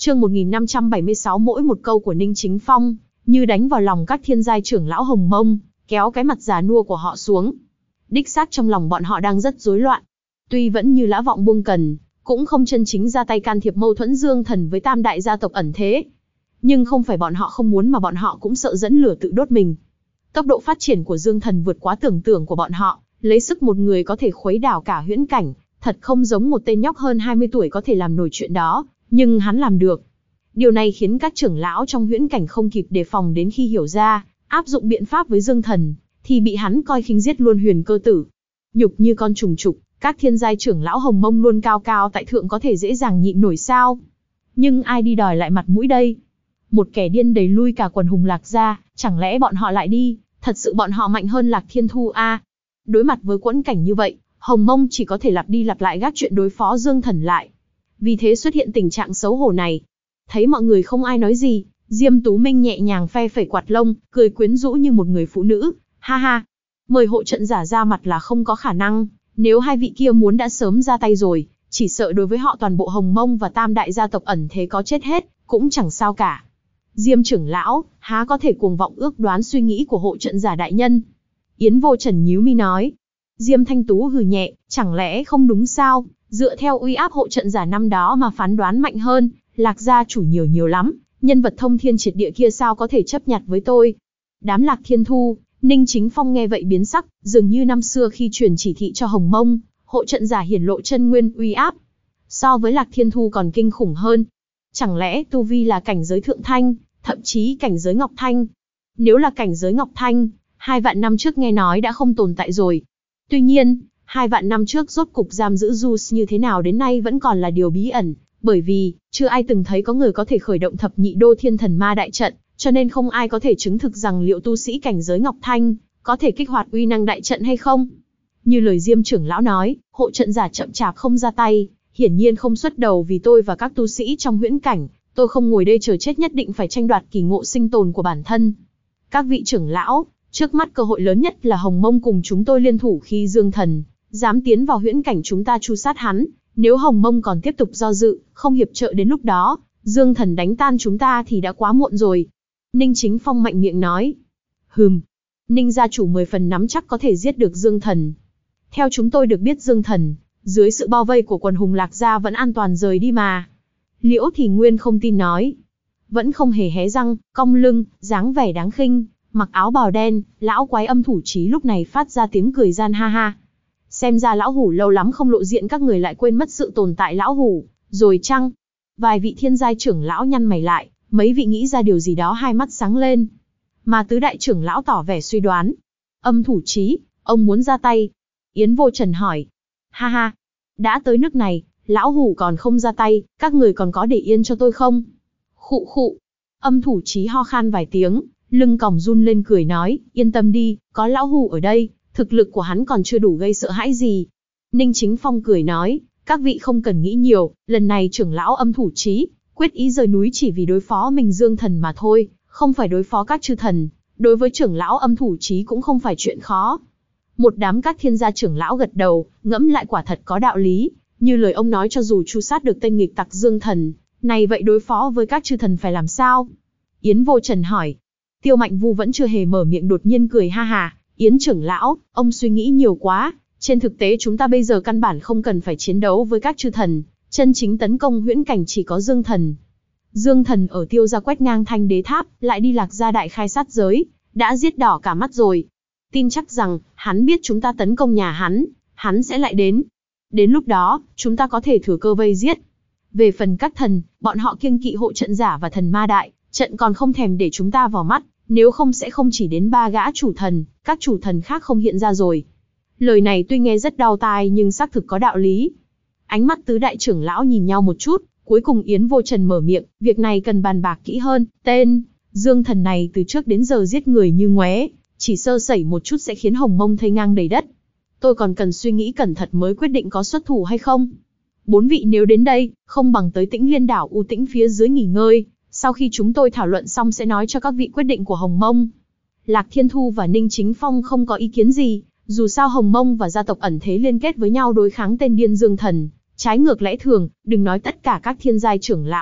Chương 1576 mỗi một câu của Ninh Chính Phong, như đánh vào lòng các thiên giai trưởng lão Hồng Mông, kéo cái mặt già nua của họ xuống. Đích xác trong lòng bọn họ đang rất rối loạn. Tuy vẫn như lã vọng buông cần, cũng không chân chính ra tay can thiệp mâu thuẫn Dương Thần với tam đại gia tộc ẩn thế. Nhưng không phải bọn họ không muốn mà bọn họ cũng sợ dẫn lửa tự đốt mình. Tốc độ phát triển của Dương Thần vượt quá tưởng tượng của bọn họ, lấy sức một người có thể khuấy đảo cả huyễn cảnh, thật không giống một tên nhóc hơn 20 tuổi có thể làm nổi chuyện đó, nhưng hắn làm được. Điều này khiến các trưởng lão trong huyễn cảnh không kịp đề phòng, đến khi hiểu ra, áp dụng biện pháp với Dương Thần, thì bị hắn coi khinh giết luôn Huyền Cơ Tử. Nhục như con trùng trục, các thiên giai trưởng lão Hồng Mông luôn cao cao tại thượng có thể dễ dàng nhịn nổi sao? Nhưng ai đi đòi lại mặt mũi đây? Một kẻ điên đẩy lui cả quần hùng Lạc gia, chẳng lẽ bọn họ lại đi? Thật sự bọn họ mạnh hơn Lạc Thiên Thu à? Đối mặt với quẫn cảnh như vậy, Hồng Mông chỉ có thể lặp đi lặp lại gác chuyện đối phó Dương Thần lại. Vì thế xuất hiện tình trạng xấu hổ này. Thấy mọi người không ai nói gì, Diêm Tú Minh nhẹ nhàng phe phẩy quạt lông, cười quyến rũ như một người phụ nữ. Ha ha, mời hộ trận giả ra mặt là không có khả năng. Nếu hai vị kia muốn đã sớm ra tay rồi, chỉ sợ đối với họ toàn bộ Hồng Mông và tam đại gia tộc ẩn thế có chết hết, cũng chẳng sao cả. Diêm trưởng lão, há có thể cuồng vọng ước đoán suy nghĩ của hộ trận giả đại nhân? Yến Vô Trần nhíu mi nói. Diêm Thanh Tú hừ nhẹ, chẳng lẽ không đúng sao? Dựa theo uy áp hộ trận giả năm đó mà phán đoán mạnh hơn, Lạc gia chủ nhiều lắm, nhân vật thông thiên triệt địa kia sao có thể chấp nhặt với tôi? Đám Lạc Thiên Thu, Ninh Chính Phong nghe vậy biến sắc, dường như năm xưa khi truyền chỉ thị cho Hồng Mông, hộ trận giả hiển lộ chân nguyên uy áp. So với Lạc Thiên Thu còn kinh khủng hơn. Chẳng lẽ tu vi là cảnh giới thượng thanh, thậm chí cảnh giới ngọc thanh? Nếu là cảnh giới ngọc thanh, 2 vạn năm trước nghe nói đã không tồn tại rồi. Tuy nhiên, 2 vạn năm trước rốt cục giam giữ Zeus như thế nào đến nay vẫn còn là điều bí ẩn, bởi vì chưa ai từng thấy có người có thể khởi động thập nhị đô thiên thần ma đại trận, cho nên không ai có thể chứng thực rằng liệu tu sĩ cảnh giới ngọc thanh có thể kích hoạt uy năng đại trận hay không. Như lời Diêm trưởng lão nói, hộ trận giả chậm chạp không ra tay, hiển nhiên không xuất đầu vì tôi và các tu sĩ trong huyễn cảnh. Tôi không ngồi đây chờ chết, nhất định phải tranh đoạt kỳ ngộ sinh tồn của bản thân. Các vị trưởng lão, trước mắt cơ hội lớn nhất là Hồng Mông cùng chúng tôi liên thủ khi Dương Thần dám tiến vào huyễn cảnh chúng ta tru sát hắn. Nếu Hồng Mông còn tiếp tục do dự, không hiệp trợ đến lúc đó, Dương Thần đánh tan chúng ta thì đã quá muộn rồi. Ninh Chính Phong mạnh miệng nói. Ninh gia chủ 10 phần nắm chắc có thể giết được Dương Thần. Theo chúng tôi được biết Dương Thần, dưới sự bao vây của quần hùng Lạc gia vẫn an toàn rời đi mà. Liễu Thì Nguyên không tin nói. Vẫn không hề hé răng, cong lưng, dáng vẻ đáng khinh, mặc áo bào đen, lão quái Âm Thủ Chí lúc này phát ra tiếng cười gian ha ha. Xem ra lão hủ lâu lắm không lộ diện, các người lại quên mất sự tồn tại lão hủ, rồi chăng? Vài vị thiên giai trưởng lão nhăn mày lại, mấy vị nghĩ ra điều gì đó hai mắt sáng lên. Mà tứ đại trưởng lão tỏ vẻ suy đoán. Âm Thủ Chí, ông muốn ra tay? Yến Vô Trần hỏi. Ha ha, đã tới nước này, lão hủ còn không ra tay, các người còn có để yên cho tôi không? Khụ khụ. Âm Thủ Chí ho khan vài tiếng, lưng còng run lên cười nói, yên tâm đi, có lão hủ ở đây, thực lực của hắn còn chưa đủ gây sợ hãi gì. Ninh Chính Phong cười nói, các vị không cần nghĩ nhiều, lần này trưởng lão Âm Thủ Chí quyết ý rời núi chỉ vì đối phó mình Dương Thần mà thôi, không phải đối phó các chư thần. Đối với trưởng lão Âm Thủ Chí cũng không phải chuyện khó. Một đám các thiên gia trưởng lão gật đầu, ngẫm lại quả thật có đạo lý. Như lời ông nói, cho dù tru sát được tên nghịch tặc Dương Thần này, vậy đối phó với các chư thần phải làm sao? Yến Vô Trần hỏi. Tiêu Mạnh Vu vẫn chưa hề mở miệng đột nhiên cười ha ha. Yến trưởng lão, ông suy nghĩ nhiều quá. Trên thực tế chúng ta bây giờ căn bản không cần phải chiến đấu với các chư thần. Chân chính tấn công huyễn cảnh chỉ có Dương Thần. Dương Thần ở Tiêu gia quét ngang Thanh Đế Tháp, lại đi Lạc gia đại khai sát giới, đã giết đỏ cả mắt rồi. Tin chắc rằng, hắn biết chúng ta tấn công nhà hắn sẽ lại đến. Đến lúc đó, chúng ta có thể thừa cơ vây giết. Về phần các thần, bọn họ kiêng kỵ hộ trận giả và thần ma đại trận, còn không thèm để chúng ta vào mắt, nếu không sẽ không chỉ đến 3 gã chủ thần, các chủ thần khác không hiện ra rồi. Lời này tuy nghe rất đau tai nhưng xác thực có đạo lý. Ánh mắt tứ đại trưởng lão nhìn nhau một chút, cuối cùng Yến Vô Trần mở miệng, việc này cần bàn bạc kỹ hơn. Tên Dương Thần này từ trước đến giờ giết người như ngoé, chỉ sơ sẩy một chút sẽ khiến Hồng Mông thây ngang đầy đất. Tôi còn cần suy nghĩ cẩn thận mới quyết định có xuất thủ hay không. 4 vị nếu đến đây, không bằng tới Tĩnh Liên đảo U Tĩnh phía dưới nghỉ ngơi, sau khi chúng tôi thảo luận xong sẽ nói cho các vị quyết định của Hồng Mông. Lạc Thiên Thu và Ninh Chính Phong không có ý kiến gì, dù sao Hồng Mông và gia tộc ẩn thế liên kết với nhau đối kháng tên điên Dương Thần, trái ngược lẽ thường. Đừng nói tất cả các thiên giai trưởng lão,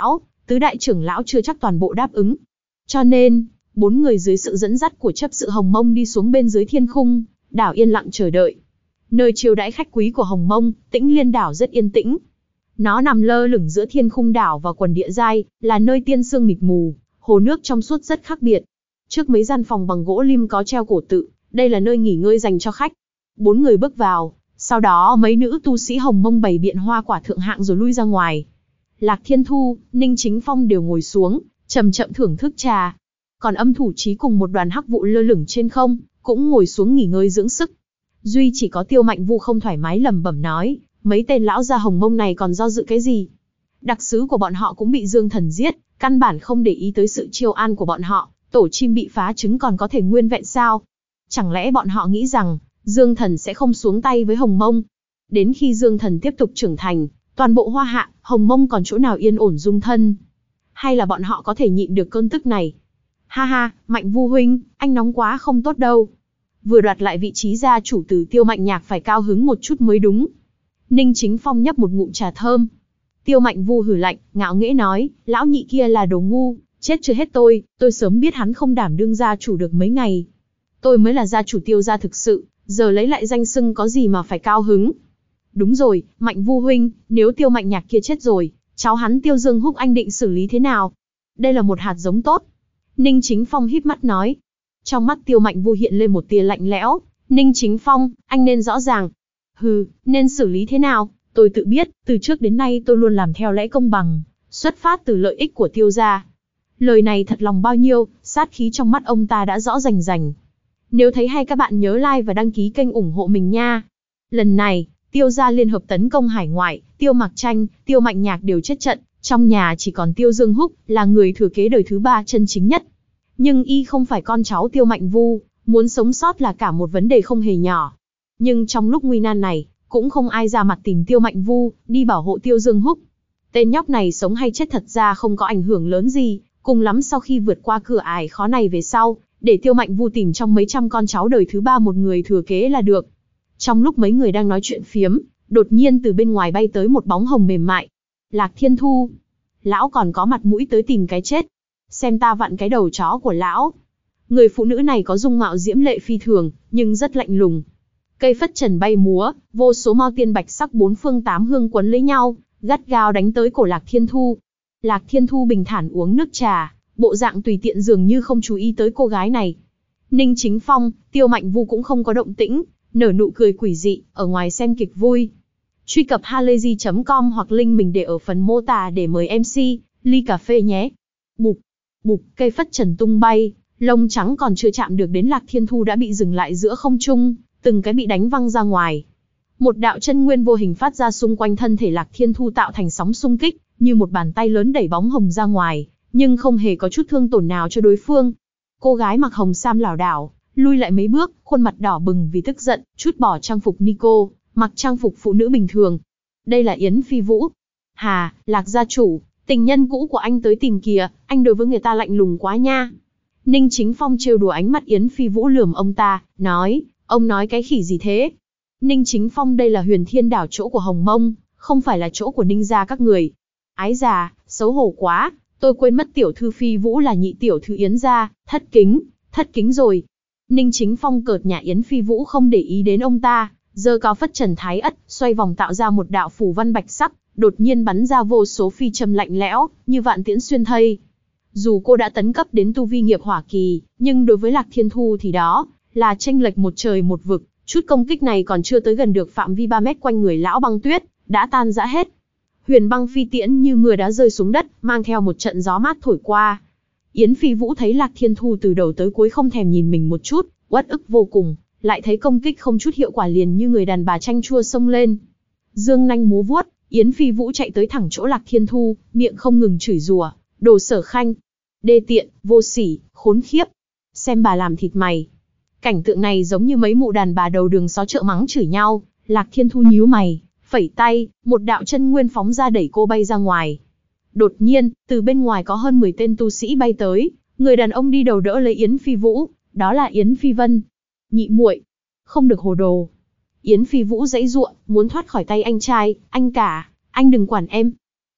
tứ đại trưởng lão chưa chắc toàn bộ đáp ứng. Cho nên, 4 người dưới sự dẫn dắt của chấp sự Hồng Mông đi xuống bên dưới thiên khung, đảo yên lặng chờ đợi. Nơi chiêu đãi khách quý của Hồng Mông, Tĩnh Liên đảo rất yên tĩnh. Nó nằm lơ lửng giữa thiên khung đảo và quần địa giai, là nơi tiên sương mịt mù, hồ nước trong suốt rất khác biệt. Trước mấy gian phòng bằng gỗ lim có treo cổ tự, đây là nơi nghỉ ngơi dành cho khách. 4 người bước vào, sau đó mấy nữ tu sĩ Hồng Mông bày biện hoa quả thượng hạng rồi lui ra ngoài. Lạc Thiên Thu, Ninh Chính Phong đều ngồi xuống, chậm chậm thưởng thức trà. Còn Âm Thủ Chí cùng một đoàn hắc vụ lơ lửng trên không, cũng ngồi xuống nghỉ ngơi dưỡng sức. Duy chỉ có Tiêu Mạnh Vu không thoải mái lẩm bẩm nói, mấy tên lão gia Hồng Mông này còn do dự cái gì? Đặc sứ của bọn họ cũng bị Dương Thần giết, căn bản không để ý tới sự chiêu an của bọn họ, tổ chim bị phá trứng còn có thể nguyên vẹn sao? Chẳng lẽ bọn họ nghĩ rằng, Dương Thần sẽ không xuống tay với Hồng Mông? Đến khi Dương Thần tiếp tục trưởng thành, toàn bộ Hoa Hạ, Hồng Mông còn chỗ nào yên ổn dung thân? Hay là bọn họ có thể nhịn được cơn tức này? Ha ha, Mạnh Vu huynh, anh nóng quá không tốt đâu. Vừa đoạt lại vị trí gia chủ từ Tiêu Mạnh Nhạc phải cao hứng một chút mới đúng. Ninh Chính Phong nhấp một ngụm trà thơm. Tiêu Mạnh Vu hừ lạnh, ngạo nghễ nói, lão nhị kia là đồ ngu, chết chưa hết tôi sớm biết hắn không đảm đương gia chủ được mấy ngày. Tôi mới là gia chủ Tiêu gia thực sự, giờ lấy lại danh xưng có gì mà phải cao hứng. Đúng rồi, Mạnh Vu huynh, nếu Tiêu Mạnh Nhạc kia chết rồi, cháu hắn Tiêu Dương Húc anh định xử lý thế nào? Đây là một hạt giống tốt. Ninh Chính Phong híp mắt nói. Trong mắt Tiêu Mạnh Vu hiện lên một tia lạnh lẽo. Ninh Chính Phong, anh nên rõ ràng. Hừ, nên xử lý thế nào? Tôi tự biết, từ trước đến nay tôi luôn làm theo lẽ công bằng, xuất phát từ lợi ích của Tiêu gia. Lời này thật lòng bao nhiêu, sát khí trong mắt ông ta đã rõ rành rành. Nếu thấy hay các bạn nhớ like và đăng ký kênh ủng hộ mình nha. Lần này, Tiêu gia liên hợp tấn công hải ngoại, Tiêu Mặc Tranh, Tiêu Mạnh Nhạc đều chết trận, trong nhà chỉ còn Tiêu Dương Húc, là người thừa kế đời thứ 3 chân chính nhất. Nhưng y không phải con cháu Tiêu Mạnh Vu, muốn sống sót là cả một vấn đề không hề nhỏ. Nhưng trong lúc nguy nan này, cũng không ai ra mặt tìm Tiêu Mạnh Vu, đi bảo hộ Tiêu Dương Húc. Tên nhóc này sống hay chết thật ra không có ảnh hưởng lớn gì, cùng lắm sau khi vượt qua cửa ải khó này về sau, để Tiêu Mạnh Vu tìm trong mấy trăm con cháu đời thứ 3 một người thừa kế là được. Trong lúc mấy người đang nói chuyện phiếm, đột nhiên từ bên ngoài bay tới một bóng hồng mềm mại. Lạc Thiên Thu, lão còn có mặt mũi tới tìm cái chết. Xem ta vặn cái đầu chó của lão. Người phụ nữ này có dung mạo diễm lệ phi thường, nhưng rất lạnh lùng. Cây phất trần bay múa, vô số mao tiên bạch sắc bốn phương tám hương quấn lấy nhau, gắt gao đánh tới cổ Lạc Thiên Thu. Lạc Thiên Thu bình thản uống nước trà, bộ dạng tùy tiện dường như không chú ý tới cô gái này. Ninh Chính Phong, Tiêu Mạnh Vu cũng không có động tĩnh, nở nụ cười quỷ dị, ở ngoài xem kịch vui. Truy cập halayzi.com hoặc link mình để ở phần mô tả để mời MC, ly cà phê nhé. Bụp, bụp, cây phất trần tung bay, lông trắng còn chưa chạm được đến Lạc Thiên Thu đã bị dừng lại giữa không trung, từng cái bị đánh văng ra ngoài. Một đạo chân nguyên vô hình phát ra xung quanh thân thể Lạc Thiên Thu tạo thành sóng xung kích, như một bàn tay lớn đẩy bóng hồng ra ngoài, nhưng không hề có chút thương tổn nào cho đối phương. Cô gái mặc hồng sam lảo đảo, lui lại mấy bước, khuôn mặt đỏ bừng vì tức giận, trút bỏ trang phục Nico, mặc trang phục phụ nữ bình thường. Đây là Yến Phi Vũ. Hà, Lạc gia chủ, tình nhân cũ của anh tới tìm kìa, anh đối với người ta lạnh lùng quá nha. Ninh Chính Phong trêu đùa ánh mắt Yến Phi Vũ lườm ông ta, nói, ông nói cái khỉ gì thế? Ninh Chính Phong, đây là Huyền Thiên đảo chỗ của Hồng Mông, không phải là chỗ của Ninh gia các người. Ái già, xấu hổ quá, tôi quên mất tiểu thư Phi Vũ là nhị tiểu thư Yến gia, thất kính rồi. Ninh Chính Phong cợt nhả Yến Phi Vũ không để ý đến ông ta, giơ cao phất trần thái ất, xoay vòng tạo ra một đạo phù văn bạch sắc, đột nhiên bắn ra vô số phi châm lạnh lẽo, như vạn tiễn xuyên thây. Dù cô đã tấn cấp đến tu vi nghiệp hỏa kỳ, nhưng đối với Lạc Thiên Thu thì đó là chênh lệch một trời một vực, chút công kích này còn chưa tới gần được phạm vi 3 mét quanh người lão băng tuyết, đã tan rã hết. Huyền băng phi tiễn như mưa đá rơi xuống đất, mang theo một trận gió mát thổi qua. Yến Phi Vũ thấy Lạc Thiên Thu từ đầu tới cuối không thèm nhìn mình một chút, uất ức vô cùng, lại thấy công kích không chút hiệu quả liền như người đàn bà chanh chua xông lên. Dương nanh múa vuốt, Yến Phi Vũ chạy tới thẳng chỗ Lạc Thiên Thu, miệng không ngừng chửi rủa, đồ Sở Khanh, đê tiện, vô sỉ, khốn khiếp, xem bà làm thịt mày. Cảnh tượng này giống như mấy mụ đàn bà đầu đường xó chợ mắng chửi nhau. Lạc Thiên Thu nhíu mày, phẩy tay, một đạo chân nguyên phóng ra đẩy cô bay ra ngoài. Đột nhiên, từ bên ngoài có hơn 10 tên tu sĩ bay tới, người đàn ông đi đầu đỡ lấy Yến Phi Vũ, đó là Yến Phi Vân. Nhị muội, không được hồ đồ. Yến Phi Vũ giãy giụa, muốn thoát khỏi tay anh trai, anh cả, anh đừng quản em.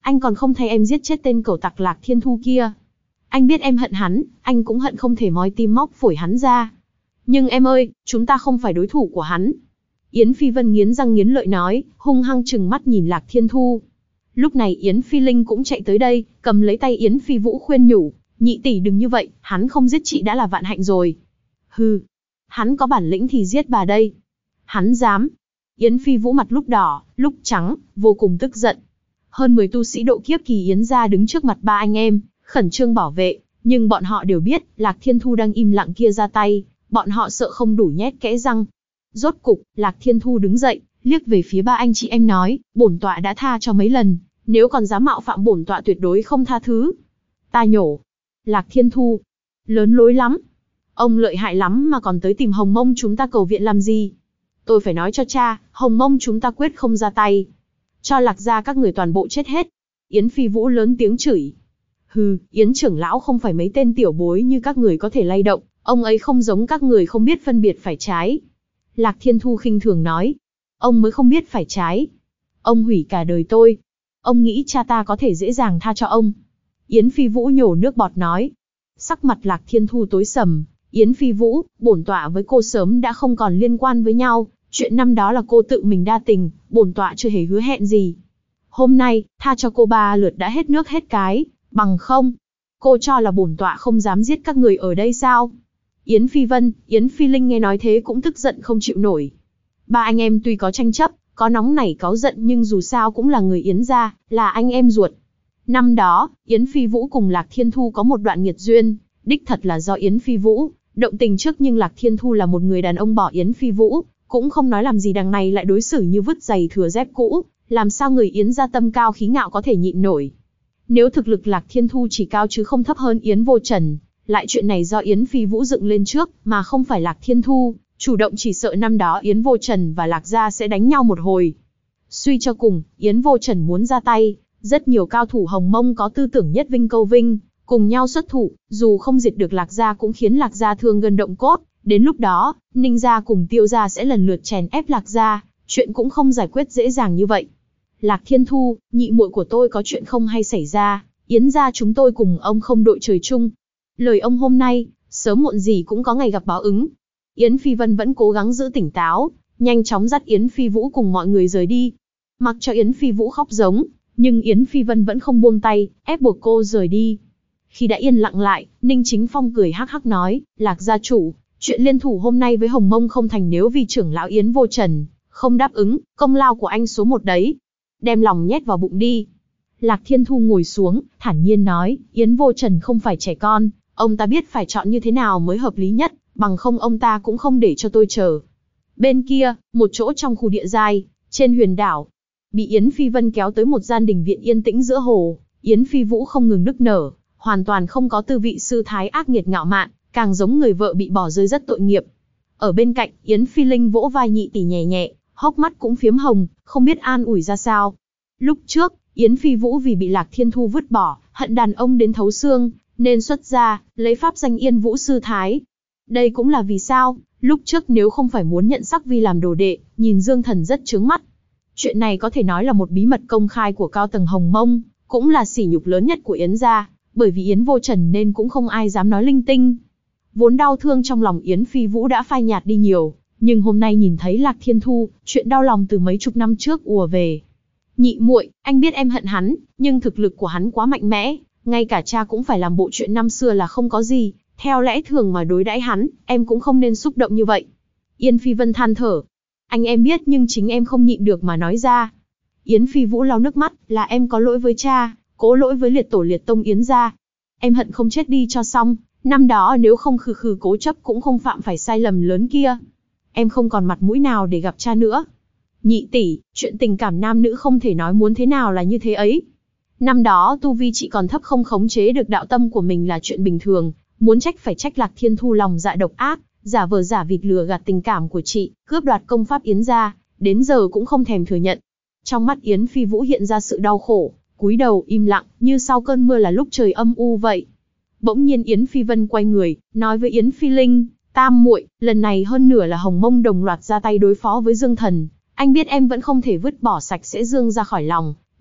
Anh còn không thay em giết chết tên cẩu tặc Lạc Thiên Thu kia. Anh biết em hận hắn, anh cũng hận không thể moi tim móc phổi hắn ra. Nhưng em ơi, chúng ta không phải đối thủ của hắn. Yến Phi Vân nghiến răng nghiến lợi nói, hung hăng trừng mắt nhìn Lạc Thiên Thu. Lúc này Yến Phi Linh cũng chạy tới đây, cầm lấy tay Yến Phi Vũ khuyên nhủ, nhị tỷ đừng như vậy, hắn không giết chị đã là vạn hạnh rồi. Hừ, hắn có bản lĩnh thì giết bà đây. Hắn dám. Yến Phi Vũ mặt lúc đỏ, lúc trắng, vô cùng tức giận. Hơn 10 tu sĩ độ kiếp kỳ Yến gia đứng trước mặt ba anh em, khẩn trương bảo vệ, nhưng bọn họ đều biết, Lạc Thiên Thu đang im lặng kia ra tay, bọn họ sợ không đủ nhét kẽ răng. Rốt cục, Lạc Thiên Thu đứng dậy, liếc về phía ba anh chị em nói, bổn tọa đã tha cho mấy lần, nếu còn dám mạo phạm bổn tọa tuyệt đối không tha thứ. Ta nhổ. Lạc Thiên Thu, lớn lối lắm. Ông lợi hại lắm mà còn tới tìm Hồng Mông chúng ta cầu viện làm gì? Tôi phải nói cho cha, Hồng Mông chúng ta quyết không ra tay. Cho Lạc gia các người toàn bộ chết hết. Yến Phi Vũ lớn tiếng chửi. Hừ, Yến trưởng lão không phải mấy tên tiểu bối như các người có thể lay động, ông ấy không giống các người không biết phân biệt phải trái. Lạc Thiên Thu khinh thường nói. Ông mới không biết phải trái. Ông hủy cả đời tôi. Ông nghĩ cha ta có thể dễ dàng tha cho ông. Yến Phi Vũ nhổ nước bọt nói. Sắc mặt Lạc Thiên Thu tối sầm. Yến Phi Vũ, bổn tọa với cô sớm đã không còn liên quan với nhau. Chuyện năm đó là cô tự mình đa tình, bổn tọa chưa hề hứa hẹn gì. Hôm nay, tha cho cô 3 lượt đã hết nước hết cái, bằng không. Cô cho là bổn tọa không dám giết các người ở đây sao? Yến Phi Vân, Yến Phi Linh nghe nói thế cũng tức giận không chịu nổi. Ba anh em tuy có tranh chấp, có nóng nảy cáu giận nhưng dù sao cũng là người Yến gia, là anh em ruột. Năm đó, Yến Phi Vũ cùng Lạc Thiên Thu có một đoạn nghiệt duyên, đích thật là do Yến Phi Vũ động tình trước, nhưng Lạc Thiên Thu là một người đàn ông bỏ Yến Phi Vũ, cũng không nói làm gì đằng này lại đối xử như vứt giày thừa dép cũ, làm sao người Yến gia tâm cao khí ngạo có thể nhịn nổi. Nếu thực lực Lạc Thiên Thu chỉ cao chứ không thấp hơn Yến Vô Trần, lại chuyện này do Yến Phi Vũ dựng lên trước, mà không phải Lạc Thiên Thu, chủ động chỉ sợ năm đó Yến Vô Trần và Lạc gia sẽ đánh nhau một hồi. Suy cho cùng, Yến Vô Trần muốn ra tay, rất nhiều cao thủ Hồng Mông có tư tưởng nhất vinh câu vinh, cùng nhau xuất thủ, dù không diệt được Lạc gia cũng khiến Lạc gia thương gân động cốt, đến lúc đó, Ninh gia cùng Tiêu gia sẽ lần lượt chèn ép Lạc gia, chuyện cũng không giải quyết dễ dàng như vậy. Lạc Thiên Thu, nhị muội của tôi có chuyện không hay xảy ra, Yến gia chúng tôi cùng ông không đội trời chung. Lời ông hôm nay, sớm muộn gì cũng có ngày gặp báo ứng. Yến Phi Vân vẫn cố gắng giữ tỉnh táo, nhanh chóng dắt Yến Phi Vũ cùng mọi người rời đi. Mặc cho Yến Phi Vũ khóc giống, nhưng Yến Phi Vân vẫn không buông tay, ép buộc cô rời đi. Khi đã yên lặng lại, Ninh Chính Phong cười hắc hắc nói, Lạc gia chủ, chuyện liên thủ hôm nay với Hồng Mông không thành nếu vì trưởng lão Yến Vô Trần không đáp ứng, công lao của anh số 1 đấy. Đem lòng nhét vào bụng đi. Lạc Thiên Thu ngồi xuống, thản nhiên nói, Yến Vô Trần không phải trẻ con, ông ta biết phải chọn như thế nào mới hợp lý nhất, bằng không ông ta cũng không để cho tôi chờ. Bên kia, một chỗ trong khu địa giai, trên huyền đảo, bị Yến Phi Vân kéo tới một gian đình viện yên tĩnh giữa hồ, Yến Phi Vũ không ngừng nức nở, hoàn toàn không có tư vị sư thái ác nghiệt ngạo mạn, càng giống người vợ bị bỏ rơi rất tội nghiệp. Ở bên cạnh, Yến Phi Linh vỗ vai nhị tỷ nhẹ nhẹ, hốc mắt cũng phiếm hồng, không biết an ủi ra sao. Lúc trước, Yến Phi Vũ vì bị Lạc Thiên Thu vứt bỏ, hận đàn ông đến thấu xương, nên xuất gia, lấy pháp danh Yên Vũ sư thái. Đây cũng là vì sao, lúc trước nếu không phải muốn nhận Sắc Vi làm đồ đệ, nhìn Dương Thần rất chướng mắt. Chuyện này có thể nói là một bí mật công khai của cao tầng Hồng Mông, cũng là sỉ nhục lớn nhất của Yến gia, bởi vì Yến Vô Trần nên cũng không ai dám nói linh tinh. Vốn đau thương trong lòng Yến Phi Vũ đã phai nhạt đi nhiều, nhưng hôm nay nhìn thấy Lạc Thiên Thu, chuyện đau lòng từ mấy chục năm trước ùa về. Nhị muội, anh biết em hận hắn, nhưng thực lực của hắn quá mạnh mẽ, ngay cả cha cũng phải làm bộ chuyện năm xưa là không có gì, theo lẽ thường mà đối đãi hắn, em cũng không nên xúc động như vậy. Yến Phi Vân than thở. Anh em biết nhưng chính em không nhịn được mà nói ra. Yến Phi Vũ lau nước mắt, là em có lỗi với cha, cố lỗi với liệt tổ liệt tông Yến gia. Em hận không chết đi cho xong, năm đó nếu không khư khư cố chấp cũng không phạm phải sai lầm lớn kia. Em không còn mặt mũi nào để gặp cha nữa. Nhị tỷ, chuyện tình cảm nam nữ không thể nói muốn thế nào là như thế ấy. Năm đó tu vi chị còn thấp không khống chế được đạo tâm của mình là chuyện bình thường, muốn trách phải trách Lạc Thiên Thu lòng dạ độc ác, giả vờ giả vịt lừa gạt tình cảm của chị, cướp đoạt công pháp Yến gia, đến giờ cũng không thèm thừa nhận. Trong mắt Yến Phi Vũ hiện ra sự đau khổ, cúi đầu im lặng, như sau cơn mưa là lúc trời âm u vậy. Bỗng nhiên Yến Phi Vân quay người, nói với Yến Phi Linh, tam muội, lần này hơn nửa là Hồng Mông đồng loạt ra tay đối phó với Dương Thần. Anh biết em vẫn không thể vứt bỏ sạch sẽ Dương ra khỏi lòng,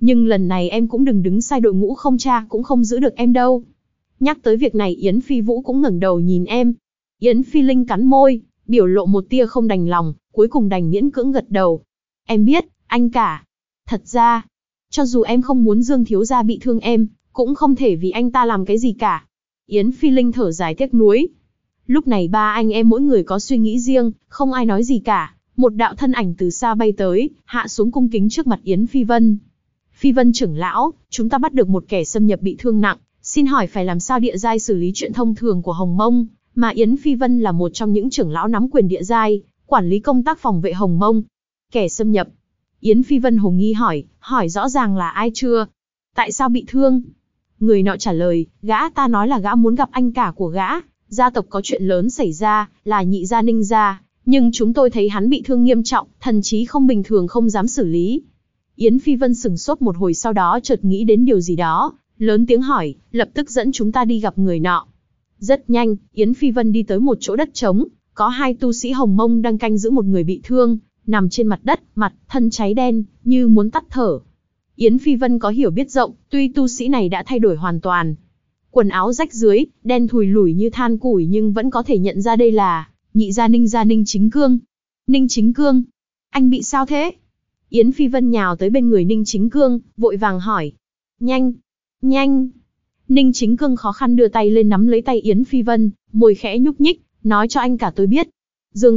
Nhưng lần này em cũng đừng đứng sai đội ngũ không cha cũng không giữ được em đâu. Nhắc tới việc này Yến Phi Vũ cũng ngẩng đầu nhìn em. Yến Phi Linh cắn môi, biểu lộ một tia không đành lòng, cuối cùng đành miễn cưỡng gật đầu. Em biết, anh cả. Thật ra, cho dù em không muốn Dương thiếu gia bị thương em, cũng không thể vì anh ta làm cái gì cả. Yến Phi Linh thở dài tiếc nuối. Lúc này ba anh em mỗi người có suy nghĩ riêng, không ai nói gì cả. Một đạo thân ảnh từ xa bay tới, hạ xuống cung kính trước mặt Yến Phi Vân. Phi Vân trưởng lão, chúng ta bắt được một kẻ xâm nhập bị thương nặng, xin hỏi phải làm sao địa giai xử lý chuyện thông thường của Hồng Mông, mà Yến Phi Vân là một trong những trưởng lão nắm quyền địa giai, quản lý công tác phòng vệ Hồng Mông. Kẻ xâm nhập. Yến Phi Vân hồ nghi hỏi rõ ràng là ai chưa? Tại sao bị thương? Người nọ trả lời, gã ta nói là gã muốn gặp anh cả của gã, gia tộc có chuyện lớn xảy ra, là nhị gia Ninh gia, nhưng chúng tôi thấy hắn bị thương nghiêm trọng, thần trí không bình thường không dám xử lý. Yến Phi Vân sửng sốt một hồi sau đó chợt nghĩ đến điều gì đó, lớn tiếng hỏi, lập tức dẫn chúng ta đi gặp người nọ. Rất nhanh, Yến Phi Vân đi tới một chỗ đất trống, có hai tu sĩ Hồng Mông đang canh giữ một người bị thương, nằm trên mặt đất, mặt, thân cháy đen, như muốn tắt thở. Yến Phi Vân có hiểu biết rộng, tuy tu sĩ này đã thay đổi hoàn toàn. Quần áo rách rưới, đen thùi lủi như than củi nhưng vẫn có thể nhận ra đây là nhị gia Ninh Chính Cương. Ninh Chính Cương, anh bị sao thế? Yến Phi Vân nhào tới bên người Ninh Chính Cương, vội vàng hỏi. Nhanh. Ninh Chính Cương khó khăn đưa tay lên nắm lấy tay Yến Phi Vân, môi khẽ nhúc nhích, nói cho anh cả tôi biết. Dương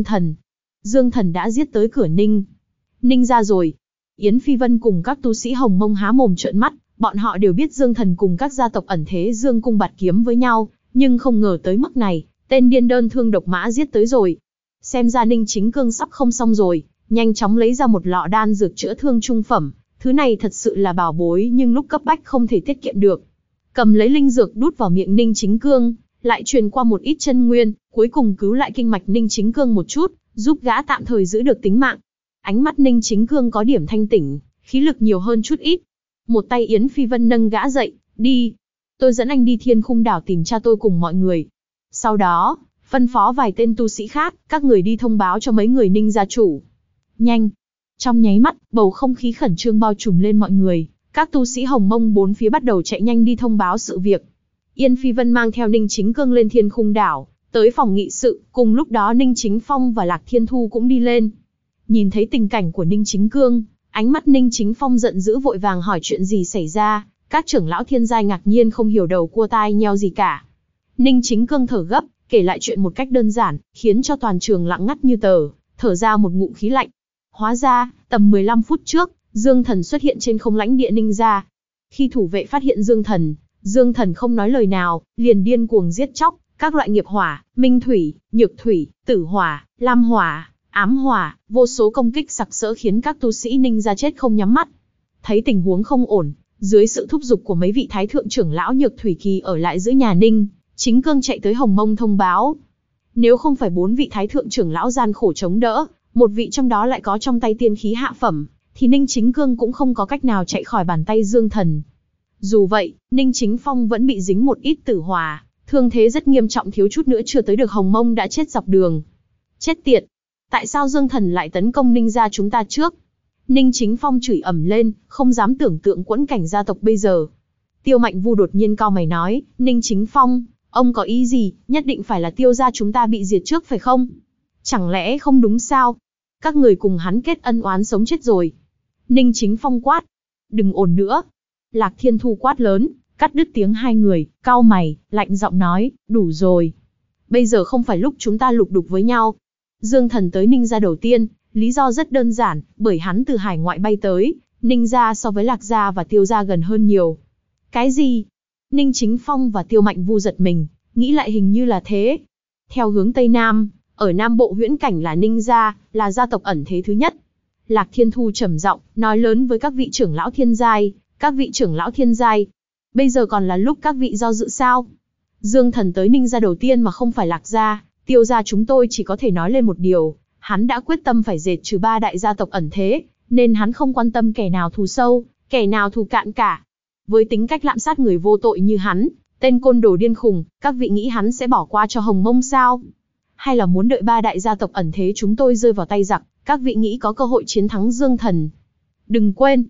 Thần đã giết tới cửa Ninh ra rồi. Yến Phi Vân cùng các tu sĩ Hồng Mông há mồm trợn mắt, bọn họ đều biết Dương Thần cùng các gia tộc ẩn thế Dương cung bạt kiếm với nhau, nhưng không ngờ tới mức này, tên điên đơn thương độc mã giết tới rồi. Xem ra Ninh Chính Cương sắp không xong rồi, nhanh chóng lấy ra một lọ đan dược chữa thương trung phẩm, thứ này thật sự là bảo bối nhưng lúc cấp bách không thể tiết kiệm được. Cầm lấy linh dược đút vào miệng Ninh Chính Cương, lại truyền qua một ít chân nguyên, cuối cùng cứu lại kinh mạch Ninh Chính Cương một chút, giúp gã tạm thời giữ được tính mạng. Ánh mắt Ninh Chính Cương có điểm thanh tỉnh, khí lực nhiều hơn chút ít. Một tay Yến Phi Vân nâng gã dậy, đi. Tôi dẫn anh đi Thiên Khung đảo tìm cha tôi cùng mọi người. Sau đó, phân phó vài tên tu sĩ khác, các người đi thông báo cho mấy người Ninh gia chủ. Nhanh. Trong nháy mắt, bầu không khí khẩn trương bao trùm lên mọi người. Các tu sĩ Hồng Mông bốn phía bắt đầu chạy nhanh đi thông báo sự việc. Yến Phi Vân mang theo Ninh Chính Cương lên Thiên Khung đảo, tới phòng nghị sự, cùng lúc đó Ninh Chính Phong và Lạc Thiên Thu cũng đi lên. Nhìn thấy tình cảnh của Ninh Chính Cương, ánh mắt Ninh Chính Phong giận dữ vội vàng hỏi chuyện gì xảy ra, các trưởng lão thiên giai ngạc nhiên không hiểu đầu cua tai nheo gì cả. Ninh Chính Cương thở gấp, kể lại chuyện một cách đơn giản, khiến cho toàn trường lặng ngắt như tờ, thở ra một ngụm khí lạnh. Hóa ra, tầm 15 phút trước, Dương Thần xuất hiện trên không lãnh địa Ninh gia. Khi thủ vệ phát hiện Dương Thần không nói lời nào, liền điên cuồng giết chóc, các loại nghiệp hỏa, minh thủy, nhược thủy, tử hỏa, lam hỏa, ám hỏa, vô số công kích sặc sỡ khiến các tu sĩ Ninh gia chết không nhắm mắt. Thấy tình huống không ổn, dưới sự thúc giục của mấy vị thái thượng trưởng lão Nhược Thủy Kỳ ở lại giữ nhà Ninh, Chính Cương chạy tới Hồng Mông thông báo. Nếu không phải 4 vị thái thượng trưởng lão gian khổ chống đỡ, một vị trong đó lại có trong tay tiên khí hạ phẩm, thì Ninh Chính Cương cũng không có cách nào chạy khỏi bàn tay Dương Thần. Dù vậy, Ninh Chính Phong vẫn bị dính một ít tử hỏa, thương thế rất nghiêm trọng, thiếu chút nữa chưa tới được Hồng Mông đã chết dọc đường. Chết tiệt! Tại sao Dương Thần lại tấn công Ninh gia chúng ta trước? Ninh Chính Phong chửi ầm lên, không dám tưởng tượng quẫn cảnh gia tộc bây giờ. Tiêu Mạnh Vu đột nhiên cau mày nói, Ninh Chính Phong, ông có ý gì, nhất định phải là Tiêu gia chúng ta bị diệt trước phải không? Chẳng lẽ không đúng sao? Các người cùng hắn kết ân oán sống chết rồi. Ninh Chính Phong quát, đừng ồn nữa. Lạc Thiên Thu quát lớn, cắt đứt tiếng hai người, cau mày, lạnh giọng nói, đủ rồi. Bây giờ không phải lúc chúng ta lục đục với nhau. Dương Thần tới Ninh gia đầu tiên, lý do rất đơn giản, bởi hắn từ hải ngoại bay tới, Ninh gia so với Lạc gia và Tiêu gia gần hơn nhiều. Cái gì? Ninh Chính Phong và Tiêu Mạnh Vu giật mình, nghĩ lại hình như là thế. Theo hướng Tây Nam, ở Nam Bộ huyễn cảnh là Ninh gia, là gia tộc ẩn thế thứ nhất. Lạc Thiên Thu trầm giọng, nói lớn với các vị trưởng lão thiên giai, các vị trưởng lão thiên giai, bây giờ còn là lúc các vị do dự sao? Dương Thần tới Ninh gia đầu tiên mà không phải Lạc gia, Tiêu gia chúng tôi chỉ có thể nói lên một điều, hắn đã quyết tâm phải dệt trừ 3 đại gia tộc ẩn thế, nên hắn không quan tâm kẻ nào thù sâu, kẻ nào thù cạn cả. Với tính cách lạm sát người vô tội như hắn, tên côn đồ điên khùng, các vị nghĩ hắn sẽ bỏ qua cho Hồng Mông sao? Hay là muốn đợi 3 đại gia tộc ẩn thế chúng tôi rơi vào tay giặc, các vị nghĩ có cơ hội chiến thắng Dương Thần? Đừng quên,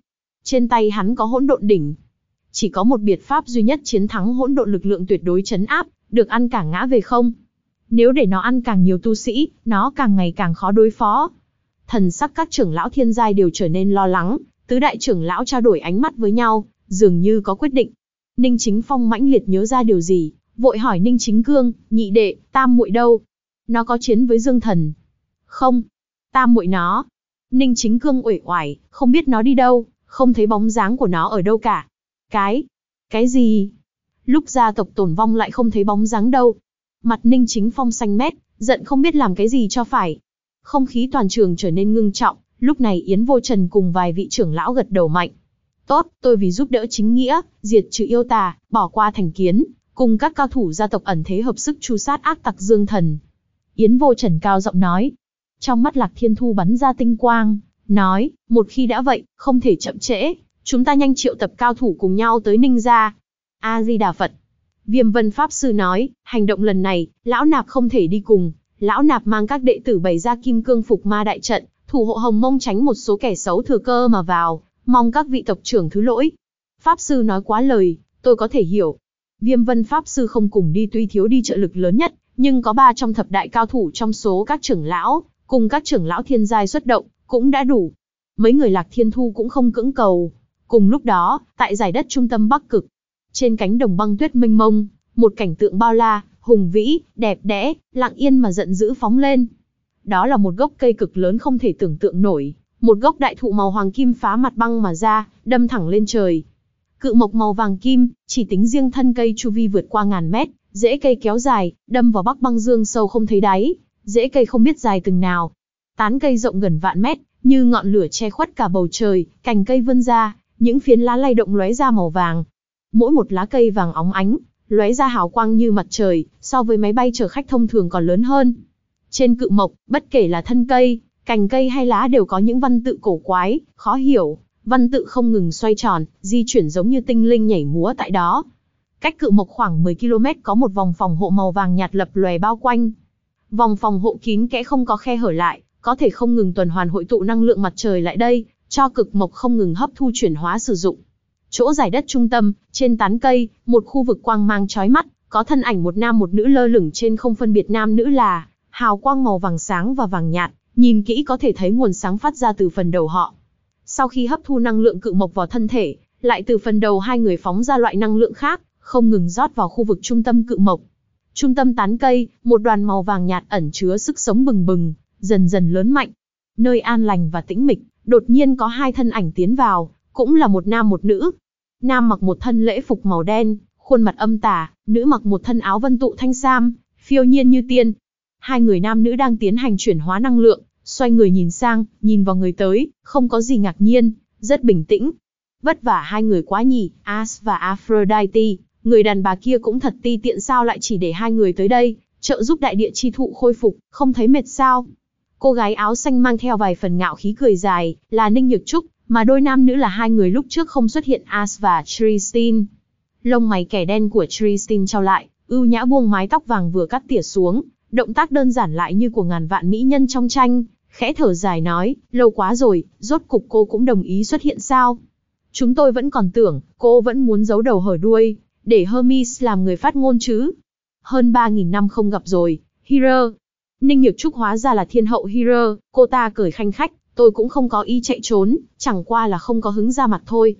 trên tay hắn có hỗn độn đỉnh. Chỉ có một biện pháp duy nhất chiến thắng hỗn độn lực lượng tuyệt đối trấn áp, được ăn cả ngã về không. Nếu để nó ăn càng nhiều tu sĩ, nó càng ngày càng khó đối phó. Thần sắc các trưởng lão thiên giai đều trở nên lo lắng, tứ đại trưởng lão trao đổi ánh mắt với nhau, dường như có quyết định. Ninh Chính Phong mãnh liệt nhớ ra điều gì, vội hỏi Ninh Chính Cương, nhị đệ, tam muội đâu? Nó có chiến với Dương Thần. Không, tam muội nó. Ninh Chính Cương uể oải, không biết nó đi đâu, không thấy bóng dáng của nó ở đâu cả. Cái gì? Lúc gia tộc tổn vong lại không thấy bóng dáng đâu. Mặt Ninh Chính Phong xanh mét, giận không biết làm cái gì cho phải. Không khí toàn trường trở nên ngưng trọng, lúc này Yến Vô Trần cùng vài vị trưởng lão gật đầu mạnh. Tốt, tôi vì giúp đỡ chính nghĩa, diệt trừ yêu tà, bỏ qua thành kiến, cùng các cao thủ gia tộc ẩn thế hợp sức tru sát ác tặc Dương Thần. Yến Vô Trần cao giọng nói. Trong mắt Lạc Thiên Thu bắn ra tinh quang, nói, một khi đã vậy, không thể chậm trễ, chúng ta nhanh triệu tập cao thủ cùng nhau tới Ninh gia. A-di-đà Phật. Viêm Vân Pháp Sư nói, hành động lần này, Lão Nạp không thể đi cùng, Lão Nạp mang các đệ tử bày ra kim cương phục ma đại trận, thủ hộ Hồng Mông tránh một số kẻ xấu thừa cơ mà vào, mong các vị tộc trưởng thứ lỗi. Pháp Sư nói quá lời, tôi có thể hiểu. Viêm Vân Pháp Sư không cùng đi tuy thiếu đi trợ lực lớn nhất, nhưng có 3 trong thập đại cao thủ trong số các trưởng lão, cùng các trưởng lão thiên giai xuất động, cũng đã đủ. Mấy người Lạc Thiên Thu cũng không cưỡng cầu. Cùng lúc đó, tại giải đất trung tâm Bắc Cực, trên cánh đồng băng tuyết mênh mông, một cảnh tượng bao la, hùng vĩ, đẹp đẽ, lặng yên mà giận dữ phóng lên. Đó là một gốc cây cực lớn không thể tưởng tượng nổi, một gốc đại thụ màu hoàng kim phá mặt băng mà ra, đâm thẳng lên trời. Cự mộc màu vàng kim, chỉ tính riêng thân cây chu vi vượt qua ngàn mét, rễ cây kéo dài, đâm vào Bắc băng dương sâu không thấy đáy, rễ cây không biết dài từng nào. Tán cây rộng gần vạn mét, như ngọn lửa che khuất cả bầu trời, cành cây vươn ra, những phiến lá lay động lóe ra màu vàng. Mỗi một lá cây vàng óng ánh, lóe ra hào quang như mặt trời, so với máy bay chở khách thông thường còn lớn hơn. Trên cự mộc, bất kể là thân cây, cành cây hay lá đều có những văn tự cổ quái, khó hiểu, văn tự không ngừng xoay tròn, di chuyển giống như tinh linh nhảy múa tại đó. Cách cự mộc khoảng 10 km có một vòng phòng hộ màu vàng nhạt lập lòe bao quanh. Vòng phòng hộ kín kẽ không có khe hở lại, có thể không ngừng tuần hoàn hội tụ năng lượng mặt trời lại đây, cho cực mộc không ngừng hấp thu chuyển hóa sử dụng. Chỗ giải đất trung tâm, trên tán cây, một khu vực quang mang chói mắt, có thân ảnh một nam một nữ lơ lửng trên không phân biệt nam nữ là, hào quang màu vàng sáng và vàng nhạt, nhìn kỹ có thể thấy nguồn sáng phát ra từ phần đầu họ. Sau khi hấp thu năng lượng cự mộc vào thân thể, lại từ phần đầu hai người phóng ra loại năng lượng khác, không ngừng rót vào khu vực trung tâm cự mộc. Trung tâm tán cây, một đoàn màu vàng nhạt ẩn chứa sức sống bừng bừng, dần dần lớn mạnh. Nơi an lành và tĩnh mịch, đột nhiên có 2 thân ảnh tiến vào, cũng là một nam một nữ. Nam mặc một thân lễ phục màu đen, khuôn mặt âm tà, nữ mặc một thân áo vân tụ thanh sam, phiêu nhiên như tiên. 2 người nam nữ đang tiến hành chuyển hóa năng lượng, xoay người nhìn sang, nhìn vào người tới, không có gì ngạc nhiên, rất bình tĩnh. Vất vả 2 người quá nhỉ, As và Aphrodite, người đàn bà kia cũng thật ti tiện sao lại chỉ để 2 người tới đây, trợ giúp đại địa chi thụ khôi phục, không thấy mệt sao? Cô gái áo xanh mang theo vài phần ngạo khí cười dài, là Ninh Nhược Trúc, mà đôi nam nữ là 2 người lúc trước không xuất hiện As và Tristan. Lông mày kẻ đen của Tristan trao lại, ưu nhã buông mái tóc vàng vừa cắt tỉa xuống, động tác đơn giản lại như của ngàn vạn mỹ nhân trong tranh, khẽ thở dài nói, lâu quá rồi, rốt cục cô cũng đồng ý xuất hiện sao? Chúng tôi vẫn còn tưởng, cô vẫn muốn giấu đầu hở đuôi, để Hermes làm người phát ngôn chứ. Hơn 3.000 năm không gặp rồi, Hero. Ninh Nhược Trúc hóa ra là thiên hậu Hero, cô ta cười khanh khách, tôi cũng không có ý chạy trốn, chẳng qua là không có hứng ra mặt thôi.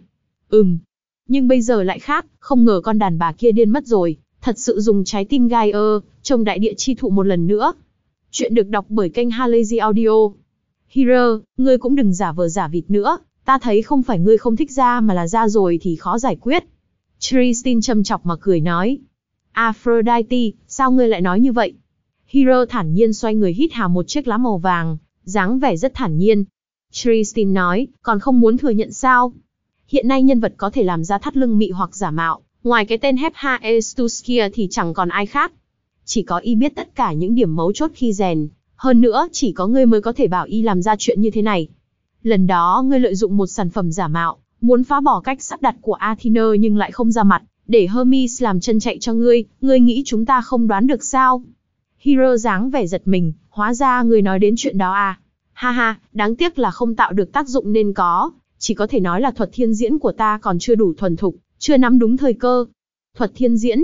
Nhưng bây giờ lại khác, không ngờ con đàn bà kia điên mất rồi, thật sự dùng trái tim gai trông đại địa chi thụ một lần nữa. Chuyện được đọc bởi kênh Halazy Audio. Hero, ngươi cũng đừng giả vờ giả vịt nữa, ta thấy không phải ngươi không thích ra mà là ra rồi thì khó giải quyết. Tristan châm chọc mà cười nói. Aphrodite, sao ngươi lại nói như vậy? Hero thản nhiên xoay người hít hà một chiếc lá màu vàng, dáng vẻ rất thản nhiên. Tristan nói, còn không muốn thừa nhận sao? Hiện nay nhân vật có thể làm ra thắt lưng mị hoặc giả mạo, ngoài cái tên Hephaestus kia thì chẳng còn ai khác. Chỉ có y biết tất cả những điểm mấu chốt khi rèn, hơn nữa chỉ có ngươi mới có thể bảo y làm ra chuyện như thế này. Lần đó ngươi lợi dụng một sản phẩm giả mạo, muốn phá bỏ cách sắp đặt của Athena nhưng lại không ra mặt, để Hermes làm chân chạy cho ngươi nghĩ chúng ta không đoán được sao? Hero dáng vẻ giật mình, hóa ra ngươi nói đến chuyện đó à? Ha ha, đáng tiếc là không tạo được tác dụng nên có, chỉ có thể nói là thuật thiên diễn của ta còn chưa đủ thuần thục, chưa nắm đúng thời cơ. Thuật thiên diễn?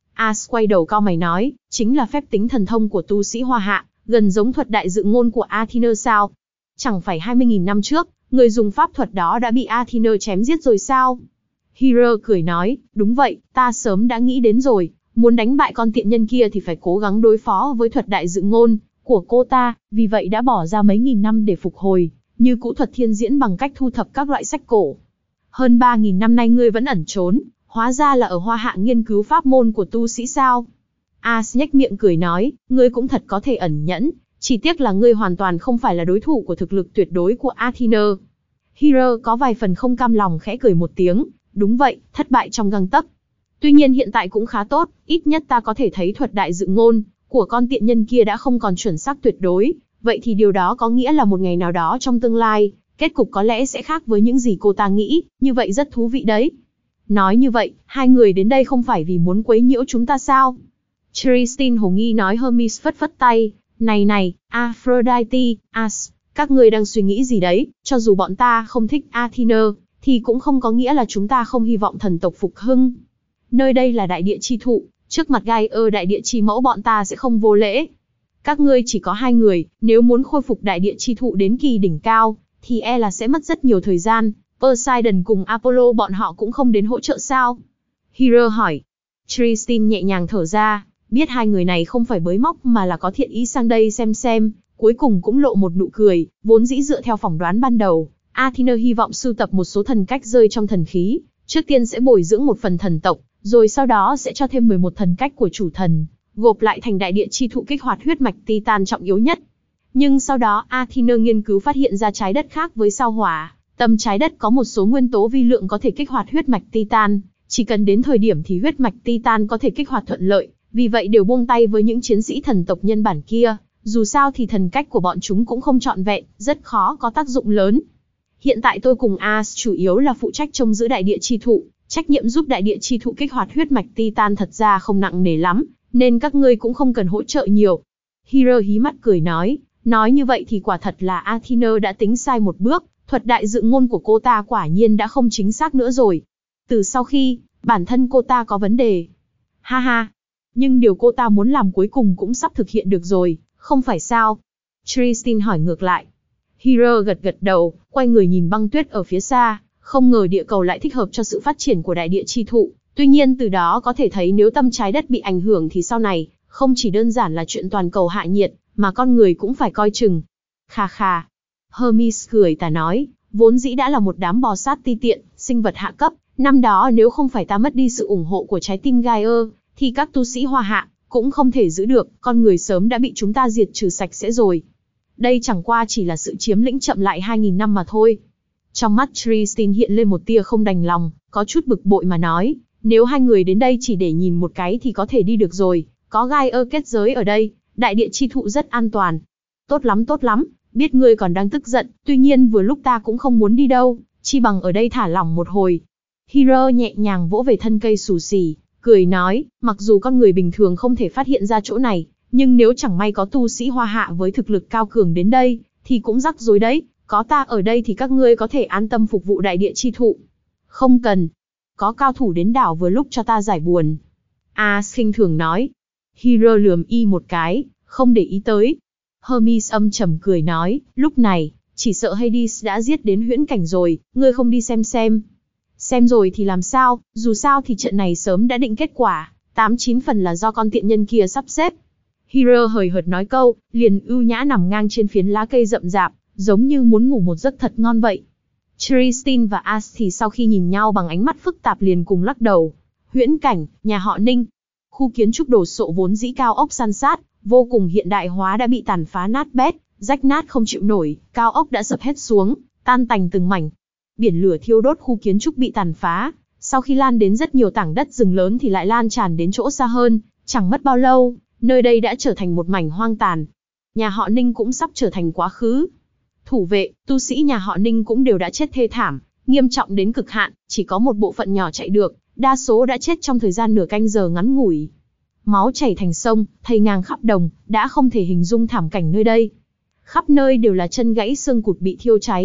As quay đầu cau mày nói, chính là phép tính thần thông của tu sĩ Hoa Hạ, gần giống thuật đại dự ngôn của Athena sao? Chẳng phải 20.000 năm trước, người dùng pháp thuật đó đã bị Athena chém giết rồi sao? Hero cười nói, đúng vậy, ta sớm đã nghĩ đến rồi, muốn đánh bại con tiện nhân kia thì phải cố gắng đối phó với thuật đại dự ngôn của cô ta, vì vậy đã bỏ ra mấy nghìn năm để phục hồi, như cũ thuật thiên diễn bằng cách thu thập các loại sách cổ. Hơn 3.000 năm nay ngươi vẫn ẩn trốn, hóa ra là ở Hoa Hạ nghiên cứu pháp môn của tu sĩ sao? As nhếch miệng cười nói, ngươi cũng thật có thể ẩn nhẫn, chỉ tiếc là ngươi hoàn toàn không phải là đối thủ của thực lực tuyệt đối của Athena. Hero có vài phần không cam lòng khẽ cười một tiếng, đúng vậy, thất bại trong gang tấc. Tuy nhiên hiện tại cũng khá tốt, ít nhất ta có thể thấy thuật đại dự ngôn của con tiện nhân kia đã không còn chuẩn xác tuyệt đối, vậy thì điều đó có nghĩa là một ngày nào đó trong tương lai, kết cục có lẽ sẽ khác với những gì cô ta nghĩ, như vậy rất thú vị đấy. Nói như vậy, hai người đến đây không phải vì muốn quấy nhiễu chúng ta sao? Tristan hồ nghi nói. Hermes phất phất tay, này, Aphrodite, As, các ngươi đang suy nghĩ gì đấy, cho dù bọn ta không thích Athena, thì cũng không có nghĩa là chúng ta không hy vọng thần tộc phục hưng. Nơi đây là đại địa chi thụ, trước mặt Gaia đại địa chi mẫu bọn ta sẽ không vô lễ. Các ngươi chỉ có 2 người, nếu muốn khôi phục đại địa chi thụ đến kỳ đỉnh cao, thì e là sẽ mất rất nhiều thời gian. Poseidon cùng Apollo bọn họ cũng không đến hỗ trợ sao? Hero hỏi. Tristan nhẹ nhàng thở ra, biết hai người này không phải bới móc mà là có thiện ý sang đây xem, cuối cùng cũng lộ một nụ cười, vốn dĩ dựa theo phỏng đoán ban đầu, Athena hy vọng sưu tập một số thần cách rơi trong thần khí, trước tiên sẽ bồi dưỡng một phần thần tộc, rồi sau đó sẽ cho thêm 11 thần cách của chủ thần, gộp lại thành đại địa chi thụ kích hoạt huyết mạch Titan trọng yếu nhất. Nhưng sau đó Athena nghiên cứu phát hiện ra trái đất khác với sao Hỏa, tâm trái đất có một số nguyên tố vi lượng có thể kích hoạt huyết mạch Titan, chỉ cần đến thời điểm thì huyết mạch Titan có thể kích hoạt thuận lợi, vì vậy đều buông tay với những chiến sĩ thần tộc nhân bản kia, dù sao thì thần cách của bọn chúng cũng không trọn vẹn, rất khó có tác dụng lớn. Hiện tại tôi cùng As chủ yếu là phụ trách trông giữ đại địa chi thụ, trách nhiệm giúp đại địa chi thụ kích hoạt huyết mạch Titan thật ra không nặng nề lắm, nên các ngươi cũng không cần hỗ trợ nhiều. Hero hí mắt cười nói như vậy thì quả thật là Athena đã tính sai một bước, thuật đại dự ngôn của cô ta quả nhiên đã không chính xác nữa rồi. Từ sau khi, bản thân cô ta có vấn đề. Ha ha, nhưng điều cô ta muốn làm cuối cùng cũng sắp thực hiện được rồi, không phải sao? Tristan hỏi ngược lại. Hero gật đầu, quay người nhìn băng tuyết ở phía xa, không ngờ địa cầu lại thích hợp cho sự phát triển của đại địa chi thụ. Tuy nhiên từ đó có thể thấy nếu tâm trái đất bị ảnh hưởng thì sau này, không chỉ đơn giản là chuyện toàn cầu hạ nhiệt, mà con người cũng phải coi chừng. Khà. Hermes cười tà nói, vốn dĩ đã là một đám bò sát ti tiện, sinh vật hạ cấp, năm đó nếu không phải ta mất đi sự ủng hộ của trái tim Gaia, thì các tu sĩ Hoa Hạ cũng không thể giữ được, con người sớm đã bị chúng ta diệt trừ sạch sẽ rồi. Đây chẳng qua chỉ là sự chiếm lĩnh chậm lại 2.000 năm mà thôi. Trong mắt Tristan hiện lên một tia không đành lòng, có chút bực bội mà nói, nếu hai người đến đây chỉ để nhìn một cái thì có thể đi được rồi, có Gaia kết giới ở đây, đại địa chi thụ rất an toàn. Tốt lắm, biết ngươi còn đang tức giận, tuy nhiên vừa lúc ta cũng không muốn đi đâu, chi bằng ở đây thả lỏng một hồi. Hero nhẹ nhàng vỗ về thân cây xù xì, cười nói, mặc dù con người bình thường không thể phát hiện ra chỗ này, nhưng nếu chẳng may có tu sĩ Hoa Hạ với thực lực cao cường đến đây, thì cũng rắc rối đấy, có ta ở đây thì các ngươi có thể an tâm phục vụ đại địa chi thụ. Không cần, có cao thủ đến đảo vừa lúc cho ta giải buồn. Khinh thường nói. Hero lườm y một cái, không để ý tới. Hermes âm trầm cười nói, lúc này, chỉ sợ Hades đã giết đến huyễn cảnh rồi, ngươi không đi xem. Xem rồi thì làm sao, dù sao thì trận này sớm đã định kết quả, 8-9 phần là do con tiện nhân kia sắp xếp. Hero hời hợt nói câu, liền ưu nhã nằm ngang trên phiến lá cây rậm rạp, giống như muốn ngủ một giấc thật ngon vậy. Tristan và As thì sau khi nhìn nhau bằng ánh mắt phức tạp liền cùng lắc đầu. Huyễn cảnh, nhà họ Ninh. Khu kiến trúc đồ sộ vốn dĩ cao ốc san sát, vô cùng hiện đại hóa đã bị tàn phá nát bét, rách nát không chịu nổi, cao ốc đã sập hết xuống, tan tành từng mảnh. Biển lửa thiêu đốt khu kiến trúc bị tàn phá, sau khi lan đến rất nhiều tảng đất rừng lớn thì lại lan tràn đến chỗ xa hơn, chẳng mất bao lâu, nơi đây đã trở thành một mảnh hoang tàn. Nhà họ Ninh cũng sắp trở thành quá khứ. Thủ vệ, tu sĩ nhà họ Ninh cũng đều đã chết thê thảm, nghiêm trọng đến cực hạn, chỉ có một bộ phận nhỏ chạy được, đa số đã chết trong thời gian nửa canh giờ ngắn ngủi. Máu chảy thành sông, thây ngang khắp đồng, đã không thể hình dung thảm cảnh nơi đây. Khắp nơi đều là chân gãy xương cụt bị thiêu cháy,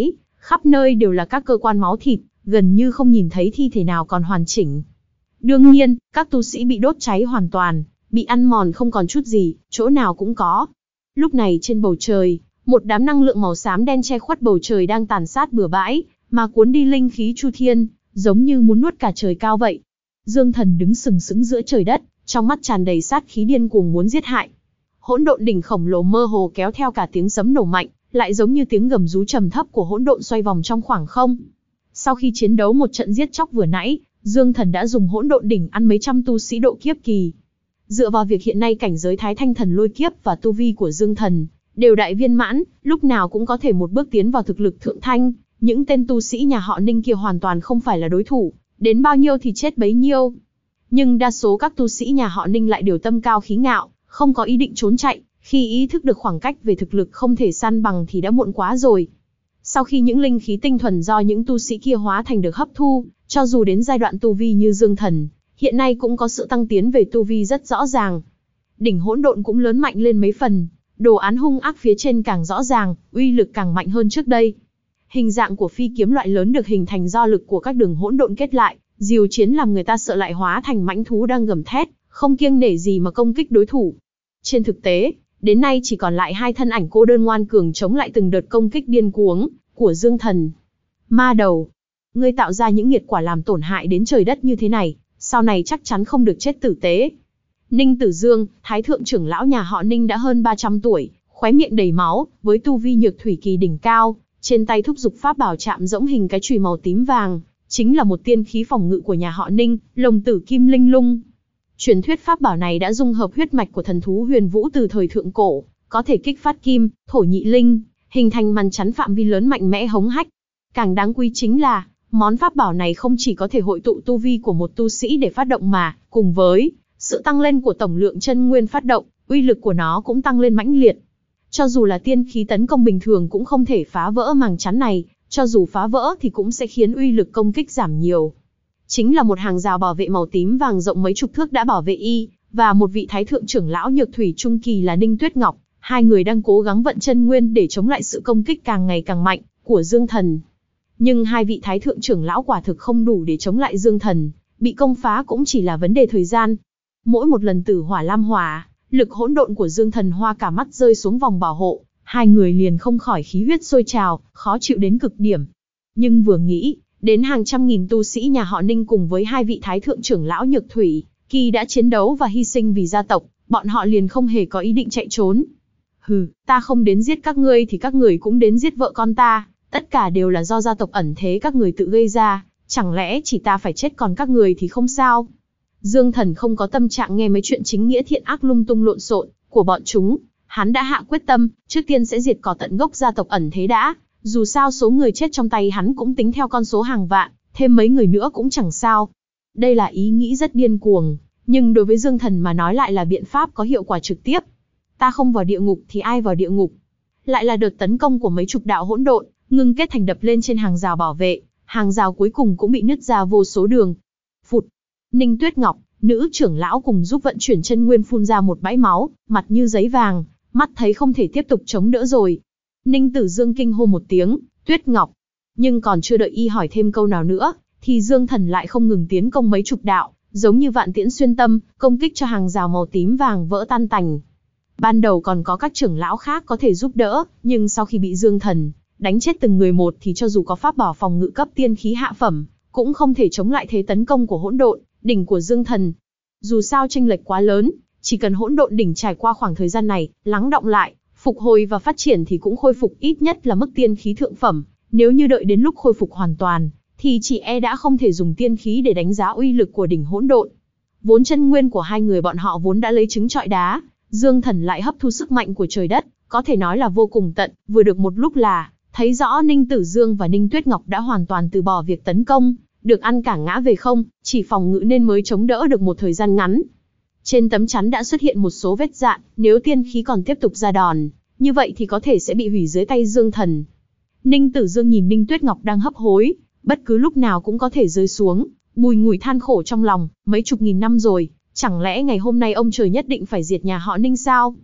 khắp nơi đều là các cơ quan máu thịt, gần như không nhìn thấy thi thể nào còn hoàn chỉnh. Đương nhiên, các tu sĩ bị đốt cháy hoàn toàn, bị ăn mòn không còn chút gì, chỗ nào cũng có. Lúc này trên bầu trời, một đám năng lượng màu xám đen che khuất bầu trời đang tàn sát bừa bãi, mà cuốn đi linh khí chu thiên, giống như muốn nuốt cả trời cao vậy. Dương Thần đứng sừng sững giữa trời đất, trong mắt tràn đầy sát khí điên cuồng muốn giết hại. Hỗn độn đỉnh khổng lồ mơ hồ kéo theo cả tiếng sấm nổ mạnh, lại giống như tiếng gầm rú trầm thấp của hỗn độn xoay vòng trong khoảng không. Sau khi chiến đấu một trận giết chóc vừa nãy, Dương Thần đã dùng hỗn độn đỉnh ăn mấy trăm tu sĩ độ kiếp kỳ. Dựa vào việc hiện nay cảnh giới Thái Thanh Thần Lôi Kiếp và tu vi của Dương Thần đều đại viên mãn, lúc nào cũng có thể một bước tiến vào thực lực thượng thanh, những tên tu sĩ nhà họ Ninh kia hoàn toàn không phải là đối thủ, đến bao nhiêu thì chết bấy nhiêu. Nhưng đa số các tu sĩ nhà họ Ninh lại đều tâm cao khí ngạo, không có ý định trốn chạy, khi ý thức được khoảng cách về thực lực không thể săn bằng thì đã muộn quá rồi. Sau khi những linh khí tinh thuần do những tu sĩ kia hóa thành được hấp thu, cho dù đến giai đoạn tu vi như Dương Thần, hiện nay cũng có sự tăng tiến về tu vi rất rõ ràng. Đỉnh hỗn độn cũng lớn mạnh lên mấy phần, đồ án hung ác phía trên càng rõ ràng, uy lực càng mạnh hơn trước đây. Hình dạng của phi kiếm loại lớn được hình thành do lực của các đường hỗn độn kết lại, diều chiến làm người ta sợ lại hóa thành mãnh thú đang gầm thét, không kiêng nể gì mà công kích đối thủ. Trên thực tế, đến nay chỉ còn lại hai thân ảnh cô đơn ngoan cường chống lại từng đợt công kích điên cuồng của Dương Thần. Ma đầu, ngươi tạo ra những nghiệt quả làm tổn hại đến trời đất như thế này, sau này chắc chắn không được chết tử tế. Ninh Tử Dương, Thái thượng trưởng lão nhà họ Ninh đã hơn 300 tuổi, khóe miệng đầy máu, với tu vi nhược thủy kỳ đỉnh cao, trên tay thúc giục pháp bảo chạm rỗng hình cái chùy màu tím vàng, chính là một tiên khí phòng ngự của nhà họ Ninh, Lồng Tử Kim Linh Lung. Truyền thuyết pháp bảo này đã dung hợp huyết mạch của thần thú Huyền Vũ từ thời thượng cổ, có thể kích phát kim, thổ nhị linh, hình thành màn chắn phạm vi lớn mạnh mẽ hống hách. Càng đáng quý chính là, món pháp bảo này không chỉ có thể hội tụ tu vi của một tu sĩ để phát động mà, cùng với sự tăng lên của tổng lượng chân nguyên phát động, uy lực của nó cũng tăng lên mãnh liệt. Cho dù là tiên khí tấn công bình thường cũng không thể phá vỡ màng chắn này, cho dù phá vỡ thì cũng sẽ khiến uy lực công kích giảm nhiều. Chính là một hàng rào bảo vệ màu tím vàng rộng mấy chục thước đã bảo vệ y, và một vị thái thượng trưởng lão nhược thủy trung kỳ là Ninh Tuyết Ngọc, hai người đang cố gắng vận chân nguyên để chống lại sự công kích càng ngày càng mạnh của Dương Thần. Nhưng hai vị thái thượng trưởng lão quả thực không đủ để chống lại Dương Thần, bị công phá cũng chỉ là vấn đề thời gian. Mỗi một lần tử hỏa lam hỏa, lực hỗn độn của Dương Thần hoa cả mắt rơi xuống vòng bảo hộ, hai người liền không khỏi khí huyết sôi trào, khó chịu đến cực điểm. Nhưng vừa nghĩ đến hàng trăm nghìn tu sĩ nhà họ Ninh cùng với hai vị thái thượng trưởng lão nhược thủy kỳ đã chiến đấu và hy sinh vì gia tộc, bọn họ liền không hề có ý định chạy trốn. Hừ, ta không đến giết các ngươi thì các người cũng đến giết vợ con ta, tất cả đều là do gia tộc ẩn thế các người tự gây ra, chẳng lẽ chỉ ta phải chết còn các người thì không sao? Dương Thần không có tâm trạng nghe mấy chuyện chính nghĩa thiện ác lung tung lộn xộn của bọn chúng, hắn đã hạ quyết tâm, trước tiên sẽ diệt cỏ tận gốc gia tộc ẩn thế đã, dù sao số người chết trong tay hắn cũng tính theo con số hàng vạn, thêm mấy người nữa cũng chẳng sao. Đây là ý nghĩ rất điên cuồng, nhưng đối với Dương Thần mà nói lại là biện pháp có hiệu quả trực tiếp. Ta không vào địa ngục thì ai vào địa ngục? Lại là đợt tấn công của mấy chục đạo hỗn độn, ngưng kết thành đập lên trên hàng rào bảo vệ, hàng rào cuối cùng cũng bị nứt ra vô số đường. Phụt! Ninh Tuyết Ngọc, nữ trưởng lão cùng giúp vận chuyển chân nguyên phun ra một bãi máu, mặt như giấy vàng, mắt thấy không thể tiếp tục chống đỡ rồi. Ninh Tử Dương kinh hô một tiếng, Tuyết Ngọc. Nhưng còn chưa đợi y hỏi thêm câu nào nữa, thì Dương Thần lại không ngừng tiến công mấy chục đạo, giống như vạn tiễn xuyên tâm, công kích cho hàng rào màu tím vàng vỡ tan tành. Ban đầu còn có các trưởng lão khác có thể giúp đỡ, nhưng sau khi bị Dương Thần đánh chết từng người một thì cho dù có pháp bảo phòng ngự cấp tiên khí hạ phẩm, cũng không thể chống lại thế tấn công của hỗn độn đỉnh của Dương Thần. Dù sao chênh lệch quá lớn, chỉ cần hỗn độn đỉnh trải qua khoảng thời gian này, lắng đọng lại, phục hồi và phát triển thì cũng khôi phục ít nhất là mức tiên khí thượng phẩm. Nếu như đợi đến lúc khôi phục hoàn toàn, thì chỉ e đã không thể dùng tiên khí để đánh giá uy lực của đỉnh hỗn độn. Vốn chân nguyên của hai người bọn họ vốn đã lấy trứng trọi đá, Dương Thần lại hấp thu sức mạnh của trời đất, có thể nói là vô cùng tận. Vừa được một lúc là thấy rõ Ninh Tử Dương và Ninh Tuyết Ngọc đã hoàn toàn từ bỏ việc tấn công, được ăn cả ngã về không, chỉ phòng ngự nên mới chống đỡ được một thời gian ngắn. Trên tấm chắn đã xuất hiện một số vết rạn, nếu tiên khí còn tiếp tục ra đòn, như vậy thì có thể sẽ bị hủy dưới tay Dương Thần. Ninh Tử Dương nhìn Ninh Tuyết Ngọc đang hấp hối, bất cứ lúc nào cũng có thể rơi xuống, bùi ngùi than khổ trong lòng, mấy chục nghìn năm rồi, chẳng lẽ ngày hôm nay ông trời nhất định phải diệt nhà họ Ninh sao?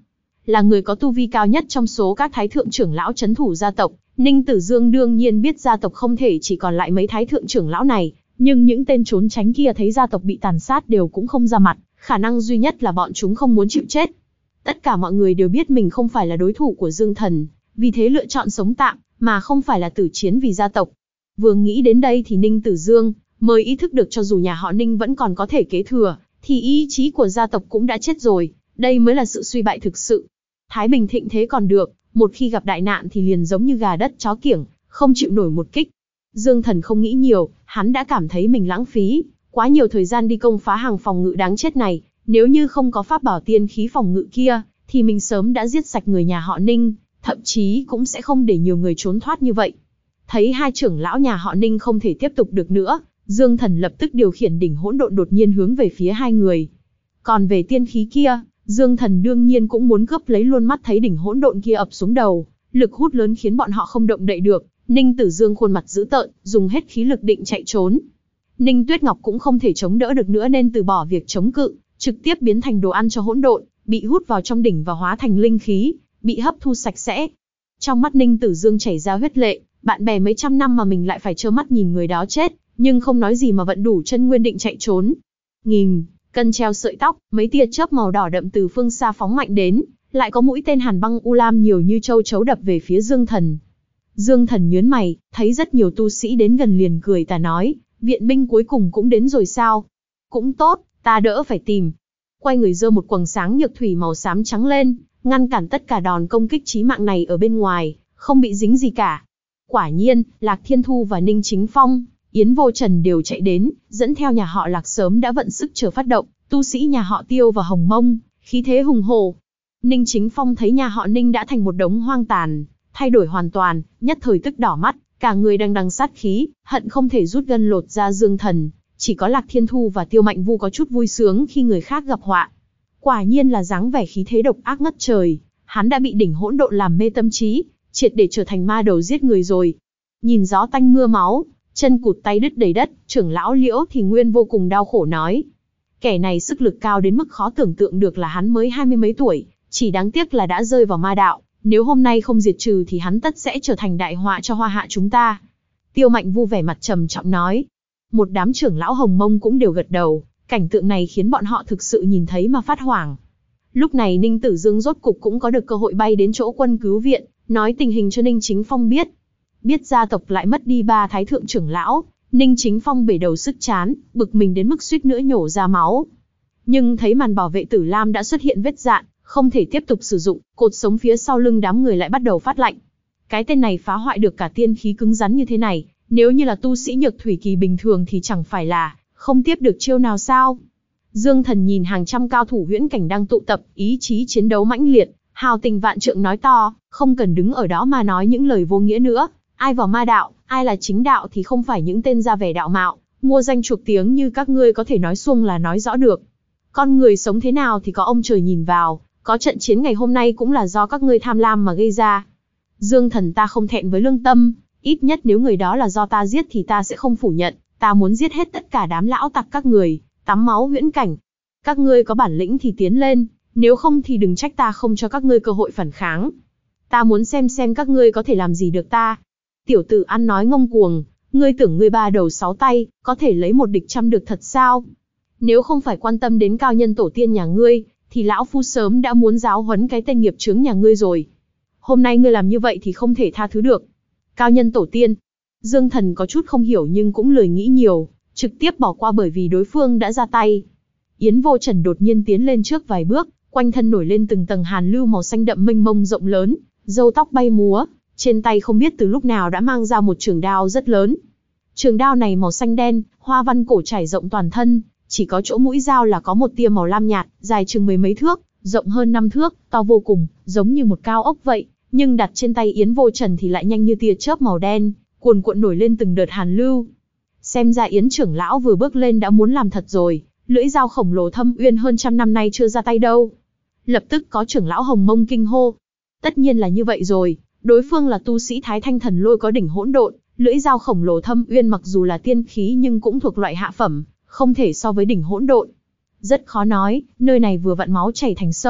là người có tu vi cao nhất trong số các thái thượng trưởng lão trấn thủ gia tộc. Ninh Tử Dương đương nhiên biết gia tộc không thể chỉ còn lại mấy thái thượng trưởng lão này, nhưng những tên trốn tránh kia thấy gia tộc bị tàn sát đều cũng không ra mặt, khả năng duy nhất là bọn chúng không muốn chịu chết. Tất cả mọi người đều biết mình không phải là đối thủ của Dương Thần, vì thế lựa chọn sống tạm, mà không phải là tử chiến vì gia tộc. Vừa nghĩ đến đây thì Ninh Tử Dương mới ý thức được cho dù nhà họ Ninh vẫn còn có thể kế thừa, thì ý chí của gia tộc cũng đã chết rồi, đây mới là sự suy bại thực sự. Thái bình thịnh thế còn được, một khi gặp đại nạn thì liền giống như gà đất chó kiểng, không chịu nổi một kích. Dương Thần không nghĩ nhiều, hắn đã cảm thấy mình lãng phí quá nhiều thời gian đi công phá hàng phòng ngự đáng chết này, nếu như không có pháp bảo tiên khí phòng ngự kia, thì mình sớm đã giết sạch người nhà họ Ninh, thậm chí cũng sẽ không để nhiều người trốn thoát như vậy. Thấy hai trưởng lão nhà họ Ninh không thể tiếp tục được nữa, Dương Thần lập tức điều khiển đỉnh hỗn độn đột nhiên hướng về phía hai người. Còn về tiên khí kia, Dương Thần đương nhiên cũng muốn cướp lấy luôn, mắt thấy đỉnh hỗn độn kia ập xuống đầu, lực hút lớn khiến bọn họ không động đậy được. Ninh Tử Dương khuôn mặt dữ tợn, dùng hết khí lực định chạy trốn. Ninh Tuyết Ngọc cũng không thể chống đỡ được nữa nên từ bỏ việc chống cự, trực tiếp biến thành đồ ăn cho hỗn độn, bị hút vào trong đỉnh và hóa thành linh khí, bị hấp thu sạch sẽ. Trong mắt Ninh Tử Dương chảy ra huyết lệ, bạn bè mấy trăm năm mà mình lại phải trơ mắt nhìn người đó chết, nhưng không nói gì mà vận đủ chân nguyên định chạy trốn. Nghìn cân treo sợi tóc, mấy tia chớp màu đỏ đậm từ phương xa phóng mạnh đến, lại có mũi tên hàn băng u lam nhiều như châu chấu đập về phía Dương Thần. Dương Thần nhướng mày, thấy rất nhiều tu sĩ đến gần liền cười tà nói, viện binh cuối cùng cũng đến rồi sao? Cũng tốt, ta đỡ phải tìm. Quay người giơ một quầng sáng nhược thủy màu xám trắng lên, ngăn cản tất cả đòn công kích chí mạng này ở bên ngoài, không bị dính gì cả. Quả nhiên, Lạc Thiên Thu và Ninh Chính Phong, Yến Vô Trần đều chạy đến, dẫn theo nhà họ Lạc sớm đã vận sức chờ phát động, tu sĩ nhà họ Tiêu và Hồng Mông, khí thế hùng hổ. Ninh Chính Phong thấy nhà họ Ninh đã thành một đống hoang tàn, thay đổi hoàn toàn, nhất thời tức đỏ mắt, cả người đằng đằng sát khí, hận không thể rút gân lột ra Dương Thần. Chỉ có Lạc Thiên Thu và Tiêu Mạnh Vu có chút vui sướng khi người khác gặp họa. Quả nhiên là dáng vẻ khí thế độc ác ngất trời, hắn đã bị đỉnh hỗn độn làm mê tâm trí, triệt để trở thành ma đầu giết người rồi. Nhìn gió tanh mưa máu, chân cụt tay đứt đầy đất, trưởng lão Liễu thì Nguyên vô cùng đau khổ nói. Kẻ này sức lực cao đến mức khó tưởng tượng được, là hắn mới 20 mấy tuổi, chỉ đáng tiếc là đã rơi vào ma đạo, nếu hôm nay không diệt trừ thì hắn tất sẽ trở thành đại họa cho Hoa Hạ chúng ta. Tiêu Mạnh Vu vẻ mặt trầm trọng nói. Một đám trưởng lão Hồng Mông cũng đều gật đầu, cảnh tượng này khiến bọn họ thực sự nhìn thấy mà phát hoảng. Lúc này Ninh Tử Dương rốt cục cũng có được cơ hội bay đến chỗ quân cứu viện, nói tình hình cho Ninh Chính Phong biết. Biết gia tộc lại mất đi 3 thái thượng trưởng lão, Ninh Chính Phong bể đầu sức chán, bực mình đến mức suýt nữa nhổ ra máu. Nhưng thấy màn bảo vệ Tử Lam đã xuất hiện vết dạn, không thể tiếp tục sử dụng, cột sống phía sau lưng đám người lại bắt đầu phát lạnh. Cái tên này phá hoại được cả tiên khí cứng rắn như thế này, nếu như là tu sĩ nhược thủy kỳ bình thường thì chẳng phải là không tiếp được chiêu nào sao? Dương Thần nhìn hàng trăm cao thủ huyễn cảnh đang tụ tập, ý chí chiến đấu mãnh liệt, hào tình vạn trượng nói to, không cần đứng ở đó mà nói những lời vô nghĩa nữa. Ai vào ma đạo, ai là chính đạo thì không phải những tên ra vẻ đạo mạo, mua danh chuộc tiếng như các ngươi có thể nói suông là nói rõ được. Con người sống thế nào thì có ông trời nhìn vào, có trận chiến ngày hôm nay cũng là do các ngươi tham lam mà gây ra. Dương Thần ta không thẹn với lương tâm, ít nhất nếu người đó là do ta giết thì ta sẽ không phủ nhận, ta muốn giết hết tất cả đám lão tặc các người, tắm máu huyễn cảnh. Các ngươi có bản lĩnh thì tiến lên, nếu không thì đừng trách ta không cho các ngươi cơ hội phản kháng. Ta muốn xem các ngươi có thể làm gì được ta. Tiểu tử ăn nói ngông cuồng, ngươi tưởng ngươi 3 đầu 6 tay, có thể lấy 1 địch 100 được thật sao? Nếu không phải quan tâm đến cao nhân tổ tiên nhà ngươi, thì lão phu sớm đã muốn giáo huấn cái tên nghiệp chướng nhà ngươi rồi. Hôm nay ngươi làm như vậy thì không thể tha thứ được. Cao nhân tổ tiên. Dương Thần có chút không hiểu nhưng cũng lười nghĩ nhiều, trực tiếp bỏ qua bởi vì đối phương đã ra tay. Yến Vô Trần đột nhiên tiến lên trước vài bước, quanh thân nổi lên từng tầng hàn lưu màu xanh đậm mênh mông rộng lớn, râu tóc bay múa, trên tay không biết từ lúc nào đã mang ra một trường đao rất lớn. Trường đao này màu xanh đen, hoa văn cổ trải rộng toàn thân, chỉ có chỗ mũi dao là có một tia màu lam nhạt, dài chừng 10 mấy thước, rộng hơn 5 thước, to vô cùng, giống như một cao ốc vậy, nhưng đặt trên tay Yến Vô Trần thì lại nhanh như tia chớp màu đen, cuồn cuộn nổi lên từng đợt hàn lưu. Xem ra Yến trưởng lão vừa bước lên đã muốn làm thật rồi, lưỡi dao khổng lồ thâm uyên hơn 100 năm nay chưa ra tay đâu. Lập tức có trưởng lão Hồng Mông kinh hô. Tất nhiên là như vậy rồi, đối phương là tu sĩ Thái Thanh Thần Lôi có đỉnh hỗn độn, lưỡi dao khổng lồ thâm uyên mặc dù là tiên khí nhưng cũng thuộc loại hạ phẩm, không thể so với đỉnh hỗn độn. Rất khó nói, nơi này vừa vặn máu chảy thành sông,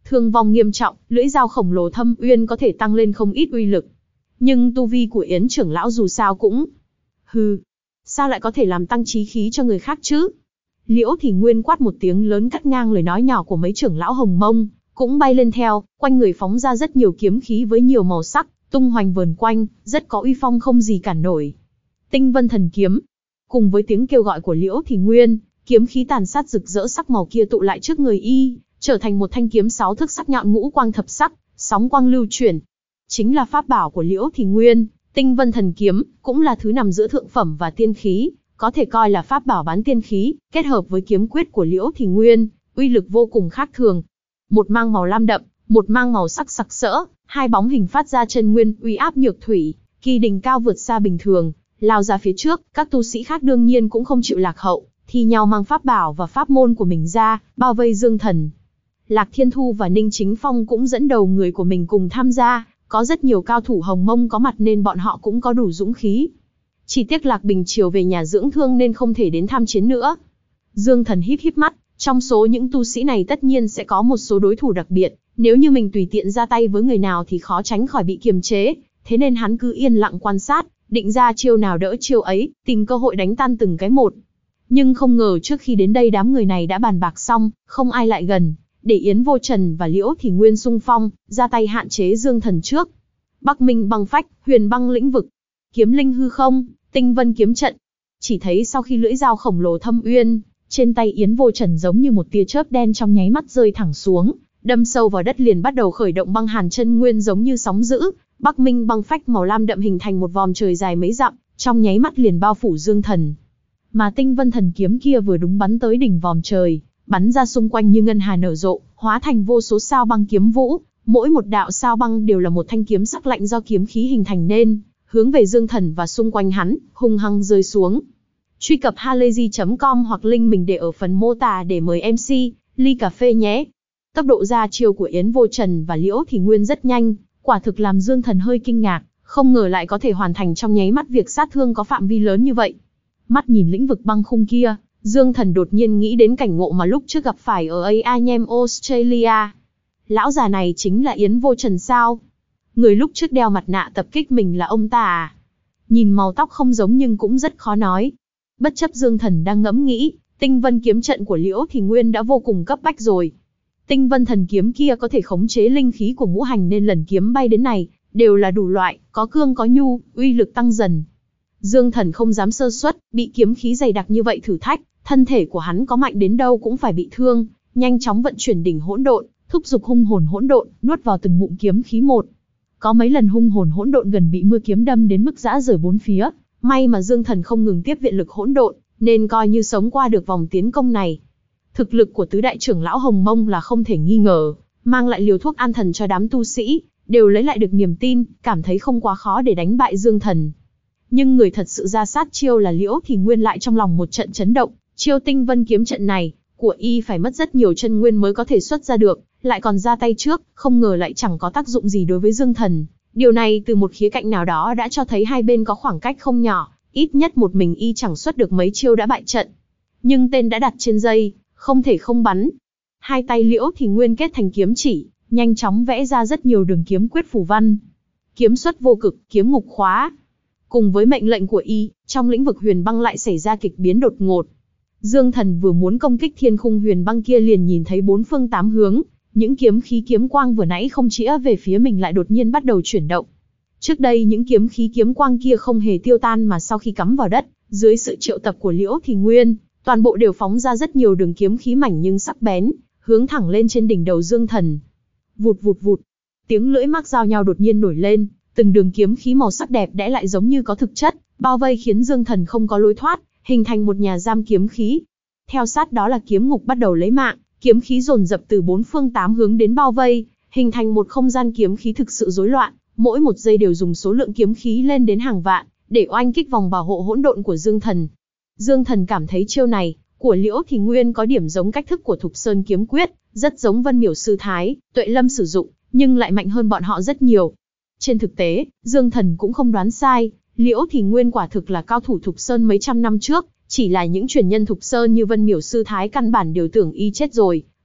thương vong nghiêm trọng, lưỡi dao khổng lồ thâm uyên có thể tăng lên không ít uy lực. Nhưng tu vi của Yến trưởng lão dù sao cũng... sao lại có thể làm tăng chí khí cho người khác chứ? Liễu Thì Nguyên quát một tiếng lớn cắt ngang lời nói nhỏ của mấy trưởng lão Hồng Mông, cũng bay lên theo, quanh người phóng ra rất nhiều kiếm khí với nhiều màu sắc, tung hoành vờn quanh, rất có uy phong không gì cản nổi. Tinh Vân Thần Kiếm. Cùng với tiếng kêu gọi của Liễu Thì Nguyên, kiếm khí tàn sát rực rỡ sắc màu kia tụ lại trước người y, trở thành một thanh kiếm 6 thước sắc nhọn ngũ quang thập sắc, sóng quang lưu chuyển. Chính là pháp bảo của Liễu Thì Nguyên, Tinh Vân Thần Kiếm, cũng là thứ nằm giữa thượng phẩm và tiên khí, có thể coi là pháp bảo bán tiên khí, kết hợp với kiếm quyết của Liễu Thì Nguyên, uy lực vô cùng khác thường. Một mang màu lam đậm, một mang màu sắc sặc sỡ, hai bóng hình phát ra chân nguyên uy áp nhược thủy, kỳ đỉnh cao vượt xa bình thường, lao ra phía trước, các tu sĩ khác đương nhiên cũng không chịu lạc hậu, thì nhau mang pháp bảo và pháp môn của mình ra, bao vây Dương Thần. Lạc Thiên Thu và Ninh Chính Phong cũng dẫn đầu người của mình cùng tham gia, có rất nhiều cao thủ Hồng Mông có mặt nên bọn họ cũng có đủ dũng khí. Chỉ tiếc Lạc Bình chiều về nhà dưỡng thương nên không thể đến tham chiến nữa. Dương Thần híp híp mắt, trong số những tu sĩ này tất nhiên sẽ có một số đối thủ đặc biệt, nếu như mình tùy tiện ra tay với người nào thì khó tránh khỏi bị kiềm chế, thế nên hắn cứ yên lặng quan sát, định ra chiêu nào đỡ chiêu ấy, tìm cơ hội đánh tan từng cái một. Nhưng không ngờ trước khi đến đây đám người này đã bàn bạc xong, không ai lại gần, để Yến Vô Trần và Liễu Thì Nguyên xung phong, ra tay hạn chế Dương Thần trước. Bắc Minh băng phách, huyền băng lĩnh vực, kiếm linh hư không, tinh vân kiếm trận. Chỉ thấy sau khi lưỡi dao khổng lồ thâm uyên, trên tay Yến Vô Trần giống như một tia chớp đen trong nháy mắt rơi thẳng xuống, đâm sâu vào đất liền bắt đầu khởi động băng hàn chân nguyên giống như sóng dữ. Bắc Minh băng phách màu lam đậm hình thành một vòm trời dài mấy dặm, trong nháy mắt liền bao phủ Dương Thần. Mà Tinh Vân Thần Kiếm kia vừa đúng bắn tới đỉnh vòm trời, bắn ra xung quanh như ngân hà nở rộ, hóa thành vô số sao băng kiếm vũ, mỗi một đạo sao băng đều là một thanh kiếm sắc lạnh do kiếm khí hình thành nên, hướng về Dương Thần và xung quanh hắn, hung hăng rơi xuống. Truy cập halayzi.com hoặc link mình để ở phần mô tả để mời MC ly cà phê nhé. Tốc độ ra chiêu của Yến Vô Trần và Liễu Thì Nguyên rất nhanh, quả thực làm Dương Thần hơi kinh ngạc, không ngờ lại có thể hoàn thành trong nháy mắt việc sát thương có phạm vi lớn như vậy. Mắt nhìn lĩnh vực băng khung kia, Dương Thần đột nhiên nghĩ đến cảnh ngộ mà lúc trước gặp phải ở A&M Australia. Lão già này chính là Yến Vô Trần sao? Người lúc trước đeo mặt nạ tập kích mình là ông ta à? Nhìn màu tóc không giống nhưng cũng rất khó nói. Bất chấp Dương Thần đang ngẫm nghĩ, Tinh Vân kiếm trận của Liễu Thì Nguyên đã vô cùng cấp bách rồi. Tinh Vân thần kiếm kia có thể khống chế linh khí của ngũ hành nên lần kiếm bay đến này, đều là đủ loại, có cương có nhu, uy lực tăng dần. Dương Thần không dám sơ suất, bị kiếm khí dày đặc như vậy thử thách, thân thể của hắn có mạnh đến đâu cũng phải bị thương, nhanh chóng vận chuyển đỉnh hỗn độn, thúc giục hung hồn hỗn độn, nuốt vào từng ngụm kiếm khí một. Có mấy lần hung hồn hỗn độn gần bị mưa kiếm đâm đến mức rã rời bốn phía, may mà Dương Thần không ngừng tiếp viện lực hỗn độn, nên coi như sống qua được vòng tiến công này. Thực lực của tứ đại trưởng lão Hồng Mông là không thể nghi ngờ, mang lại liều thuốc an thần cho đám tu sĩ, đều lấy lại được niềm tin, cảm thấy không quá khó để đánh bại Dương Thần. Nhưng người thật sự ra sát chiêu là Liễu Thì Nguyên lại trong lòng một trận chấn động, chiêu Tinh Vân kiếm trận này, của y phải mất rất nhiều chân nguyên mới có thể xuất ra được, lại còn ra tay trước, không ngờ lại chẳng có tác dụng gì đối với Dương Thần. Điều này từ một khía cạnh nào đó đã cho thấy hai bên có khoảng cách không nhỏ, ít nhất một mình y chẳng xuất được mấy chiêu đã bại trận. Nhưng tên đã đặt trên dây, không thể không bắn. Hai tay Liễu Thì Nguyên kết thành kiếm chỉ, nhanh chóng vẽ ra rất nhiều đường kiếm quyết phù văn. Kiếm xuất vô cực, kiếm ngục khóa. Cùng với mệnh lệnh của y, trong lĩnh vực huyền băng lại xảy ra kịch biến đột ngột. Dương Thần vừa muốn công kích thiên khung huyền băng kia liền nhìn thấy bốn phương tám hướng, những kiếm khí kiếm quang vừa nãy không chĩa về phía mình lại đột nhiên bắt đầu chuyển động. Trước đây những kiếm khí kiếm quang kia không hề tiêu tan mà sau khi cắm vào đất, dưới sự triệu tập của Liễu Thì Nguyên, toàn bộ đều phóng ra rất nhiều đường kiếm khí mảnh nhưng sắc bén, hướng thẳng lên trên đỉnh đầu Dương Thần. Vụt vụt vụt, tiếng lưỡi mác giao nhau đột nhiên nổi lên, từng đường kiếm khí màu sắc đẹp đẽ lại giống như có thực chất, bao vây khiến Dương Thần không có lối thoát, hình thành một nhà giam kiếm khí. Theo sát đó là kiếm ngục bắt đầu lấy mạng, kiếm khí dồn dập từ bốn phương tám hướng đến bao vây, hình thành một không gian kiếm khí thực sự rối loạn, mỗi một giây đều dùng số lượng kiếm khí lên đến hàng vạn, để oanh kích vòng bảo hộ hỗn độn của Dương Thần. Dương Thần cảm thấy chiêu này của Liễu Thì Nguyên có điểm giống cách thức của Thục Sơn kiếm quyết, rất giống Vân Miểu sư thái, Tuệ Lâm sử dụng, nhưng lại mạnh hơn bọn họ rất nhiều. Trên thực tế, Dương Thần cũng không đoán sai, Liễu Thì Nguyên quả thực là cao thủ Thục Sơn mấy trăm năm trước, chỉ là những truyền nhân Thục Sơn như Vân Miểu sư thái căn bản đều tưởng y chết rồi,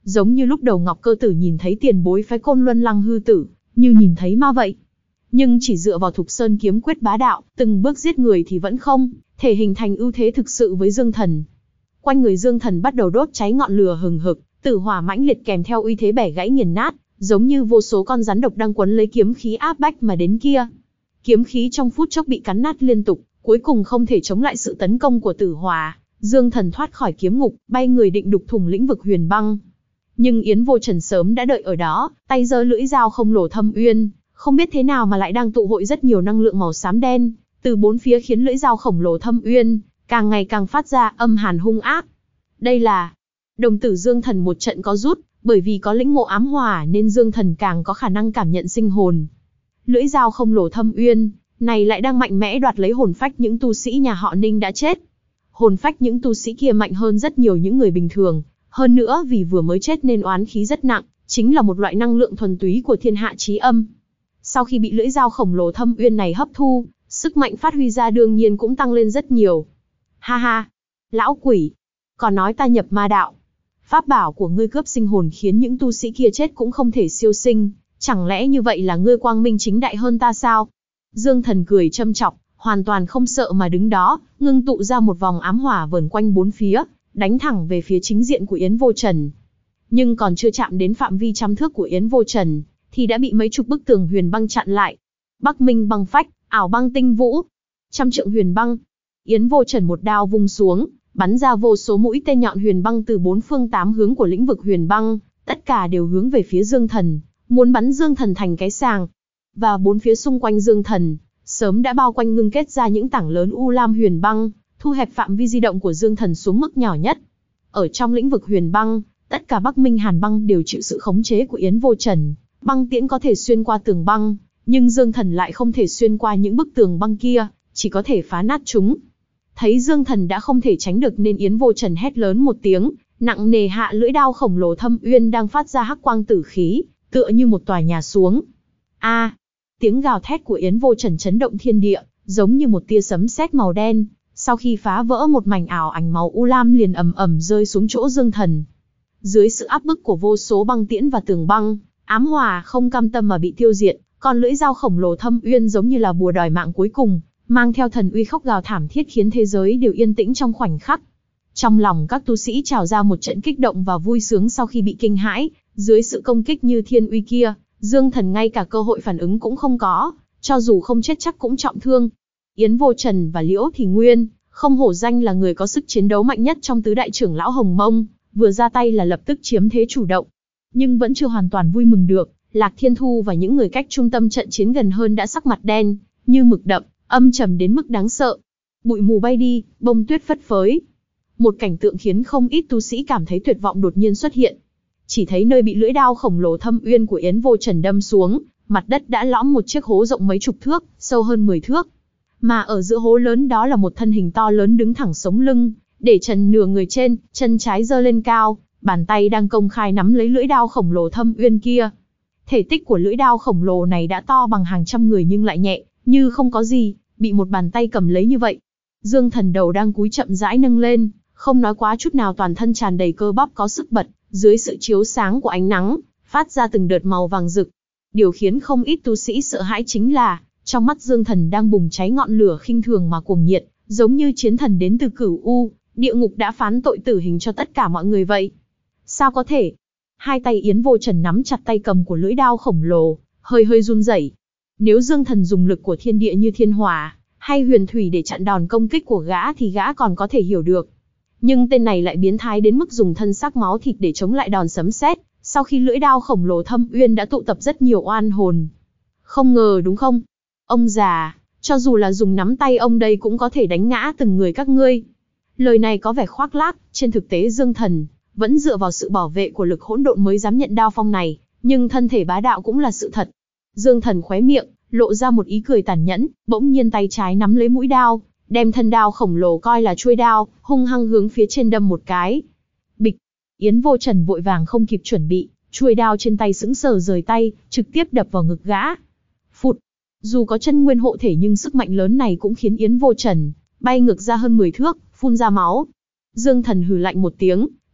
giống như lúc đầu Ngọc Cơ Tử nhìn thấy tiền bối phái Côn Luân Lăng Hư Tử, như nhìn thấy ma vậy. Nhưng chỉ dựa vào Thục Sơn kiếm quyết bá đạo, từng bước giết người thì vẫn không thể hình thành ưu thế thực sự với Dương Thần. Quanh người Dương Thần bắt đầu đốt cháy ngọn lửa hừng hực, tử hỏa mãnh liệt kèm theo uy thế bẻ gãy nghiền nát, giống như vô số con rắn độc đang quấn lấy kiếm khí áp bách mà đến kia. Kiếm khí trong phút chốc bị cắn nát liên tục, cuối cùng không thể chống lại sự tấn công của tử hỏa. Dương Thần thoát khỏi kiếm ngục, bay người định đục thủng lĩnh vực huyền băng. Nhưng Yến Vô Trần sớm đã đợi ở đó, tay giơ lưỡi dao không lồ thâm uyên, không biết thế nào mà lại đang tụ hội rất nhiều năng lượng màu xám đen, từ bốn phía khiến lưỡi dao khổng lồ thâm uyên càng ngày càng phát ra âm hàn hung ác. Đây là đồng tử Dương Thần một trận có rút, bởi vì có lĩnh ngộ ám hỏa nên Dương Thần càng có khả năng cảm nhận sinh hồn. Lưỡi dao không lồ thâm uyên này lại đang mạnh mẽ đoạt lấy hồn phách những tu sĩ nhà họ Ninh đã chết. Hồn phách những tu sĩ kia mạnh hơn rất nhiều những người bình thường, hơn nữa vì vừa mới chết nên oán khí rất nặng, chính là một loại năng lượng thuần túy của thiên hạ chí âm. Sau khi bị lưỡi dao khổng lồ thâm uyên này hấp thu, sức mạnh phát huy ra đương nhiên cũng tăng lên rất nhiều. Ha ha, lão quỷ, còn nói ta nhập ma đạo. Pháp bảo của ngươi cướp sinh hồn khiến những tu sĩ kia chết cũng không thể siêu sinh, chẳng lẽ như vậy là ngươi quang minh chính đại hơn ta sao? Dương Thần cười châm chọc, hoàn toàn không sợ mà đứng đó, ngưng tụ ra một vòng ám hỏa vờn quanh bốn phía, đánh thẳng về phía chính diện của Yến Vô Trần. Nhưng còn chưa chạm đến phạm vi trăm thước của Yến Vô Trần, thì đã bị mấy chục bức tường huyền băng chặn lại. Bắc Minh băng phách, ảo băng tinh vũ, trăm trượng huyền băng. Yến Vô Trần một đao vung xuống, bắn ra vô số mũi tên nhọn huyền băng từ bốn phương tám hướng của lĩnh vực huyền băng, tất cả đều hướng về phía Dương Thần, muốn bắn Dương Thần thành cái sàng. Và bốn phía xung quanh Dương Thần, sớm đã bao quanh ngưng kết ra những tảng lớn u lam huyền băng, thu hẹp phạm vi di động của Dương Thần xuống mức nhỏ nhất. Ở trong lĩnh vực huyền băng, tất cả Bắc Minh Hàn băng đều chịu sự khống chế của Yến Vô Trần. Băng tiễn có thể xuyên qua tường băng, nhưng Dương Thần lại không thể xuyên qua những bức tường băng kia, chỉ có thể phá nát chúng. Thấy Dương Thần đã không thể tránh được nên Yến Vô Trần hét lớn một tiếng, nặng nề hạ lưỡi đao khổng lồ thâm uyên đang phát ra hắc quang tử khí, tựa như một tòa nhà xuống. A! Tiếng gào thét của Yến Vô Trần chấn động thiên địa, giống như một tia sấm sét màu đen, sau khi phá vỡ một mảnh ảo ảnh màu u lam liền ầm ầm rơi xuống chỗ Dương Thần. Dưới sự áp bức của vô số băng tiễn và tường băng, ám hỏa không cam tâm mà bị tiêu diệt, còn lưỡi dao khổng lồ thâm uyên giống như là bùa đòi mạng cuối cùng, mang theo thần uy khóc gào thảm thiết khiến thế giới đều yên tĩnh trong khoảnh khắc. Trong lòng các tu sĩ trào ra một trận kích động và vui sướng sau khi bị kinh hãi, dưới sự công kích như thiên uy kia, Dương Thần ngay cả cơ hội phản ứng cũng không có, cho dù không chết chắc cũng trọng thương. Yến Vô Trần và Liễu Thì Nguyên, không hổ danh là người có sức chiến đấu mạnh nhất trong tứ đại trưởng lão Hồng Mông, vừa ra tay là lập tức chiếm thế chủ động. Nhưng vẫn chưa hoàn toàn vui mừng được, Lạc Thiên Thu và những người cách trung tâm trận chiến gần hơn đã sắc mặt đen, như mực đậm, âm trầm đến mức đáng sợ. Bụi mù bay đi, bông tuyết phất phới. Một cảnh tượng khiến không ít tu sĩ cảm thấy tuyệt vọng đột nhiên xuất hiện. Chỉ thấy nơi bị lưỡi đao khổng lồ thâm uyên của Yến Vô Trần đâm xuống, mặt đất đã lõm một chiếc hố rộng mấy chục thước, sâu hơn 10 thước. Mà ở giữa hố lớn đó là một thân hình to lớn đứng thẳng sống lưng, để trần nửa người trên, chân trái giơ lên cao, bàn tay đang công khai nắm lấy lưỡi đao khổng lồ thâm uyên kia. Thể tích của lưỡi đao khổng lồ này đã to bằng hàng trăm người nhưng lại nhẹ, như không có gì, bị một bàn tay cầm lấy như vậy. Dương Thần đầu đang cúi chậm rãi nâng lên, không nói quá chút nào, toàn thân tràn đầy cơ bắp có sức bật, dưới sự chiếu sáng của ánh nắng, phát ra từng đợt màu vàng rực. Điều khiến không ít tu sĩ sợ hãi chính là, trong mắt Dương Thần đang bùng cháy ngọn lửa khinh thường mà cuồng nhiệt, giống như chiến thần đến từ Cửu U, địa ngục đã phán tội tử hình cho tất cả mọi người vậy. Sao có thể? Hai tay Yến Vô Trần nắm chặt tay cầm của lưỡi đao khổng lồ, hơi hơi run rẩy. Nếu Dương Thần dùng lực của thiên địa như thiên hỏa, hay huyền thủy để chặn đòn công kích của gã thì gã còn có thể hiểu được. Nhưng tên này lại biến thái đến mức dùng thân xác máu thịt để chống lại đòn sấm sét, sau khi lưỡi đao khổng lồ thâm uyên đã tụ tập rất nhiều oan hồn. Không ngờ đúng không? Ông già, cho dù là dùng nắm tay ông đây cũng có thể đánh ngã từng người các ngươi. Lời này có vẻ khoác lác, trên thực tế Dương Thần vẫn dựa vào sự bảo vệ của lực hỗn độn mới dám nhận đao phong này, nhưng thân thể bá đạo cũng là sự thật. Dương Thần khóe miệng, lộ ra một ý cười tàn nhẫn, bỗng nhiên tay trái nắm lấy mũi đao, đem thân đao khổng lồ coi là chuôi đao, hung hăng hướng phía trên đâm một cái. Bịch! Yến Vô Trần vội vàng không kịp chuẩn bị, chuôi đao trên tay sững sờ rời tay, trực tiếp đập vào ngực gã. Phụt! Dù có chân nguyên hộ thể nhưng sức mạnh lớn này cũng khiến Yến Vô Trần bay ngược ra hơn 10 thước, phun ra máu. Dương Thần hừ lạnh một tiếng,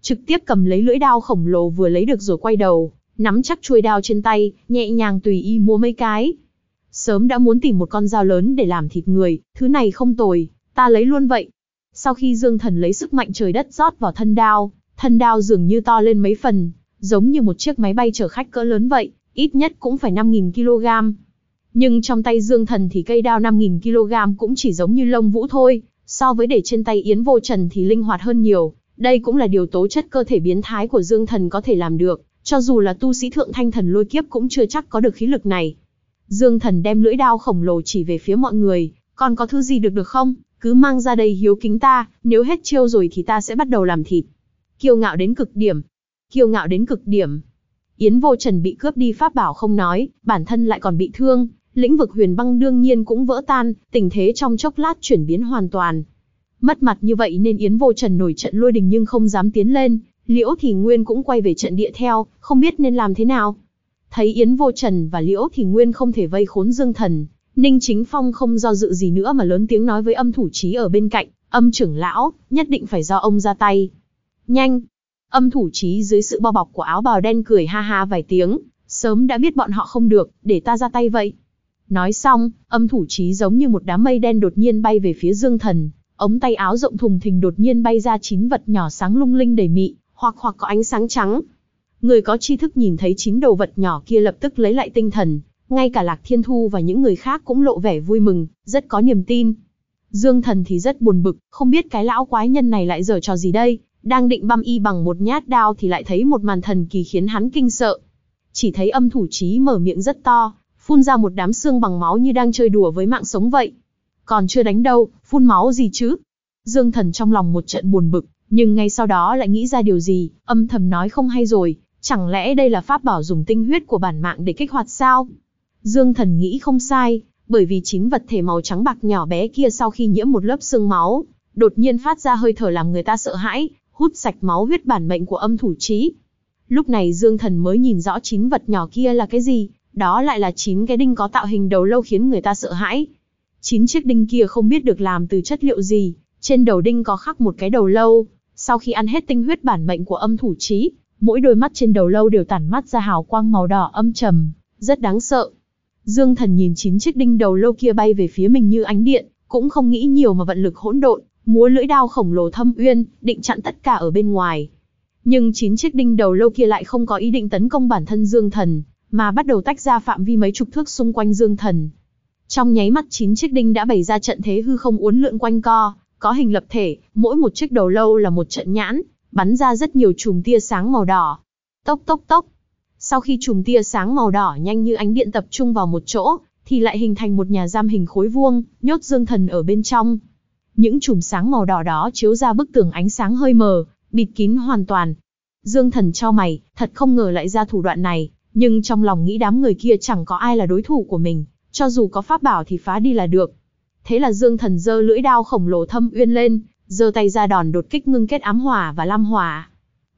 trực tiếp cầm lấy lưỡi đao khổng lồ vừa lấy được rồi quay đầu, nắm chắc chuôi đao trên tay, nhẹ nhàng tùy ý múa mấy cái. Sớm đã muốn tìm một con dao lớn để làm thịt người, thứ này không tồi, ta lấy luôn vậy. Sau khi Dương Thần lấy sức mạnh trời đất rót vào thân đao dường như to lên mấy phần, giống như một chiếc máy bay chở khách cỡ lớn vậy, ít nhất cũng phải 5.000 kg. Nhưng trong tay Dương Thần thì cây đao 5.000 kg cũng chỉ giống như lông vũ thôi, so với để trên tay Yến Vô Trần thì linh hoạt hơn nhiều. Đây cũng là điều tố chất cơ thể biến thái của Dương Thần có thể làm được, cho dù là tu sĩ thượng thanh thần lôi kiếp cũng chưa chắc có được khí lực này. Dương Thần đem lưỡi đao khổng lồ chỉ về phía mọi người, còn có thứ gì được không? Cứ mang ra đây hiếu kính ta, nếu hết chiêu rồi thì ta sẽ bắt đầu làm thịt. Kiêu ngạo đến cực điểm. Kiêu ngạo đến cực điểm. Yến Vô Trần bị cướp đi pháp bảo không nói, bản thân lại còn bị thương, lĩnh vực huyền băng đương nhiên cũng vỡ tan, tình thế trong chốc lát chuyển biến hoàn toàn. Mất mặt như vậy nên Yến Vô Trần nổi trận lôi đình nhưng không dám tiến lên, Liễu Thì Nguyên cũng quay về trận địa theo, không biết nên làm thế nào. Thấy Yến Vô Trần và Liễu Thì Nguyên không thể vây khốn Dương Thần, Ninh Chính Phong không do dự gì nữa mà lớn tiếng nói với Âm Thủ Chí ở bên cạnh, Âm trưởng lão, nhất định phải do ông ra tay. Nhanh! Âm Thủ Chí dưới sự bao bọc của áo bào đen cười ha ha vài tiếng, sớm đã biết bọn họ không được, để ta ra tay vậy. Nói xong, Âm Thủ Chí giống như một đám mây đen đột nhiên bay về phía Dương Thần, ống tay áo rộng thùng thình đột nhiên bay ra 9 vật nhỏ sáng lung linh đầy mị, hoặc có ánh sáng trắng. Người có tri thức nhìn thấy 9 đầu vật nhỏ kia lập tức lấy lại tinh thần, ngay cả Lạc Thiên Thu và những người khác cũng lộ vẻ vui mừng, rất có niềm tin. Dương Thần thì rất buồn bực, không biết cái lão quái nhân này lại giở trò gì đây, đang định băm y bằng một nhát đao thì lại thấy một màn thần kỳ khiến hắn kinh sợ. Chỉ thấy Âm Thủ Chí mở miệng rất to, phun ra một đám xương bằng máu như đang chơi đùa với mạng sống vậy. Còn chưa đánh đâu, phun máu gì chứ? Dương Thần trong lòng một trận buồn bực, nhưng ngay sau đó lại nghĩ ra điều gì, âm thầm nói không hay rồi, chẳng lẽ đây là pháp bảo dùng tinh huyết của bản mạng để kích hoạt sao? Dương Thần nghĩ không sai, bởi vì 9 vật thể màu trắng bạc nhỏ bé kia sau khi nhiễm một lớp xương máu, đột nhiên phát ra hơi thở làm người ta sợ hãi, hút sạch máu huyết bản mệnh của Âm Thủ Chí. Lúc này Dương Thần mới nhìn rõ 9 vật nhỏ kia là cái gì, đó lại là 9 cái đinh có tạo hình đầu lâu khiến người ta sợ hãi. 9 chiếc đinh kia không biết được làm từ chất liệu gì, trên đầu đinh có khắc một cái đầu lâu, sau khi ăn hết tinh huyết bản mệnh của Âm Thủ Chí, mỗi đôi mắt trên đầu lâu đều tản mắt ra hào quang màu đỏ âm trầm, rất đáng sợ. Dương Thần nhìn 9 chiếc đinh đầu lâu kia bay về phía mình như ánh điện, cũng không nghĩ nhiều mà vận lực hỗn độn, múa lưỡi đao khổng lồ thâm uyên, định chặn tất cả ở bên ngoài. Nhưng 9 chiếc đinh đầu lâu kia lại không có ý định tấn công bản thân Dương Thần, mà bắt đầu tách ra phạm vi mấy chục thước xung quanh Dương Thần. Trong nháy mắt 9 chiếc đinh đã bày ra trận thế hư không uốn lượn quanh co, có hình lập thể, mỗi một chiếc đầu lâu là một trận nhãn, bắn ra rất nhiều chùm tia sáng màu đỏ. Tốc tốc tốc. Sau khi chùm tia sáng màu đỏ nhanh như ánh điện tập trung vào một chỗ, thì lại hình thành một nhà giam hình khối vuông, nhốt Dương Thần ở bên trong. Những chùm sáng màu đỏ đó chiếu ra bức tường ánh sáng hơi mờ, bịt kín hoàn toàn. Dương Thần chau mày, thật không ngờ lại ra thủ đoạn này, nhưng trong lòng nghĩ đám người kia chẳng có ai là đối thủ của mình, cho dù có pháp bảo thì phá đi là được. Thế là Dương Thần giơ lưỡi đao khổng lồ thâm uyên lên, giơ tay ra đòn đột kích ngưng kết ám hỏa và lam hỏa.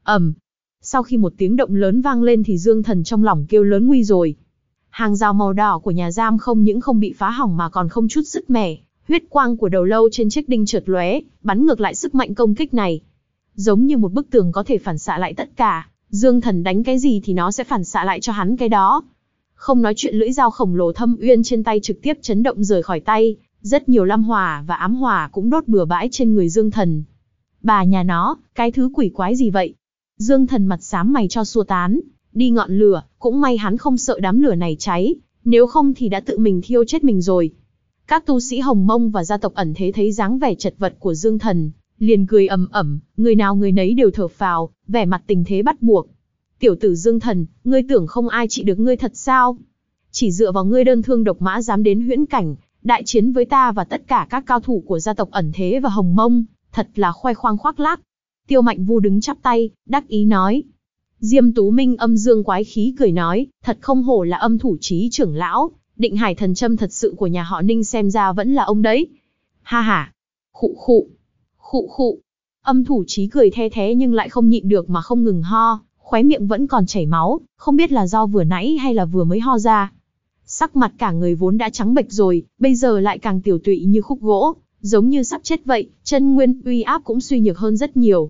Sau khi một tiếng động lớn vang lên thì Dương Thần trong lòng kêu lớn nguy rồi. Hàng rào màu đỏ của nhà giam không những không bị phá hỏng mà còn không chút sức mẻ, huyết quang của đầu lâu trên chiếc đinh chợt lóe, bắn ngược lại sức mạnh công kích này. Giống như một bức tường có thể phản xạ lại tất cả, Dương Thần đánh cái gì thì nó sẽ phản xạ lại cho hắn cái đó. Không nói chuyện lưỡi dao khổng lồ thâm uyên trên tay trực tiếp chấn động rời khỏi tay, rất nhiều lam hỏa và ám hỏa cũng đốt bừa bãi trên người Dương Thần. Bà nhà nó, cái thứ quỷ quái gì vậy? Dương Thần mặt xám mày cho xua tán, đi ngọn lửa, cũng may hắn không sợ đám lửa này cháy, nếu không thì đã tự mình thiêu chết mình rồi. Các tu sĩ Hồng Mông và gia tộc ẩn thế thấy dáng vẻ chật vật của Dương Thần, liền cười ầm ầm, người nào người nấy đều thở phào, vẻ mặt tình thế bắt buộc. Tiểu tử Dương Thần, ngươi tưởng không ai trị được ngươi thật sao? Chỉ dựa vào ngươi đơn thương độc mã dám đến huyễn cảnh, đại chiến với ta và tất cả các cao thủ của gia tộc ẩn thế và Hồng Mông, thật là khoe khoang khoác lác. Tiêu Mạnh Vu đứng chắp tay, đắc ý nói. Diêm Tú Minh âm dương quái khí cười nói, thật không hổ là Âm Thủ Chí trưởng lão, Định Hải thần châm thật sự của nhà họ Ninh xem ra vẫn là ông đấy. Ha ha. Khụ khụ. Khụ khụ. Âm Thủ Chí cười the thé nhưng lại không nhịn được mà không ngừng ho, khóe miệng vẫn còn chảy máu, không biết là do vừa nãy hay là vừa mới ho ra. Sắc mặt cả người vốn đã trắng bệch rồi, bây giờ lại càng tiểu tụy như khúc gỗ, giống như sắp chết vậy, chân nguyên uy áp cũng suy nhược hơn rất nhiều.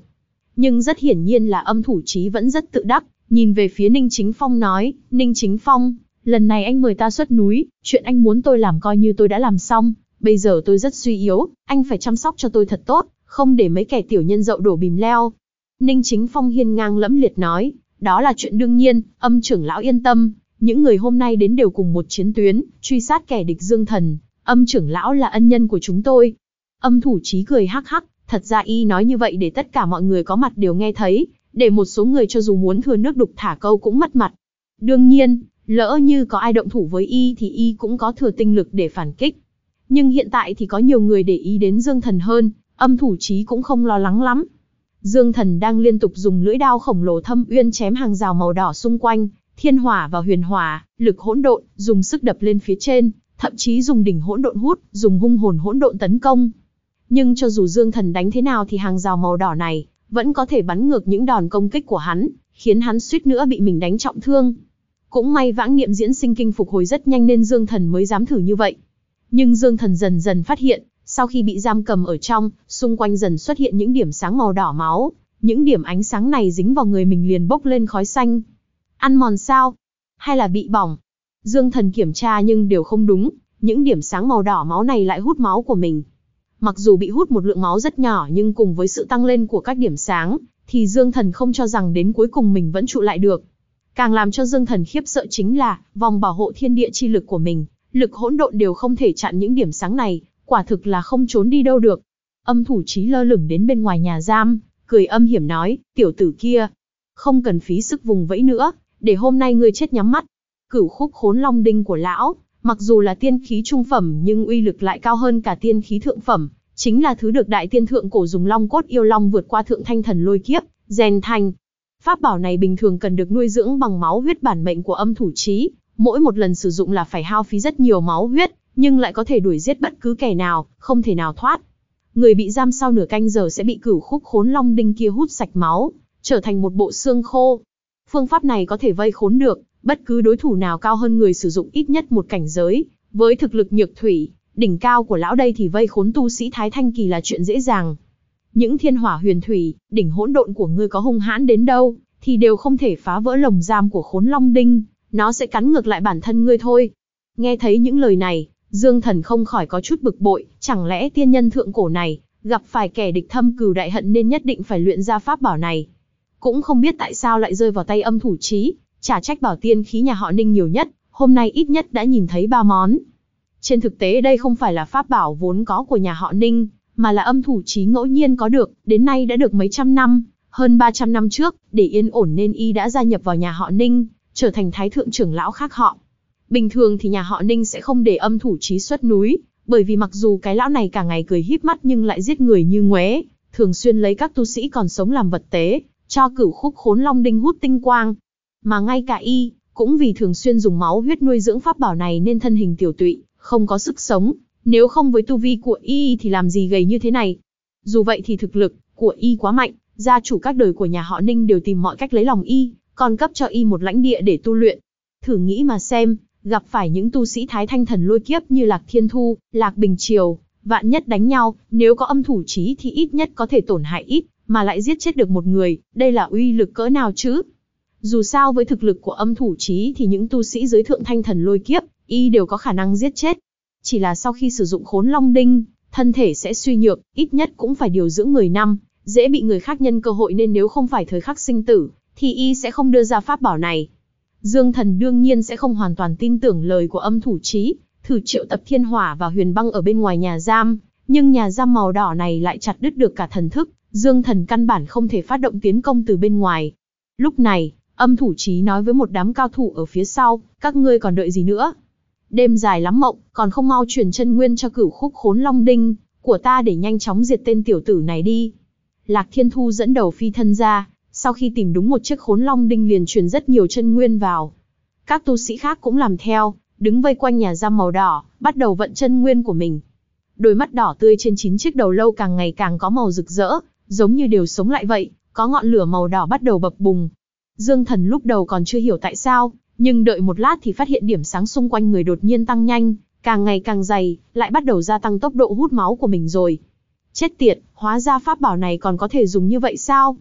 nhưng rất hiển nhiên là Âm Thủ Chí vẫn rất tự đắc, nhìn về phía Ninh Chính Phong nói, Ninh Chính Phong, lần này anh mời ta xuất núi, chuyện anh muốn tôi làm coi như tôi đã làm xong, bây giờ tôi rất suy yếu, anh phải chăm sóc cho tôi thật tốt, không để mấy kẻ tiểu nhân dậu đổ bìm leo. Ninh Chính Phong hiên ngang lẫm liệt nói, đó là chuyện đương nhiên, Âm trưởng lão yên tâm, những người hôm nay đến đều cùng một chiến tuyến, truy sát kẻ địch Dương Thần, Âm trưởng lão là ân nhân của chúng tôi. Âm Thủ Chí cười hắc hắc, thật ra y nói như vậy để tất cả mọi người có mặt đều nghe thấy, để một số người cho dù muốn thừa nước đục thả câu cũng mất mặt. Đương nhiên, lỡ như có ai động thủ với y thì y cũng có thừa tinh lực để phản kích. Nhưng hiện tại thì có nhiều người để ý đến Dương Thần hơn, Âm Thủ Chí cũng không lo lắng lắm. Dương Thần đang liên tục dùng lưỡi đao khổng lồ thâm uyên chém hàng rào màu đỏ xung quanh, thiên hỏa và huyền hỏa, lực hỗn độn, dùng sức đập lên phía trên, thậm chí dùng đỉnh hỗn độn hút, dùng hung hồn hỗn độn tấn công. Nhưng cho dù Dương Thần đánh thế nào thì hàng rào màu đỏ này vẫn có thể bắn ngược những đòn công kích của hắn, khiến hắn suýt nữa bị mình đánh trọng thương. Cũng may Vãng Niệm Diễn Sinh Kinh phục hồi rất nhanh nên Dương Thần mới dám thử như vậy. Nhưng Dương Thần dần dần phát hiện, sau khi bị giam cầm ở trong, xung quanh dần xuất hiện những điểm sáng màu đỏ máu, những điểm ánh sáng này dính vào người mình liền bốc lên khói xanh. Ăn mòn sao? Hay là bị bỏng? Dương Thần kiểm tra nhưng đều không đúng, những điểm sáng màu đỏ máu này lại hút máu của mình. Mặc dù bị hút một lượng máu rất nhỏ nhưng cùng với sự tăng lên của các điểm sáng, thì Dương Thần không cho rằng đến cuối cùng mình vẫn trụ lại được. Càng làm cho Dương Thần khiếp sợ chính là, vòng bảo hộ thiên địa chi lực của mình, lực hỗn độn đều không thể chặn những điểm sáng này, quả thực là không trốn đi đâu được. Âm Thủ Chí lơ lửng đến bên ngoài nhà giam, cười âm hiểm nói, tiểu tử kia, không cần phí sức vùng vẫy nữa, để hôm nay ngươi chết nhắm mắt. Cửu Khúc Khốn Long Đinh của lão, mặc dù là tiên khí trung phẩm nhưng uy lực lại cao hơn cả tiên khí thượng phẩm, chính là thứ được đại tiên thượng cổ dùng long cốt yêu long vượt qua thượng thanh thần lôi kiếp, rèn thành. Pháp bảo này bình thường cần được nuôi dưỡng bằng máu huyết bản mệnh của Âm Thủ Chí, mỗi một lần sử dụng là phải hao phí rất nhiều máu huyết, nhưng lại có thể đuổi giết bất cứ kẻ nào, không thể nào thoát. Người bị giam sau nửa canh giờ sẽ bị Cửu Khúc Khốn Long Đinh kia hút sạch máu, trở thành một bộ xương khô. Phương pháp này có thể vây khốn được bất cứ đối thủ nào cao hơn người sử dụng ít nhất một cảnh giới, với thực lực nhược thủy, đỉnh cao của lão đây thì vây khốn tu sĩ Thái Thanh Kỳ là chuyện dễ dàng. Những thiên hỏa huyền thủy, đỉnh hỗn độn của ngươi có hung hãn đến đâu, thì đều không thể phá vỡ lồng giam của Khốn Long Đinh, nó sẽ cắn ngược lại bản thân ngươi thôi. Nghe thấy những lời này, Dương Thần không khỏi có chút bực bội, chẳng lẽ tiên nhân thượng cổ này, gặp phải kẻ địch thâm cừu đại hận nên nhất định phải luyện ra pháp bảo này. Cũng không biết tại sao lại rơi vào tay Âm Thủ Chí, chả trách bảo tiên khí nhà họ Ninh nhiều nhất, hôm nay ít nhất đã nhìn thấy 3 món. Trên thực tế đây không phải là pháp bảo vốn có của nhà họ Ninh, mà là Âm Thủ Chí ngẫu nhiên có được, đến nay đã được mấy trăm năm, hơn 300 năm trước, để yên ổn nên y đã gia nhập vào nhà họ Ninh, trở thành thái thượng trưởng lão khác họ. Bình thường thì nhà họ Ninh sẽ không để Âm Thủ Chí xuất núi, bởi vì mặc dù cái lão này cả ngày cười híp mắt nhưng lại giết người như ngoé, thường xuyên lấy các tu sĩ còn sống làm vật tế, cho Cửu Khúc Khốn Long Đinh hút tinh quang. Mà ngay cả y, cũng vì thường xuyên dùng máu huyết nuôi dưỡng pháp bảo này nên thân hình tiểu tụy, không có sức sống, nếu không với tu vi của y thì làm gì gầy như thế này. Dù vậy thì thực lực của y quá mạnh, gia chủ các đời của nhà họ Ninh đều tìm mọi cách lấy lòng y, còn cấp cho y một lãnh địa để tu luyện. Thử nghĩ mà xem, gặp phải những tu sĩ Thái Thanh thần lôi kiếp như Lạc Thiên Thu, Lạc Bình Triều, vạn nhất đánh nhau, nếu có Âm Thủ Chí thì ít nhất có thể tổn hại ít, mà lại giết chết được một người, đây là uy lực cỡ nào chứ? Dù sao với thực lực của Âm Thủ Chí thì những tu sĩ dưới thượng thanh thần lôi kiếp, y đều có khả năng giết chết. Chỉ là sau khi sử dụng Khốn Long Đinh, thân thể sẽ suy nhược, ít nhất cũng phải điều dưỡng 10 năm, dễ bị người khác nhân cơ hội nên nếu không phải thời khắc sinh tử, thì y sẽ không đưa ra pháp bảo này. Dương Thần đương nhiên sẽ không hoàn toàn tin tưởng lời của Âm Thủ Chí, thử triệu tập thiên hỏa và huyền băng ở bên ngoài nhà giam, nhưng nhà giam màu đỏ này lại chặt đứt được cả thần thức, Dương Thần căn bản không thể phát động tiến công từ bên ngoài. Lúc này, Âm Thủ Chí nói với một đám cao thủ ở phía sau, các ngươi còn đợi gì nữa? Đêm dài lắm mộng, còn không mau truyền chân nguyên cho Cửu Khúc Khốn Long Đinh của ta để nhanh chóng diệt tên tiểu tử này đi. Lạc Thiên Thu dẫn đầu phi thân ra, sau khi tìm đúng một chiếc Khốn Long Đinh liền truyền rất nhiều chân nguyên vào. Các tu sĩ khác cũng làm theo, đứng vây quanh nhà giam màu đỏ, bắt đầu vận chân nguyên của mình. Đôi mắt đỏ tươi trên 9 chiếc đầu lâu càng ngày càng có màu rực rỡ, giống như đều sống lại vậy, có ngọn lửa màu đỏ bắt đầu bập bùng. Dương Thần lúc đầu còn chưa hiểu tại sao, nhưng đợi một lát thì phát hiện điểm sáng xung quanh người đột nhiên tăng nhanh, càng ngày càng dày, lại bắt đầu gia tăng tốc độ hút máu của mình rồi. Chết tiệt, hóa ra pháp bảo này còn có thể dùng như vậy sao?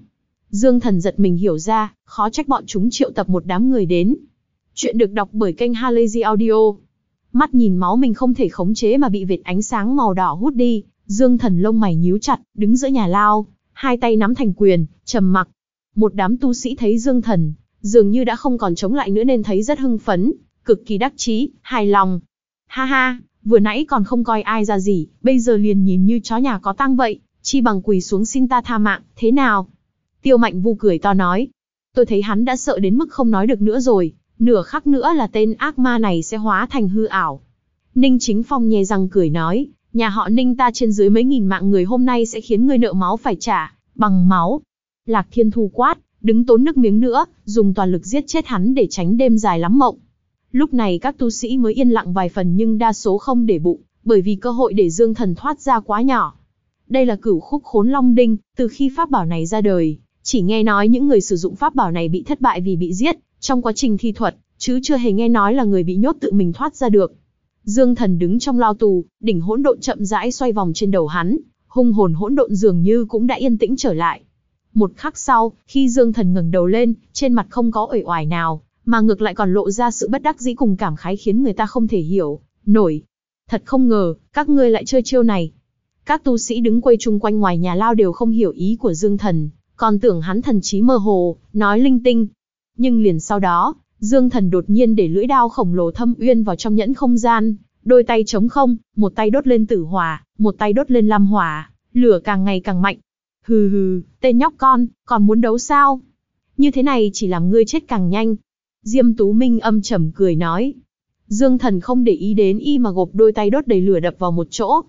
Dương Thần giật mình hiểu ra, khó trách bọn chúng triệu tập một đám người đến. Chuyện được đọc bởi kênh Halazy Audio. Mắt nhìn máu mình không thể khống chế mà bị vệt ánh sáng màu đỏ hút đi, Dương Thần lông mày nhíu chặt, đứng giữa nhà lao, hai tay nắm thành quyền, trầm mặc. Một đám tu sĩ thấy Dương Thần, dường như đã không còn chống lại nữa nên thấy rất hưng phấn, cực kỳ đắc chí, hài lòng. Ha ha, vừa nãy còn không coi ai ra gì, bây giờ liền nhìn như chó nhà có tang vậy, chi bằng quỳ xuống xin ta tha mạng, thế nào? Tiêu Mạnh Vu cười to nói. Tôi thấy hắn đã sợ đến mức không nói được nữa rồi, nửa khắc nữa là tên ác ma này sẽ hóa thành hư ảo. Ninh Chính Phong nhe răng cười nói, nhà họ Ninh ta trên dưới mấy nghìn mạng người hôm nay sẽ khiến ngươi nợ máu phải trả, bằng máu. Lạc Thiên Thu quát, đứng tốn nước miếng nữa, dùng toàn lực giết chết hắn để tránh đêm dài lắm mộng. Lúc này các tu sĩ mới yên lặng vài phần nhưng đa số không để bụng, bởi vì cơ hội để Dương Thần thoát ra quá nhỏ. Đây là Cửu Khúc Khốn Long Đinh, từ khi pháp bảo này ra đời, chỉ nghe nói những người sử dụng pháp bảo này bị thất bại vì bị giết trong quá trình thi thuật, chứ chưa hề nghe nói là người bị nhốt tự mình thoát ra được. Dương Thần đứng trong lao tù, đỉnh hỗn độn chậm rãi xoay vòng trên đầu hắn, hung hồn hỗn độn dường như cũng đã yên tĩnh trở lại. Một khắc sau, khi Dương Thần ngẩng đầu lên, trên mặt không có uể oải nào, mà ngược lại còn lộ ra sự bất đắc dĩ cùng cảm khái khiến người ta không thể hiểu nổi. Thật không ngờ, các ngươi lại chơi chiêu này. Các tu sĩ đứng quay chung quanh ngoài nhà lao đều không hiểu ý của Dương Thần, còn tưởng hắn thần trí mơ hồ, nói linh tinh. Nhưng liền sau đó, Dương Thần đột nhiên để lưỡi đao khổng lồ thâm uyên vào trong nhẫn không gian, đôi tay trống không, một tay đốt lên tử hỏa, một tay đốt lên lam hỏa, lửa càng ngày càng mạnh. Hừ hừ, tên nhóc con, còn muốn đấu sao? Như thế này chỉ làm ngươi chết càng nhanh. Diêm Tú Minh âm trầm cười nói. Dương Thần không để ý đến y mà gộp đôi tay đốt đầy lửa đập vào một chỗ.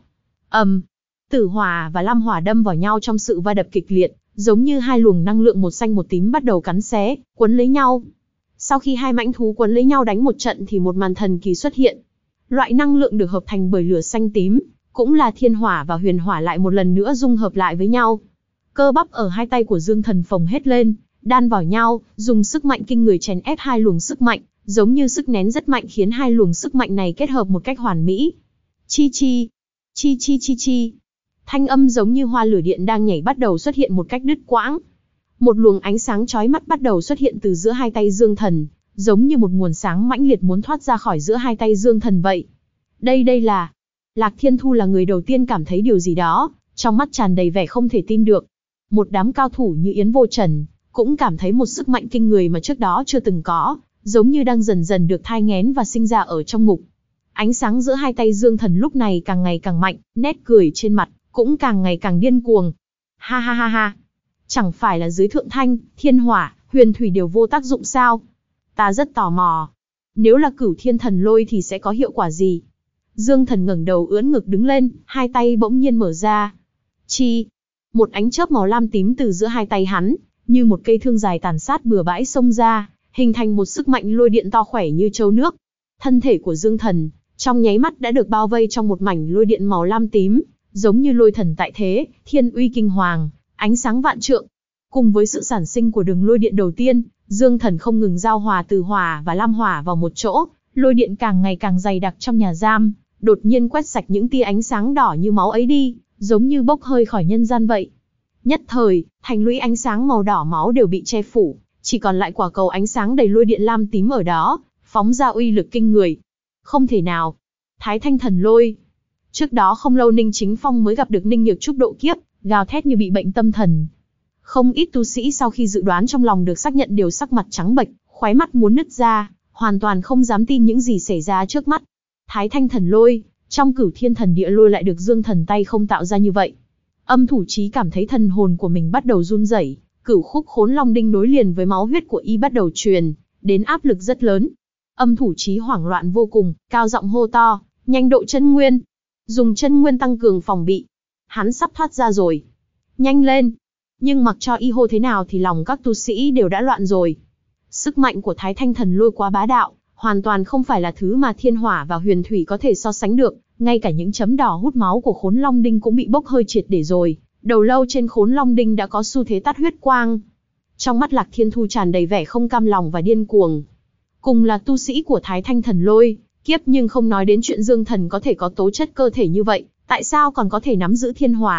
Tử hỏa và lam hỏa đâm vào nhau trong sự va đập kịch liệt, giống như hai luồng năng lượng một xanh một tím bắt đầu cắn xé, quấn lấy nhau. Sau khi hai mãnh thú quấn lấy nhau đánh một trận thì một màn thần kỳ xuất hiện. Loại năng lượng được hợp thành bởi lửa xanh tím, cũng là thiên hỏa và huyền hỏa lại một lần nữa dung hợp lại với nhau. Cơ bắp ở hai tay của Dương Thần phồng hết lên, đan vào nhau, dùng sức mạnh kinh người chèn ép hai luồng sức mạnh, giống như sức nén rất mạnh khiến hai luồng sức mạnh này kết hợp một cách hoàn mỹ. Chi chi, chi chi chi chi. Thanh âm giống như hoa lửa điện đang nhảy bắt đầu xuất hiện một cách đứt quãng. Một luồng ánh sáng chói mắt bắt đầu xuất hiện từ giữa hai tay Dương Thần, giống như một nguồn sáng mãnh liệt muốn thoát ra khỏi giữa hai tay Dương Thần vậy. Đây là... Lạc Thiên Thu là người đầu tiên cảm thấy điều gì đó, trong mắt tràn đầy vẻ không thể tin được. Một đám cao thủ như Yến Vô Trần, cũng cảm thấy một sức mạnh kinh người mà trước đó chưa từng có, giống như đang dần dần được thai nghén và sinh ra ở trong ngục. Ánh sáng giữa hai tay Dương Thần lúc này càng ngày càng mạnh, nét cười trên mặt cũng càng ngày càng điên cuồng. Ha ha ha ha. Chẳng phải là dưới thượng thanh, thiên hỏa, huyền thủy đều vô tác dụng sao? Ta rất tò mò. Nếu là Cửu Thiên Thần Lôi thì sẽ có hiệu quả gì? Dương Thần ngẩng đầu ưỡn ngực đứng lên, hai tay bỗng nhiên mở ra. Chi! Một ánh chớp màu lam tím từ giữa hai tay hắn, như một cây thương dài tàn sát bừa bãi xông ra, hình thành một sức mạnh lôi điện to khỏe như châu nước. Thân thể của Dương Thần, trong nháy mắt đã được bao vây trong một mảnh lôi điện màu lam tím, giống như lôi thần tại thế, thiên uy kinh hoàng, ánh sáng vạn trượng. Cùng với sự sản sinh của đường lôi điện đầu tiên, Dương Thần không ngừng giao hòa từ hỏa và lam hỏa vào một chỗ, lôi điện càng ngày càng dày đặc trong nhà giam, đột nhiên quét sạch những tia ánh sáng đỏ như máu ấy đi, giống như bốc hơi khỏi nhân gian vậy. Nhất thời, thành lũy ánh sáng màu đỏ máu đều bị che phủ, chỉ còn lại quả cầu ánh sáng đầy lôi điện lam tím ở đó, phóng ra uy lực kinh người. Không thể nào. Thái Thanh Thần Lôi. Trước đó không lâu Ninh Chính Phong mới gặp được Ninh Nhược Trúc độ kiếp, gào thét như bị bệnh tâm thần. Không ít tu sĩ sau khi dự đoán trong lòng được xác nhận đều sắc mặt trắng bệch, khóe mắt muốn nứt ra, hoàn toàn không dám tin những gì xảy ra trước mắt. Thái Thanh Thần Lôi, trong Cửu Thiên Thần Địa Lôi lại được Dương Thần tay không tạo ra như vậy. Âm Thủ Chí cảm thấy thần hồn của mình bắt đầu run rẩy, Cửu Khúc Khốn Long Đinh nối liền với máu huyết của y bắt đầu truyền đến áp lực rất lớn. Âm Thủ Chí hoảng loạn vô cùng, cao giọng hô to, nhanh độ chân nguyên, dùng chân nguyên tăng cường phòng bị. Hắn sắp thoát ra rồi, nhanh lên. Nhưng mặc cho y hô thế nào thì lòng các tu sĩ đều đã loạn rồi. Sức mạnh của Thái Thanh Thần Lôi quá bá đạo, hoàn toàn không phải là thứ mà thiên hỏa và huyền thủy có thể so sánh được. Ngay cả những chấm đỏ hút máu của Khốn Long Đinh cũng bị bốc hơi triệt để rồi. Đầu lâu trên Khốn Long Đinh đã có xu thế tắt huyết quang. Trong mắt Lạc Thiên Thu tràn đầy vẻ không cam lòng và điên cuồng. Cùng là tu sĩ của Thái Thanh Thần Lôi, kiếp nhưng không nói đến chuyện Dương Thần có thể có tố chất cơ thể như vậy, tại sao còn có thể nắm giữ thiên hỏa,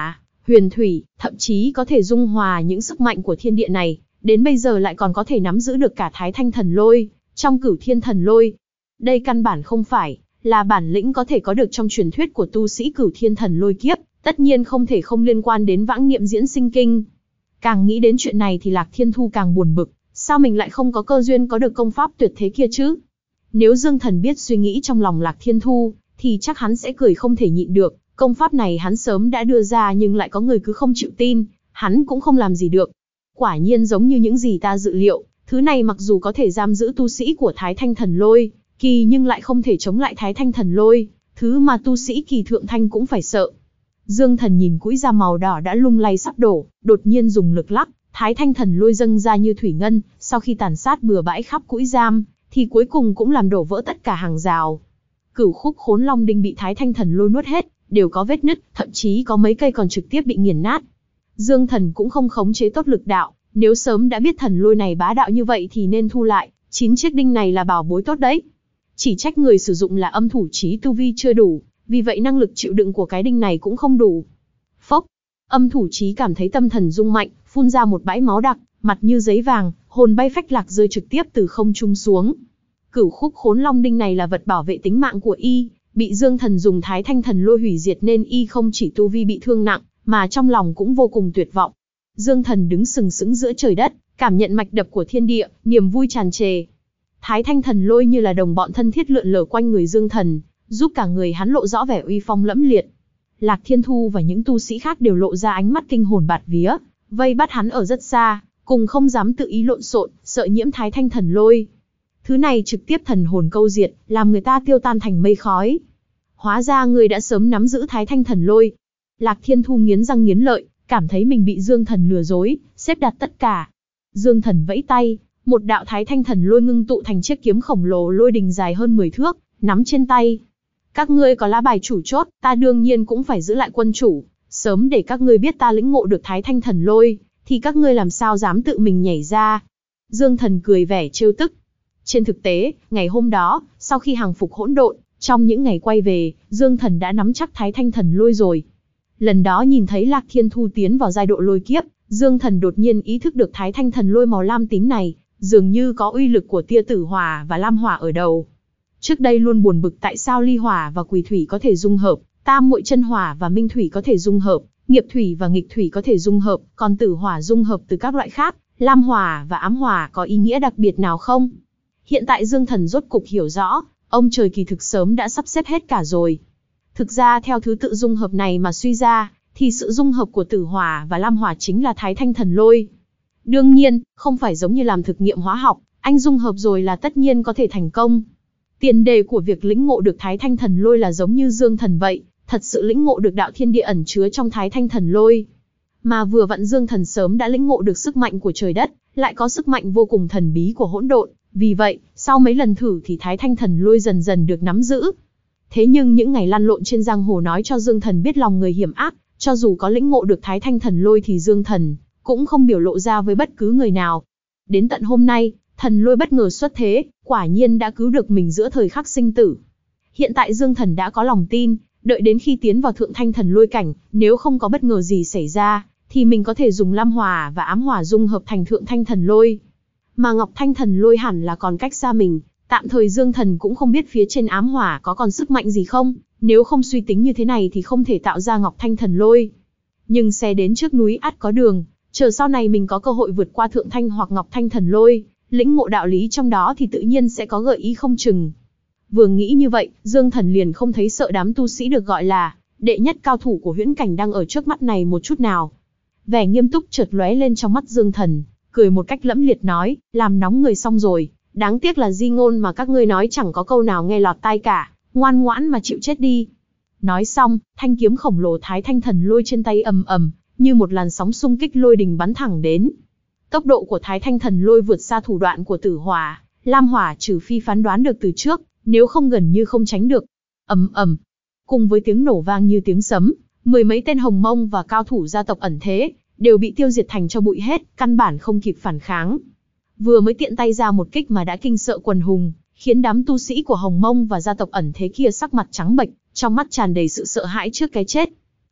huyền thủy, thậm chí có thể dung hòa những sức mạnh của thiên địa này, đến bây giờ lại còn có thể nắm giữ được cả Thái Thanh Thần Lôi, trong Cửu Thiên Thần Lôi. Đây căn bản không phải là bản lĩnh có thể có được trong truyền thuyết của tu sĩ Cửu Thiên Thần Lôi kiếp, tất nhiên không thể không liên quan đến Vãng Niệm Diễn Sinh Kinh. Càng nghĩ đến chuyện này thì Lạc Thiên Thu càng buồn bực, sao mình lại không có cơ duyên có được công pháp tuyệt thế kia chứ? Nếu Dương Thần biết suy nghĩ trong lòng Lạc Thiên Thu, thì chắc hắn sẽ cười không thể nhịn được, công pháp này hắn sớm đã đưa ra nhưng lại có người cứ không chịu tin, hắn cũng không làm gì được. Quả nhiên giống như những gì ta dự liệu, thứ này mặc dù có thể giam giữ tu sĩ của Thái Thanh Thần Lôi kỳ nhưng lại không thể chống lại Thái Thanh Thần Lôi, thứ mà tu sĩ kỳ thượng thanh cũng phải sợ. Dương Thần nhìn cũi da màu đỏ đã lung lay sắp đổ, đột nhiên dùng lực lắc, Thái Thanh Thần Lôi dâng ra như thủy ngân, sau khi tàn sát bừa bãi khắp cũi giam, thì cuối cùng cũng làm đổ vỡ tất cả hàng rào. Cửu khúc khốn long đinh bị Thái Thanh Thần Lôi nuốt hết, đều có vết nứt, thậm chí có mấy cây còn trực tiếp bị nghiền nát. Dương Thần cũng không khống chế tốt lực đạo, nếu sớm đã biết thần lôi này bá đạo như vậy thì nên thu lại, 9 chiếc đinh này là bảo bối tốt đấy. Chỉ trách người sử dụng là âm thủ chí tu vi chưa đủ, vì vậy năng lực chịu đựng của cái đinh này cũng không đủ. Phốc, âm thủ chí cảm thấy tâm thần rung mạnh, phun ra một bãi máu đặc, mặt như giấy vàng, hồn bay phách lạc rơi trực tiếp từ không trung xuống. Cửu khúc khốn long đinh này là vật bảo vệ tính mạng của y, bị Dương Thần dùng Thái Thanh Thần Lôi hủy diệt nên y không chỉ tu vi bị thương nặng, mà trong lòng cũng vô cùng tuyệt vọng. Dương Thần đứng sừng sững giữa trời đất, cảm nhận mạch đập của thiên địa, niềm vui tràn trề. Thái Thanh Thần Lôi như là đồng bọn thân thiết lượn lờ quanh người Dương Thần, giúp cả người hắn lộ rõ vẻ uy phong lẫm liệt. Lạc Thiên Thu và những tu sĩ khác đều lộ ra ánh mắt kinh hồn bạt vía, vây bắt hắn ở rất xa, cùng không dám tự ý lộn xộn, sợ nhiễm Thái Thanh Thần Lôi. Thứ này trực tiếp thần hồn câu diệt, làm người ta tiêu tan thành mây khói. Hóa ra người đã sớm nắm giữ Thái Thanh Thần Lôi. Lạc Thiên Thu nghiến răng nghiến lợi, cảm thấy mình bị Dương Thần lừa dối, xếp đặt tất cả. Dương Thần vẫy tay, một đạo Thái Thanh Thần Lôi ngưng tụ thành chiếc kiếm khổng lồ lôi đình dài hơn 10 thước, nắm trên tay. Các ngươi có lá bài chủ chốt, ta đương nhiên cũng phải giữ lại quân chủ, sớm để các ngươi biết ta lĩnh ngộ được Thái Thanh Thần Lôi, thì các ngươi làm sao dám tự mình nhảy ra. Dương Thần cười vẻ trêu tức. Trên thực tế, ngày hôm đó, sau khi hàng phục hỗn độn, trong những ngày quay về, Dương Thần đã nắm chắc Thái Thanh Thần Lôi rồi. Lần đó nhìn thấy Lạc Thiên Thu tiến vào giai độ lôi kiếp, Dương Thần đột nhiên ý thức được Thái Thanh Thần Lôi màu lam tím này, dường như có uy lực của tia tử hỏa và lam hỏa ở đầu. Trước đây luôn buồn bực tại sao ly hỏa và quỷ thủy có thể dung hợp, tam muội chân hỏa và minh thủy có thể dung hợp, nghiệp thủy và nghịch thủy có thể dung hợp, còn tử hỏa dung hợp từ các loại khác, lam hỏa và ám hỏa có ý nghĩa đặc biệt nào không? Hiện tại Dương Thần rốt cục hiểu rõ, ông trời kỳ thực sớm đã sắp xếp hết cả rồi. Thực ra theo thứ tự dung hợp này mà suy ra, thì sự dung hợp của tử hỏa và lam hỏa chính là Thái Thanh Thần Lôi. Đương nhiên, không phải giống như làm thực nghiệm hóa học, anh dung hợp rồi là tất nhiên có thể thành công. Tiền đề của việc lĩnh ngộ được Thái Thanh Thần Lôi là giống như Dương Thần vậy, thật sự lĩnh ngộ được đạo thiên địa ẩn chứa trong Thái Thanh Thần Lôi. Mà vừa vặn Dương Thần sớm đã lĩnh ngộ được sức mạnh của trời đất, lại có sức mạnh vô cùng thần bí của hỗn độn, vì vậy, sau mấy lần thử thì Thái Thanh Thần Lôi dần dần được nắm giữ. Thế nhưng những ngày lăn lộn trên giang hồ nói cho Dương Thần biết lòng người hiểm ác, cho dù có lĩnh ngộ được Thái Thanh Thần Lôi thì Dương Thần cũng không biểu lộ ra với bất cứ người nào. Đến tận hôm nay, Thần Lôi bất ngờ xuất thế, quả nhiên đã cứu được mình giữa thời khắc sinh tử. Hiện tại Dương Thần đã có lòng tin, đợi đến khi tiến vào Thượng Thanh Thần Lôi cảnh, nếu không có bất ngờ gì xảy ra, thì mình có thể dùng lam hỏa và ám hỏa dung hợp thành Thượng Thanh Thần Lôi. Mà Ngọc Thanh Thần Lôi hẳn là còn cách xa mình, tạm thời Dương Thần cũng không biết phía trên ám hỏa có còn sức mạnh gì không, nếu không suy tính như thế này thì không thể tạo ra Ngọc Thanh Thần Lôi. Nhưng xe đến trước núi ắt có đường, chờ sau này mình có cơ hội vượt qua Thượng Thanh hoặc Ngọc Thanh Thần Lôi, lĩnh ngộ đạo lý trong đó thì tự nhiên sẽ có gợi ý không chừng. Vừa nghĩ như vậy, Dương Thần liền không thấy sợ đám tu sĩ được gọi là đệ nhất cao thủ của huyễn cảnh đang ở trước mắt này một chút nào. Vẻ nghiêm túc chợt lóe lên trong mắt Dương Thần, cười một cách lẫm liệt nói, làm nóng người xong rồi, đáng tiếc là di ngôn mà các ngươi nói chẳng có câu nào nghe lọt tai cả, ngoan ngoãn mà chịu chết đi. Nói xong, thanh kiếm khổng lồ Thái Thanh Thần Lôi trên tay ầm ầm, như một làn sóng xung kích lôi đình bắn thẳng đến. Tốc độ của Thái Thanh Thần Lôi vượt xa thủ đoạn của tử hỏa, lam hỏa trừ phi phán đoán được từ trước, nếu không gần như không tránh được. Ầm ầm, cùng với tiếng nổ vang như tiếng sấm, mười mấy tên hồng mông và cao thủ gia tộc ẩn thế đều bị tiêu diệt thành cho bụi hết, căn bản không kịp phản kháng. Vừa mới tiện tay ra một kích mà đã kinh sợ quần hùng, khiến đám tu sĩ của hồng mông và gia tộc ẩn thế kia sắc mặt trắng bệch, trong mắt tràn đầy sự sợ hãi trước cái chết.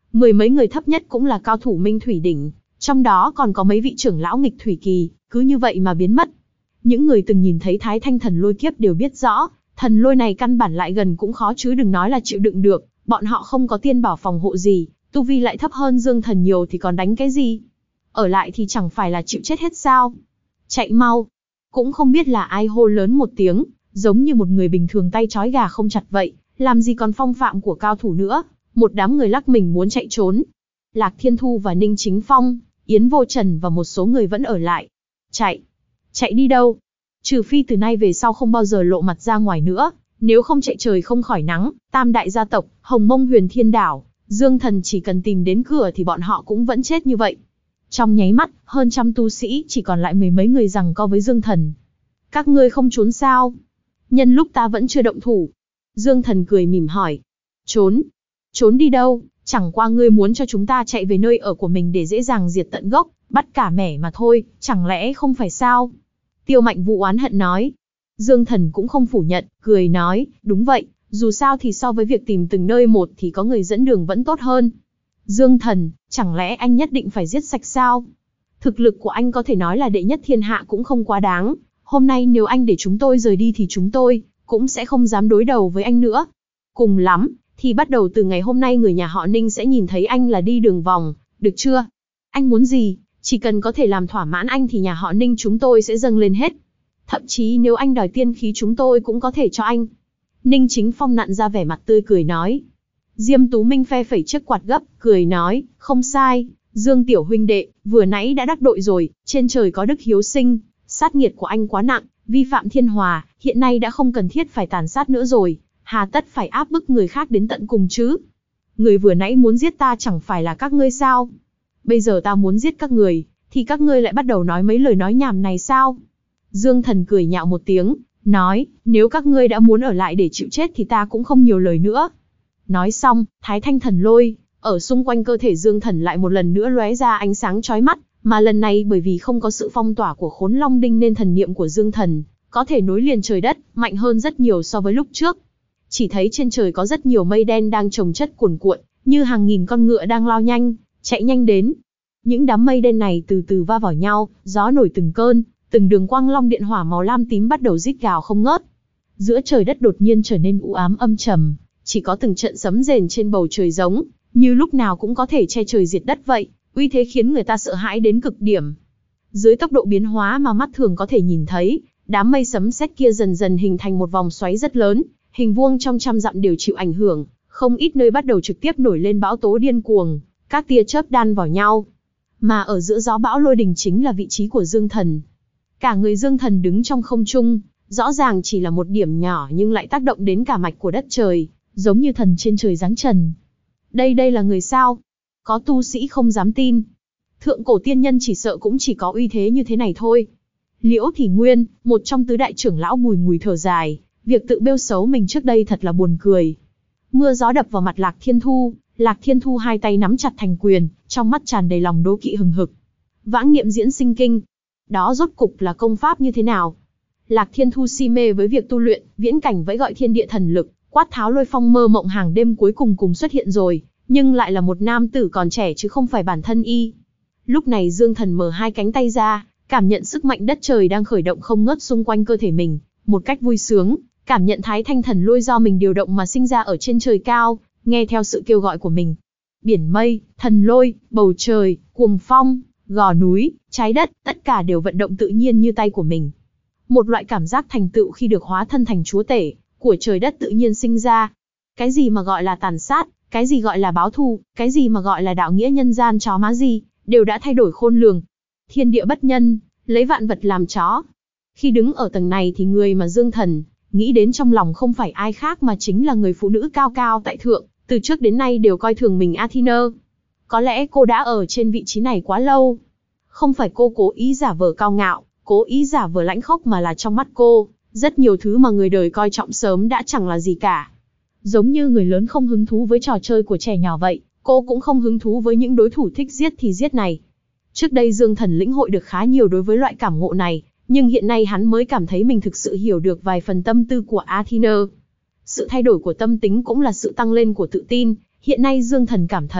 Mười mấy người thấp nhất cũng là cao thủ minh thủy đỉnh, trong đó còn có mấy vị trưởng lão nghịch thủy kỳ, cứ như vậy mà biến mất. Những người từng nhìn thấy Thái Thanh thần lôi kiếp đều biết rõ, thần lôi này căn bản lại gần cũng khó chứ đừng nói là chịu đựng được, bọn họ không có tiên bảo phòng hộ gì, tu vi lại thấp hơn Dương Thần nhiều thì còn đánh cái gì? Ở lại thì chẳng phải là chịu chết hết sao? Chạy mau! Cũng không biết là ai hô lớn một tiếng, giống như một người bình thường tay trói gà không chặt vậy, làm gì còn phong phạm của cao thủ nữa. Một đám người lắc mình muốn chạy trốn. Lạc Thiên Thu và Ninh Chính Phong, Yến Vô Trần và một số người vẫn ở lại. Chạy! Chạy đi đâu? Trừ phi từ nay về sau không bao giờ lộ mặt ra ngoài nữa, nếu không chạy trời không khỏi nắng. Tam đại gia tộc, Hồng Mông Huyền Thiên Đảo, Dương Thần chỉ cần tìm đến cửa thì bọn họ cũng vẫn chết như vậy. Trong nháy mắt, hơn trăm tu sĩ chỉ còn lại mười mấy người giằng co với Dương Thần. Các ngươi không trốn sao? Nhân lúc ta vẫn chưa động thủ. Dương Thần cười mỉm hỏi. Trốn? Trốn đi đâu? Chẳng qua ngươi muốn cho chúng ta chạy về nơi ở của mình để dễ dàng diệt tận gốc, bắt cả mẻ mà thôi, chẳng lẽ không phải sao? Tiêu Mạnh Vũ oán hận nói. Dương Thần cũng không phủ nhận, cười nói, đúng vậy, dù sao thì so với việc tìm từng nơi một thì có người dẫn đường vẫn tốt hơn. Dương Thần, chẳng lẽ anh nhất định phải giết sạch sao? Thực lực của anh có thể nói là đệ nhất thiên hạ cũng không quá đáng. Hôm nay nếu anh để chúng tôi rời đi thì chúng tôi cũng sẽ không dám đối đầu với anh nữa. Cùng lắm, thì bắt đầu từ ngày hôm nay người nhà họ Ninh sẽ nhìn thấy anh là đi đường vòng, được chưa? Anh muốn gì? Chỉ cần có thể làm thỏa mãn anh thì nhà họ Ninh chúng tôi sẽ dâng lên hết. Thậm chí nếu anh đòi tiên khí chúng tôi cũng có thể cho anh. Ninh Chính Phong nặn ra vẻ mặt tươi cười nói. Diêm Tú Minh phe phẩy chiếc quạt gấp, cười nói, không sai, Dương tiểu huynh đệ, vừa nãy đã đắc đội rồi, trên trời có đức hiếu sinh, sát nghiệt của anh quá nặng, vi phạm thiên hòa, hiện nay đã không cần thiết phải tàn sát nữa rồi, hà tất phải áp bức người khác đến tận cùng chứ. Người vừa nãy muốn giết ta chẳng phải là các ngươi sao? Bây giờ ta muốn giết các người, thì các ngươi lại bắt đầu nói mấy lời nói nhảm này sao? Dương Thần cười nhạo một tiếng, nói, nếu các ngươi đã muốn ở lại để chịu chết thì ta cũng không nhiều lời nữa. Nói xong, Thái Thanh thần lôi, ở xung quanh cơ thể Dương Thần lại một lần nữa lóe ra ánh sáng chói mắt, mà lần này bởi vì không có sự phong tỏa của Khốn Long Đinh nên thần niệm của Dương Thần có thể nối liền trời đất, mạnh hơn rất nhiều so với lúc trước. Chỉ thấy trên trời có rất nhiều mây đen đang chồng chất cuồn cuộn, như hàng nghìn con ngựa đang lao nhanh, chạy nhanh đến. Những đám mây đen này từ từ va vào nhau, gió nổi từng cơn, từng đường quang long điện hỏa màu lam tím bắt đầu rít gào không ngớt. Giữa trời đất đột nhiên trở nên u ám âm trầm, chỉ có từng trận sấm rền trên bầu trời giống như lúc nào cũng có thể che trời diệt đất vậy, uy thế khiến người ta sợ hãi đến cực điểm. Dưới tốc độ biến hóa mà mắt thường có thể nhìn thấy, đám mây sấm sét kia dần dần hình thành một vòng xoáy rất lớn, hình vuông trong trăm dặm đều chịu ảnh hưởng, không ít nơi bắt đầu trực tiếp nổi lên bão tố điên cuồng, các tia chớp đan vào nhau. Mà ở giữa gió bão lôi đình chính là vị trí của Dương Thần. Cả người Dương Thần đứng trong không trung, rõ ràng chỉ là một điểm nhỏ nhưng lại tác động đến cả mạch của đất trời, giống như thần trên trời giáng trần. Đây là người sao? Có tu sĩ không dám tin. Thượng cổ tiên nhân chỉ sợ cũng chỉ có uy thế như thế này thôi. Liễu Thị Nguyên, một trong tứ đại trưởng lão bùi ngùi thở dài, việc tự bêu xấu mình trước đây thật là buồn cười. Mưa gió đập vào mặt Lạc Thiên Thu hai tay nắm chặt thành quyền, trong mắt tràn đầy lòng đố kỵ hừng hực. Vãng nghiệm diễn sinh kinh, đó rốt cục là công pháp như thế nào? Lạc Thiên Thu si mê với việc tu luyện, viễn cảnh vẫy gọi thiên địa thần lực, quát tháo lôi phong mơ mộng hàng đêm cuối cùng xuất hiện rồi, nhưng lại là một nam tử còn trẻ chứ không phải bản thân y. Lúc này Dương Thần mở hai cánh tay ra, cảm nhận sức mạnh đất trời đang khởi động không ngớt xung quanh cơ thể mình, một cách vui sướng, cảm nhận Thái Thanh thần lôi do mình điều động mà sinh ra ở trên trời cao, nghe theo sự kêu gọi của mình. Biển mây, thần lôi, bầu trời, cuồng phong, gò núi, trái đất, tất cả đều vận động tự nhiên như tay của mình. Một loại cảm giác thành tựu khi được hóa thân thành chúa tể của trời đất tự nhiên sinh ra. Cái gì mà gọi là tàn sát, cái gì gọi là báo thù, cái gì mà gọi là đạo nghĩa nhân gian chó má gì, đều đã thay đổi khôn lường. Thiên địa bất nhân, lấy vạn vật làm chó. Khi đứng ở tầng này thì người mà Dương Thần nghĩ đến trong lòng không phải ai khác mà chính là người phụ nữ cao cao tại thượng, từ trước đến nay đều coi thường mình Athena. Có lẽ cô đã ở trên vị trí này quá lâu. Không phải cô cố ý giả vờ cao ngạo, cố ý giả vờ lãnh khốc mà là trong mắt cô, rất nhiều thứ mà người đời coi trọng sớm đã chẳng là gì cả. Giống như người lớn không hứng thú với trò chơi của trẻ nhỏ vậy, cô cũng không hứng thú với những đối thủ thích giết thì giết này. Trước đây Dương Thần lĩnh hội được khá nhiều đối với loại cảm ngộ này, nhưng hiện nay hắn mới cảm thấy mình thực sự hiểu được vài phần tâm tư của Athena. Sự thay đổi của tâm tính cũng là sự tăng lên của tự tin, hiện nay Dương Thần cảm thấy,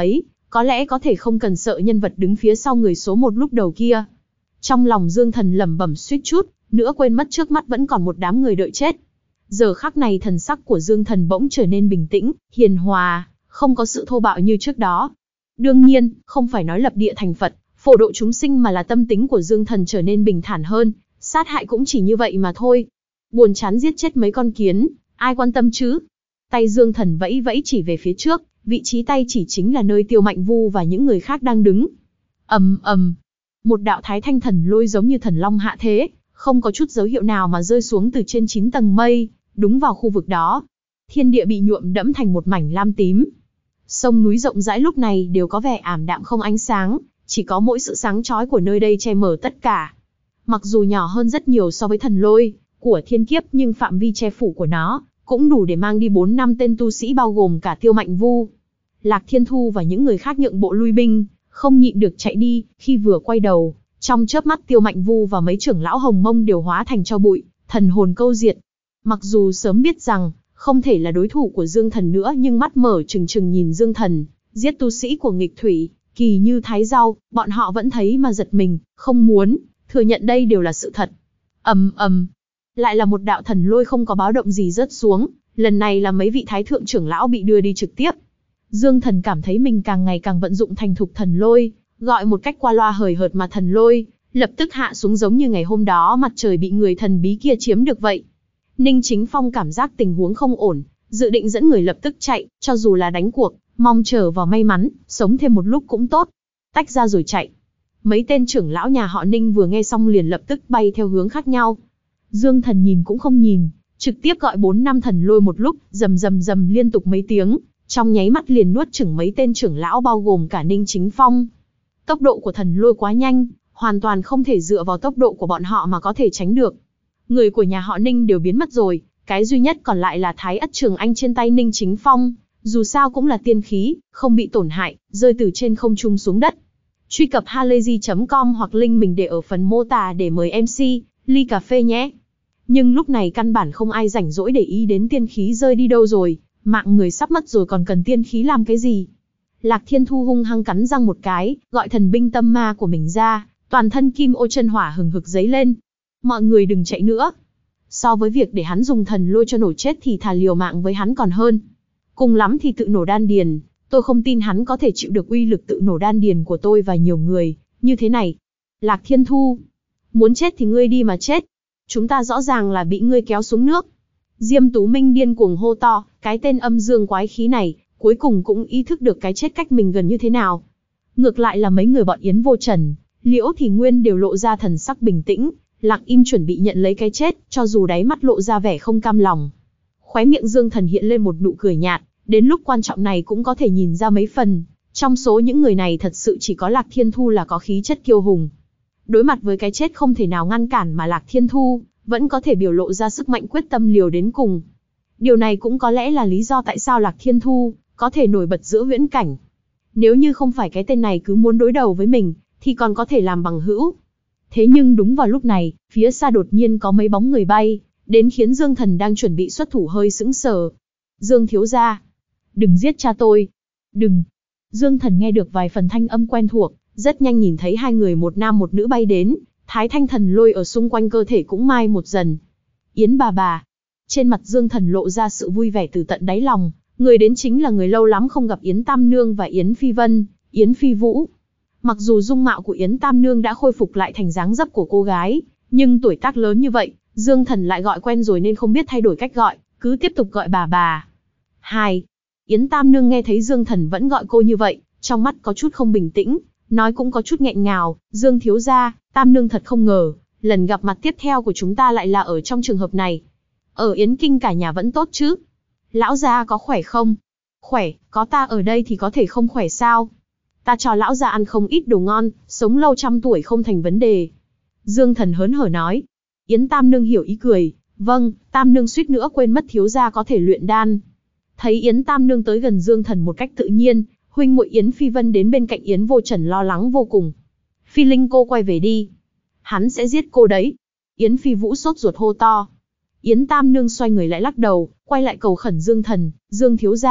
có lẽ có thể không cần sợ nhân vật đứng phía sau người số một lúc đầu kia. Trong lòng Dương Thần lẩm bẩm suýt chút nữa quên mất trước mắt vẫn còn một đám người đợi chết. Giờ khắc này thần sắc của Dương Thần bỗng trở nên bình tĩnh, hiền hòa, không có sự thô bạo như trước đó. Đương nhiên, không phải nói lập địa thành Phật, phổ độ chúng sinh, mà là tâm tính của Dương Thần trở nên bình thản hơn, sát hại cũng chỉ như vậy mà thôi. Buồn chán giết chết mấy con kiến, ai quan tâm chứ? Tay Dương Thần vẫy vẫy chỉ về phía trước, vị trí tay chỉ chính là nơi Tiêu Mạnh Vu và những người khác đang đứng. Ầm ầm, một đạo Thái Thanh thần lôi giống như thần long hạ thế, không có chút dấu hiệu nào mà rơi xuống từ trên 9 tầng mây, đúng vào khu vực đó. Thiên địa bị nhuộm đẫm thành một mảnh lam tím. Sông núi rộng rãi lúc này đều có vẻ ảm đạm không ánh sáng, chỉ có mỗi sự sáng chói của nơi đây che mờ tất cả. Mặc dù nhỏ hơn rất nhiều so với thần lôi của thiên kiếp, nhưng phạm vi che phủ của nó cũng đủ để mang đi 4-5 tên tu sĩ, bao gồm cả Tiêu Mạnh Vu. Lạc Thiên Thu và những người khác nhượng bộ lui binh, không nhịn được chạy đi. Khi vừa quay đầu, trong chớp mắt Tiêu Mạnh Vu và mấy trưởng lão Hồng Mông đều hóa thành tro bụi, thần hồn câu diệt. Mặc dù sớm biết rằng không thể là đối thủ của Dương Thần nữa, nhưng mắt mở trừng trừng nhìn Dương Thần giết tu sĩ của nghịch thủy, kỳ như thái rau, bọn họ vẫn thấy mà giật mình, không muốn thừa nhận đây đều là sự thật. Ầm ầm, lại là một đạo thần lôi không có báo động gì rớt xuống, lần này là mấy vị thái thượng trưởng lão bị đưa đi trực tiếp. Dương Thần cảm thấy mình càng ngày càng vận dụng thành thục thần lôi, gọi một cách qua loa hời hợt mà thần lôi lập tức hạ xuống giống như ngày hôm đó mặt trời bị người thần bí kia chiếm được vậy. Ninh Chính Phong cảm giác tình huống không ổn, dự định dẫn người lập tức chạy, cho dù là đánh cuộc, mong chờ vào may mắn, sống thêm một lúc cũng tốt. Tách ra rồi chạy. Mấy tên trưởng lão nhà họ Ninh vừa nghe xong liền lập tức bay theo hướng khác nhau. Dương Thần nhìn cũng không nhìn, trực tiếp gọi 4-5 thần lôi một lúc, rầm rầm rầm liên tục mấy tiếng, trong nháy mắt liền nuốt chửng mấy tên trưởng lão bao gồm cả Ninh Chính Phong. Tốc độ của thần lôi quá nhanh, hoàn toàn không thể dựa vào tốc độ của bọn họ mà có thể tránh được. Người của nhà họ Ninh đều biến mất rồi, cái duy nhất còn lại là Thái Ất Trường Anh trên tay Ninh Chính Phong, dù sao cũng là tiên khí, không bị tổn hại, rơi từ trên không trung xuống đất. Truy cập halayzi.com hoặc link mình để ở phần mô tả để mời MC ly cà phê nhé. Nhưng lúc này căn bản không ai rảnh rỗi để ý đến tiên khí rơi đi đâu rồi, mạng người sắp mất rồi còn cần tiên khí làm cái gì. Lạc Thiên Thu hung hăng cắn răng một cái, gọi thần binh tâm ma của mình ra, toàn thân kim ô chân hỏa hừng hực dấy lên. Mọi người đừng chạy nữa. So với việc để hắn dùng thần lôi cho nổ chết thì thà liều mạng với hắn còn hơn. Cùng lắm thì tự nổ đan điền, tôi không tin hắn có thể chịu được uy lực tự nổ đan điền của tôi và nhiều người như thế này. Lạc Thiên Thu, muốn chết thì ngươi đi mà chết. Chúng ta rõ ràng là bị ngươi kéo xuống nước. Diêm Tú Minh điên cuồng hô to, cái tên âm dương quái khí này, cuối cùng cũng ý thức được cái chết cách mình gần như thế nào. Ngược lại là mấy người bọn Yến Vô Trần, Liễu Thì Nguyên đều lộ ra thần sắc bình tĩnh, lặng im chuẩn bị nhận lấy cái chết, cho dù đáy mắt lộ ra vẻ không cam lòng. Khóe miệng Dương Thần hiện lên một nụ cười nhạt, đến lúc quan trọng này cũng có thể nhìn ra mấy phần. Trong số những người này thật sự chỉ có Lạc Thiên Thu là có khí chất kiêu hùng. Đối mặt với cái chết không thể nào ngăn cản mà Lạc Thiên Thu vẫn có thể biểu lộ ra sức mạnh quyết tâm liều đến cùng. Điều này cũng có lẽ là lý do tại sao Lạc Thiên Thu có thể nổi bật giữa huyễn cảnh. Nếu như không phải cái tên này cứ muốn đối đầu với mình, thì còn có thể làm bằng hữu. Thế nhưng đúng vào lúc này, phía xa đột nhiên có mấy bóng người bay, đến khiến Dương Thần đang chuẩn bị xuất thủ hơi sững sờ. Dương thiếu gia, đừng giết cha tôi. Đừng. Dương Thần nghe được vài phần thanh âm quen thuộc, rất nhanh nhìn thấy hai người một nam một nữ bay đến, Thái Thanh thần lôi ở xung quanh cơ thể cũng mai một dần. Yến bà. Trên mặt Dương Thần lộ ra sự vui vẻ từ tận đáy lòng, người đến chính là người lâu lắm không gặp Yến Tam Nương và Yến Phi Vân, Yến Phi Vũ. Mặc dù dung mạo của Yến Tam Nương đã khôi phục lại thành dáng dấp của cô gái, nhưng tuổi tác lớn như vậy, Dương Thần lại gọi quen rồi nên không biết thay đổi cách gọi, cứ tiếp tục gọi bà. Hai. Yến Tam Nương nghe thấy Dương Thần vẫn gọi cô như vậy, trong mắt có chút không bình tĩnh, nói cũng có chút nghẹn ngào, Dương thiếu gia, Tam Nương thật không ngờ, lần gặp mặt tiếp theo của chúng ta lại là ở trong trường hợp này. Ở Yến Kinh cả nhà vẫn tốt chứ? Lão gia có khỏe không? Khỏe, có ta ở đây thì có thể không khỏe sao? Ta cho lão gia ăn không ít đồ ngon, sống lâu trăm tuổi không thành vấn đề. Dương Thần hớn hở nói. Yến Tam Nương hiểu ý cười, vâng, Tam Nương suýt nữa quên mất thiếu gia có thể luyện đan. Thấy Yến Tam Nương tới gần Dương Thần một cách tự nhiên, huynh muội Yến Phi Vân đến bên cạnh Yến Vô Trần lo lắng vô cùng. Phi Linh cô quay về đi. Hắn sẽ giết cô đấy. Yến Phi Vũ sốt ruột hô to. Yến Tam Nương xoay người lại lắc đầu, quay lại cầu khẩn Dương Thần, Dương thiếu gia,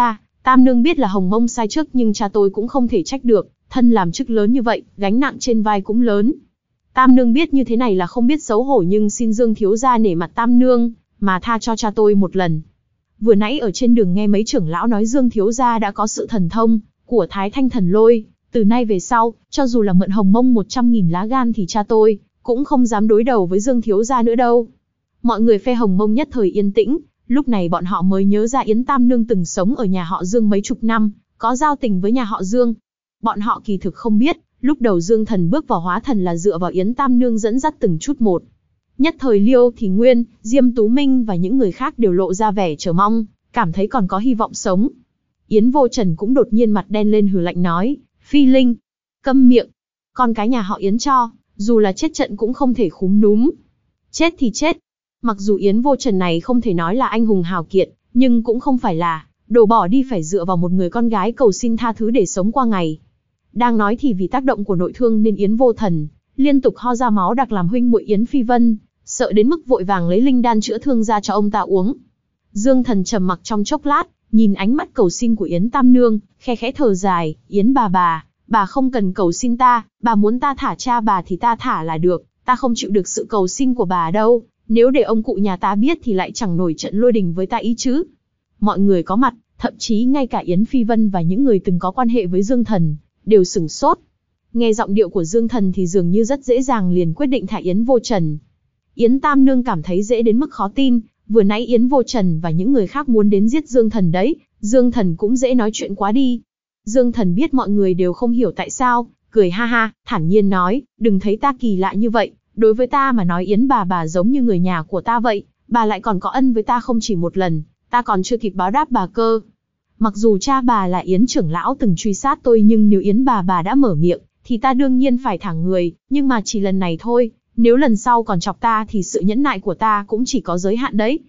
Tam nương biết là Hồng Mông sai trước nhưng cha tôi cũng không thể trách được, thân làm chức lớn như vậy, gánh nặng trên vai cũng lớn. Tam nương biết như thế này là không biết xấu hổ nhưng xin Dương thiếu gia nể mặt Tam nương, mà tha cho cha tôi một lần. Vừa nãy ở trên đường nghe mấy trưởng lão nói Dương thiếu gia đã có sự thần thông của Thái Thanh Thần Lôi, từ nay về sau, cho dù là mượn Hồng Mông 100.000 lá gan thì cha tôi cũng không dám đối đầu với Dương thiếu gia nữa đâu. Mọi người phe Hồng Mông nhất thời yên tĩnh, lúc này bọn họ mới nhớ ra Yến Tam nương từng sống ở nhà họ Dương mấy chục năm, có giao tình với nhà họ Dương. Bọn họ kỳ thực không biết, lúc đầu Dương Thần bước vào hóa thần là dựa vào Yến Tam nương dẫn dắt từng chút một. Nhất thời Liêu Thì Nguyên, Diêm Tú Minh và những người khác đều lộ ra vẻ chờ mong, cảm thấy còn có hy vọng sống. Yến Vô Trần cũng đột nhiên mặt đen lên hừ lạnh nói, Phi Linh, câm miệng, con cái nhà họ Yến cho, dù là chết trận cũng không thể khúm núm. Chết thì chết. Mặc dù Yến Vô Trần này không thể nói là anh hùng hào kiệt, nhưng cũng không phải là đổ bỏ đi phải dựa vào một người con gái cầu xin tha thứ để sống qua ngày. Đang nói thì vì tác động của nội thương nên Yến Vô Thần liên tục ho ra máu đặc làm huynh muội Yến Phi Vân sợ đến mức vội vàng lấy linh đan chữa thương ra cho ông ta uống. Dương Thần trầm mặc trong chốc lát, nhìn ánh mắt cầu xin của Yến Tam nương, khe khẽ thở dài, Yến bà không cần cầu xin ta, bà muốn ta thả cha bà thì ta thả là được, ta không chịu được sự cầu xin của bà đâu, nếu để ông cụ nhà ta biết thì lại chẳng nổi trận lôi đình với ta ý chứ. Mọi người có mặt, thậm chí ngay cả Yến Phi Vân và những người từng có quan hệ với Dương Thần, đều sửng sốt. Nghe giọng điệu của Dương Thần thì dường như rất dễ dàng liền quyết định thả Yến Vô Trần. Yến Tam nương cảm thấy dễ đến mức khó tin, vừa nãy Yến Vô Trần và những người khác muốn đến giết Dương Thần đấy, Dương Thần cũng dễ nói chuyện quá đi. Dương Thần biết mọi người đều không hiểu tại sao, cười ha ha, thản nhiên nói, đừng thấy ta kỳ lạ như vậy, đối với ta mà nói Yến bà giống như người nhà của ta vậy, bà lại còn có ân với ta không chỉ một lần, ta còn chưa kịp báo đáp bà cơ. Mặc dù cha bà là Yến trưởng lão từng truy sát tôi nhưng nếu Yến bà đã mở miệng, thì ta đương nhiên phải thả người, nhưng mà chỉ lần này thôi, nếu lần sau còn chọc ta thì sự nhẫn nại của ta cũng chỉ có giới hạn đấy.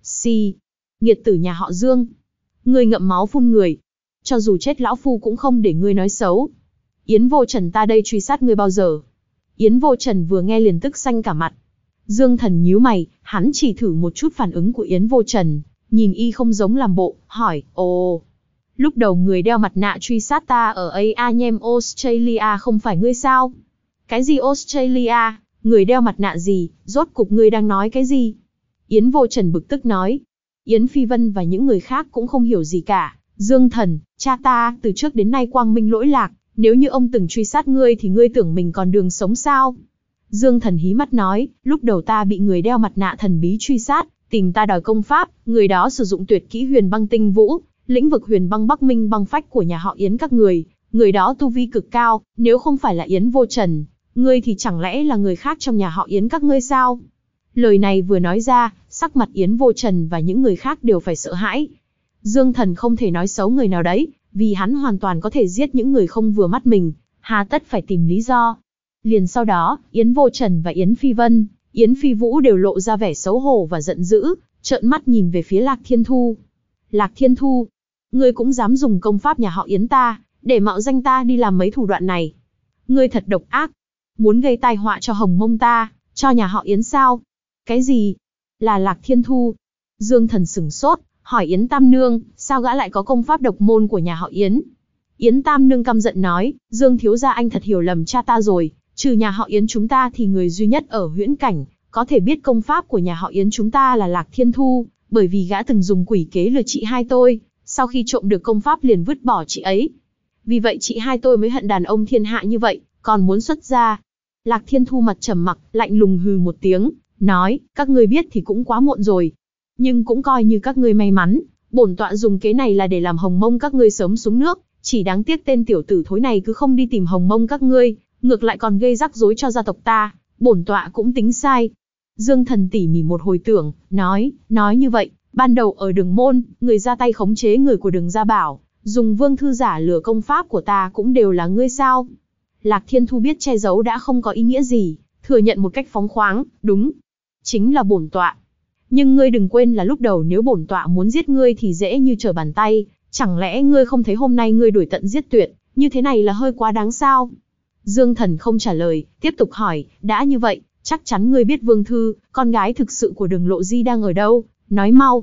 Nghiệt tử nhà họ Dương, ngươi ngậm máu phun người, cho dù chết lão phu cũng không để ngươi nói xấu. Yến Vô Trần ta đây truy sát ngươi bao giờ? Yến Vô Trần vừa nghe liền tức xanh cả mặt. Dương Thần nhíu mày, hắn chỉ thử một chút phản ứng của Yến Vô Trần, nhìn y không giống làm bộ, hỏi, ồ, lúc đầu người đeo mặt nạ truy sát ta ở A-Nhem Australia không phải ngươi sao? Cái gì Australia, người đeo mặt nạ gì, rốt cục ngươi đang nói cái gì? Yến Vô Trần bực tức nói. Yến Phi Vân và những người khác cũng không hiểu gì cả. Dương Thần, cha ta, từ trước đến nay quang minh lỗi lạc, nếu như ông từng truy sát ngươi thì ngươi tưởng mình còn đường sống sao? Dương Thần hí mắt nói, lúc đầu ta bị người đeo mặt nạ thần bí truy sát, tìm ta đòi công pháp, người đó sử dụng tuyệt kỹ Huyền Băng Tinh Vũ, lĩnh vực Huyền Băng Bắc Minh băng phách của nhà họ Yến các người đó tu vi cực cao, nếu không phải là Yến Vô Trần, ngươi thì chẳng lẽ là người khác trong nhà họ Yến các ngươi sao? Lời này vừa nói ra, sắc mặt Yến Vô Trần và những người khác đều phải sợ hãi. Dương Thần không thể nói xấu người nào đấy, vì hắn hoàn toàn có thể giết những người không vừa mắt mình, hà tất phải tìm lý do. Liền sau đó, Yến Vô Trần và Yến Phi Vân, Yến Phi Vũ đều lộ ra vẻ xấu hổ và giận dữ, trợn mắt nhìn về phía Lạc Thiên Thu. Lạc Thiên Thu, ngươi cũng dám dùng công pháp nhà họ Yến ta, để mạo danh ta đi làm mấy thủ đoạn này. Ngươi thật độc ác, muốn gây tai họa cho Hồng Mông ta, cho nhà họ Yến sao? Cái gì? Là Lạc Thiên Thu? Dương Thần sửng sốt, hỏi Yến Tam nương, sao gã lại có công pháp độc môn của nhà họ Yến? Yến Tam nương căm giận nói, Dương thiếu gia anh thật hiểu lầm cha ta rồi, trừ nhà họ Yến chúng ta thì người duy nhất ở huyễn cảnh có thể biết công pháp của nhà họ Yến chúng ta là Lạc Thiên Thu, bởi vì gã từng dùng quỷ kế lừa chị hai tôi, sau khi trộm được công pháp liền vứt bỏ chị ấy. Vì vậy chị hai tôi mới hận đàn ông thiên hạ như vậy, còn muốn xuất gia. Lạc Thiên Thu mặt trầm mặc, lạnh lùng hừ một tiếng, nói, các ngươi biết thì cũng quá muộn rồi. Nhưng cũng coi như các ngươi may mắn, bổn tọa dùng kế này là để làm Hồng Mông các ngươi sớm xuống nước, chỉ đáng tiếc tên tiểu tử thối này cứ không đi tìm Hồng Mông các ngươi, ngược lại còn gây rắc rối cho gia tộc ta, bổn tọa cũng tính sai. Dương Thần tỉ mỉ một hồi tưởng, nói như vậy, ban đầu ở Đường Môn, người ra tay khống chế người của Đường Gia Bảo, dùng Vương thư giả lừa công pháp của ta cũng đều là ngươi sao? Lạc Thiên Thu biết che giấu đã không có ý nghĩa gì, thừa nhận một cách phóng khoáng, đúng, chính là bổn tọa. Nhưng ngươi đừng quên là lúc đầu nếu bổn tọa muốn giết ngươi thì dễ như trở bàn tay, chẳng lẽ ngươi không thấy hôm nay ngươi đuổi tận giết tuyệt, như thế này là hơi quá đáng sao? Dương Thần không trả lời, tiếp tục hỏi, đã như vậy, chắc chắn ngươi biết Vương Thư, con gái thực sự của Đường Lộ Di đang ở đâu, nói mau.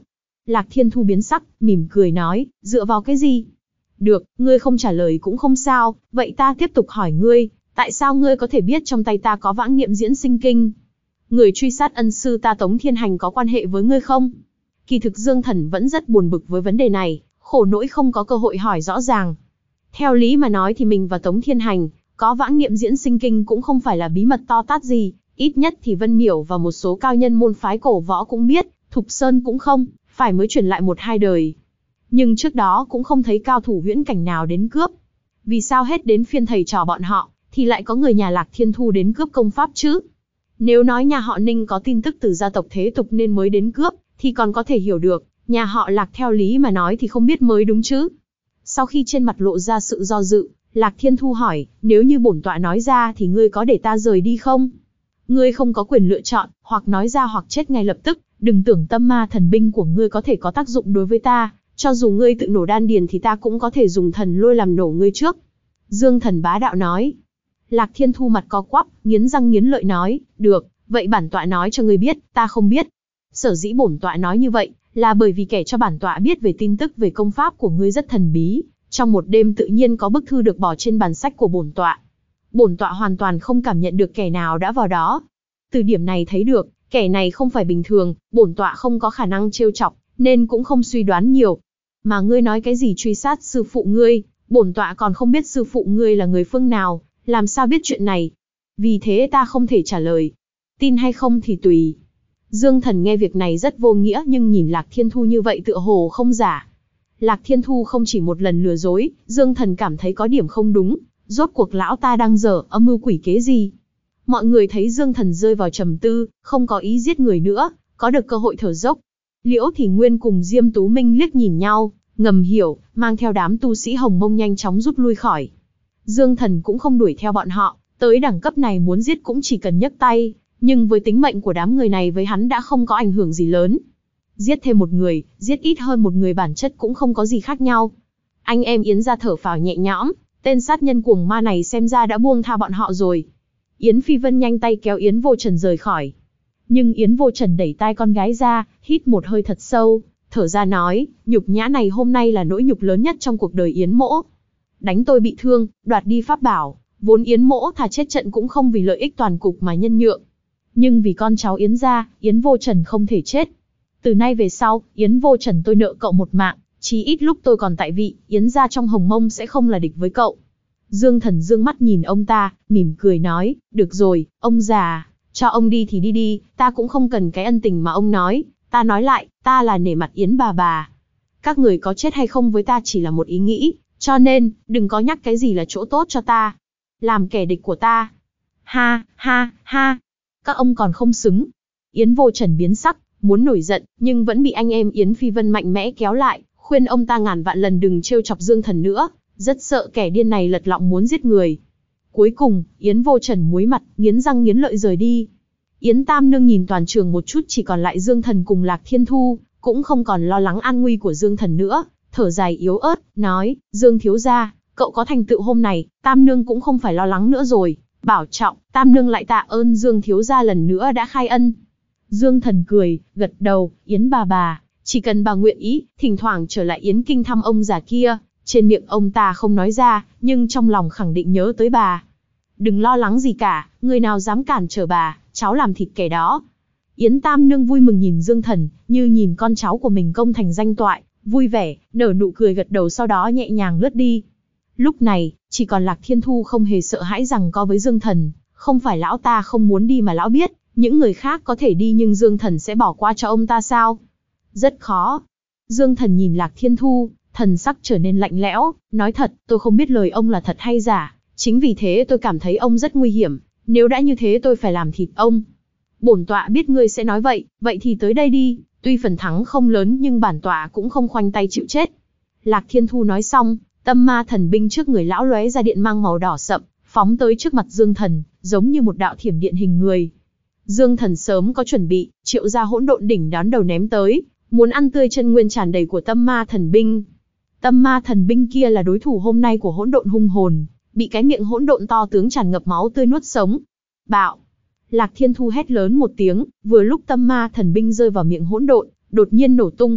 Lạc Thiên Thu biến sắc, mỉm cười nói, dựa vào cái gì? Được, ngươi không trả lời cũng không sao, vậy ta tiếp tục hỏi ngươi, tại sao ngươi có thể biết trong tay ta có vãng niệm diễn sinh kinh? Người truy sát ân sư ta Tống Thiên Hành có quan hệ với ngươi không? Kỳ thực Dương Thần vẫn rất buồn bực với vấn đề này, khổ nỗi không có cơ hội hỏi rõ ràng. Theo lý mà nói thì mình và Tống Thiên Hành có vãng niệm diễn sinh kinh cũng không phải là bí mật to tát gì, ít nhất thì Vân Miểu và một số cao nhân môn phái cổ võ cũng biết, Thục Sơn cũng không, phải mới truyền lại 1-2 đời. Nhưng trước đó cũng không thấy cao thủ huyễn cảnh nào đến cướp. Vì sao hết đến phiên thầy trò bọn họ, thì lại có người nhà Lạc Thiên Thu đến cướp công pháp chứ? Nếu nói nhà họ Ninh có tin tức từ gia tộc thế tục nên mới đến cướp, thì còn có thể hiểu được, nhà họ Lạc theo lý mà nói thì không biết mới đúng chứ. Sau khi trên mặt lộ ra sự do dự, Lạc Thiên Thu hỏi, nếu như bổn tọa nói ra thì ngươi có để ta rời đi không? Ngươi không có quyền lựa chọn, hoặc nói ra hoặc chết ngay lập tức, đừng tưởng tâm ma thần binh của ngươi có thể có tác dụng đối với ta, cho dù ngươi tự nổ đan điền thì ta cũng có thể dùng thần lôi làm nổ ngươi trước. Dương Thần bá đạo nói. Lạc Thiên Thu mặt co quắp, nghiến răng nghiến lợi nói, được, vậy bản tọa nói cho ngươi biết, ta không biết. Sở dĩ bổn tọa nói như vậy, là bởi vì kẻ cho bản tọa biết về tin tức về công pháp của ngươi rất thần bí, trong một đêm tự nhiên có bức thư được bỏ trên bàn sách của bổn tọa. Bổn tọa hoàn toàn không cảm nhận được kẻ nào đã vào đó. Từ điểm này thấy được, kẻ này không phải bình thường, bổn tọa không có khả năng trêu chọc, nên cũng không suy đoán nhiều. Mà ngươi nói cái gì truy sát sư phụ ngươi, bổn tọa còn không biết sư phụ ngươi là người phương nào, làm sao biết chuyện này. Vì thế ta không thể trả lời. Tin hay không thì tùy. Dương Thần nghe việc này rất vô nghĩa nhưng nhìn Lạc Thiên Thu như vậy tựa hồ không giả. Lạc Thiên Thu không chỉ một lần lừa dối, Dương Thần cảm thấy có điểm không đúng, rốt cuộc lão ta đang dở âm mưu quỷ kế gì. Mọi người thấy Dương Thần rơi vào trầm tư, không có ý giết người nữa, có được cơ hội thở dốc. Liễu Thì Nguyên cùng Diêm Tú Minh liếc nhìn nhau, ngầm hiểu, mang theo đám tu sĩ Hồng Mông nhanh chóng rút lui khỏi. Dương Thần cũng không đuổi theo bọn họ, tới đẳng cấp này muốn giết cũng chỉ cần nhấc tay, nhưng với tính mệnh của đám người này với hắn đã không có ảnh hưởng gì lớn. Giết thêm một người, giết ít hơn một người bản chất cũng không có gì khác nhau. Anh em Yến gia thở phào nhẹ nhõm, tên sát nhân cuồng ma này xem ra đã buông tha bọn họ rồi. Yến Phi Vân nhanh tay kéo Yến Vô Trần rời khỏi. Nhưng Yến Vô Trần đẩy tai con gái ra, hít một hơi thật sâu, thở ra nói, nhục nhã này hôm nay là nỗi nhục lớn nhất trong cuộc đời Yến mỗ. Đánh tôi bị thương, đoạt đi pháp bảo, vốn Yến mỗ thà chết trận cũng không vì lợi ích toàn cục mà nhân nhượng. Nhưng vì con cháu Yến gia, Yến Vô Trần không thể chết. Từ nay về sau, Yến Vô Trần tôi nợ cậu một mạng, chí ít lúc tôi còn tại vị, Yến gia trong Hồng Mông sẽ không là địch với cậu. Dương Thần dương mắt nhìn ông ta, mỉm cười nói, được rồi, ông già, cho ông đi thì đi đi, ta cũng không cần cái ân tình mà ông nói, ta nói lại, ta là nể mặt Yến bà. Các người có chết hay không với ta chỉ là một ý nghĩ, cho nên, đừng có nhắc cái gì là chỗ tốt cho ta. Làm kẻ địch của ta. Ha, ha, ha. Các ông còn không xứng. Yến Vô Trần biến sắc, muốn nổi giận, nhưng vẫn bị anh em Yến Phi Vân mạnh mẽ kéo lại, khuyên ông ta ngàn vạn lần đừng trêu chọc Dương Thần nữa, rất sợ kẻ điên này lật lọng muốn giết người. Cuối cùng, Yến Vô Trần muối mặt, nghiến răng nghiến lợi rời đi. Yến Tam Nương nhìn toàn trường một chút chỉ còn lại Dương Thần cùng Lạc Thiên Thu, cũng không còn lo lắng an nguy của Dương Thần nữa, thở dài yếu ớt, nói, Dương thiếu gia, cậu có thành tựu hôm này, Tam Nương cũng không phải lo lắng nữa rồi, bảo trọng, Tam Nương lại tạ ơn Dương thiếu gia lần nữa đã khai ân. Dương Thần cười, gật đầu, Yến bà, chỉ cần bà nguyện ý, thỉnh thoảng trở lại Yến Kinh thăm ông già kia, trên miệng ông ta không nói ra, nhưng trong lòng khẳng định nhớ tới bà. Đừng lo lắng gì cả, người nào dám cản trở bà, cháu làm thịt kẻ đó. Yến Tam Nương vui mừng nhìn Dương Thần, như nhìn con cháu của mình công thành danh toại, vui vẻ, nở nụ cười gật đầu sau đó nhẹ nhàng lướt đi. Lúc này, chỉ còn Lạc Thiên Thu không hề sợ hãi rằng co với Dương Thần, không phải lão ta không muốn đi mà lão biết, những người khác có thể đi nhưng Dương Thần sẽ bỏ qua cho ông ta sao? Rất khó. Dương Thần nhìn Lạc Thiên Thu, thần sắc trở nên lạnh lẽo, nói thật, tôi không biết lời ông là thật hay giả, chính vì thế tôi cảm thấy ông rất nguy hiểm, nếu đã như thế tôi phải làm thịt ông. Bổn tọa biết ngươi sẽ nói vậy, vậy thì tới đây đi, tuy phần thắng không lớn nhưng bản tọa cũng không khoanh tay chịu chết. Lạc Thiên Thu nói xong, tâm ma thần binh trước người lão lóe ra điện mang màu đỏ sậm, phóng tới trước mặt Dương Thần, giống như một đạo thiểm điện hình người. Dương Thần sớm có chuẩn bị, triệu ra hỗn độn đỉnh đón đầu ném tới, muốn ăn tươi chân nguyên tràn đầy của tâm ma thần binh. Tâm ma thần binh kia là đối thủ hôm nay của hỗn độn hung hồn, bị cái miệng hỗn độn to tướng tràn ngập máu tươi nuốt sống. Bạo! Lạc Thiên Thu hét lớn một tiếng, vừa lúc tâm ma thần binh rơi vào miệng hỗn độn, đột nhiên nổ tung.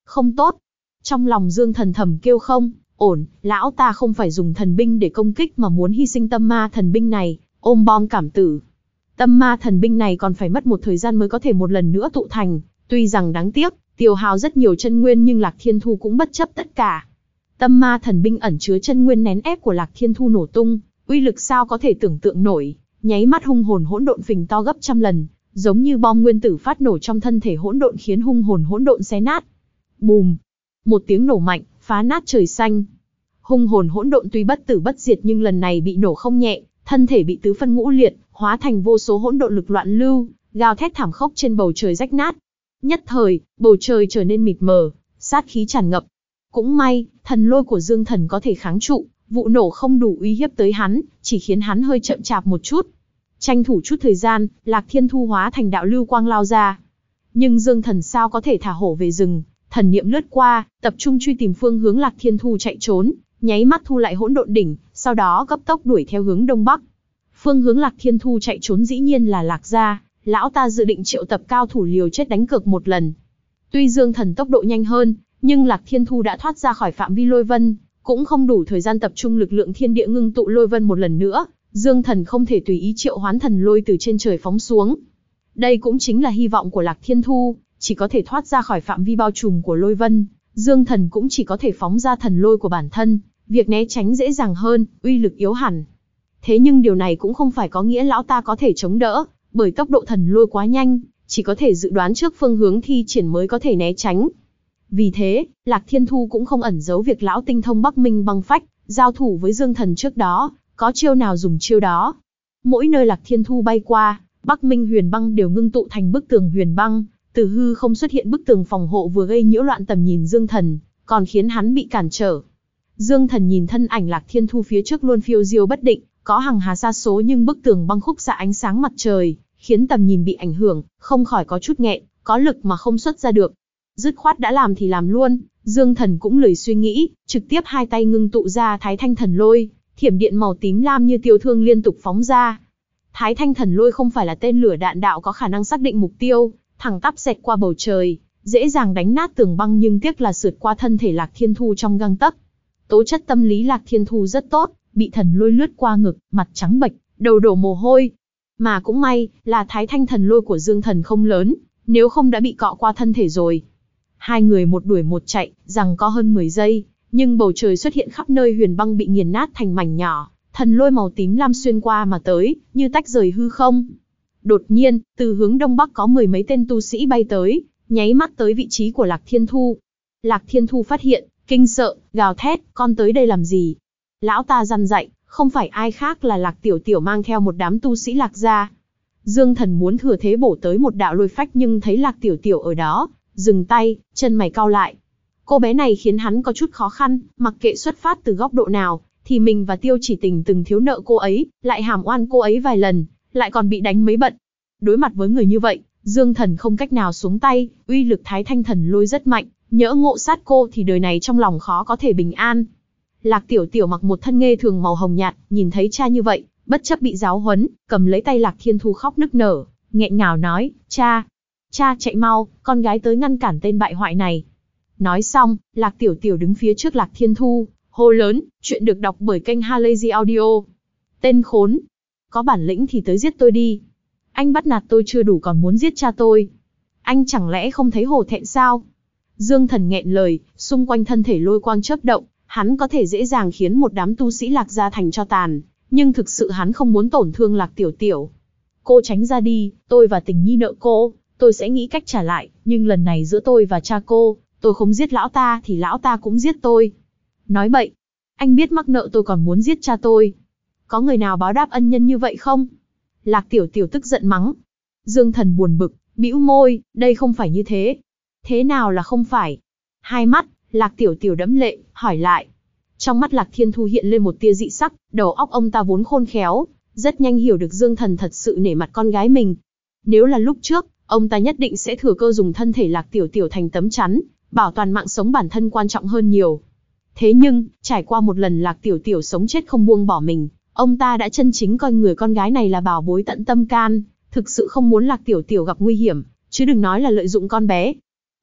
Không tốt. Trong lòng Dương Thần thầm kêu không ổn, lão ta không phải dùng thần binh để công kích mà muốn hy sinh tâm ma thần binh này, ôm bom cảm tử. Tâm ma thần binh này còn phải mất một thời gian mới có thể một lần nữa tụ thành, tuy rằng đáng tiếc, tiêu hao rất nhiều chân nguyên nhưng Lạc Thiên Thu cũng bất chấp tất cả. Tâm ma thần binh ẩn chứa chân nguyên nén ép của Lạc Thiên Thu nổ tung, uy lực sao có thể tưởng tượng nổi, nháy mắt hung hồn hỗn độn phình to gấp trăm lần, giống như bom nguyên tử phát nổ trong thân thể hỗn độn khiến hung hồn hỗn độn xé nát. Bùm! Một tiếng nổ mạnh, phá nát trời xanh. Hung hồn hỗn độn tuy bất tử bất diệt nhưng lần này bị nổ không nhẹ, thân thể bị tứ phân ngũ liệt, hóa thành vô số hỗn độn lực loạn lưu, gào thét thảm khốc trên bầu trời rách nát. Nhất thời, bầu trời trở nên mịt mờ, sát khí tràn ngập. Cũng may, thần lôi của Dương Thần có thể kháng trụ, vụ nổ không đủ uy hiếp tới hắn, chỉ khiến hắn hơi chậm chạp một chút. Tranh thủ chút thời gian, Lạc Thiên Thu hóa thành đạo lưu quang lao ra. Nhưng Dương Thần sao có thể thả hổ về rừng, thần niệm lướt qua, tập trung truy tìm phương hướng Lạc Thiên Thu chạy trốn, nháy mắt thu lại hỗn độn đỉnh, sau đó cấp tốc đuổi theo hướng đông bắc. Phương hướng Lạc Thiên Thu chạy trốn dĩ nhiên là Lạc gia, lão ta dự định triệu tập cao thủ liều chết đánh cược một lần. Tuy Dương Thần tốc độ nhanh hơn, nhưng Lạc Thiên Thu đã thoát ra khỏi phạm vi lôi vân, cũng không đủ thời gian tập trung lực lượng thiên địa ngưng tụ lôi vân một lần nữa. Dương Thần không thể tùy ý triệu hoán thần lôi từ trên trời phóng xuống. Đây cũng chính là hy vọng của Lạc Thiên Thu, chỉ có thể thoát ra khỏi phạm vi bao trùm của lôi vân. Dương Thần cũng chỉ có thể phóng ra thần lôi của bản thân, việc né tránh dễ dàng hơn, uy lực yếu hẳn. Thế nhưng điều này cũng không phải có nghĩa lão ta có thể chống đỡ, bởi tốc độ thần lôi quá nhanh, chỉ có thể dự đoán trước phương hướng thi triển mới có thể né tránh. Vì thế, Lạc Thiên Thu cũng không ẩn giấu việc lão tinh thông Bắc Minh băng phách, giao thủ với Dương Thần trước đó, có chiêu nào dùng chiêu đó. Mỗi nơi Lạc Thiên Thu bay qua, Bắc Minh huyền băng đều ngưng tụ thành bức tường huyền băng, từ hư không xuất hiện bức tường phòng hộ vừa gây nhiễu loạn tầm nhìn Dương Thần, còn khiến hắn bị cản trở. Dương Thần nhìn thân ảnh Lạc Thiên Thu phía trước luôn phiêu diêu bất định, có hằng hà sa số nhưng bức tường băng khúc xạ ánh sáng mặt trời, khiến tầm nhìn bị ảnh hưởng, không khỏi có chút nghẹn, có lực mà không xuất ra được. Dứt khoát đã làm thì làm luôn, Dương Thần cũng lười suy nghĩ, trực tiếp hai tay ngưng tụ ra Thái Thanh Thần Lôi, thiểm điện màu tím lam như tiêu thương liên tục phóng ra. Thái Thanh Thần Lôi không phải là tên lửa đạn đạo có khả năng xác định mục tiêu, thẳng tắp xẹt qua bầu trời, dễ dàng đánh nát tường băng nhưng tiếc là sượt qua thân thể Lạc Thiên Thu trong gang tấc. Tố chất tâm lý Lạc Thiên Thu rất tốt, bị thần lôi lướt qua ngực, mặt trắng bệch, đầu đổ mồ hôi. Mà cũng may, là Thái Thanh Thần Lôi của Dương Thần không lớn, nếu không đã bị cọ qua thân thể rồi. Hai người một đuổi một chạy, giằng co hơn 10 giây, nhưng bầu trời xuất hiện khắp nơi huyền băng bị nghiền nát thành mảnh nhỏ, thần lôi màu tím lam xuyên qua mà tới, như tách rời hư không. Đột nhiên, từ hướng đông bắc có 10 mấy tên tu sĩ bay tới, nháy mắt tới vị trí của Lạc Thiên Thu. Lạc Thiên Thu phát hiện, kinh sợ, gào thét, con tới đây làm gì? Lão ta răn dạy, không phải ai khác là Lạc Tiểu Tiểu mang theo một đám tu sĩ Lạc gia. Dương Thần muốn thừa thế bổ tới một đạo lôi phách nhưng thấy Lạc Tiểu Tiểu ở đó, dừng tay, chân mày cau lại. Cô bé này khiến hắn có chút khó khăn, mặc kệ xuất phát từ góc độ nào, thì mình và Tiêu Chỉ Tình từng thiếu nợ cô ấy, lại hàm oan cô ấy vài lần, lại còn bị đánh mấy bận. Đối mặt với người như vậy, Dương Thần không cách nào xuống tay, uy lực Thái Thanh Thần Lôi rất mạnh, nhỡ ngộ sát cô thì đời này trong lòng khó có thể bình an. Lạc Tiểu Tiểu mặc một thân nghê thường màu hồng nhạt, nhìn thấy cha như vậy, bất chấp bị giáo huấn, cầm lấy tay Lạc Thiên Thu khóc nức nở, nghẹn ngào nói, cha chạy mau, con gái tới ngăn cản tên bại hoại này. Nói xong, Lạc Tiểu Tiểu đứng phía trước Lạc Thiên Thu, hô lớn, chuyện được đọc bởi kênh Halazy Audio. Tên khốn, có bản lĩnh thì tới giết tôi đi. Anh bắt nạt tôi chưa đủ còn muốn giết cha tôi. Anh chẳng lẽ không thấy hổ thẹn sao? Dương Thần nghẹn lời, xung quanh thân thể lôi quang chớp động, hắn có thể dễ dàng khiến một đám tu sĩ Lạc gia thành cho tàn, nhưng thực sự hắn không muốn tổn thương Lạc Tiểu Tiểu. Cô tránh ra đi, tôi và Tình Nhi nợ cô, tôi sẽ nghĩ cách trả lại, nhưng lần này giữa tôi và cha cô, tôi không giết lão ta thì lão ta cũng giết tôi. Nói bậy, anh biết mắc nợ tôi còn muốn giết cha tôi. Có người nào báo đáp ân nhân như vậy không? Lạc Tiểu Tiểu tức giận mắng. Dương Thần buồn bực, bĩu môi, đây không phải như thế. Thế nào là không phải? Hai mắt, Lạc Tiểu Tiểu đẫm lệ, hỏi lại. Trong mắt Lạc Thiên Thu hiện lên một tia dị sắc, đầu óc ông ta vốn khôn khéo, rất nhanh hiểu được Dương Thần thật sự nể mặt con gái mình. Nếu là lúc trước, ông ta nhất định sẽ thừa cơ dùng thân thể Lạc Tiểu Tiểu thành tấm chắn, bảo toàn mạng sống bản thân quan trọng hơn nhiều. Thế nhưng, trải qua một lần Lạc Tiểu Tiểu sống chết không buông bỏ mình, ông ta đã chân chính coi người con gái này là bảo bối tận tâm can, thực sự không muốn Lạc Tiểu Tiểu gặp nguy hiểm, chứ đừng nói là lợi dụng con bé.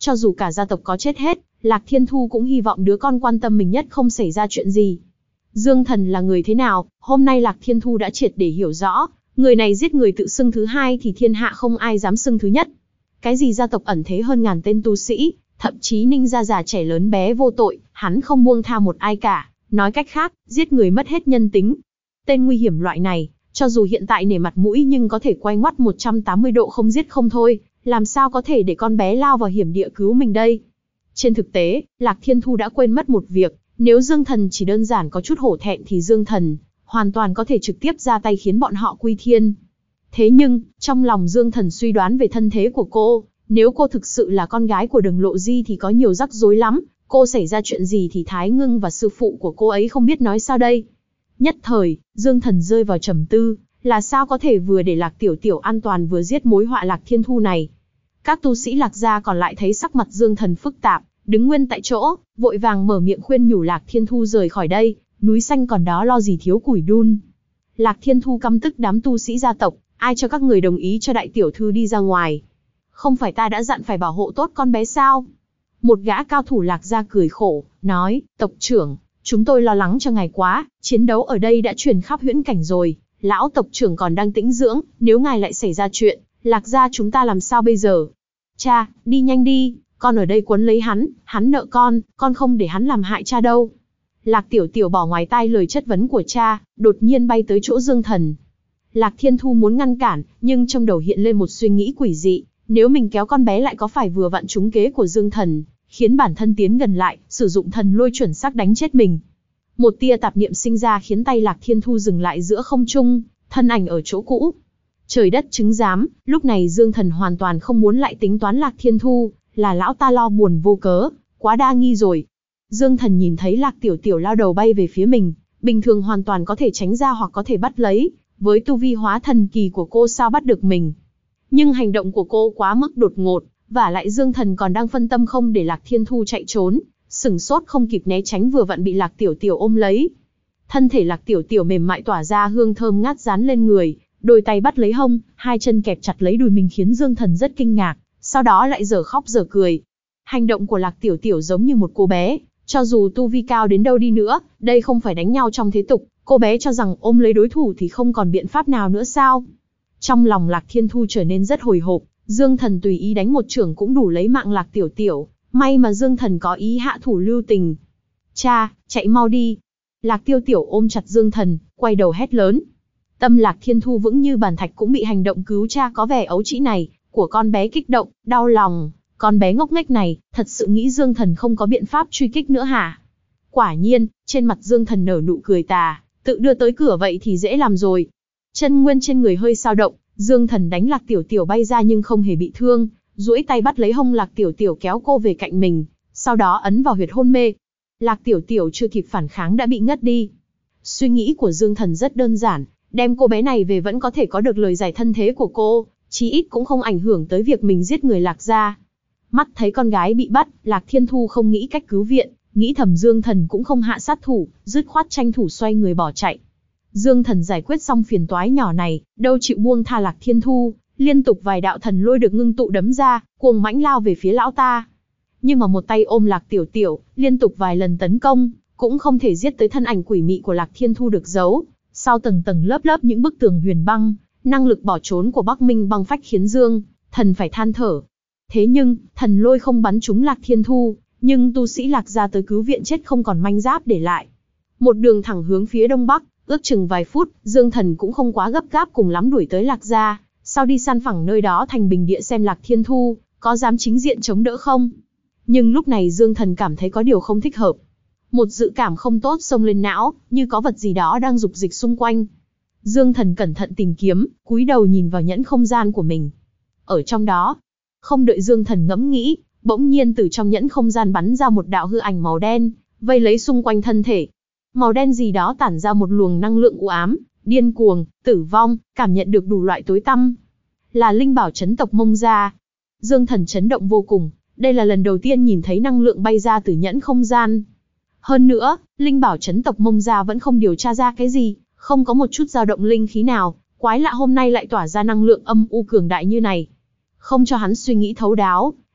Cho dù cả gia tộc có chết hết, Lạc Thiên Thu cũng hy vọng đứa con quan tâm mình nhất không xảy ra chuyện gì. Dương Thần là người thế nào, hôm nay Lạc Thiên Thu đã triệt để hiểu rõ, người này giết người tự xưng thứ hai thì thiên hạ không ai dám xưng thứ nhất. Cái gì gia tộc ẩn thế hơn ngàn tên tu sĩ, thậm chí Ninh gia già trẻ lớn bé vô tội, hắn không buông tha một ai cả, nói cách khác, giết người mất hết nhân tính. Tên nguy hiểm loại này, cho dù hiện tại nể mặt mũi nhưng có thể quay ngoắt 180 độ không giết không thôi, làm sao có thể để con bé lao vào hiểm địa cứu mình đây. Trên thực tế, Lạc Thiên Thu đã quên mất một việc, nếu Dương Thần chỉ đơn giản có chút hổ thẹn thì Dương Thần hoàn toàn có thể trực tiếp ra tay khiến bọn họ quy thiên. Thế nhưng, trong lòng Dương Thần suy đoán về thân thế của cô, nếu cô thực sự là con gái của Đường Lộ Di thì có nhiều rắc rối lắm, cô xảy ra chuyện gì thì Thái Ngưng và sư phụ của cô ấy không biết nói sao đây. Nhất thời, Dương Thần rơi vào trầm tư, là sao có thể vừa để Lạc Tiểu Tiểu an toàn vừa giết mối họa Lạc Thiên Thu này. Các tu sĩ Lạc gia còn lại thấy sắc mặt Dương Thần phức tạp, đứng nguyên tại chỗ, vội vàng mở miệng khuyên nhủ Lạc Thiên Thu rời khỏi đây, núi xanh còn đó lo gì thiếu củi đun. Lạc Thiên Thu căm tức đám tu sĩ gia tộc, ai cho các người đồng ý cho đại tiểu thư đi ra ngoài. Không phải ta đã dặn phải bảo hộ tốt con bé sao? Một gã cao thủ Lạc gia cười khổ, nói, tộc trưởng, chúng tôi lo lắng cho ngài quá, chiến đấu ở đây đã truyền khắp huyễn cảnh rồi, lão tộc trưởng còn đang tĩnh dưỡng, nếu ngài lại xảy ra chuyện, Lạc gia chúng ta làm sao bây giờ? Cha, đi nhanh đi, con ở đây quấn lấy hắn nợ con không để hắn làm hại cha đâu. Lạc Tiểu Tiểu bỏ ngoài tai lời chất vấn của cha, đột nhiên bay tới chỗ Dương Thần. Lạc Thiên Thu muốn ngăn cản, nhưng trong đầu hiện lên một suy nghĩ quỷ dị, nếu mình kéo con bé lại có phải vừa vặn trúng kế của Dương Thần, khiến bản thân tiến gần lại, sử dụng thần lôi chuẩn xác đánh chết mình. Một tia tạp niệm sinh ra khiến tay Lạc Thiên Thu dừng lại giữa không trung, thân ảnh ở chỗ cũ. Trời đất chứng giám, lúc này Dương Thần hoàn toàn không muốn lại tính toán Lạc Thiên Thu, là lão ta lo buồn vô cớ, quá đa nghi rồi. Dương Thần nhìn thấy Lạc Tiểu Tiểu lao đầu bay về phía mình, bình thường hoàn toàn có thể tránh ra hoặc có thể bắt lấy, với tu vi hóa thần kỳ của cô sao bắt được mình. Nhưng hành động của cô quá mức đột ngột, vả lại Dương Thần còn đang phân tâm không để Lạc Thiên Thu chạy trốn, sửng sốt không kịp né tránh vừa vặn bị Lạc Tiểu Tiểu ôm lấy. Thân thể Lạc Tiểu Tiểu mềm mại tỏa ra hương thơm ngát dán lên người, đôi tay bắt lấy hông, hai chân kẹp chặt lấy đùi mình khiến Dương Thần rất kinh ngạc, sau đó lại dở khóc dở cười. Hành động của Lạc Tiểu Tiểu giống như một cô bé, cho dù tu vi cao đến đâu đi nữa, đây không phải đánh nhau trong thế tục, cô bé cho rằng ôm lấy đối thủ thì không còn biện pháp nào nữa sao? Trong lòng Lạc Thiên Thu trở nên rất hồi hộp, Dương Thần tùy ý đánh một chưởng cũng đủ lấy mạng Lạc Tiểu Tiểu, may mà Dương Thần có ý hạ thủ lưu tình. Cha, chạy mau đi. Lạc Tiểu Tiểu ôm chặt Dương Thần, quay đầu hét lớn. Tâm Lạc Thiên Thu vững như bàn thạch cũng bị hành động cứu cha có vẻ ấu trĩ này của con bé kích động, đau lòng. Con bé ngốc nghếch này, thật sự nghĩ Dương Thần không có biện pháp truy kích nữa hả? Quả nhiên, trên mặt Dương Thần nở nụ cười tà, tự đưa tới cửa vậy thì dễ làm rồi. Chân nguyên trên người hơi dao động, Dương Thần đánh Lạc Tiểu Tiểu bay ra nhưng không hề bị thương, duỗi tay bắt lấy hông Lạc Tiểu Tiểu kéo cô về cạnh mình, sau đó ấn vào huyệt hôn mê. Lạc Tiểu Tiểu chưa kịp phản kháng đã bị ngất đi. Suy nghĩ của Dương Thần rất đơn giản, đem cô bé này về vẫn có thể có được lời giải thân thế của cô, chí ít cũng không ảnh hưởng tới việc mình giết người Lạc gia. Mắt thấy con gái bị bắt, Lạc Thiên Thu không nghĩ cách cứu viện, nghĩ thầm Dương Thần cũng không hạ sát thủ, dứt khoát tranh thủ xoay người bỏ chạy. Dương Thần giải quyết xong phiền toái nhỏ này, đâu chịu buông tha Lạc Thiên Thu, liên tục vài đạo thần lôi được ngưng tụ đấm ra, cuồng mãnh lao về phía lão ta. Nhưng mà một tay ôm Lạc Tiểu Tiểu, liên tục vài lần tấn công, cũng không thể giết tới thân ảnh quỷ mị của Lạc Thiên Thu được giấu. Sau tầng tầng lớp lớp những bức tường huyền băng, năng lực bỏ trốn của Bắc Minh băng phách khiến Dương Thần phải than thở. Thế nhưng, thần lôi không bắn trúng Lạc Thiên Thu, nhưng tu sĩ Lạc gia tới cứu viện chết không còn manh giáp để lại. Một đường thẳng hướng phía đông bắc, ước chừng vài phút, Dương Thần cũng không quá gấp gáp cùng lắm đuổi tới Lạc gia, sau đi săn phẳng nơi đó thành bình địa xem Lạc Thiên Thu có dám chính diện chống đỡ không. Nhưng lúc này Dương Thần cảm thấy có điều không thích hợp. Một dự cảm không tốt xông lên não, như có vật gì đó đang dục dịch xung quanh. Dương Thần cẩn thận tìm kiếm, cúi đầu nhìn vào nhẫn không gian của mình. Ở trong đó, không đợi Dương Thần ngẫm nghĩ, bỗng nhiên từ trong nhẫn không gian bắn ra một đạo hư ảnh màu đen, vây lấy xung quanh thân thể. Màu đen gì đó tản ra một luồng năng lượng u ám, điên cuồng, tử vong, cảm nhận được đủ loại tối tăm. Là linh bảo chấn tộc Mông gia. Dương Thần chấn động vô cùng, đây là lần đầu tiên nhìn thấy năng lượng bay ra từ nhẫn không gian. Hơn nữa, linh bảo chấn tộc Mông gia vẫn không điều tra ra cái gì, không có một chút dao động linh khí nào, quái lạ hôm nay lại tỏa ra năng lượng âm u cường đại như này. Không cho hắn suy nghĩ thấu đáo,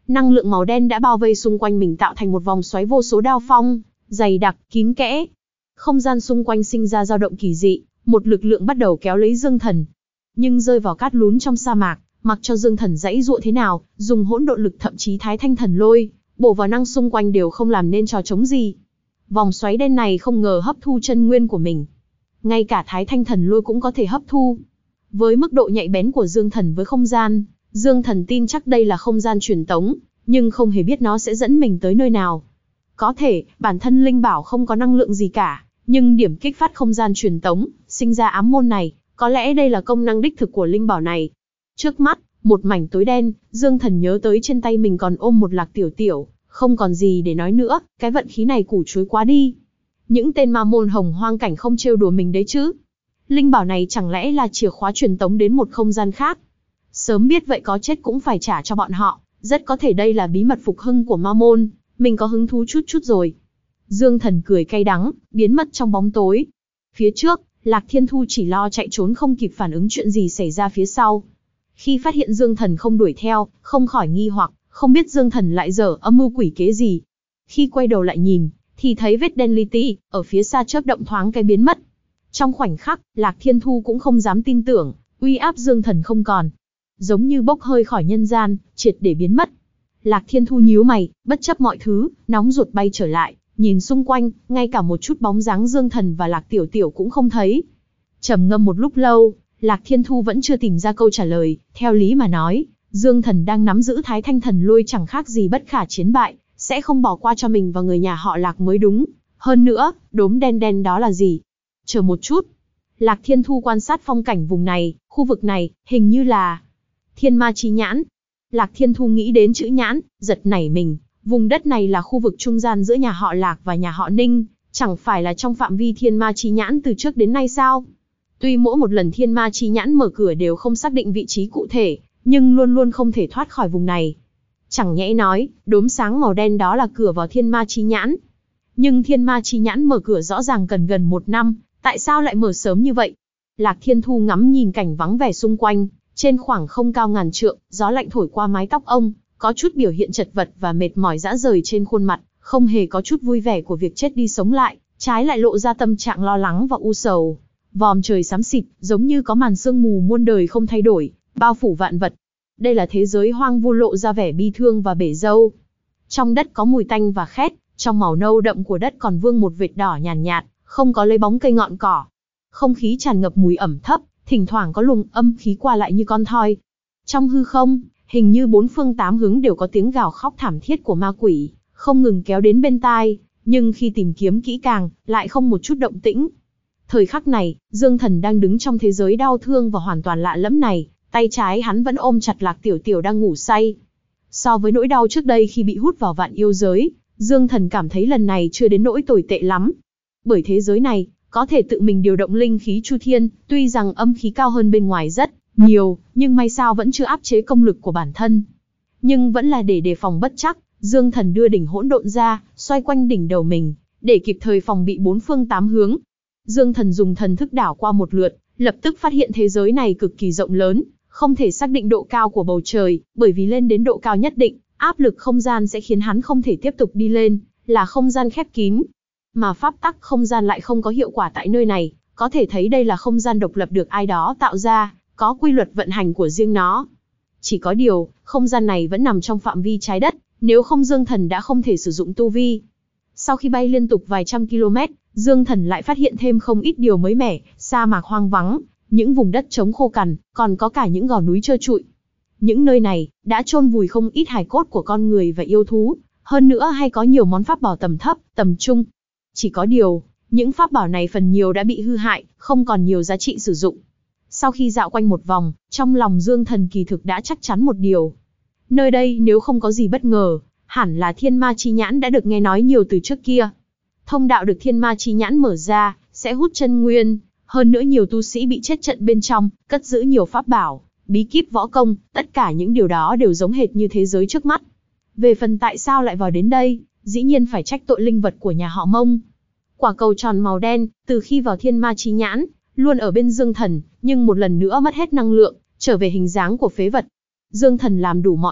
Năng lượng màu đen đã bao vây xung quanh mình tạo thành một vòng xoáy vô số đao phong, dày đặc, kín kẽ. Không gian xung quanh sinh ra dao động kỳ dị, một lực lượng bắt đầu kéo lấy Dương Thần. Nhưng rơi vào cát lún trong sa mạc, mặc cho Dương Thần giãy giụa thế nào, dùng hỗn độn lực thậm chí Thái Thanh Thần Lôi, bổ vào năng xung quanh đều không làm nên trò trống gì. Vòng xoáy đen này không ngờ hấp thu chân nguyên của mình. Ngay cả Thái Thanh Thần Lôi cũng có thể hấp thu. Với mức độ nhạy bén của Dương Thần với không gian, Dương Thần tin chắc đây là không gian truyền tống, nhưng không hề biết nó sẽ dẫn mình tới nơi nào. Có thể, bản thân linh bảo không có năng lượng gì cả, nhưng điểm kích phát không gian truyền tống, sinh ra ám môn này, có lẽ đây là công năng đích thực của linh bảo này. Trước mắt, một mảnh tối đen, Dương Thần nhớ tới trên tay mình còn ôm một Lạc Tiểu Tiểu, không còn gì để nói nữa, cái vận khí này củ chuối quá đi. Những tên ma môn hồng hoang cảnh không trêu đùa mình đấy chứ. Linh bảo này chẳng lẽ là chìa khóa truyền tống đến một không gian khác? Sớm biết vậy có chết cũng phải trả cho bọn họ, rất có thể đây là bí mật phục hưng của ma môn, mình có hứng thú chút rồi. Dương Thần cười cay đắng, biến mất trong bóng tối. Phía trước, Lạc Thiên Thu chỉ lo chạy trốn không kịp phản ứng chuyện gì xảy ra phía sau. Khi phát hiện Dương Thần không đuổi theo, không khỏi nghi hoặc, không biết Dương Thần lại dở âm mưu quỷ kế gì. Khi quay đầu lại nhìn, thì thấy vết đen li ti, ở phía xa chớp động thoáng cái biến mất. Trong khoảnh khắc, Lạc Thiên Thu cũng không dám tin tưởng, uy áp Dương Thần không còn. Giống như bốc hơi khỏi nhân gian, triệt để biến mất. Lạc Thiên Thu nhíu mày, bất chấp mọi thứ, nóng ruột bay trở lại, nhìn xung quanh, ngay cả một chút bóng dáng Dương Thần và Lạc Tiểu Tiểu cũng không thấy. Trầm ngâm một lúc lâu, Lạc Thiên Thu vẫn chưa tìm ra câu trả lời, theo lý mà nói, Dương Thần đang nắm giữ Thái Thanh Thần Lôi chẳng khác gì bất khả chiến bại, sẽ không bỏ qua cho mình và người nhà họ Lạc mới đúng. Hơn nữa, đốm đen đen đó là gì? Chờ một chút. Lạc Thiên Thu quan sát phong cảnh vùng này, khu vực này, hình như là Thiên Ma Chi Nhãn. Lạc Thiên Thu nghĩ đến chữ nhãn, giật nảy mình, vùng đất này là khu vực trung gian giữa nhà họ Lạc và nhà họ Ninh, chẳng phải là trong phạm vi Thiên Ma Chi Nhãn từ trước đến nay sao? Tuy mỗi một lần Thiên Ma Chi Nhãn mở cửa đều không xác định vị trí cụ thể, nhưng luôn luôn không thể thoát khỏi vùng này. Chẳng nhẽ nói, đốm sáng màu đen đó là cửa vào Thiên Ma Chi Nhãn. Nhưng Thiên Ma Chi Nhãn mở cửa rõ ràng cần gần 1 năm, tại sao lại mở sớm như vậy? Lạc Thiên Thu ngắm nhìn cảnh vắng vẻ xung quanh, trên khoảng không cao ngàn trượng, gió lạnh thổi qua mái tóc ông, có chút biểu hiện chật vật và mệt mỏi rã rời trên khuôn mặt, không hề có chút vui vẻ của việc chết đi sống lại, trái lại lộ ra tâm trạng lo lắng và u sầu. Vòm trời xám xịt, giống như có màn sương mù muôn đời không thay đổi, bao phủ vạn vật. Đây là thế giới hoang vu lộ ra vẻ bi thương và bể dâu. Trong đất có mùi tanh và khét, trong màu nâu đậm của đất còn vương một vệt đỏ nhàn nhạt, không có lấy bóng cây ngọn cỏ. Không khí tràn ngập mùi ẩm thấp, thỉnh thoảng có luồng âm khí qua lại như con thoi. Trong hư không, hình như 4 phương 8 hướng đều có tiếng gào khóc thảm thiết của ma quỷ, không ngừng kéo đến bên tai, nhưng khi tìm kiếm kỹ càng, lại không một chút động tĩnh. Thời khắc này, Dương Thần đang đứng trong thế giới đau thương và hoàn toàn lạ lẫm này, tay trái hắn vẫn ôm chặt Lạc Tiểu Tiểu đang ngủ say. So với nỗi đau trước đây khi bị hút vào vạn yêu giới, Dương Thần cảm thấy lần này chưa đến nỗi tồi tệ lắm. Bởi thế giới này, có thể tự mình điều động linh khí chu thiên, tuy rằng âm khí cao hơn bên ngoài rất nhiều, nhưng may sao vẫn chưa áp chế công lực của bản thân. Nhưng vẫn là để đề phòng bất chắc, Dương Thần đưa đỉnh hỗn độn ra, xoay quanh đỉnh đầu mình, để kịp thời phòng bị 4 phương 8 hướng. Dương Thần dùng thần thức đảo qua một lượt, lập tức phát hiện thế giới này cực kỳ rộng lớn, không thể xác định độ cao của bầu trời, bởi vì lên đến độ cao nhất định, áp lực không gian sẽ khiến hắn không thể tiếp tục đi lên, là không gian khép kín. Mà pháp tắc không gian lại không có hiệu quả tại nơi này, có thể thấy đây là không gian độc lập được ai đó tạo ra, có quy luật vận hành của riêng nó. Chỉ có điều, không gian này vẫn nằm trong phạm vi trái đất, nếu không Dương Thần đã không thể sử dụng tu vi. Sau khi bay liên tục vài trăm km, Dương Thần lại phát hiện thêm không ít điều mới mẻ, sa mạc hoang vắng, những vùng đất trống khô cằn, còn có cả những gò núi trơ trụi. Những nơi này đã chôn vùi không ít hài cốt của con người và yêu thú, hơn nữa hay có nhiều món pháp bảo tầm thấp, tầm trung. Chỉ có điều, những pháp bảo này phần nhiều đã bị hư hại, không còn nhiều giá trị sử dụng. Sau khi dạo quanh một vòng, trong lòng Dương Thần kỳ thực đã chắc chắn một điều. Nơi đây nếu không có gì bất ngờ, hẳn là Thiên Ma Chi Nhãn đã được nghe nói nhiều từ trước kia. Thông đạo được Thiên Ma Chi Nhãn mở ra, sẽ hút chân nguyên, hơn nữa nhiều tu sĩ bị chết trận bên trong, cất giữ nhiều pháp bảo, bí kíp võ công, tất cả những điều đó đều giống hệt như thế giới trước mắt. Về phần tại sao lại vào đến đây, dĩ nhiên phải trách tội linh vật của nhà họ Mông. Quả cầu tròn màu đen, từ khi vào Thiên Ma Chi Nhãn, luôn ở bên Dương Thần, nhưng một lần nữa mất hết năng lượng, trở về hình dáng của phế vật. Dương Thần làm đủ mọi cách,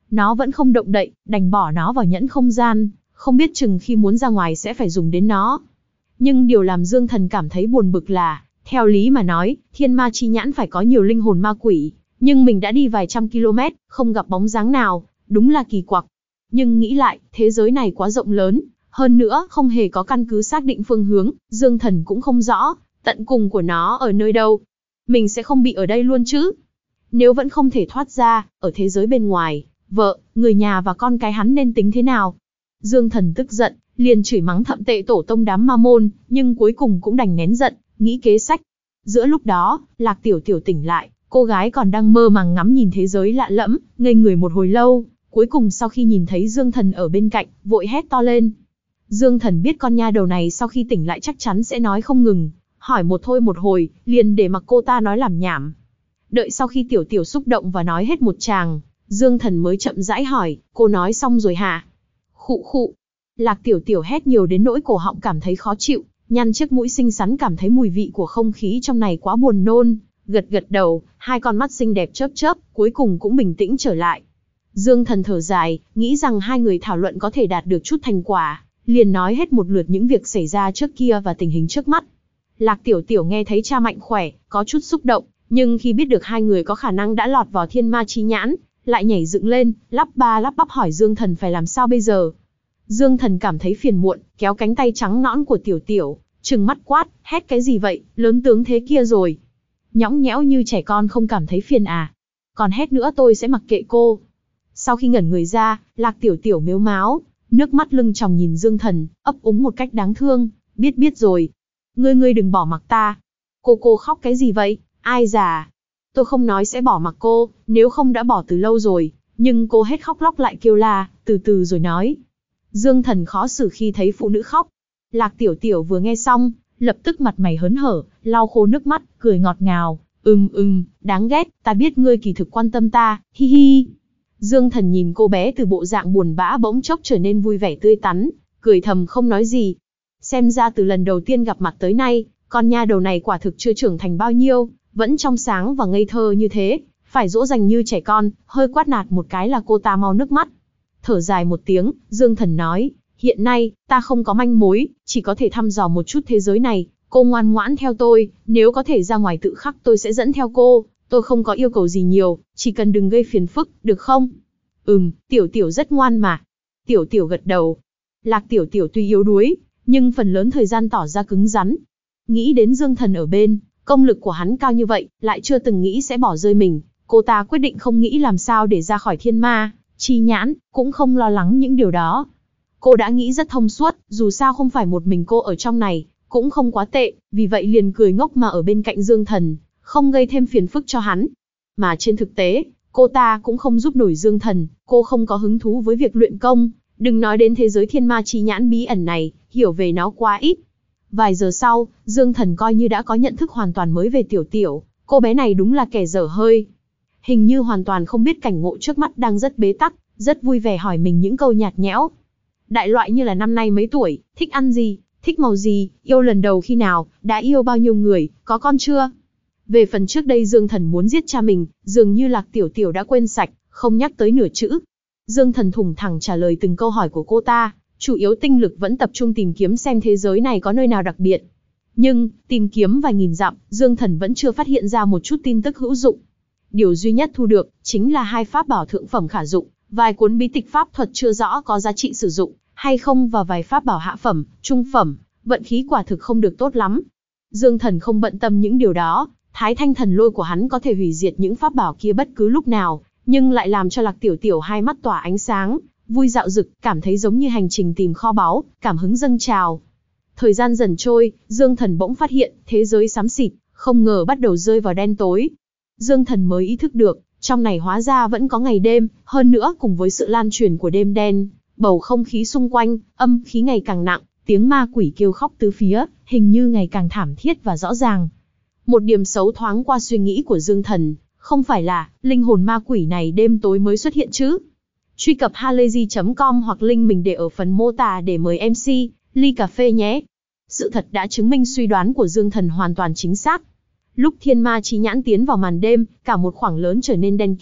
Nó vẫn không động đậy, đành bỏ nó vào nhẫn không gian, không biết chừng khi muốn ra ngoài sẽ phải dùng đến nó. Nhưng điều làm Dương Thần cảm thấy buồn bực là, theo lý mà nói, thiên ma chi nhãn phải có nhiều linh hồn ma quỷ, nhưng mình đã đi vài trăm km, không gặp bóng dáng nào, đúng là kỳ quặc. Nhưng nghĩ lại, thế giới này quá rộng lớn, hơn nữa không hề có căn cứ xác định phương hướng, Dương Thần cũng không rõ, tận cùng của nó ở nơi đâu. Mình sẽ không bị ở đây luôn chứ? Nếu vẫn không thể thoát ra, ở thế giới bên ngoài, vợ, người nhà và con cái hắn nên tính thế nào? Dương Thần tức giận, liền chửi mắng thậm tệ tổ tông đám ma môn, nhưng cuối cùng cũng đành nén giận, nghĩ kế sách. Giữa lúc đó, Lạc Tiểu Tiểu tỉnh lại, cô gái còn đang mơ màng ngắm nhìn thế giới lạ lẫm, ngây người một hồi lâu, cuối cùng sau khi nhìn thấy Dương Thần ở bên cạnh, vội hét to lên. Dương Thần biết con nha đầu này sau khi tỉnh lại chắc chắn sẽ nói không ngừng, hỏi một thôi một hồi, liền để mặc cô ta nói làm nhảm. Đợi sau khi Tiểu Tiểu xúc động và nói hết một tràng, Dương Thần mới chậm rãi hỏi, cô nói xong rồi hả? Khụ khụ. Lạc Tiểu Tiểu hét nhiều đến nỗi cổ họng cảm thấy khó chịu, nhăn chiếc mũi xinh xắn cảm thấy mùi vị của không khí trong này quá buồn nôn, gật gật đầu, hai con mắt xinh đẹp chớp chớp, cuối cùng cũng bình tĩnh trở lại. Dương Thần thở dài, nghĩ rằng hai người thảo luận có thể đạt được chút thành quả, liền nói hết một lượt những việc xảy ra trước kia và tình hình trước mắt. Lạc Tiểu Tiểu nghe thấy cha mạnh khỏe, có chút xúc động, nhưng khi biết được hai người có khả năng đã lọt vào thiên ma chi nhãn, lại nhảy dựng lên, lắp ba lắp bắp hỏi Dương Thần phải làm sao bây giờ. Dương Thần cảm thấy phiền muộn, kéo cánh tay trắng nõn của Tiểu Tiểu, trừng mắt quát, hét cái gì vậy, lớn tướng thế kia rồi. Nhõng nhẽo như trẻ con không cảm thấy phiền à? Còn hét nữa tôi sẽ mặc kệ cô. Sau khi ngẩn người ra, Lạc Tiểu Tiểu mếu máo, nước mắt lưng tròng nhìn Dương Thần, ấp úng một cách đáng thương, biết rồi. Ngươi đừng bỏ mặc ta. Cô khóc cái gì vậy, ai già? Tôi không nói sẽ bỏ mặc cô, nếu không đã bỏ từ lâu rồi, nhưng cô hết khóc lóc lại kêu la, từ từ rồi nói. Dương Thần khó xử khi thấy phụ nữ khóc. Lạc Tiểu Tiểu vừa nghe xong, lập tức mặt mày hớn hở, lau khô nước mắt, cười ngọt ngào, đáng ghét, ta biết ngươi kỳ thực quan tâm ta, hi hi. Dương Thần nhìn cô bé từ bộ dạng buồn bã bỗng chốc trở nên vui vẻ tươi tắn, cười thầm không nói gì. Xem ra từ lần đầu tiên gặp mặt tới nay, con nha đầu này quả thực chưa trưởng thành bao nhiêu, vẫn trong sáng và ngây thơ như thế, phải dỗ dành như trẻ con, hơi quát nạt một cái là cô ta mau nước mắt. Thở dài một tiếng, Dương Thần nói, hiện nay, ta không có manh mối, chỉ có thể thăm dò một chút thế giới này, cô ngoan ngoãn theo tôi, nếu có thể ra ngoài tự khắc tôi sẽ dẫn theo cô, tôi không có yêu cầu gì nhiều, chỉ cần đừng gây phiền phức, được không? Tiểu Tiểu rất ngoan mà. Tiểu Tiểu gật đầu. Lạc Tiểu Tiểu tuy yếu đuối, nhưng phần lớn thời gian tỏ ra cứng rắn. Nghĩ đến Dương Thần ở bên, công lực của hắn cao như vậy, lại chưa từng nghĩ sẽ bỏ rơi mình, cô ta quyết định không nghĩ làm sao để ra khỏi thiên ma chi nhãn, cũng không lo lắng những điều đó. Cô đã nghĩ rất thông suốt, dù sao không phải một mình cô ở trong này, cũng không quá tệ, vì vậy liền cười ngốc mà ở bên cạnh Dương Thần, không gây thêm phiền phức cho hắn. Mà trên thực tế, cô ta cũng không giúp nổi Dương Thần, cô không có hứng thú với việc luyện công, đừng nói đến thế giới thiên ma chi nhãn bí ẩn này, hiểu về nó quá ít. Vài giờ sau, Dương Thần coi như đã có nhận thức hoàn toàn mới về Tiểu Tiểu, cô bé này đúng là kẻ dở hơi. Hình như hoàn toàn không biết cảnh ngộ trước mắt đang rất bế tắc, rất vui vẻ hỏi mình những câu nhạt nhẽo. Đại loại như là năm nay mấy tuổi, thích ăn gì, thích màu gì, yêu lần đầu khi nào, đã yêu bao nhiêu người, có con chưa? Về phần trước đây Dương Thần muốn giết cha mình, dường như Lạc Tiểu Tiểu đã quên sạch, không nhắc tới nửa chữ. Dương Thần thủng thẳng trả lời từng câu hỏi của cô ta, chủ yếu tinh lực vẫn tập trung tìm kiếm xem thế giới này có nơi nào đặc biệt. Nhưng, tìm kiếm vài nghìn dặm, Dương Thần vẫn chưa phát hiện ra một chút tin tức hữu dụng. Điều duy nhất thu được, chính là 2 pháp bảo thượng phẩm khả dụng, vài cuốn bí tịch pháp thuật chưa rõ có giá trị sử dụng, hay không và vài pháp bảo hạ phẩm, trung phẩm, vận khí quả thực không được tốt lắm. Dương Thần không bận tâm những điều đó, Thái Thanh thần lôi của hắn có thể hủy diệt những pháp bảo kia bất cứ lúc nào, nhưng lại làm cho Lạc Tiểu Tiểu hai mắt tỏa ánh sáng, vui dạo dực, cảm thấy giống như hành trình tìm kho báu, cảm hứng dâng trào. Thời gian dần trôi, Dương Thần bỗng phát hiện, thế giới xám xịt, không ngờ bắt đầu rơi vào đen tối. Dương Thần mới ý thức được, trong này hóa ra vẫn có ngày đêm, hơn nữa cùng với sự lan truyền của đêm đen, bầu không khí xung quanh, âm khí ngày càng nặng, tiếng ma quỷ kêu khóc tứ phía, hình như ngày càng thảm thiết và rõ ràng. Một điểm xấu thoáng qua suy nghĩ của Dương Thần, không phải là, linh hồn ma quỷ này đêm tối mới xuất hiện chứ. Truy cập halayzi.com hoặc link mình để ở phần mô tả để mời MC, ly cà phê nhé. Sự thật đã chứng minh suy đoán của Dương Thần hoàn toàn chính xác. Lúc thiên ma chi nhãn tiến vào màn đêm, cả một khoảng lớn trở nên đen kịt,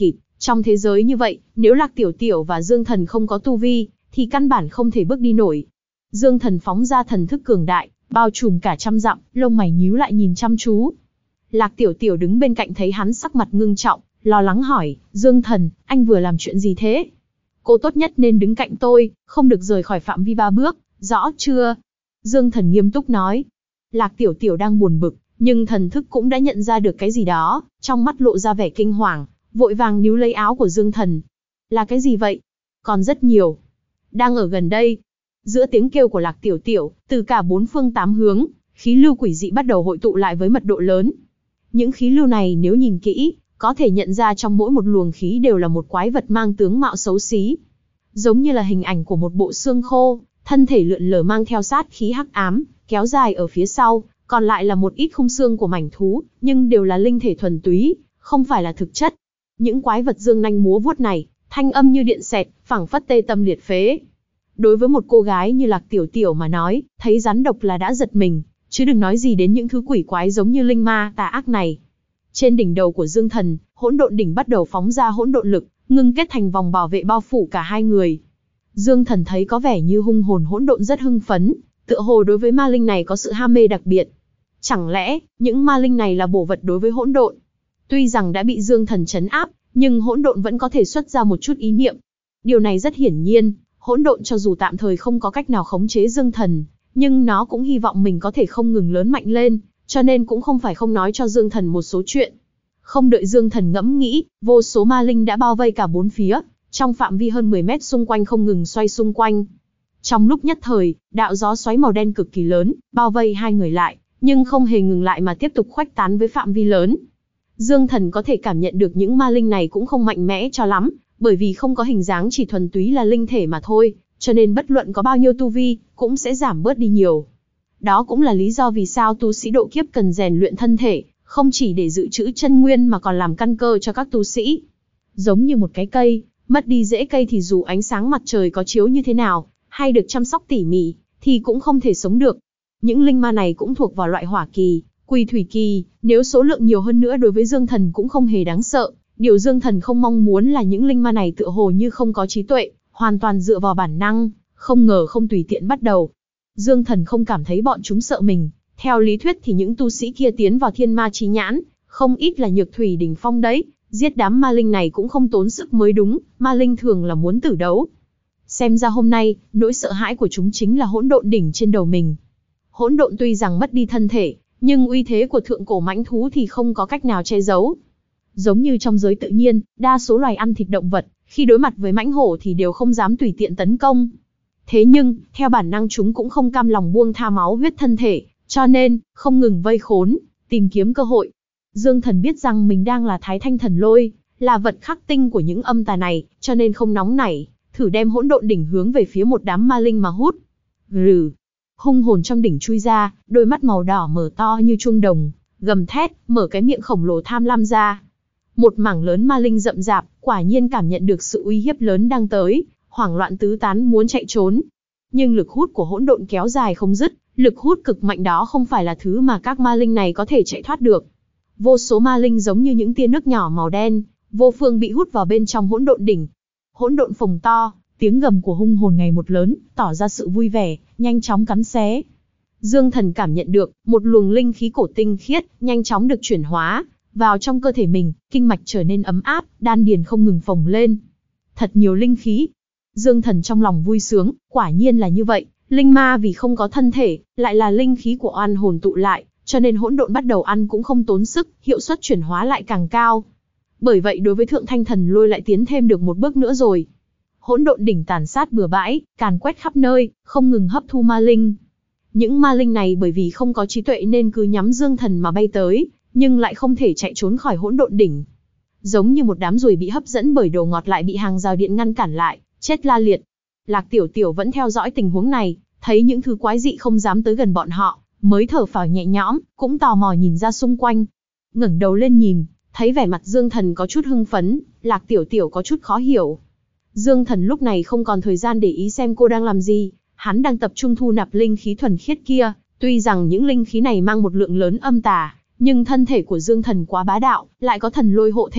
Trong thế giới như vậy, nếu Lạc Tiểu Tiểu và Dương Thần không có tu vi, thì căn bản không thể bước đi nổi. Dương Thần phóng ra thần thức cường đại, bao trùm cả trăm dặm, lông mày nhíu lại nhìn chăm chú. Lạc Tiểu Tiểu đứng bên cạnh thấy hắn sắc mặt ngưng trọng, lo lắng hỏi, Dương Thần, anh vừa làm chuyện gì thế? Cô tốt nhất nên đứng cạnh tôi, không được rời khỏi phạm vi 3 bước, rõ chưa? Dương Thần nghiêm túc nói. Lạc Tiểu Tiểu đang buồn bực, nhưng thần thức cũng đã nhận ra được cái gì đó, trong mắt lộ ra vẻ kinh hoàng, vội vàng níu lấy áo của Dương Thần. Là cái gì vậy? Còn rất nhiều. Đang ở gần đây. Giữa tiếng kêu của Lạc Tiểu Tiểu, từ cả 4 phương 8 hướng, khí lưu quỷ dị bắt đầu hội tụ lại với mật độ lớn. Những khí lưu này nếu nhìn kỹ, có thể nhận ra trong mỗi một luồng khí đều là một quái vật mang tướng mạo xấu xí. Giống như là hình ảnh của một bộ xương khô, thân thể lượn lờ mang theo sát khí hắc ám, kéo dài ở phía sau, còn lại là một ít khung xương của mảnh thú, nhưng đều là linh thể thuần túy, không phải là thực chất. Những quái vật dương nanh múa vuốt này, thanh âm như điện xẹt, phảng phất tê tâm liệt phế. Đối với một cô gái như Lạc Tiểu Tiểu mà nói, thấy rắn độc là đã giật mình, chứ đừng nói gì đến những thứ quỷ quái giống như linh ma tà ác này. Trên đỉnh đầu của Dương Thần, hỗn độn đỉnh bắt đầu phóng ra hỗn độn lực, ngưng kết thành vòng bảo vệ bao phủ cả hai người. Dương Thần thấy có vẻ như hung hồn hỗn độn rất hưng phấn, tựa hồ đối với ma linh này có sự ham mê đặc biệt. Chẳng lẽ, những ma linh này là bổ vật đối với hỗn độn? Tuy rằng đã bị Dương Thần trấn áp, nhưng hỗn độn vẫn có thể xuất ra một chút ý niệm. Điều này rất hiển nhiên, hỗn độn cho dù tạm thời không có cách nào khống chế Dương Thần, nhưng nó cũng hy vọng mình có thể không ngừng lớn mạnh lên, cho nên cũng không phải không nói cho Dương Thần một số chuyện. Không đợi Dương Thần ngẫm nghĩ, vô số ma linh đã bao vây cả 4 phía, trong phạm vi hơn 10 mét xung quanh không ngừng xoay xung quanh. Trong lúc nhất thời, đạo gió xoáy màu đen cực kỳ lớn, bao vây hai người lại, nhưng không hề ngừng lại mà tiếp tục khuếch tán với phạm vi lớn. Dương Thần có thể cảm nhận được những ma linh này cũng không mạnh mẽ cho lắm, bởi vì không có hình dáng, chỉ thuần túy là linh thể mà thôi, cho nên bất luận có bao nhiêu tu vi, cũng sẽ giảm bớt đi nhiều. Đó cũng là lý do vì sao tu sĩ độ kiếp cần rèn luyện thân thể, không chỉ để dự trữ chân nguyên mà còn làm căn cơ cho các tu sĩ. Giống như một cái cây, mất đi rễ cây thì dù ánh sáng mặt trời có chiếu như thế nào, hay được chăm sóc tỉ mỉ, thì cũng không thể sống được. Những linh ma này cũng thuộc vào loại hỏa kỳ, quỳ thủy kỳ, nếu số lượng nhiều hơn nữa đối với Dương Thần cũng không hề đáng sợ. Điều Dương Thần không mong muốn là những linh ma này tựa hồ như không có trí tuệ, hoàn toàn dựa vào bản năng, không ngờ không tùy tiện bắt đầu. Dương Thần không cảm thấy bọn chúng sợ mình, theo lý thuyết thì những tu sĩ kia tiến vào thiên ma chí nhãn, không ít là nhược thủy đỉnh phong đấy, giết đám ma linh này cũng không tốn sức mới đúng, ma linh thường là muốn tử đấu. Xem ra hôm nay, nỗi sợ hãi của chúng chính là hỗn độn đỉnh trên đầu mình. Hỗn độn tuy rằng mất đi thân thể, nhưng uy thế của thượng cổ mãnh thú thì không có cách nào che giấu. Giống như trong giới tự nhiên, đa số loài ăn thịt động vật, khi đối mặt với mãnh hổ thì đều không dám tùy tiện tấn công. Thế nhưng, theo bản năng chúng cũng không cam lòng buông tha máu huyết thân thể, cho nên, không ngừng vây khốn, tìm kiếm cơ hội. Dương Thần biết rằng mình đang là Thái Thanh Thần Lôi, là vật khắc tinh của những âm tà này, cho nên không nóng nảy, thử đem hỗn độn đỉnh hướng về phía một đám ma linh mà hút. Rừ, hung hồn trong đỉnh chui ra, đôi mắt màu đỏ mở to như chuông đồng, gầm thét, mở cái miệng khổng lồ tham lam ra. Một mảng lớn ma linh rậm rạp, quả nhiên cảm nhận được sự uy hiếp lớn đang tới, hoảng loạn tứ tán muốn chạy trốn. Nhưng lực hút của hỗn độn kéo dài không dứt, lực hút cực mạnh đó không phải là thứ mà các ma linh này có thể chạy thoát được. Vô số ma linh giống như những tia nước nhỏ màu đen, vô phương bị hút vào bên trong hỗn độn đỉnh. Hỗn độn phồng to, tiếng gầm của hung hồn ngày một lớn, tỏ ra sự vui vẻ, nhanh chóng cắn xé. Dương Thần cảm nhận được, một luồng linh khí cổ tinh khiết, nhanh chóng được chuyển hóa vào trong cơ thể mình, kinh mạch trở nên ấm áp, đan điền không ngừng phồng lên. Thật nhiều linh khí. Dương Thần trong lòng vui sướng, quả nhiên là như vậy, linh ma vì không có thân thể, lại là linh khí của oan hồn tụ lại, cho nên hỗn độn bắt đầu ăn cũng không tốn sức, hiệu suất chuyển hóa lại càng cao. Bởi vậy đối với Thượng Thanh Thần Lôi lại tiến thêm được một bước nữa rồi. Hỗn độn đỉnh tàn sát bừa bãi, càn quét khắp nơi, không ngừng hấp thu ma linh. Những ma linh này bởi vì không có trí tuệ nên cứ nhắm Dương Thần mà bay tới, nhưng lại không thể chạy trốn khỏi hỗn độn đỉnh. Giống như một đám ruồi bị hấp dẫn bởi đồ ngọt lại bị hàng rào điện ngăn cản lại, chết la liệt. Lạc Tiểu Tiểu vẫn theo dõi tình huống này, thấy những thứ quái dị không dám tới gần bọn họ, mới thở phào nhẹ nhõm, cũng tò mò nhìn ra xung quanh. Ngẩng đầu lên nhìn, thấy vẻ mặt Dương Thần có chút hưng phấn, Lạc Tiểu Tiểu có chút khó hiểu. Dương Thần lúc này không còn thời gian để ý xem cô đang làm gì, hắn đang tập trung thu nạp linh khí thuần khiết kia, tuy rằng những linh khí này mang một lượng lớn âm tà, nhưng thân thể của Dương Thần quá bá đạo, lại có thần lôi hộ thể,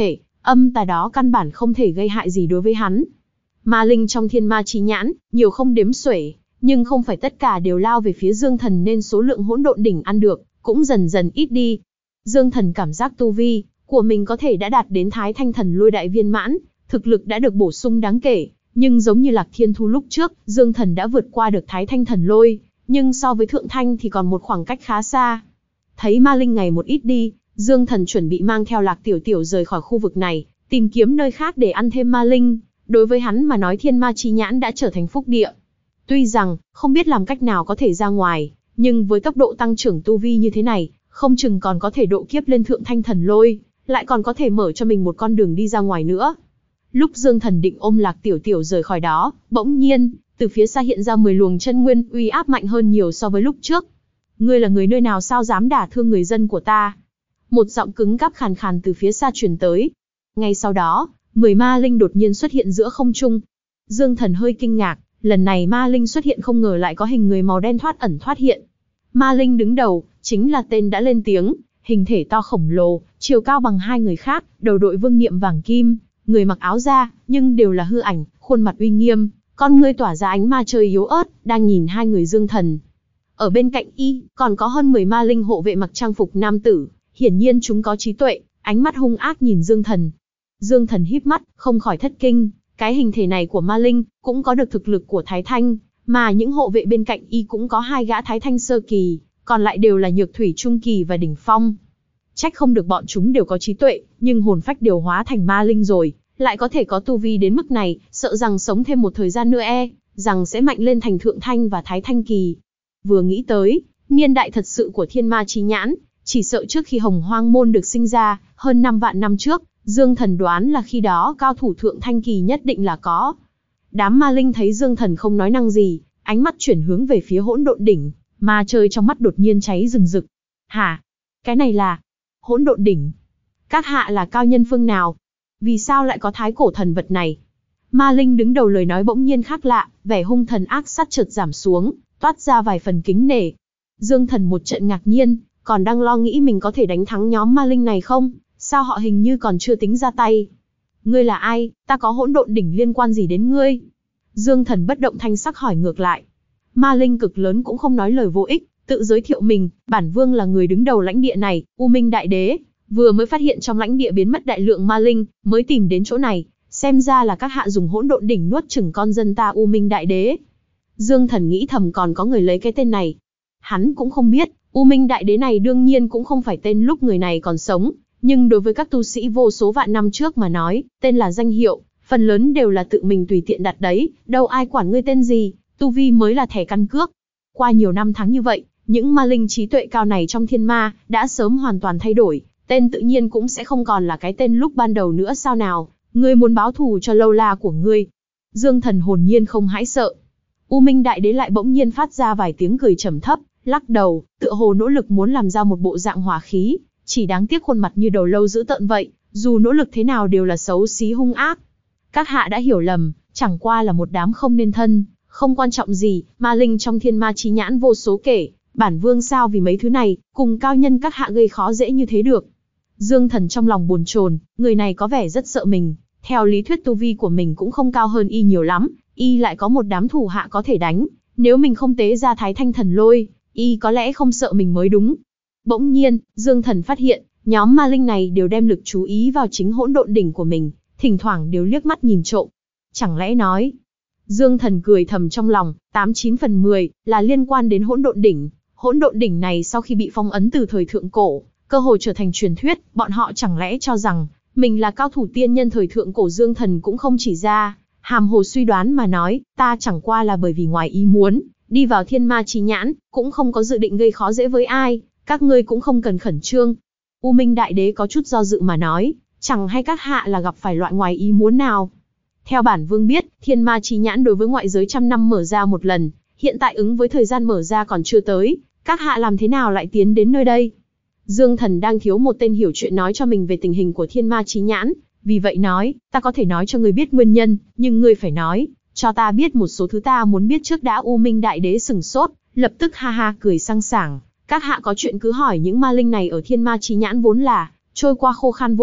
âm tà đó căn bản không thể gây hại gì đối với hắn. Ma linh trong thiên ma chí nhãn, nhiều không đếm xuể, nhưng không phải tất cả đều lao về phía Dương Thần nên số lượng hỗn độn đỉnh ăn được, cũng dần dần ít đi. Dương Thần cảm giác tu vi của mình có thể đã đạt đến Thái Thanh Thần Lôi đại viên mãn, thực lực đã được bổ sung đáng kể, nhưng giống như Lạc Thiên Thu lúc trước, Dương Thần đã vượt qua được Thái Thanh Thần Lôi, nhưng so với Thượng Thanh thì còn một khoảng cách khá xa. Thấy ma linh ngày một ít đi, Dương Thần chuẩn bị mang theo Lạc Tiểu Tiểu rời khỏi khu vực này, tìm kiếm nơi khác để ăn thêm ma linh. Đối với hắn mà nói thiên ma chí nhãn đã trở thành phúc địa. Tuy rằng, không biết làm cách nào có thể ra ngoài, nhưng với tốc độ tăng trưởng tu vi như thế này, không chừng còn có thể độ kiếp lên Thượng Thanh Thần Lôi, lại còn có thể mở cho mình một con đường đi ra ngoài nữa. Lúc Dương Thần định ôm Lạc Tiểu Tiểu rời khỏi đó, bỗng nhiên, từ phía xa hiện ra 10 luồng chân nguyên uy áp mạnh hơn nhiều so với lúc trước. Ngươi là người nơi nào sao dám đả thương người dân của ta? Một giọng cứng cáp khàn khàn từ phía xa truyền tới. Ngay sau đó, 10 ma linh đột nhiên xuất hiện giữa không trung. Dương Thần hơi kinh ngạc, lần này ma linh xuất hiện không ngờ lại có hình người màu đen thoát ẩn thoát hiện. Ma linh đứng đầu, chính là tên đã lên tiếng, hình thể to khổng lồ, chiều cao bằng hai người khác, đầu đội vương miện vàng kim, người mặc áo da, nhưng đều là hư ảnh, khuôn mặt uy nghiêm, con ngươi tỏa ra ánh ma chơi yếu ớt, đang nhìn hai người Dương Thần. Ở bên cạnh y, còn có hơn 10 ma linh hộ vệ mặc trang phục nam tử, hiển nhiên chúng có trí tuệ, ánh mắt hung ác nhìn Dương Thần. Dương Thần híp mắt, không khỏi thất kinh, cái hình thể này của ma linh, cũng có được thực lực của Thái Thanh, mà những hộ vệ bên cạnh y cũng có 2 gã Thái Thanh sơ kỳ, còn lại đều là nhược thủy trung kỳ và đỉnh phong. Trách không được bọn chúng đều có trí tuệ, nhưng hồn phách đều hóa thành ma linh rồi, lại có thể có tu vi đến mức này, sợ rằng sống thêm một thời gian nữa rằng sẽ mạnh lên thành Thượng Thanh và Thái Thanh kỳ. Vừa nghĩ tới, niên đại thật sự của thiên ma chí nhãn, chỉ sợ trước khi Hồng Hoang Môn được sinh ra, hơn 5 vạn năm trước, Dương Thần đoán là khi đó cao thủ Thượng Thanh kỳ nhất định là có. Đám ma linh thấy Dương Thần không nói năng gì, ánh mắt chuyển hướng về phía hỗn độn đỉnh, ma chơi trong mắt đột nhiên cháy rừng rực. Hả? Cái này là hỗn độn đỉnh? Các hạ là cao nhân phương nào? Vì sao lại có thái cổ thần vật này? Ma linh đứng đầu lời nói bỗng nhiên khác lạ, vẻ hung thần ác sát chợt giảm xuống, toát ra vài phần kính nể. Dương Thần một trận ngạc nhiên, còn đang lo nghĩ mình có thể đánh thắng nhóm ma linh này không? Sao họ hình như còn chưa tính ra tay? Ngươi là ai? Ta có hỗn độn đỉnh liên quan gì đến ngươi? Dương Thần bất động thanh sắc hỏi ngược lại. Ma linh cực lớn cũng không nói lời vô ích, tự giới thiệu mình, bản vương là người đứng đầu lãnh địa này, U Minh Đại Đế, vừa mới phát hiện trong lãnh địa biến mất đại lượng ma linh, mới tìm đến chỗ này, xem ra là các hạ dùng hỗn độn đỉnh nuốt chửng con dân ta U Minh Đại Đế. Dương Thần nghĩ thầm còn có người lấy cái tên này. Hắn cũng không biết, U Minh Đại Đế này đương nhiên cũng không phải tên lúc người này còn sống, nhưng đối với các tu sĩ vô số vạn năm trước mà nói, tên là danh hiệu, phần lớn đều là tự mình tùy tiện đặt đấy, đâu ai quản ngươi tên gì, tu vi mới là thẻ căn cước. Qua nhiều năm tháng như vậy, những ma linh trí tuệ cao này trong thiên ma, đã sớm hoàn toàn thay đổi, tên tự nhiên cũng sẽ không còn là cái tên lúc ban đầu nữa sao nào, ngươi muốn báo thù cho lâu la của ngươi. Dương Thần hồn nhiên không hãi sợ. U Minh Đại Đế lại bỗng nhiên phát ra vài tiếng cười trầm thấp, lắc đầu, tựa hồ nỗ lực muốn làm ra một bộ dạng hòa khí, chỉ đáng tiếc khuôn mặt như đầu lâu dữ tợn vậy, dù nỗ lực thế nào đều là xấu xí hung ác. Các hạ đã hiểu lầm, chẳng qua là một đám không nên thân, không quan trọng gì, ma linh trong thiên ma chí nhãn vô số kể, bản vương sao vì mấy thứ này, cùng cao nhân các hạ gây khó dễ như thế được. Dương Thần trong lòng bồn chồn, người này có vẻ rất sợ mình, theo lý thuyết tu vi của mình cũng không cao hơn y nhiều lắm, y lại có một đám thủ hạ có thể đánh, nếu mình không tế ra Thái Thanh Thần Lôi, y có lẽ không sợ mình mới đúng. Bỗng nhiên, Dương Thần phát hiện, nhóm ma linh này đều đem lực chú ý vào chính hỗn độn đỉnh của mình, thỉnh thoảng đều liếc mắt nhìn trộm. Chẳng lẽ nói? Dương Thần cười thầm trong lòng, 89 phần 10 là liên quan đến hỗn độn đỉnh. Hỗn độn đỉnh này sau khi bị phong ấn từ thời thượng cổ, cơ hội trở thành truyền thuyết, bọn họ chẳng lẽ cho rằng mình là cao thủ tiên nhân thời thượng cổ. Dương Thần cũng không chỉ ra, hàm hồ suy đoán mà nói, ta chẳng qua là bởi vì ngoài ý muốn, đi vào thiên ma chí nhãn, cũng không có dự định gây khó dễ với ai, các ngươi cũng không cần khẩn trương. U Minh Đại Đế có chút do dự mà nói, chẳng hay các hạ là gặp phải loại ngoài ý muốn nào. Theo bản vương biết, thiên ma chí nhãn đối với ngoại giới 100 năm mở ra một lần, hiện tại ứng với thời gian mở ra còn chưa tới, các hạ làm thế nào lại tiến đến nơi đây? Dương Thần đang thiếu một tên hiểu chuyện nói cho mình về tình hình của thiên ma chí nhãn, vì vậy nói, ta có thể nói cho ngươi biết nguyên nhân, nhưng ngươi phải nói cho ta biết một số thứ ta muốn biết trước đã. U Minh Đại Đế sừng sốt, lập tức ha ha cười sang sảng, các hạ có chuyện cứ hỏi. Những ma linh này ở thiên ma chí nhãn vốn là trôi qua khô khan vô vị,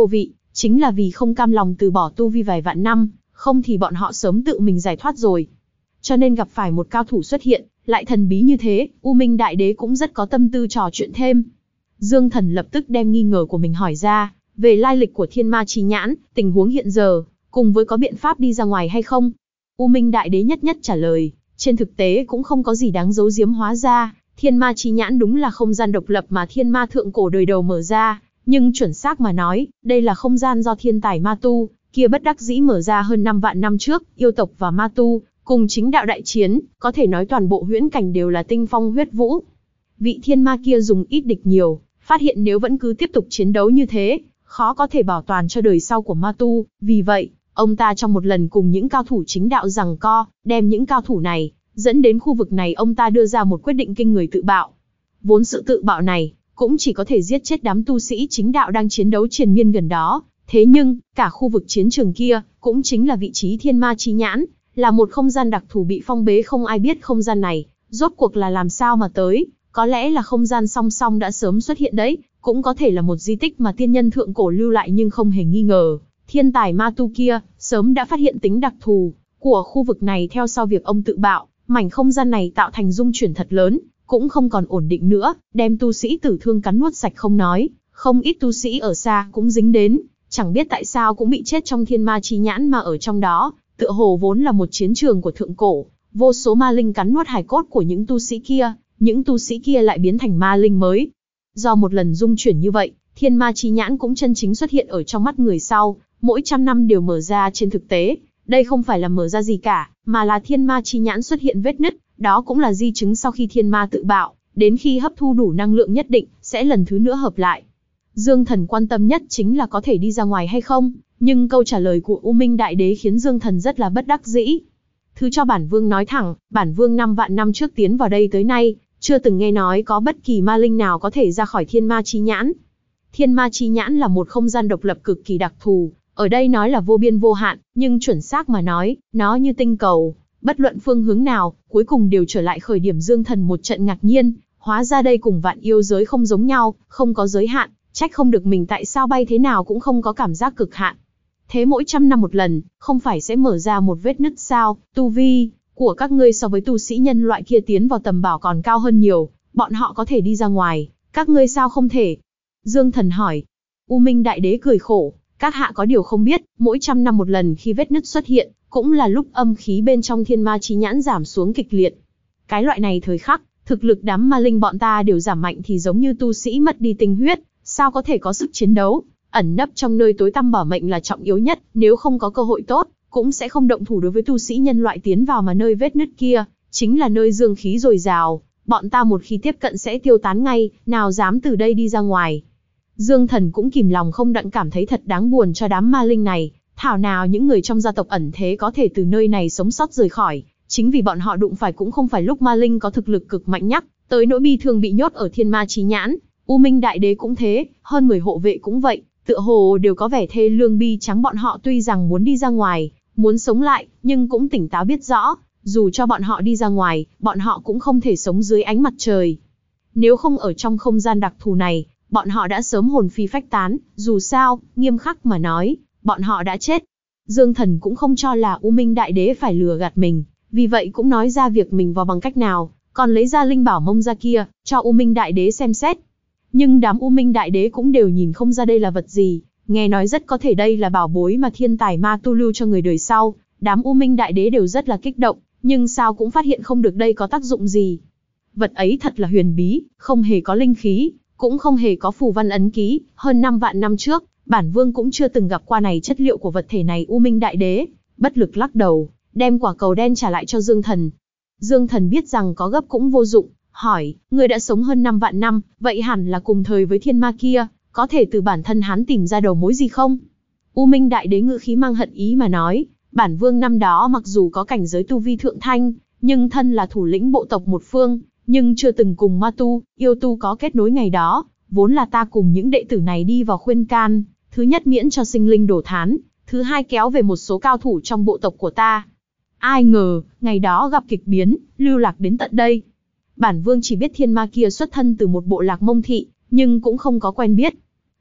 chính là vì không cam lòng từ bỏ tu vi vài vạn năm, không thì bọn họ sớm tự mình giải thoát rồi. Cho nên gặp phải một cao thủ xuất hiện, lại thần bí như thế, U Minh Đại Đế cũng rất có tâm tư trò chuyện thêm. Dương Thần lập tức đem nghi ngờ của mình hỏi ra, về lai lịch của Thiên Ma Chi Nhãn, tình huống hiện giờ, cùng với có biện pháp đi ra ngoài hay không. U Minh Đại Đế nhất nhất trả lời, trên thực tế cũng không có gì đáng giấu giếm, hóa ra, Thiên Ma Chi Nhãn đúng là không gian độc lập mà Thiên Ma thượng cổ đời đầu mở ra, nhưng chuẩn xác mà nói, đây là không gian do thiên tài ma tu kia bất đắc dĩ mở ra hơn 5 vạn năm trước, yêu tộc và ma tu cùng chính đạo đại chiến, có thể nói toàn bộ huyễn cảnh đều là tinh phong huyết vũ. Vị thiên ma kia dùng ít địch nhiều, phát hiện nếu vẫn cứ tiếp tục chiến đấu như thế, khó có thể bảo toàn cho đời sau của ma tu, vì vậy, ông ta trong một lần cùng những cao thủ chính đạo giằng co, đem những cao thủ này dẫn đến khu vực này, ông ta đưa ra một quyết định kinh người, tự bạo. Vốn sự tự bạo này cũng chỉ có thể giết chết đám tu sĩ chính đạo đang chiến đấu triền miên gần đó, thế nhưng cả khu vực chiến trường kia cũng chính là vị trí Thiên Ma Chi Nhãn, là một không gian đặc thù bị phong bế, không ai biết không gian này rốt cuộc là làm sao mà tới, có lẽ là không gian song song đã sớm xuất hiện đấy, cũng có thể là một di tích mà tiên nhân thượng cổ lưu lại, nhưng không hề nghi ngờ, thiên tài ma tu kia sớm đã phát hiện tính đặc thù của khu vực này. Theo sau việc ông tự bạo, mảnh không gian này tạo thành dung chuyển thật lớn, cũng không còn ổn định nữa, đem tu sĩ tử thương cắn nuốt sạch không nói, không ít tu sĩ ở xa cũng dính đến, chẳng biết tại sao cũng bị chết trong Thiên Ma Chi Nhãn, mà ở trong đó, tựa hồ vốn là một chiến trường của thượng cổ, vô số ma linh cắn nuốt hài cốt của những tu sĩ kia, những tu sĩ kia lại biến thành ma linh mới. Do một lần dung chuyển như vậy, Thiên Ma Chi Nhãn cũng chân chính xuất hiện ở trong mắt người sau, mỗi trăm năm đều mở ra. Trên thực tế, đây không phải là mở ra gì cả, mà là Thiên Ma Chi Nhãn xuất hiện vết nứt, đó cũng là di chứng sau khi thiên ma tự bạo, đến khi hấp thu đủ năng lượng nhất định, sẽ lần thứ nữa hợp lại. Dương Thần quan tâm nhất chính là có thể đi ra ngoài hay không, nhưng câu trả lời của U Minh Đại Đế khiến Dương Thần rất là bất đắc dĩ. Thứ cho bản vương nói thẳng, bản vương 5 vạn năm trước tiến vào đây tới nay, chưa từng nghe nói có bất kỳ ma linh nào có thể ra khỏi Thiên Ma Chi Nhãn. Thiên Ma Chi Nhãn là một không gian độc lập cực kỳ đặc thù, ở đây nói là vô biên vô hạn, nhưng chuẩn xác mà nói, nó như tinh cầu, bất luận phương hướng nào, cuối cùng đều trở lại khởi điểm. Dương Thần một trận ngạc nhiên, hóa ra đây cùng vạn yêu giới không giống nhau, không có giới hạn, trách không được mình tại sao bay thế nào cũng không có cảm giác cực hạn. Thế mỗi trăm năm một lần, không phải sẽ mở ra một vết nứt sao? Tu vi của các ngươi so với tu sĩ nhân loại kia tiến vào tầm bảo còn cao hơn nhiều, bọn họ có thể đi ra ngoài, các ngươi sao không thể? Dương Thần hỏi. U Minh Đại Đế cười khổ, các hạ có điều không biết, mỗi trăm năm một lần khi vết nứt xuất hiện, cũng là lúc âm khí bên trong Thiên Ma Chi Nhãn giảm xuống kịch liệt. Cái loại này thời khắc, thực lực đám ma linh bọn ta đều giảm mạnh, thì giống như tu sĩ mất đi tinh huyết, sao có thể có sức chiến đấu? Ẩn nấp trong nơi tối tăm bảo mệnh là trọng yếu nhất, nếu không có cơ hội tốt, cũng sẽ không động thủ đối với tu sĩ nhân loại tiến vào, mà nơi vết nứt kia chính là nơi dương khí dồi dào, bọn ta một khi tiếp cận sẽ tiêu tán ngay, nào dám từ đây đi ra ngoài. Dương Thần cũng kìm lòng không đặng cảm thấy thật đáng buồn cho đám ma linh này, thảo nào những người trong gia tộc ẩn thế có thể từ nơi này sống sót rời khỏi, chính vì bọn họ đụng phải cũng không phải lúc ma linh có thực lực cực mạnh nhắc tới nỗi bi thương bị nhốt ở Thiên Ma Chi Nhãn. U Minh Đại Đế cũng thế, hơn 10 hộ vệ cũng vậy, tựa hồ đều có vẻ thê lương bi trắng. Bọn họ tuy rằng muốn đi ra ngoài, muốn sống lại, nhưng cũng tỉnh táo biết rõ, dù cho bọn họ đi ra ngoài, bọn họ cũng không thể sống dưới ánh mặt trời. Nếu không ở trong không gian đặc thù này, bọn họ đã sớm hồn phi phách tán, dù sao, nghiêm khắc mà nói, bọn họ đã chết. Dương Thần cũng không cho là U Minh Đại Đế phải lừa gạt mình, vì vậy cũng nói ra việc mình vào bằng cách nào, còn lấy ra linh bảo mông ra kia, cho U Minh Đại Đế xem xét. Nhưng đám U Minh Đại Đế cũng đều nhìn không ra đây là vật gì, nghe nói rất có thể đây là bảo bối mà thiên tài ma tu lưu cho người đời sau. Đám U Minh Đại Đế đều rất là kích động, nhưng sao cũng phát hiện không được đây có tác dụng gì. Vật ấy thật là huyền bí, không hề có linh khí, cũng không hề có phù văn ấn ký, hơn 5 vạn năm trước, bản vương cũng chưa từng gặp qua này. Chất liệu của vật thể này. U Minh Đại Đế bất lực lắc đầu, đem quả cầu đen trả lại cho Dương Thần. Dương Thần biết rằng có gấp cũng vô dụng, hỏi, người đã sống hơn 5 vạn năm, vậy hẳn là cùng thời với thiên ma kia, có thể từ bản thân hắn tìm ra đầu mối gì không? U Minh Đại Đế ngữ khí mang hận ý mà nói, bản vương năm đó mặc dù có cảnh giới tu vi thượng thanh, nhưng thân là thủ lĩnh bộ tộc một phương, nhưng chưa từng cùng ma tu, yêu tu có kết nối. Ngày đó, vốn là ta cùng những đệ tử này đi vào khuyên can, thứ nhất miễn cho sinh linh đổ thán, thứ hai kéo về một số cao thủ trong bộ tộc của ta. Ai ngờ, ngày đó gặp kịch biến, lưu lạc đến tận đây. Bản vương chỉ biết thiên ma kia xuất thân từ một bộ lạc Mông Thị, nhưng cũng không có quen biết.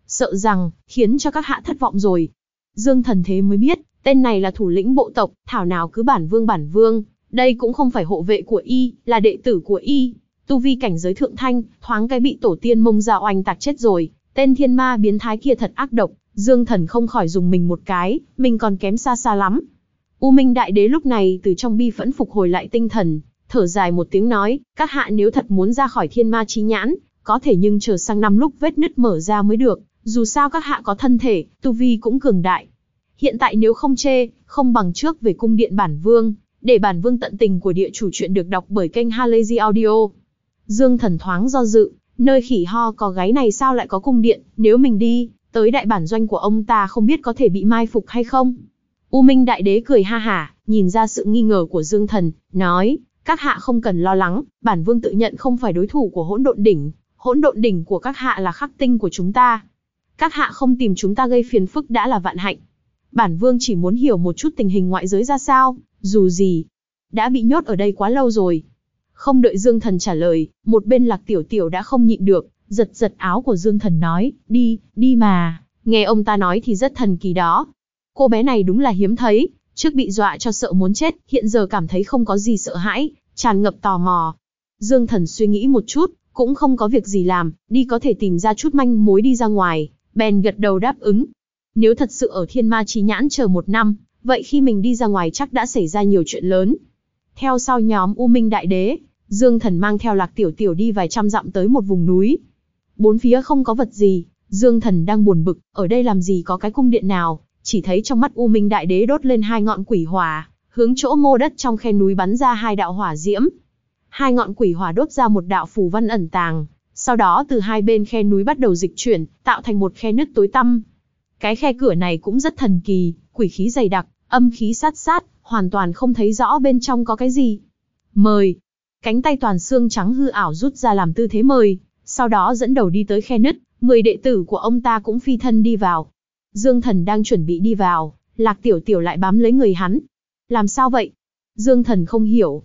sợ rằng, khiến cho các hạ thất vọng rồi. Dương Thần thế mới biết, tên này là thủ lĩnh bộ tộc, thảo nào cứ bản vương, đây cũng không phải hộ vệ của y, là đệ tử của y. Tu vi cảnh giới thượng thanh, thoáng cái bị tổ tiên Mông Gia oanh tạc chết rồi, tên thiên ma biến thái kia thật ác độc, Dương Thần không khỏi dùng mình một cái, mình còn kém xa xa lắm. U Minh Đại Đế lúc này từ trong bi phẫn phục hồi lại tinh thần, thở dài một tiếng nói, các hạ nếu thật muốn ra khỏi thiên ma chí nhãn, có thể nhưng chờ sang năm lúc vết nứt mở ra mới được, dù sao các hạ có thân thể, tu vi cũng cường đại. Hiện tại nếu không chê, không bằng trước về cung điện bản vương, để bản vương tận tình của địa chủ chuyện được đọc bởi kênh Halazy Audio. Dương Thần thoáng do dự, nơi khỉ ho có gáy này sao lại có cung điện, nếu mình đi, tới đại bản doanh của ông ta không biết có thể bị mai phục hay không. U Minh Đại Đế cười ha hả, nhìn ra sự nghi ngờ của Dương Thần, nói, các hạ không cần lo lắng, bản vương tự nhận không phải đối thủ của hỗn độn đỉnh của các hạ là khắc tinh của chúng ta. Các hạ không tìm chúng ta gây phiền phức đã là vạn hạnh. Bản vương chỉ muốn hiểu một chút tình hình ngoại giới ra sao, dù gì, đã bị nhốt ở đây quá lâu rồi. Không đợi Dương Thần trả lời, một bên Lạc Tiểu Tiểu đã không nhịn được, giật giật áo của Dương Thần nói, đi mà, nghe ông ta nói thì rất thần kỳ đó. Cô bé này đúng là hiếm thấy, trước bị dọa cho sợ muốn chết, hiện giờ cảm thấy không có gì sợ hãi, tràn ngập tò mò. Dương Thần suy nghĩ một chút, cũng không có việc gì làm, đi có thể tìm ra chút manh mối đi ra ngoài, bèn gật đầu đáp ứng. Nếu thật sự ở thiên ma chí nhãn chờ 1 năm, vậy khi mình đi ra ngoài chắc đã xảy ra nhiều chuyện lớn. Theo sau nhóm U Minh Đại Đế, Dương Thần mang theo Lạc Tiểu Tiểu đi vài trăm dặm tới một vùng núi. Bốn phía không có vật gì, Dương Thần đang buồn bực, ở đây làm gì có cái cung điện nào, chỉ thấy trong mắt U Minh Đại Đế đốt lên 2 ngọn quỷ hỏa, hướng chỗ mô đất trong khe núi bắn ra 2 đạo hỏa diễm. 2 ngọn quỷ hỏa đốt ra một đạo phù văn ẩn tàng, sau đó từ hai bên khe núi bắt đầu dịch chuyển, tạo thành một khe nứt tối tăm. Cái khe cửa này cũng rất thần kỳ, quỷ khí dày đặc, âm khí sát sát, hoàn toàn không thấy rõ bên trong có cái gì. Mời. Cánh tay toàn xương trắng hư ảo rút ra làm tư thế mời, sau đó dẫn đầu đi tới khe nứt, 10 đệ tử của ông ta cũng phi thân đi vào. Dương Thần đang chuẩn bị đi vào, Lạc Tiểu Tiểu lại bám lấy người hắn. Làm sao vậy? Dương Thần không hiểu.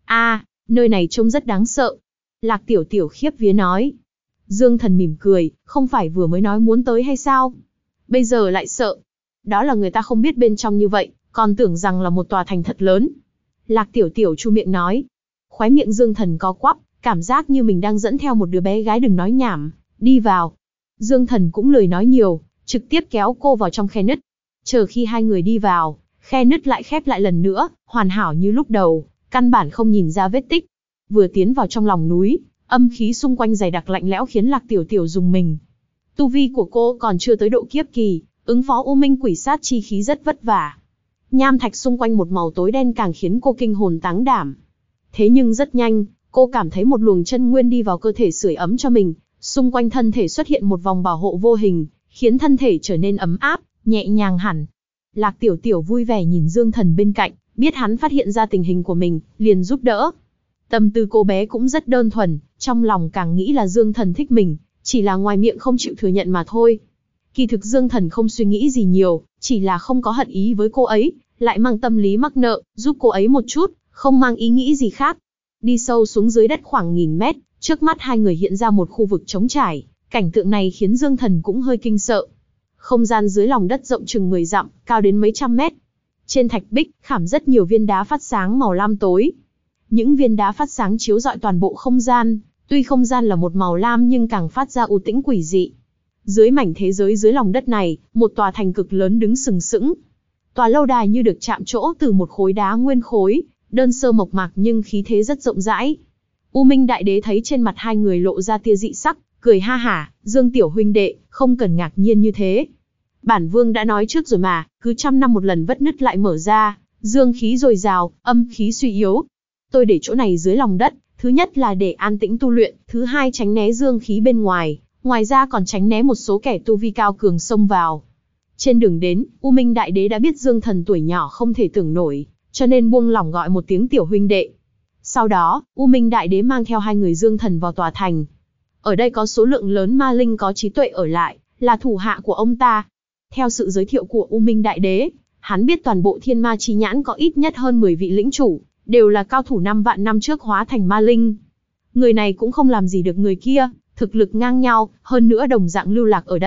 Nơi này trông rất đáng sợ. Lạc Tiểu Tiểu khiếp vía nói. Dương Thần mỉm cười, không phải vừa mới nói muốn tới hay sao? Bây giờ lại sợ. Đó là người ta không biết bên trong như vậy, còn tưởng rằng là một tòa thành thật lớn. Lạc Tiểu Tiểu chu miệng nói. Khóe miệng Dương Thần co quắp, cảm giác như mình đang dẫn theo một đứa bé gái đừng nói nhảm, đi vào. Dương Thần cũng lười nói nhiều, trực tiếp kéo cô vào trong khe nứt. Chờ khi hai người đi vào, khe nứt lại khép lại lần nữa, hoàn hảo như lúc đầu, căn bản không nhìn ra vết tích. Vừa tiến vào trong lòng núi, âm khí xung quanh dày đặc lạnh lẽo khiến Lạc Tiểu Tiểu rùng mình. Tu vi của cô còn chưa tới độ kiếp kỳ, ứng phó U Minh quỷ sát chi khí rất vất vả. Nham thạch xung quanh một màu tối đen càng khiến cô kinh hồn táng đảm. Thế nhưng rất nhanh, cô cảm thấy một luồng chân nguyên đi vào cơ thể sưởi ấm cho mình, xung quanh thân thể xuất hiện một vòng bảo hộ vô hình, khiến thân thể trở nên ấm áp, nhẹ nhàng hẳn. Lạc Tiểu Tiểu vui vẻ nhìn Dương Thần bên cạnh, biết hắn phát hiện ra tình hình của mình, liền giúp đỡ. Tâm tư cô bé cũng rất đơn thuần, trong lòng càng nghĩ là Dương Thần thích mình, chỉ là ngoài miệng không chịu thừa nhận mà thôi. Kỳ thực Dương Thần không suy nghĩ gì nhiều, chỉ là không có hận ý với cô ấy, lại mang tâm lý mắc nợ, giúp cô ấy một chút, không mang ý nghĩ gì khác. Đi sâu xuống dưới đất khoảng 1000 mét, trước mắt hai người hiện ra một khu vực trống trải, cảnh tượng này khiến Dương Thần cũng hơi kinh sợ. Không gian dưới lòng đất rộng chừng 10 dặm, cao đến mấy trăm mét. Trên thạch bích, khảm rất nhiều viên đá phát sáng màu lam tối. Những viên đá phát sáng chiếu rọi toàn bộ không gian, tuy không gian là một màu lam nhưng càng phát ra u tĩnh quỷ dị. Dưới mảnh thế giới dưới lòng đất này, một tòa thành cực lớn đứng sừng sững. Tòa lâu đài như được chạm trổ từ một khối đá nguyên khối, đơn sơ mộc mạc nhưng khí thế rất rộng rãi. U Minh Đại Đế thấy trên mặt hai người lộ ra tia dị sắc, cười ha hả, Dương tiểu huynh đệ, không cần ngạc nhiên như thế. Bản vương đã nói trước rồi mà, cứ 100 năm một lần vết nứt lại mở ra, dương khí dồi dào, âm khí suy yếu. Tôi để chỗ này dưới lòng đất, thứ nhất là để an tĩnh tu luyện, thứ hai tránh né dương khí bên ngoài, ngoài ra còn tránh né một số kẻ tu vi cao cường xông vào. Trên đường đến, U Minh Đại Đế đã biết Dương Thần tuổi nhỏ không thể tưởng nổi, cho nên buông lỏng gọi một tiếng tiểu huynh đệ. Sau đó, U Minh Đại Đế mang theo hai người Dương Thần vào tòa thành. Ở đây có số lượng lớn ma linh có trí tuệ ở lại, là thủ hạ của ông ta. Theo sự giới thiệu của U Minh Đại Đế, hắn biết toàn bộ thiên ma chí nhãn có ít nhất hơn 10 vị lĩnh chủ, đều là cao thủ 5 vạn năm trước hóa thành ma linh. Người này cũng không làm gì được người kia, thực lực ngang nhau, hơn nữa đồng dạng lưu lạc ở đây,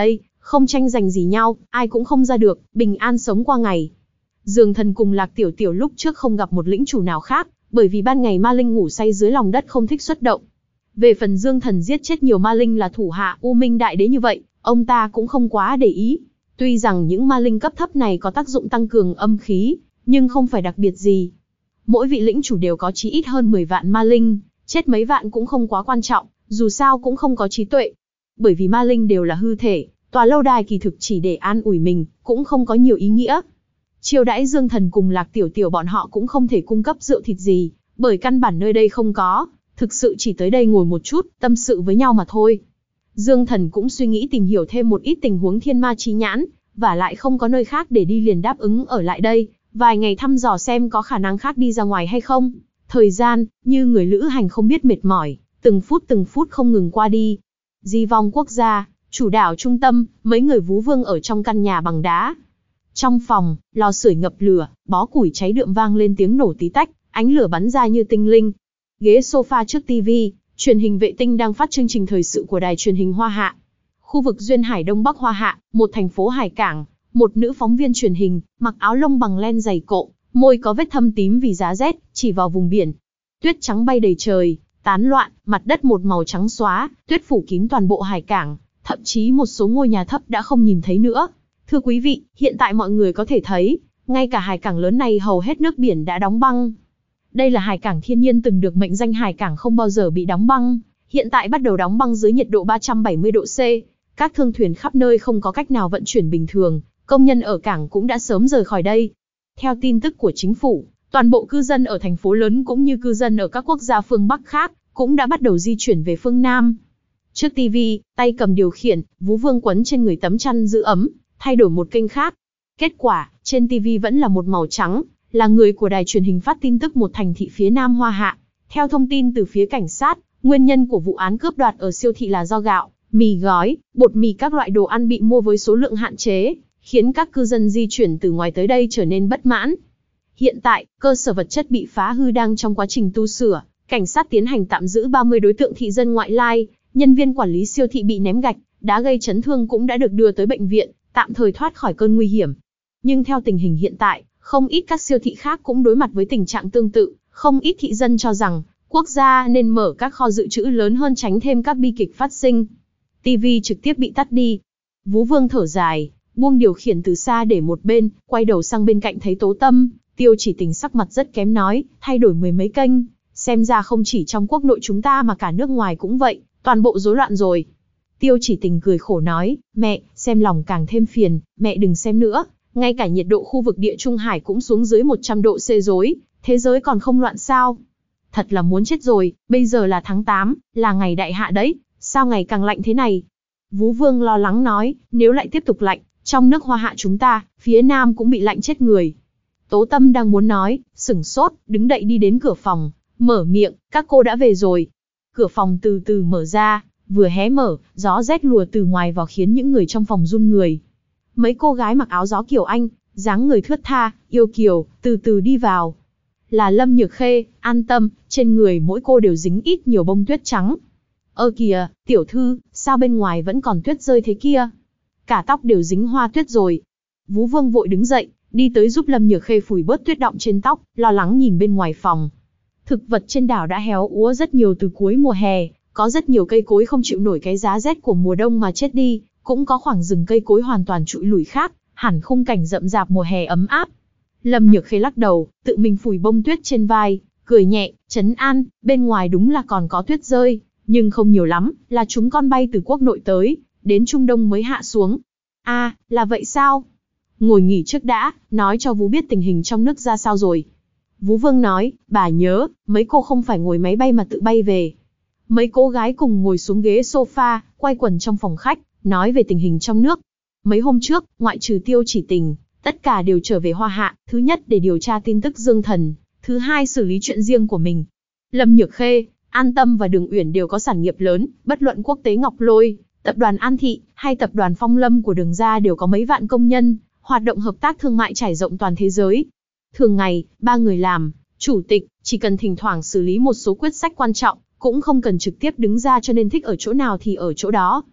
không tranh giành gì nhau, ai cũng không ra được, bình an sống qua ngày. Dương Thần cùng Lạc Tiểu Tiểu lúc trước không gặp một lĩnh chủ nào khác, bởi vì ban ngày ma linh ngủ say dưới lòng đất không thích xuất động. Về phần Dương Thần giết chết nhiều ma linh là thủ hạ U Minh Đại Đế như vậy, ông ta cũng không quá để ý. Tuy rằng những ma linh cấp thấp này có tác dụng tăng cường âm khí, nhưng không phải đặc biệt gì. Mỗi vị lĩnh chủ đều có chí ít hơn 10 vạn ma linh, chết mấy vạn cũng không quá quan trọng, dù sao cũng không có trí tuệ. Bởi vì ma linh đều là hư thể, tòa lâu đài kỳ thực chỉ để an ủi mình, cũng không có nhiều ý nghĩa. Chiêu đãi Dương Thần cùng Lạc Tiểu Tiểu bọn họ cũng không thể cung cấp rượu thịt gì, bởi căn bản nơi đây không có, thực sự chỉ tới đây ngồi một chút, tâm sự với nhau mà thôi. Dương Thần cũng suy nghĩ tìm hiểu thêm một ít tình huống thiên ma chí nhãn, và lại không có nơi khác để đi liền đáp ứng ở lại đây, vài ngày thăm dò xem có khả năng khác đi ra ngoài hay không. Thời gian, như người lữ hành không biết mệt mỏi, từng phút không ngừng qua đi. Di vong quốc gia, chủ đảo trung tâm, mấy người vú vương ở trong căn nhà bằng đá. Trong phòng, lò sưởi ngập lửa, bó củi cháy đượm vang lên tiếng nổ tí tách, ánh lửa bắn ra như tinh linh. Ghế sofa trước tivi, truyền hình vệ tinh đang phát chương trình thời sự của đài truyền hình Hoa Hạ. Khu vực duyên hải Đông Bắc Hoa Hạ, một thành phố hải cảng, một nữ phóng viên truyền hình, mặc áo lông bằng len dày cộ, môi có vết thâm tím vì giá rét, chỉ vào vùng biển. Tuyết trắng bay đầy trời, tán loạn, mặt đất một màu trắng xóa, tuyết phủ kín toàn bộ hải cảng, thậm chí một số ngôi nhà thấp đã không nhìn thấy nữa. Thưa quý vị, hiện tại mọi người có thể thấy, ngay cả hải cảng lớn này hầu hết nước biển đã đóng băng. Đây là hải cảng thiên nhiên từng được mệnh danh hải cảng không bao giờ bị đóng băng, hiện tại bắt đầu đóng băng dưới nhiệt độ 370 độ C. Các thương thuyền khắp nơi không có cách nào vận chuyển bình thường, công nhân ở cảng cũng đã sớm rời khỏi đây. Theo tin tức của chính phủ, toàn bộ cư dân ở thành phố lớn cũng như cư dân ở các quốc gia phương Bắc khác, cũng đã bắt đầu di chuyển về phương Nam. Trước TV, tay cầm điều khiển, vú vương quấn trên người tấm chăn giữ ấm, thay đổi một kênh khác. Kết quả, trên TV vẫn là một màu trắng, là người của đài truyền hình phát tin tức một thành thị phía Nam Hoa Hạ. Theo thông tin từ phía cảnh sát, nguyên nhân của vụ án cướp đoạt ở siêu thị là do gạo, mì gói, bột mì các loại đồ ăn bị mua với số lượng hạn chế, khiến các cư dân di chuyển từ ngoài tới đây trở nên bất mãn. Hiện tại, cơ sở vật chất bị phá hư đang trong quá trình tu sửa, cảnh sát tiến hành tạm giữ 30 đối tượng thị dân ngoại lai, nhân viên quản lý siêu thị bị ném gạch, đá gây chấn thương cũng đã được đưa tới bệnh viện, tạm thời thoát khỏi cơn nguy hiểm. Nhưng theo tình hình hiện tại, không ít các siêu thị khác cũng đối mặt với tình trạng tương tự, không ít thị dân cho rằng, quốc gia nên mở các kho dự trữ lớn hơn tránh thêm các bi kịch phát sinh. TV trực tiếp bị tắt đi. Vú vương thở dài, buông điều khiển từ xa để một bên, quay đầu sang bên cạnh thấy Tố Tâm, Tiêu Chỉ Tình sắc mặt rất kém nói, thay đổi 10 mấy kênh, xem ra không chỉ trong quốc nội chúng ta mà cả nước ngoài cũng vậy, toàn bộ rối loạn rồi. Tiêu Chỉ Tình cười khổ nói, mẹ, xem lòng càng thêm phiền, mẹ đừng xem nữa, ngay cả nhiệt độ khu vực địa Trung Hải cũng xuống dưới 100 độ C rồi, thế giới còn không loạn sao? Thật là muốn chết rồi, bây giờ là tháng 8, là ngày đại hạ đấy, sao ngày càng lạnh thế này? Vú vương lo lắng nói, nếu lại tiếp tục lạnh, trong nước Hoa Hạ chúng ta, phía Nam cũng bị lạnh chết người. Tố Tâm đang muốn nói, sửng sốt, đứng dậy đi đến cửa phòng, mở miệng, các cô đã về rồi. Cửa phòng từ từ mở ra, vừa hé mở, gió rét lùa từ ngoài vào khiến những người trong phòng run người. Mấy cô gái mặc áo gió kiểu Anh, dáng người thướt tha, yêu kiều, từ từ đi vào. Là Lâm Nhược Khê, An Tâm, trên người mỗi cô đều dính ít nhiều bông tuyết trắng. Ơ kìa, tiểu thư, sao bên ngoài vẫn còn tuyết rơi thế kia? Cả tóc đều dính hoa tuyết rồi. Vú vương vội đứng dậy, đi tới giúp Lâm Nhược Khê phủi bớt tuyết đọng trên tóc, lo lắng nhìn bên ngoài phòng. Thực vật trên đảo đã héo úa rất nhiều từ cuối mùa hè, có rất nhiều cây cối không chịu nổi cái giá rét của mùa đông mà chết đi, cũng có khoảng rừng cây cối hoàn toàn trụi lủi khác, hẳn khung cảnh rậm rạp mùa hè ấm áp. Lâm Nhược Khê lắc đầu, tự mình phủi bông tuyết trên vai, cười nhẹ, trấn an, bên ngoài đúng là còn có tuyết rơi, nhưng không nhiều lắm, là chúng con bay từ quốc nội tới, đến Trung Đông mới hạ xuống. À, là vậy sao? Ngồi nghỉ trước đã, nói cho Vú biết tình hình trong nước ra sao rồi. Vú vương nói, bà nhớ, mấy cô không phải ngồi máy bay mà tự bay về. Mấy cô gái cùng ngồi xuống ghế sofa, quay quần trong phòng khách, nói về tình hình trong nước. Mấy hôm trước, ngoại trừ Tiêu Chỉ Tình, tất cả đều trở về Hoa Hạ, thứ nhất để điều tra tin tức Dương Thần, thứ hai xử lý chuyện riêng của mình. Lâm Nhược Khê, An Tâm và Đường Uyển đều có sản nghiệp lớn, bất luận Quốc tế Ngọc Lôi, tập đoàn An Thị, hay tập đoàn Phong Lâm của Đường gia đều có mấy vạn công nhân, hoạt động hợp tác thương mại trải rộng toàn thế giới. Thường ngày, ba người làm chủ tịch, chỉ cần thỉnh thoảng xử lý một số quyết sách quan trọng, cũng không cần trực tiếp đứng ra cho nên thích ở chỗ nào thì ở chỗ đó.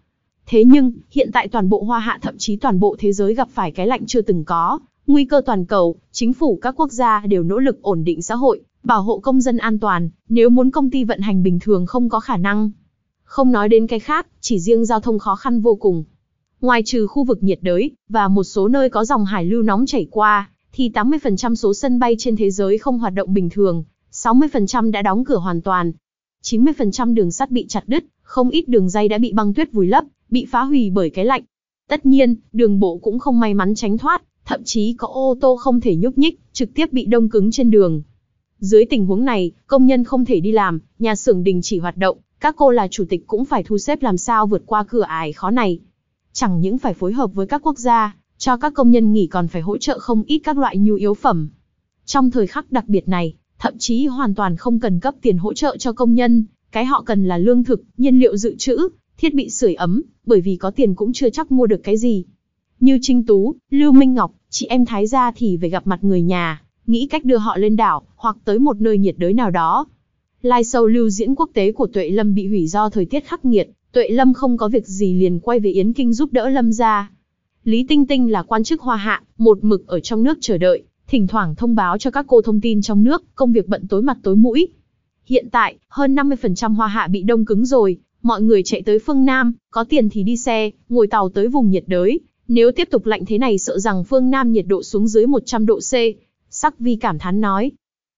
Thế nhưng, hiện tại toàn bộ Hoa Hạ thậm chí toàn bộ thế giới gặp phải cái lạnh chưa từng có, nguy cơ toàn cầu, chính phủ các quốc gia đều nỗ lực ổn định xã hội, bảo hộ công dân an toàn, nếu muốn công ty vận hành bình thường không có khả năng. Không nói đến cái khác, chỉ riêng giao thông khó khăn vô cùng. Ngoài trừ khu vực nhiệt đới, và một số nơi có dòng hải lưu nóng chảy qua, thì 80% số sân bay trên thế giới không hoạt động bình thường, 60% đã đóng cửa hoàn toàn. 90% đường sắt bị chặt đứt, không ít đường ray đã bị băng tuyết vùi lấp, bị phá hủy bởi cái lạnh. Tất nhiên, đường bộ cũng không may mắn tránh thoát, thậm chí có ô tô không thể nhúc nhích, trực tiếp bị đông cứng trên đường. Dưới tình huống này, công nhân không thể đi làm, nhà xưởng đình chỉ hoạt động, các cô là chủ tịch cũng phải thu xếp làm sao vượt qua cửa ải khó này. Chẳng những phải phối hợp với các quốc gia, cho các công nhân nghỉ còn phải hỗ trợ không ít các loại nhu yếu phẩm. Trong thời khắc đặc biệt này, thậm chí hoàn toàn không cần cấp tiền hỗ trợ cho công nhân, cái họ cần là lương thực, nhiên liệu dự trữ, thiết bị sưởi ấm, bởi vì có tiền cũng chưa chắc mua được cái gì. Như Trinh Tú, Lưu Minh Ngọc, chị em Thái gia thì về gặp mặt người nhà, nghĩ cách đưa họ lên đảo, hoặc tới một nơi nhiệt đới nào đó. Live show lưu diễn quốc tế của Tuệ Lâm bị hủy do thời tiết khắc nghiệt, Tuệ Lâm không có việc gì liền quay về Yến Kinh giúp đỡ Lâm gia. Lý Tinh Tinh là quan chức Hoa Hạ, một mực ở trong nước chờ đợi, thỉnh thoảng thông báo cho các cô thông tin trong nước, công việc bận tối mặt tối mũi. Hiện tại, hơn 50% Hoa Hạ bị đông cứng rồi, mọi người chạy tới phương Nam, có tiền thì đi xe, ngồi tàu tới vùng nhiệt đới. Nếu tiếp tục lạnh thế này sợ rằng phương Nam nhiệt độ xuống dưới 100 độ C. Sắc Vi cảm thán nói.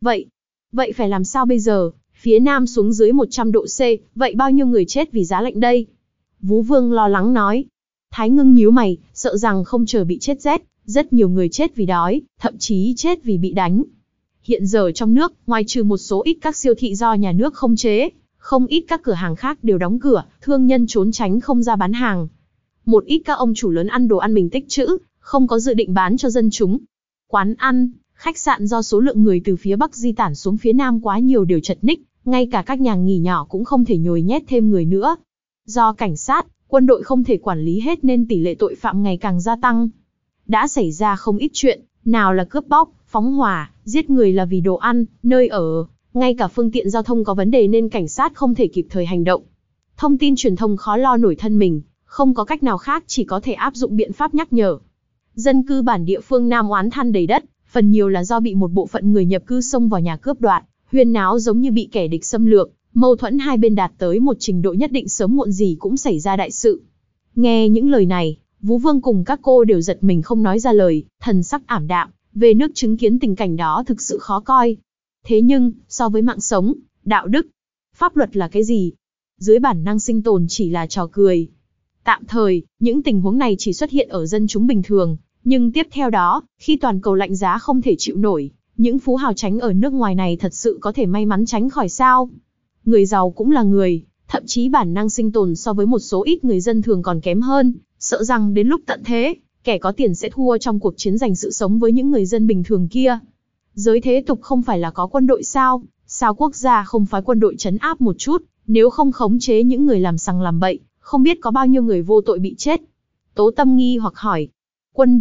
Vậy phải làm sao bây giờ? Phía Nam xuống dưới 100 độ C, vậy bao nhiêu người chết vì giá lạnh đây? Vú Vương lo lắng nói. Thái Ngưng nhíu mày, sợ rằng không chờ bị chết rét, rất nhiều người chết vì đói, thậm chí chết vì bị đánh. Hiện giờ trong nước, ngoài trừ một số ít các siêu thị do nhà nước khống chế, không ít các cửa hàng khác đều đóng cửa, thương nhân trốn tránh không ra bán hàng. Một ít các ông chủ lớn ăn đồ ăn mình tích trữ, không có dự định bán cho dân chúng. Quán ăn, khách sạn do số lượng người từ phía Bắc di tản xuống phía Nam quá nhiều đều chật ních, ngay cả các nhà nghỉ nhỏ cũng không thể nhồi nhét thêm người nữa. Do cảnh sát, quân đội không thể quản lý hết nên tỷ lệ tội phạm ngày càng gia tăng. Đã xảy ra không ít chuyện, nào là cướp bóc, phóng hỏa, giết người là vì đồ ăn, nơi ở, ngay cả phương tiện giao thông có vấn đề nên cảnh sát không thể kịp thời hành động. Thông tin truyền thông khó lo nổi thân mình, không có cách nào khác chỉ có thể áp dụng biện pháp nhắc nhở. Dân cư bản địa phương Nam oán than đầy đất, phần nhiều là do bị một bộ phận người nhập cư xông vào nhà cướp đoạt, huyên náo giống như bị kẻ địch xâm lược, mâu thuẫn hai bên đạt tới một trình độ nhất định sớm muộn gì cũng xảy ra đại sự. Nghe những lời này, Vú Vương cùng các cô đều giật mình không nói ra lời, thần sắc ảm đạm, về nước chứng kiến tình cảnh đó thực sự khó coi. Thế nhưng, so với mạng sống, đạo đức, pháp luật là cái gì? Dưới bản năng sinh tồn chỉ là trò cười. Tạm thời, những tình huống này chỉ xuất hiện ở dân chúng bình thường, nhưng tiếp theo đó, khi toàn cầu lạnh giá không thể chịu nổi, những phú hào tránh ở nước ngoài này thật sự có thể may mắn tránh khỏi sao? Người giàu cũng là người, thậm chí bản năng sinh tồn so với một số ít người dân thường còn kém hơn, sợ rằng đến lúc tận thế, kẻ có tiền sẽ thua trong cuộc chiến giành sự sống với những người dân bình thường kia. Giới thế tục không phải là có quân đội sao? Sao quốc gia không phái quân đội trấn áp một chút, nếu không khống chế những người làm sằng làm bậy, không biết có bao nhiêu người vô tội bị chết. Tố Tâm nghi hoặc hỏi, quân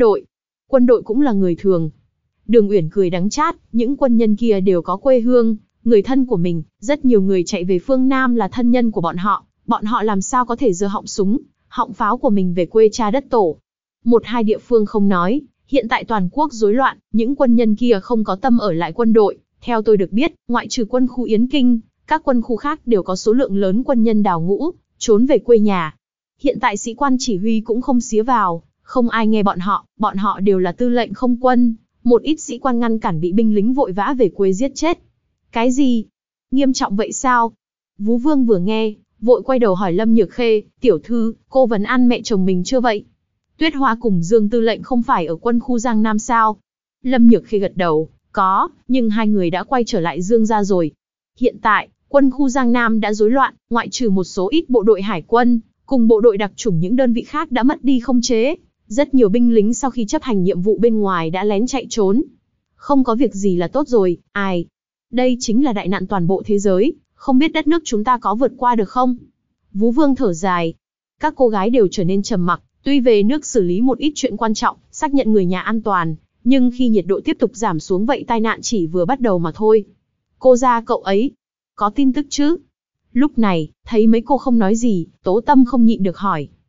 đội cũng là người thường. Đường Uyển cười đắng chát, những quân nhân kia đều có quê hương, người thân của mình, rất nhiều người chạy về phương Nam là thân nhân của bọn họ làm sao có thể giơ họng súng, họng pháo của mình về quê cha đất tổ. Một hai địa phương không nói, hiện tại toàn quốc rối loạn, những quân nhân kia không có tâm ở lại quân đội, theo tôi được biết, ngoại trừ quân khu Yến Kinh, các quân khu khác đều có số lượng lớn quân nhân đào ngũ, trốn về quê nhà. Hiện tại sĩ quan chỉ huy cũng không xía vào, không ai nghe bọn họ đều là tư lệnh không quân, một ít sĩ quan ngăn cản bị binh lính vội vã về quê giết chết. Cái gì? Nghiêm trọng vậy sao? Vú Vương vừa nghe, vội quay đầu hỏi Lâm Nhược Khê, tiểu thư, cô vấn ăn mẹ chồng mình chưa vậy? Tuyết Hoa cùng Dương tư lệnh không phải ở quân khu Giang Nam sao? Lâm Nhược Khê gật đầu, có, nhưng hai người đã quay trở lại Dương gia rồi. Hiện tại, quân khu Giang Nam đã rối loạn, ngoại trừ một số ít bộ đội hải quân, cùng bộ đội đặc chủng những đơn vị khác đã mất đi khống chế. Rất nhiều binh lính sau khi chấp hành nhiệm vụ bên ngoài đã lén chạy trốn. Không có việc gì là tốt rồi, ai? Đây chính là đại nạn toàn bộ thế giới, không biết đất nước chúng ta có vượt qua được không? Vú Vương thở dài. Các cô gái đều trở nên trầm mặc, tuy về nước xử lý một ít chuyện quan trọng, xác nhận người nhà an toàn, nhưng khi nhiệt độ tiếp tục giảm xuống vậy tai nạn chỉ vừa bắt đầu mà thôi. Cô gia cậu ấy, có tin tức chứ? Lúc này, thấy mấy cô không nói gì, Tố Tâm không nhịn được hỏi.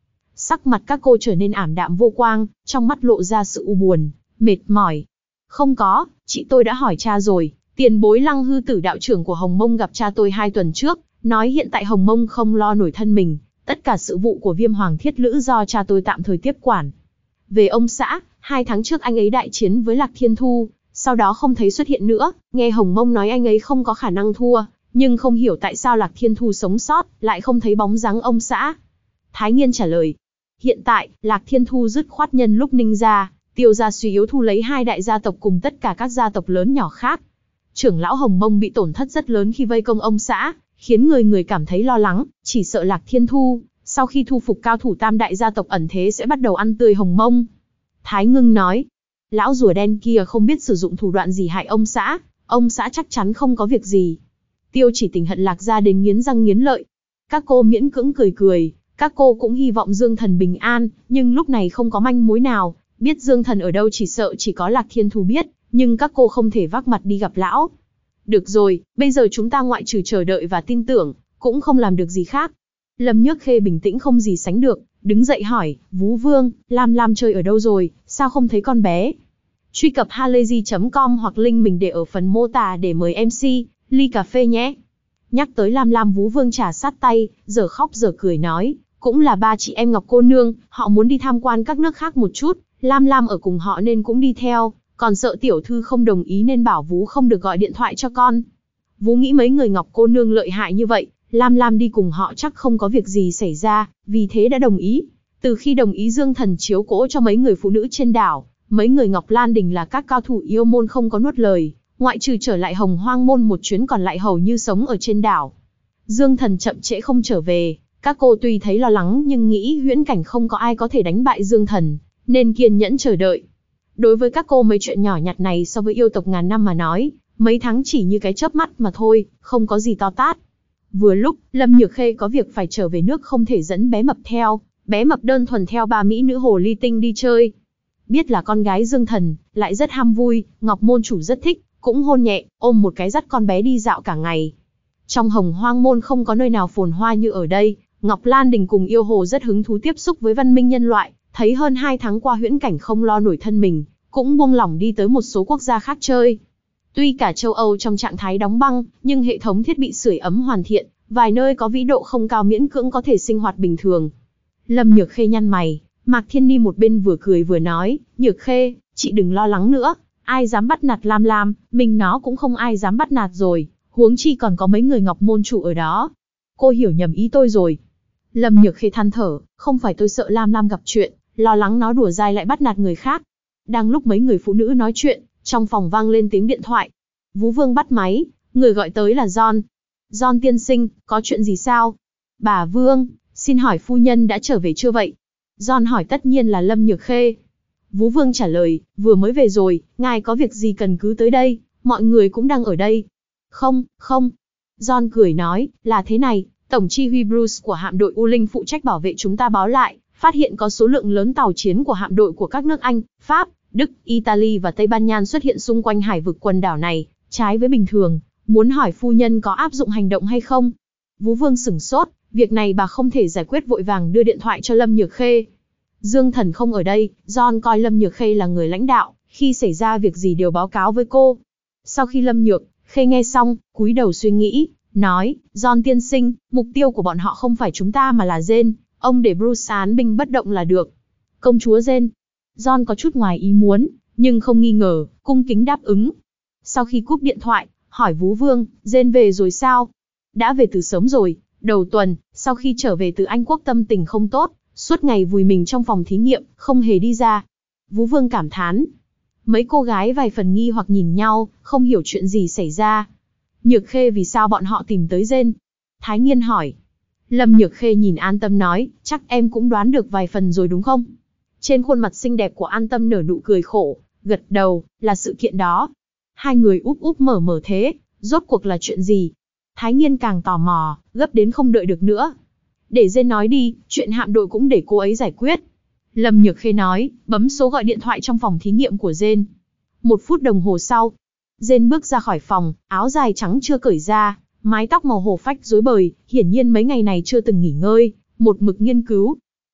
Sắc mặt các cô trở nên ảm đạm vô quang, trong mắt lộ ra sự u buồn, mệt mỏi. Không có, chị tôi đã hỏi cha rồi, tiền bối Lăng Hư Tử đạo trưởng của Hồng Mông gặp cha tôi 2 tuần trước, nói hiện tại Hồng Mông không lo nổi thân mình, tất cả sự vụ của Viêm Hoàng Thiết Lữ do cha tôi tạm thời tiếp quản. Về ông xã, 2 tháng trước anh ấy đại chiến với Lạc Thiên Thu, sau đó không thấy xuất hiện nữa, nghe Hồng Mông nói anh ấy không có khả năng thua, nhưng không hiểu tại sao Lạc Thiên Thu sống sót, lại không thấy bóng dáng ông xã. Thái Nghiên trả lời, hiện tại, Lạc Thiên Thu dứt khoát nhân lúc Ninh gia, Tiêu gia suy yếu thu lấy 2 đại gia tộc cùng tất cả các gia tộc lớn nhỏ khác. Trưởng lão Hồng Mông bị tổn thất rất lớn khi vây công ông xã, khiến người người cảm thấy lo lắng, chỉ sợ Lạc Thiên Thu, sau khi thu phục cao thủ tam đại gia tộc ẩn thế sẽ bắt đầu ăn tươi Hồng Mông. Thái Ngưng nói, lão rùa đen kia không biết sử dụng thủ đoạn gì hại ông xã chắc chắn không có việc gì. Tiêu Chỉ Tình hận Lạc gia đến nghiến răng nghiến lợi. Các cô miễn cưỡng cười cười, các cô cũng hy vọng Dương Thần bình an, nhưng lúc này không có manh mối nào, biết Dương Thần ở đâu chỉ sợ chỉ có Lạc Thiên Thu biết, nhưng các cô không thể vác mặt đi gặp lão. Được rồi, bây giờ chúng ta ngoại trừ chờ đợi và tin tưởng, cũng không làm được gì khác. Lâm Nhược Khê bình tĩnh không gì sánh được, đứng dậy hỏi, Vú Vương, Lam Lam chơi ở đâu rồi, sao không thấy con bé? Truy cập halayzi.com hoặc link mình để ở phần mô tả để mời MC, ly cà phê nhé. Nhắc tới Lam Lam, Vú Vương chà sát tay, giờ khóc giờ cười nói, cũng là 3 chị em Ngọc cô nương, họ muốn đi tham quan các nước khác một chút, Lam Lam ở cùng họ nên cũng đi theo, còn sợ tiểu thư không đồng ý nên bảo Vú không được gọi điện thoại cho con. Vú nghĩ mấy người Ngọc cô nương lợi hại như vậy, Lam Lam đi cùng họ chắc không có việc gì xảy ra, vì thế đã đồng ý. Từ khi đồng ý Dương Thần chiếu cố cho mấy người phụ nữ trên đảo, mấy người Ngọc Lan Đình là các cao thủ yêu môn không có nuốt lời, ngoại trừ trở lại Hồng Hoang môn một chuyến còn lại hầu như sống ở trên đảo. Dương Thần chậm trễ không trở về, các cô tuy thấy lo lắng nhưng nghĩ huyễn cảnh không có ai có thể đánh bại Dương Thần, nên kiên nhẫn chờ đợi. Đối với các cô mấy chuyện nhỏ nhặt này so với yêu tộc ngàn năm mà nói, mấy tháng chỉ như cái chớp mắt mà thôi, không có gì to tát. Vừa lúc, Lâm Nhược Khê có việc phải trở về nước không thể dẫn bé mập theo, bé mập đơn thuần theo 3 mỹ nữ hồ ly tinh đi chơi. Biết là con gái Dương Thần, lại rất ham vui, Ngọc môn chủ rất thích, cũng hôn nhẹ, ôm một cái dắt con bé đi dạo cả ngày. Trong Hồng Hoang môn không có nơi nào phồn hoa như ở đây, Ngọc Lan Đình cùng yêu hồ rất hứng thú tiếp xúc với văn minh nhân loại, thấy hơn 2 tháng qua huyễn cảnh không lo nổi thân mình, cũng buông lỏng đi tới một số quốc gia khác chơi. Tuy cả châu Âu trong trạng thái đóng băng, nhưng hệ thống thiết bị sưởi ấm hoàn thiện, vài nơi có vĩ độ không cao miễn cưỡng có thể sinh hoạt bình thường. Lâm Nhược Khê nhăn mày, Mạc Thiên Ni một bên vừa cười vừa nói, Nhược Khê, chị đừng lo lắng nữa, ai dám bắt nạt Lam Lam, mình nó cũng không ai dám bắt nạt rồi, huống chi còn có mấy người Ngọc môn chủ ở đó. Cô hiểu nhầm ý tôi rồi. Lâm Nhược Khê than thở, không phải tôi sợ Lam Lam gặp chuyện, lo lắng nó đùa dai lại bắt nạt người khác. Đang lúc mấy người phụ nữ nói chuyện, trong phòng vang lên tiếng điện thoại. Vú Vương bắt máy, người gọi tới là John. John tiên sinh, có chuyện gì sao? Bà Vương, xin hỏi phu nhân đã trở về chưa vậy? John hỏi tất nhiên là Lâm Nhược Khê. Vú Vương trả lời, vừa mới về rồi, ngài có việc gì cần cứ tới đây, mọi người cũng đang ở đây. Không. John cười nói, là thế này, Tổng chỉ huy Bruce của hạm đội U Linh phụ trách bảo vệ chúng ta báo lại, phát hiện có số lượng lớn tàu chiến của hạm đội của các nước Anh, Pháp, Đức, Italy và Tây Ban Nha xuất hiện xung quanh hải vực quần đảo này, trái với bình thường, muốn hỏi phu nhân có áp dụng hành động hay không? Vú Vương sửng sốt, việc này bà không thể giải quyết vội vàng đưa điện thoại cho Lâm Nhược Khê. Dương Thần không ở đây, John coi Lâm Nhược Khê là người lãnh đạo, khi xảy ra việc gì đều báo cáo với cô. Sau khi Lâm Nhược Khê nghe xong, cúi đầu suy nghĩ, nói, John tiên sinh, mục tiêu của bọn họ không phải chúng ta mà là Jane, ông để Bruce án binh bất động là được. Công chúa Jane. John có chút ngoài ý muốn, nhưng không nghi ngờ, cung kính đáp ứng. Sau khi cúp điện thoại, hỏi Vú Vương, Jane về rồi sao? Đã về từ sớm rồi, đầu tuần, sau khi trở về từ Anh Quốc tâm tình không tốt, suốt ngày vùi mình trong phòng thí nghiệm, không hề đi ra. Vú Vương cảm thán. Mấy cô gái vài phần nghi hoặc nhìn nhau, không hiểu chuyện gì xảy ra. Nhược Khê vì sao bọn họ tìm tới Jane? Thái Nghiên hỏi. Lâm Nhược Khê nhìn An Tâm nói, chắc em cũng đoán được vài phần rồi đúng không? Trên khuôn mặt xinh đẹp của An Tâm nở nụ cười khổ, gật đầu, là sự kiện đó. Hai người úp úp mở thế, rốt cuộc là chuyện gì? Thái Nghiên càng tò mò, gấp đến không đợi được nữa. Để Jane nói đi, chuyện hạm đội cũng để cô ấy giải quyết. Lâm Nhược Khê nói, bấm số gọi điện thoại trong phòng thí nghiệm của Jane. 1 phút đồng hồ sau, Jane bước ra khỏi phòng, áo dài trắng chưa cởi ra, mái tóc màu hổ phách rối bời, hiển nhiên mấy ngày này chưa từng nghỉ ngơi, một mực nghiên cứu.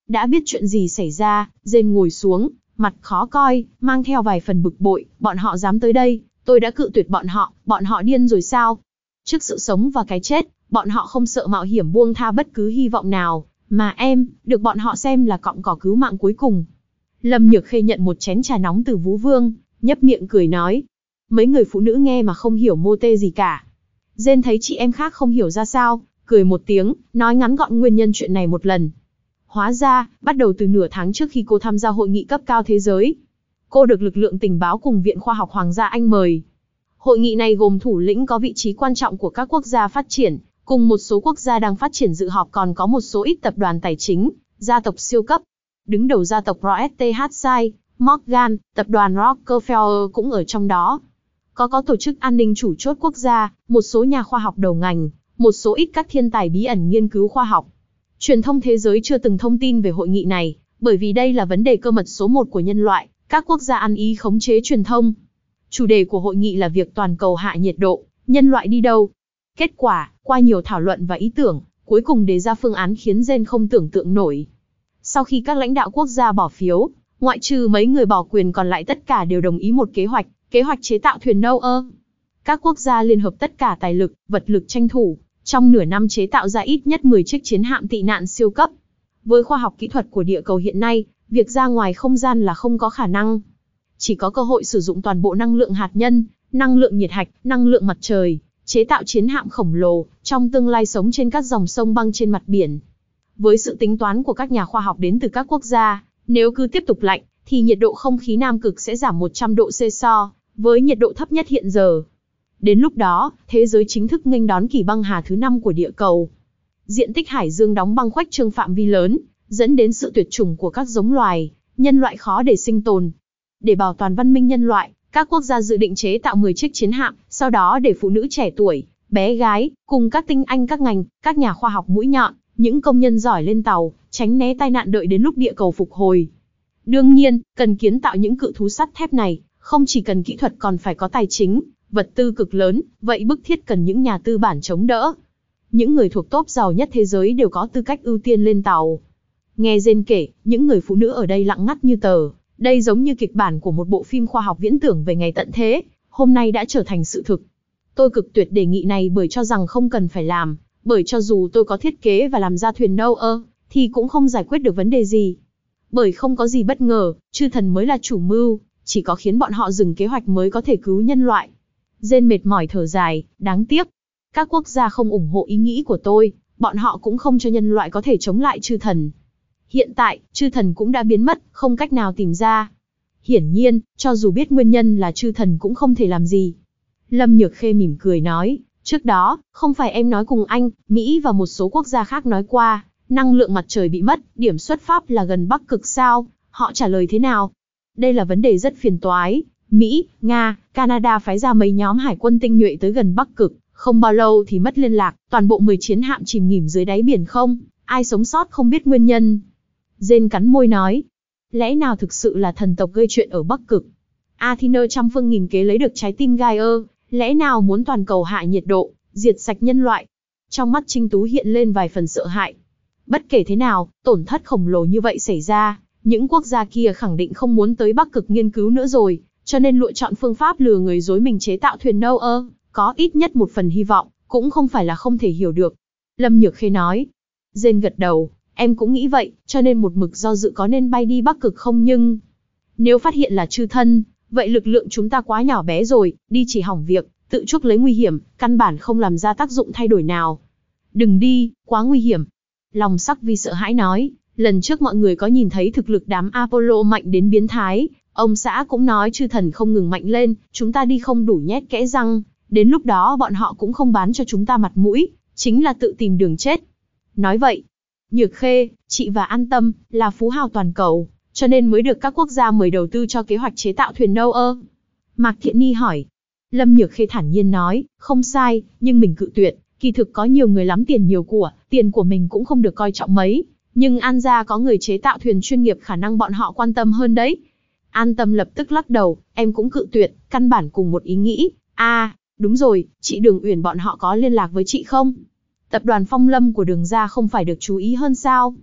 Đã biết chuyện gì xảy ra, Jane ngồi xuống, mặt khó coi, mang theo vài phần bực bội, bọn họ dám tới đây, tôi đã cự tuyệt bọn họ điên rồi sao? Trước sự sống và cái chết, bọn họ không sợ mạo hiểm buông tha bất cứ hy vọng nào, mà em, được bọn họ xem là cọng cỏ cứu mạng cuối cùng. Lâm Nhược Khê nhận một chén trà nóng từ Vũ Vương, nhấp miệng cười nói. Mấy người phụ nữ nghe mà không hiểu mô tê gì cả. Jane thấy chị em khác không hiểu ra sao, cười một tiếng, nói ngắn gọn nguyên nhân chuyện này một lần. Hóa ra, bắt đầu từ nửa tháng trước khi cô tham gia hội nghị cấp cao thế giới, cô được lực lượng tình báo cùng Viện Khoa học Hoàng gia Anh mời. Hội nghị này gồm thủ lĩnh có vị trí quan trọng của các quốc gia phát triển, cùng một số quốc gia đang phát triển dự họp, còn có một số ít tập đoàn tài chính, gia tộc siêu cấp. Đứng đầu gia tộc Rothschild, Morgan, tập đoàn Rockefeller cũng ở trong đó. Có tổ chức an ninh chủ chốt quốc gia, một số nhà khoa học đầu ngành, một số ít các thiên tài bí ẩn nghiên cứu khoa học. Truyền thông thế giới chưa từng thông tin về hội nghị này, bởi vì đây là vấn đề cơ mật số 1 của nhân loại, các quốc gia ăn ý khống chế truyền thông. Chủ đề của hội nghị là việc toàn cầu hạ nhiệt độ, nhân loại đi đâu? Kết quả, qua nhiều thảo luận và ý tưởng, cuối cùng đề ra phương án khiến Jane không tưởng tượng nổi. Sau khi các lãnh đạo quốc gia bỏ phiếu, ngoại trừ mấy người bỏ quyền còn lại tất cả đều đồng ý một kế hoạch chế tạo thuyền Noah. Các quốc gia liên hợp tất cả tài lực, vật lực tranh thủ, trong nửa năm chế tạo ra ít nhất 10 chiếc chiến hạm tị nạn siêu cấp. Với khoa học kỹ thuật của địa cầu hiện nay, việc ra ngoài không gian là không có khả năng. Chỉ có cơ hội sử dụng toàn bộ năng lượng hạt nhân, năng lượng nhiệt hạch, năng lượng mặt trời, chế tạo chiến hạm khổng lồ, trong tương lai sống trên các dòng sông băng trên mặt biển. Với sự tính toán của các nhà khoa học đến từ các quốc gia, nếu cứ tiếp tục lạnh, thì nhiệt độ không khí Nam Cực sẽ giảm 100 độ C so với nhiệt độ thấp nhất hiện giờ. Đến lúc đó, thế giới chính thức nghênh đón kỳ băng hà thứ 5 của địa cầu. Diện tích hải dương đóng băng khuếch trương phạm vi lớn, dẫn đến sự tuyệt chủng của các giống loài, nhân loại khó để sinh tồn. Để bảo toàn văn minh nhân loại, các quốc gia dự định chế tạo 10 chiếc chiến hạm, sau đó để phụ nữ trẻ tuổi, bé gái, cùng các tinh anh các ngành, các nhà khoa học mũi nhọn, những công nhân giỏi lên tàu, tránh né tai nạn đợi đến lúc địa cầu phục hồi. Đương nhiên, cần kiến tạo những cự thú sắt thép này, không chỉ cần kỹ thuật còn phải có tài chính, vật tư cực lớn, vậy bức thiết cần những nhà tư bản chống đỡ. Những người thuộc top giàu nhất thế giới đều có tư cách ưu tiên lên tàu. Nghe Jane kể, những người phụ nữ ở đây lặng ngắt như tờ, đây giống như kịch bản của một bộ phim khoa học viễn tưởng về ngày tận thế, hôm nay đã trở thành sự thực. Tôi cực tuyệt đề nghị này bởi cho rằng không cần phải làm, bởi cho dù tôi có thiết kế và làm ra thuyền Noah, thì cũng không giải quyết được vấn đề gì. Bởi không có gì bất ngờ, chư thần mới là chủ mưu, chỉ có khiến bọn họ dừng kế hoạch mới có thể cứu nhân loại. Jane mệt mỏi thở dài, đáng tiếc. Các quốc gia không ủng hộ ý nghĩ của tôi, bọn họ cũng không cho nhân loại có thể chống lại chư thần. Hiện tại, chư thần cũng đã biến mất, không cách nào tìm ra. Hiển nhiên, cho dù biết nguyên nhân là chư thần cũng không thể làm gì. Lâm Nhược Khê mỉm cười nói, trước đó, không phải em nói cùng anh, Mỹ và một số quốc gia khác nói qua, năng lượng mặt trời bị mất, điểm xuất phát là gần Bắc Cực sao, họ trả lời thế nào? Đây là vấn đề rất phiền toái. Mỹ, Nga, Canada phái ra mấy nhóm hải quân tinh nhuệ tới gần Bắc Cực, không bao lâu thì mất liên lạc, toàn bộ 10 chiến hạm chìm nghỉm dưới đáy biển không, ai sống sót không biết nguyên nhân. Jane cắn môi nói, lẽ nào thực sự là thần tộc gây chuyện ở Bắc Cực? Athena trăm phương nghìn kế lấy được trái tim Gaia, lẽ nào muốn toàn cầu hạ nhiệt độ, diệt sạch nhân loại? Trong mắt Trinh Tú hiện lên vài phần sợ hãi. Bất kể thế nào, tổn thất khổng lồ như vậy xảy ra, những quốc gia kia khẳng định không muốn tới Bắc Cực nghiên cứu nữa rồi, cho nên lựa chọn phương pháp lừa người dối mình chế tạo thuyền Noah, có ít nhất một phần hy vọng, cũng không phải là không thể hiểu được. Lâm Nhược Khê nói. Jane gật đầu, em cũng nghĩ vậy, cho nên một mực do dự có nên bay đi Bắc Cực không, nhưng nếu phát hiện là chư thân, vậy lực lượng chúng ta quá nhỏ bé rồi, đi chỉ hỏng việc, tự chuốc lấy nguy hiểm, căn bản không làm ra tác dụng thay đổi nào. Đừng đi, quá nguy hiểm. Lòng Sắc Vi sợ hãi nói, lần trước mọi người có nhìn thấy thực lực đám Apollo mạnh đến biến thái, ông xã cũng nói chư thần không ngừng mạnh lên, chúng ta đi không đủ nhét kẽ răng, đến lúc đó bọn họ cũng không bán cho chúng ta mặt mũi, chính là tự tìm đường chết. Nói vậy, Nhược Khê, chị và an tâm, là phú hào toàn cầu, cho nên mới được các quốc gia mời đầu tư cho kế hoạch chế tạo thuyền Noah. Mạc Thiện Ni hỏi. Lâm Nhược Khê thản nhiên nói, không sai, nhưng mình cự tuyệt, kỳ thực có nhiều người lắm tiền nhiều của, tiền của mình cũng không được coi trọng mấy, nhưng An gia có người chế tạo thuyền chuyên nghiệp, khả năng bọn họ quan tâm hơn đấy. An Tâm lập tức lắc đầu, em cũng cự tuyệt, căn bản cùng một ý nghĩ. Đúng rồi, chị Đường Uyển bọn họ có liên lạc với chị không? Tập đoàn Phong Lâm của Đường gia không phải được chú ý hơn sao?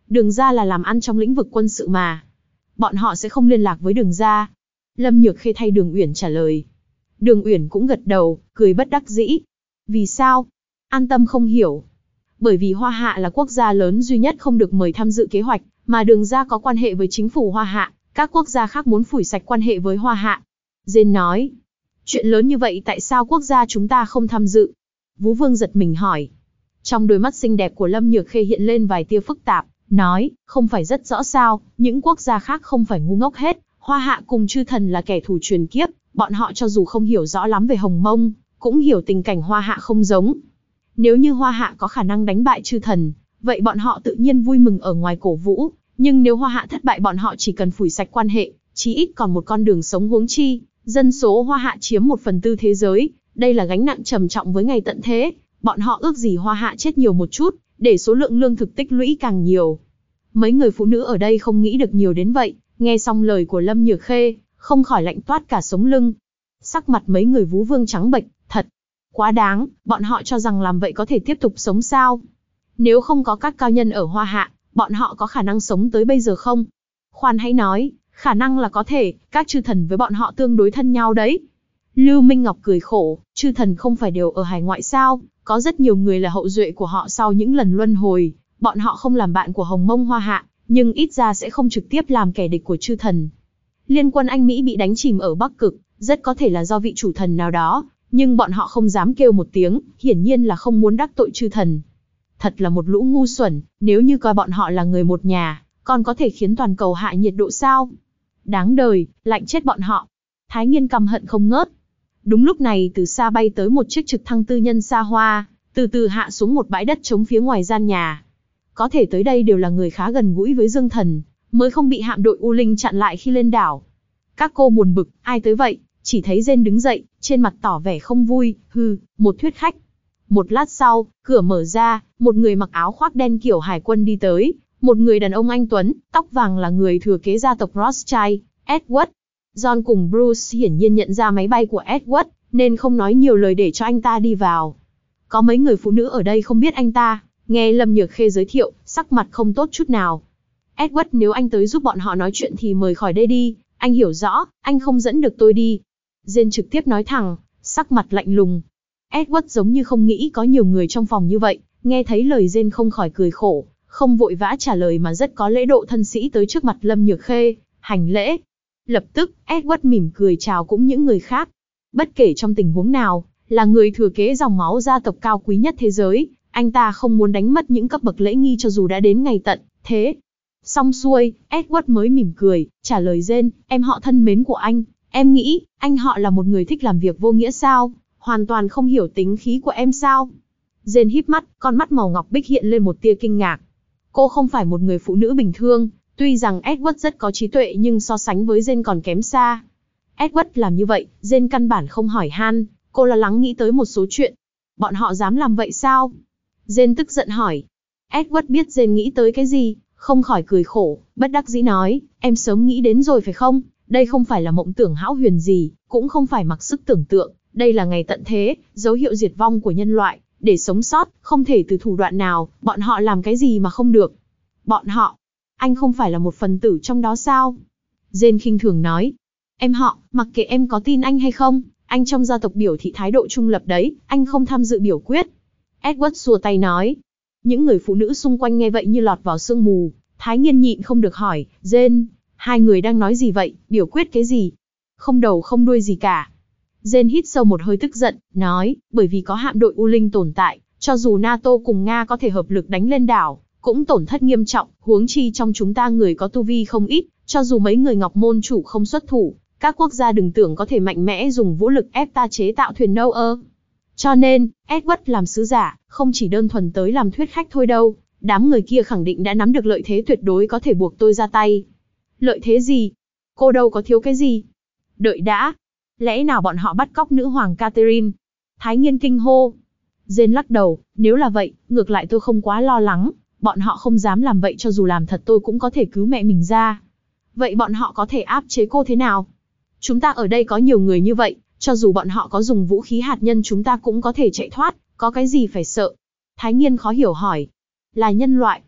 Đường gia là làm ăn trong lĩnh vực quân sự mà. Bọn họ sẽ không liên lạc với Đường gia. Lâm Nhược Khê thay Đường Uyển trả lời. Đường Uyển cũng gật đầu, cười bất đắc dĩ. Vì sao? An Tâm không hiểu. Bởi vì Hoa Hạ là quốc gia lớn duy nhất không được mời tham dự kế hoạch, mà Đường gia có quan hệ với chính phủ Hoa Hạ, các quốc gia khác muốn phủi sạch quan hệ với Hoa Hạ. Jane nói. Chuyện lớn như vậy tại sao quốc gia chúng ta không tham dự? Vũ Vương giật mình hỏi. Trong đôi mắt xinh đẹp của Lâm Nhược Khê hiện lên vài tia phức tạp, nói, không phải rất rõ sao, những quốc gia khác không phải ngu ngốc hết, Hoa Hạ cùng chư thần là kẻ thù truyền kiếp, bọn họ cho dù không hiểu rõ lắm về Hồng Mông, cũng hiểu tình cảnh Hoa Hạ không giống. Nếu như Hoa Hạ có khả năng đánh bại chư thần, vậy bọn họ tự nhiên vui mừng ở ngoài cổ vũ, nhưng nếu Hoa Hạ thất bại bọn họ chỉ cần phủi sạch quan hệ, chí ít còn một con đường sống huống chi. Dân số Hoa Hạ chiếm 1/4 thế giới, đây là gánh nặng trầm trọng với ngày tận thế, bọn họ ước gì Hoa Hạ chết nhiều một chút, để số lượng lương thực tích lũy càng nhiều. Mấy người phụ nữ ở đây không nghĩ được nhiều đến vậy, nghe xong lời của Lâm Nhược Khê, không khỏi lạnh toát cả sống lưng. Sắc mặt mấy người Vũ Vương trắng bệch, thật quá đáng, bọn họ cho rằng làm vậy có thể tiếp tục sống sao? Nếu không có các cao nhân ở Hoa Hạ, bọn họ có khả năng sống tới bây giờ không? Khoan hãy nói, khả năng là có thể, các chư thần với bọn họ tương đối thân nhau đấy. Lưu Minh Ngọc cười khổ, chư thần không phải đều ở hải ngoại sao, có rất nhiều người là hậu duệ của họ sau những lần luân hồi, bọn họ không làm bạn của Hồng Mông Hoa Hạ, nhưng ít ra sẽ không trực tiếp làm kẻ địch của chư thần. Liên quân Anh Mỹ bị đánh chìm ở Bắc Cực, rất có thể là do vị chủ thần nào đó, nhưng bọn họ không dám kêu một tiếng, hiển nhiên là không muốn đắc tội chư thần. Thật là một lũ ngu xuẩn, nếu như coi bọn họ là người một nhà, còn có thể khiến toàn cầu hạ nhiệt độ sao? Đáng đời, lạnh chết bọn họ. Thái Nghiên căm hận không ngớt. Đúng lúc này từ xa bay tới một chiếc trực thăng tư nhân xa hoa, từ từ hạ xuống một bãi đất trống phía ngoài gian nhà. Có thể tới đây đều là người khá gần gũi với Dương Thần, mới không bị hạm đội U Linh chặn lại khi lên đảo. Các cô buồn bực, ai tới vậy? Chỉ thấy Jane đứng dậy, trên mặt tỏ vẻ không vui, một thuyết khách. Một lát sau, cửa mở ra, một người mặc áo khoác đen kiểu hải quân đi tới, một người đàn ông anh tuấn, tóc vàng là người thừa kế gia tộc Rothschild, Edward. John cùng Bruce hiển nhiên nhận ra máy bay của Edward, nên không nói nhiều lời để cho anh ta đi vào. Có mấy người phụ nữ ở đây không biết anh ta, nghe Lâm Nhược Khê giới thiệu, sắc mặt không tốt chút nào. Edward, nếu anh tới giúp bọn họ nói chuyện thì mời khỏi đây đi, anh hiểu rõ, anh không dẫn được tôi đi. Jane trực tiếp nói thẳng, sắc mặt lạnh lùng. Edward giống như không nghĩ có nhiều người trong phòng như vậy, nghe thấy lời Jane không khỏi cười khổ, không vội vã trả lời mà rất có lễ độ thân sĩ tới trước mặt Lâm Nhược Khê, hành lễ. Lập tức, Edward mỉm cười chào cũng những người khác. Bất kể trong tình huống nào, là người thừa kế dòng máu gia tộc cao quý nhất thế giới, anh ta không muốn đánh mất những cấp bậc lễ nghi cho dù đã đến ngày tận thế. Xong xuôi, Edward mới mỉm cười, trả lời Jane, em họ thân mến của anh, em nghĩ, anh họ là một người thích làm việc vô nghĩa sao, hoàn toàn không hiểu tính khí của em sao. Jane híp mắt, con mắt màu ngọc bích hiện lên một tia kinh ngạc. Cô không phải một người phụ nữ bình thường, tuy rằng Edward rất có trí tuệ nhưng so sánh với Jane còn kém xa. Edward làm như vậy, Jane căn bản không hỏi han, cô lo lắng nghĩ tới một số chuyện. Bọn họ dám làm vậy sao? Jane tức giận hỏi. Edward biết Jane nghĩ tới cái gì, không khỏi cười khổ, bất đắc dĩ nói, em sớm nghĩ đến rồi phải không? Đây không phải là mộng tưởng hão huyền gì, cũng không phải mặc sức tưởng tượng, đây là ngày tận thế, dấu hiệu diệt vong của nhân loại, để sống sót, không thể từ thủ đoạn nào, bọn họ làm cái gì mà không được. Bọn họ, anh không phải là một phần tử trong đó sao? Jane khinh thường nói, em họ, mặc kệ em có tin anh hay không, anh trong gia tộc biểu thị thái độ trung lập đấy, anh không tham dự biểu quyết. Edward xua tay nói. Những người phụ nữ xung quanh nghe vậy như lọt vào sương mù, Thái Nghiên nhịn không được hỏi, Jane, hai người đang nói gì vậy, biểu quyết cái gì? Không đầu không đuôi gì cả. Jane hít sâu một hơi tức giận, nói, bởi vì có hạm đội U Linh tồn tại, cho dù NATO cùng Nga có thể hợp lực đánh lên đảo, cũng tổn thất nghiêm trọng, huống chi trong chúng ta người có tu vi không ít, cho dù mấy người Ngọc Môn chủ không xuất thủ, các quốc gia đừng tưởng có thể mạnh mẽ dùng vũ lực ép ta chế tạo thuyền nâu ơ. Cho nên, Edward làm sứ giả, không chỉ đơn thuần tới làm thuyết khách thôi đâu, đám người kia khẳng định đã nắm được lợi thế tuyệt đối có thể buộc tôi ra tay. Lợi thế gì? Cô đâu có thiếu cái gì? Đợi đã. Lẽ nào bọn họ bắt cóc nữ hoàng Catherine? Thái Nghiên kinh hô. Jane lắc đầu, nếu là vậy, ngược lại tôi không quá lo lắng, bọn họ không dám làm vậy cho dù làm thật tôi cũng có thể cứu mẹ mình ra. Vậy bọn họ có thể áp chế cô thế nào? Chúng ta ở đây có nhiều người như vậy, cho dù bọn họ có dùng vũ khí hạt nhân chúng ta cũng có thể chạy thoát, có cái gì phải sợ? Thái Nghiên khó hiểu hỏi. Là nhân loại.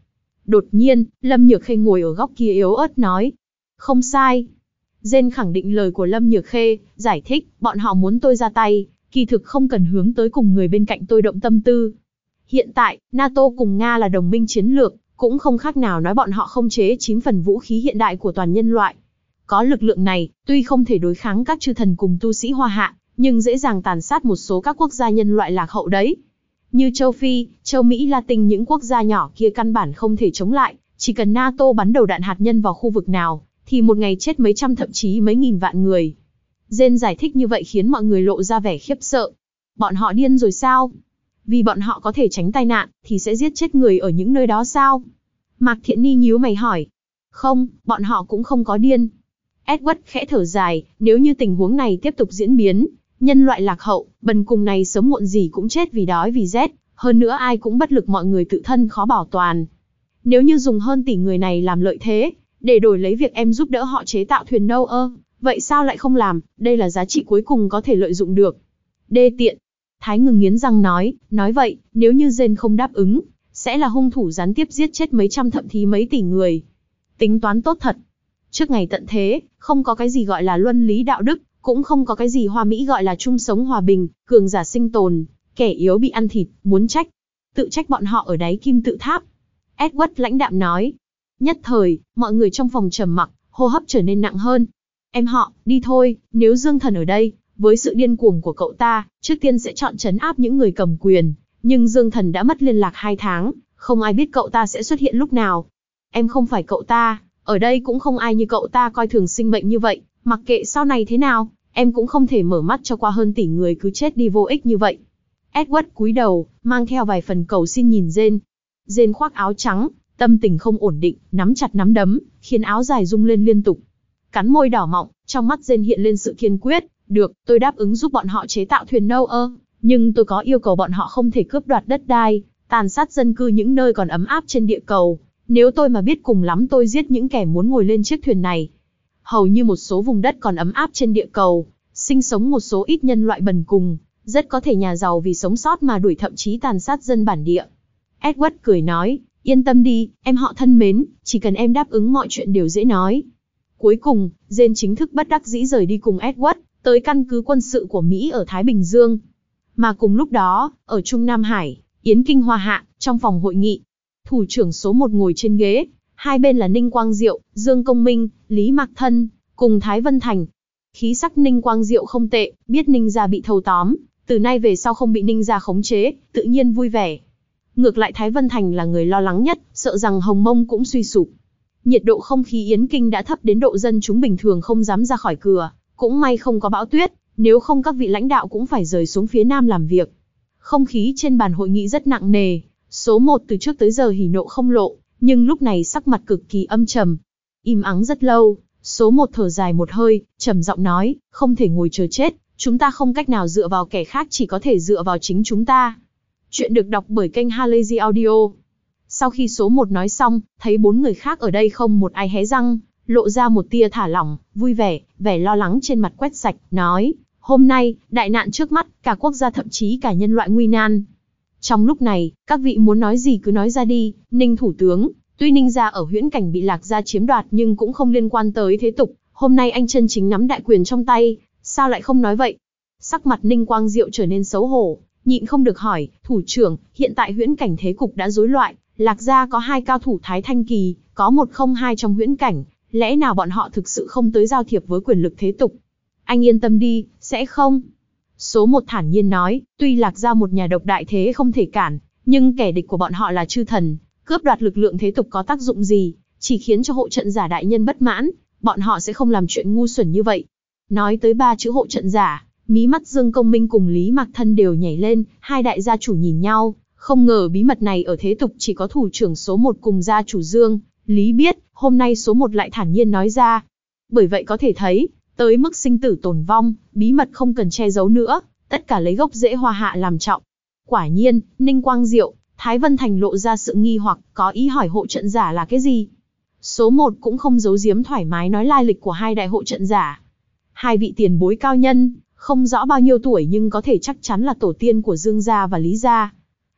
Đột nhiên, Lâm Nhược Khê ngồi ở góc kia yếu ớt nói. Không sai. Jane khẳng định lời của Lâm Nhược Khê, giải thích, bọn họ muốn tôi ra tay, kỳ thực không cần hướng tới cùng người bên cạnh tôi động tâm tư. Hiện tại, NATO cùng Nga là đồng minh chiến lược, cũng không khác nào nói bọn họ không chế 9 phần vũ khí hiện đại của toàn nhân loại. Có lực lượng này, tuy không thể đối kháng các chư thần cùng tu sĩ Hoa Hạ, nhưng dễ dàng tàn sát một số các quốc gia nhân loại lạc hậu đấy. Như châu Phi, châu Mỹ Latin những quốc gia nhỏ kia căn bản không thể chống lại, chỉ cần NATO bắn đầu đạn hạt nhân vào khu vực nào, thì một ngày chết mấy trăm thậm chí mấy nghìn vạn người. Jane giải thích như vậy khiến mọi người lộ ra vẻ khiếp sợ. Bọn họ điên rồi sao? Vì bọn họ có thể tránh tai nạn, thì sẽ giết chết người ở những nơi đó sao? Mạc Thiện Ni nhíu mày hỏi. Không, bọn họ cũng không có điên. Edward khẽ thở dài, nếu như tình huống này tiếp tục diễn biến, nhân loại lạc hậu, bần cùng này sớm muộn gì cũng chết vì đói vì rét, hơn nữa ai cũng bất lực mọi người tự thân khó bảo toàn. Nếu như dùng hơn tỷ người này làm lợi thế, để đổi lấy việc em giúp đỡ họ chế tạo thuyền Noah, vậy sao lại không làm, đây là giá trị cuối cùng có thể lợi dụng được. Đê tiện. Thái Ngừng nghiến răng nói vậy, nếu như Jane không đáp ứng, sẽ là hung thủ gián tiếp giết chết mấy trăm thậm chí mấy tỷ người. Tính toán tốt thật. Trước ngày tận thế, không có cái gì gọi là luân lý đạo đức, cũng không có cái gì hoa mỹ gọi là chung sống hòa bình, cường giả sinh tồn, kẻ yếu bị ăn thịt, muốn trách. Tự trách bọn họ ở đáy kim tự tháp. Edward lãnh đạm nói. Nhất thời, mọi người trong phòng trầm mặc, hô hấp trở nên nặng hơn. Em họ, đi thôi, nếu Dương Thần ở đây, với sự điên cuồng của cậu ta, trước tiên sẽ chọn trấn áp những người cầm quyền. Nhưng Dương Thần đã mất liên lạc 2 tháng, không ai biết cậu ta sẽ xuất hiện lúc nào. Em không phải cậu ta, ở đây cũng không ai như cậu ta coi thường sinh mệnh như vậy, mặc kệ sau này thế nào, em cũng không thể mở mắt cho qua hơn tỷ người cứ chết đi vô ích như vậy. Edward cúi đầu, mang theo vài phần cầu xin nhìn Jane. Jane khoác áo trắng, tâm tình không ổn định, nắm chặt nắm đấm, khiến áo dài rung lên liên tục. Cắn môi đỏ mọng, trong mắt Jane hiện lên sự kiên quyết. Được, tôi đáp ứng giúp bọn họ chế tạo thuyền Noah, nhưng tôi có yêu cầu bọn họ không thể cướp đoạt đất đai, tàn sát dân cư những nơi còn ấm áp trên địa cầu. Nếu tôi mà biết cùng lắm tôi giết những kẻ muốn ngồi lên chiếc thuyền này. Hầu như một số vùng đất còn ấm áp trên địa cầu, sinh sống một số ít nhân loại bần cùng, rất có thể nhà giàu vì sống sót mà đuổi thậm chí tàn sát dân bản địa. Edward cười nói, yên tâm đi, em họ thân mến, chỉ cần em đáp ứng mọi chuyện đều dễ nói. Cuối cùng, Jane chính thức bất đắc dĩ rời đi cùng Edward, tới căn cứ quân sự của Mỹ ở Thái Bình Dương. Mà cùng lúc đó, ở Trung Nam Hải, Yến Kinh Hoa Hạ, trong phòng hội nghị, thủ trưởng số 1 ngồi trên ghế, hai bên là Ninh Quang Diệu, Dương Công Minh, Lý Mạc Thân, cùng Thái Vân Thành. Khí sắc Ninh Quang Diệu không tệ, biết Ninh gia bị thâu tóm, từ nay về sau không bị Ninh gia khống chế, tự nhiên vui vẻ. Ngược lại Thái Vân Thành là người lo lắng nhất, sợ rằng Hồng Mông cũng suy sụp. Nhiệt độ không khí Yến Kinh đã thấp đến độ dân chúng bình thường không dám ra khỏi cửa, cũng may không có bão tuyết, nếu không các vị lãnh đạo cũng phải rời xuống phía Nam làm việc. Không khí trên bàn hội nghị rất nặng nề, số 1 từ trước tới giờ hỉ nộ không lộ, nhưng lúc này sắc mặt cực kỳ âm trầm. Im ắng rất lâu, số 1 thở dài một hơi, trầm giọng nói, không thể ngồi chờ chết, chúng ta không cách nào dựa vào kẻ khác, chỉ có thể dựa vào chính chúng ta. Chuyện được đọc bởi kênh Halazy Audio. Sau khi số 1 nói xong, thấy 4 người khác ở đây không một ai hé răng, lộ ra một tia thả lỏng, vui vẻ, vẻ lo lắng trên mặt quét sạch, nói, hôm nay, đại nạn trước mắt, cả quốc gia thậm chí cả nhân loại nguy nan. Trong lúc này, các vị muốn nói gì cứ nói ra đi, Ninh thủ tướng, tuy Ninh gia ở huyễn cảnh bị Lạc gia chiếm đoạt nhưng cũng không liên quan tới thế tục, hôm nay anh chân chính nắm đại quyền trong tay, sao lại không nói vậy? Sắc mặt Ninh Quang Diệu trở nên xấu hổ, nhịn không được hỏi, thủ trưởng, hiện tại huyễn cảnh thế cục đã rối loạn, Lạc gia có 2 cao thủ Thái Thanh Kỳ, có 102 trong huyễn cảnh, lẽ nào bọn họ thực sự không tới giao thiệp với quyền lực thế tục? Anh yên tâm đi, sẽ không. Số 1 thản nhiên nói, tuy Lạc gia một nhà độc đại thế không thể cản, nhưng kẻ địch của bọn họ là chư thần, cướp đoạt lực lượng thế tục có tác dụng gì, chỉ khiến cho hộ trận giả đại nhân bất mãn, bọn họ sẽ không làm chuyện ngu xuẩn như vậy. Nói tới 3 chữ hộ trận giả, mí mắt Dương Công Minh cùng Lý Mạc Thân đều nhảy lên, hai đại gia chủ nhìn nhau, không ngờ bí mật này ở thế tục chỉ có thủ trưởng số 1 cùng gia chủ Dương, Lý biết, hôm nay số 1 lại thản nhiên nói ra. Bởi vậy có thể thấy, tới mức sinh tử tồn vong, bí mật không cần che giấu nữa, tất cả lấy gốc rễ Hoa Hạ làm trọng. Quả nhiên, Ninh Quang Diệu, Thái Vân Thành lộ ra sự nghi hoặc, có ý hỏi hộ trận giả là cái gì. Số 1 cũng không giấu giếm thoải mái nói lai lịch của hai đại hộ trận giả. Hai vị tiền bối cao nhân, không rõ bao nhiêu tuổi nhưng có thể chắc chắn là tổ tiên của Dương gia và Lý gia.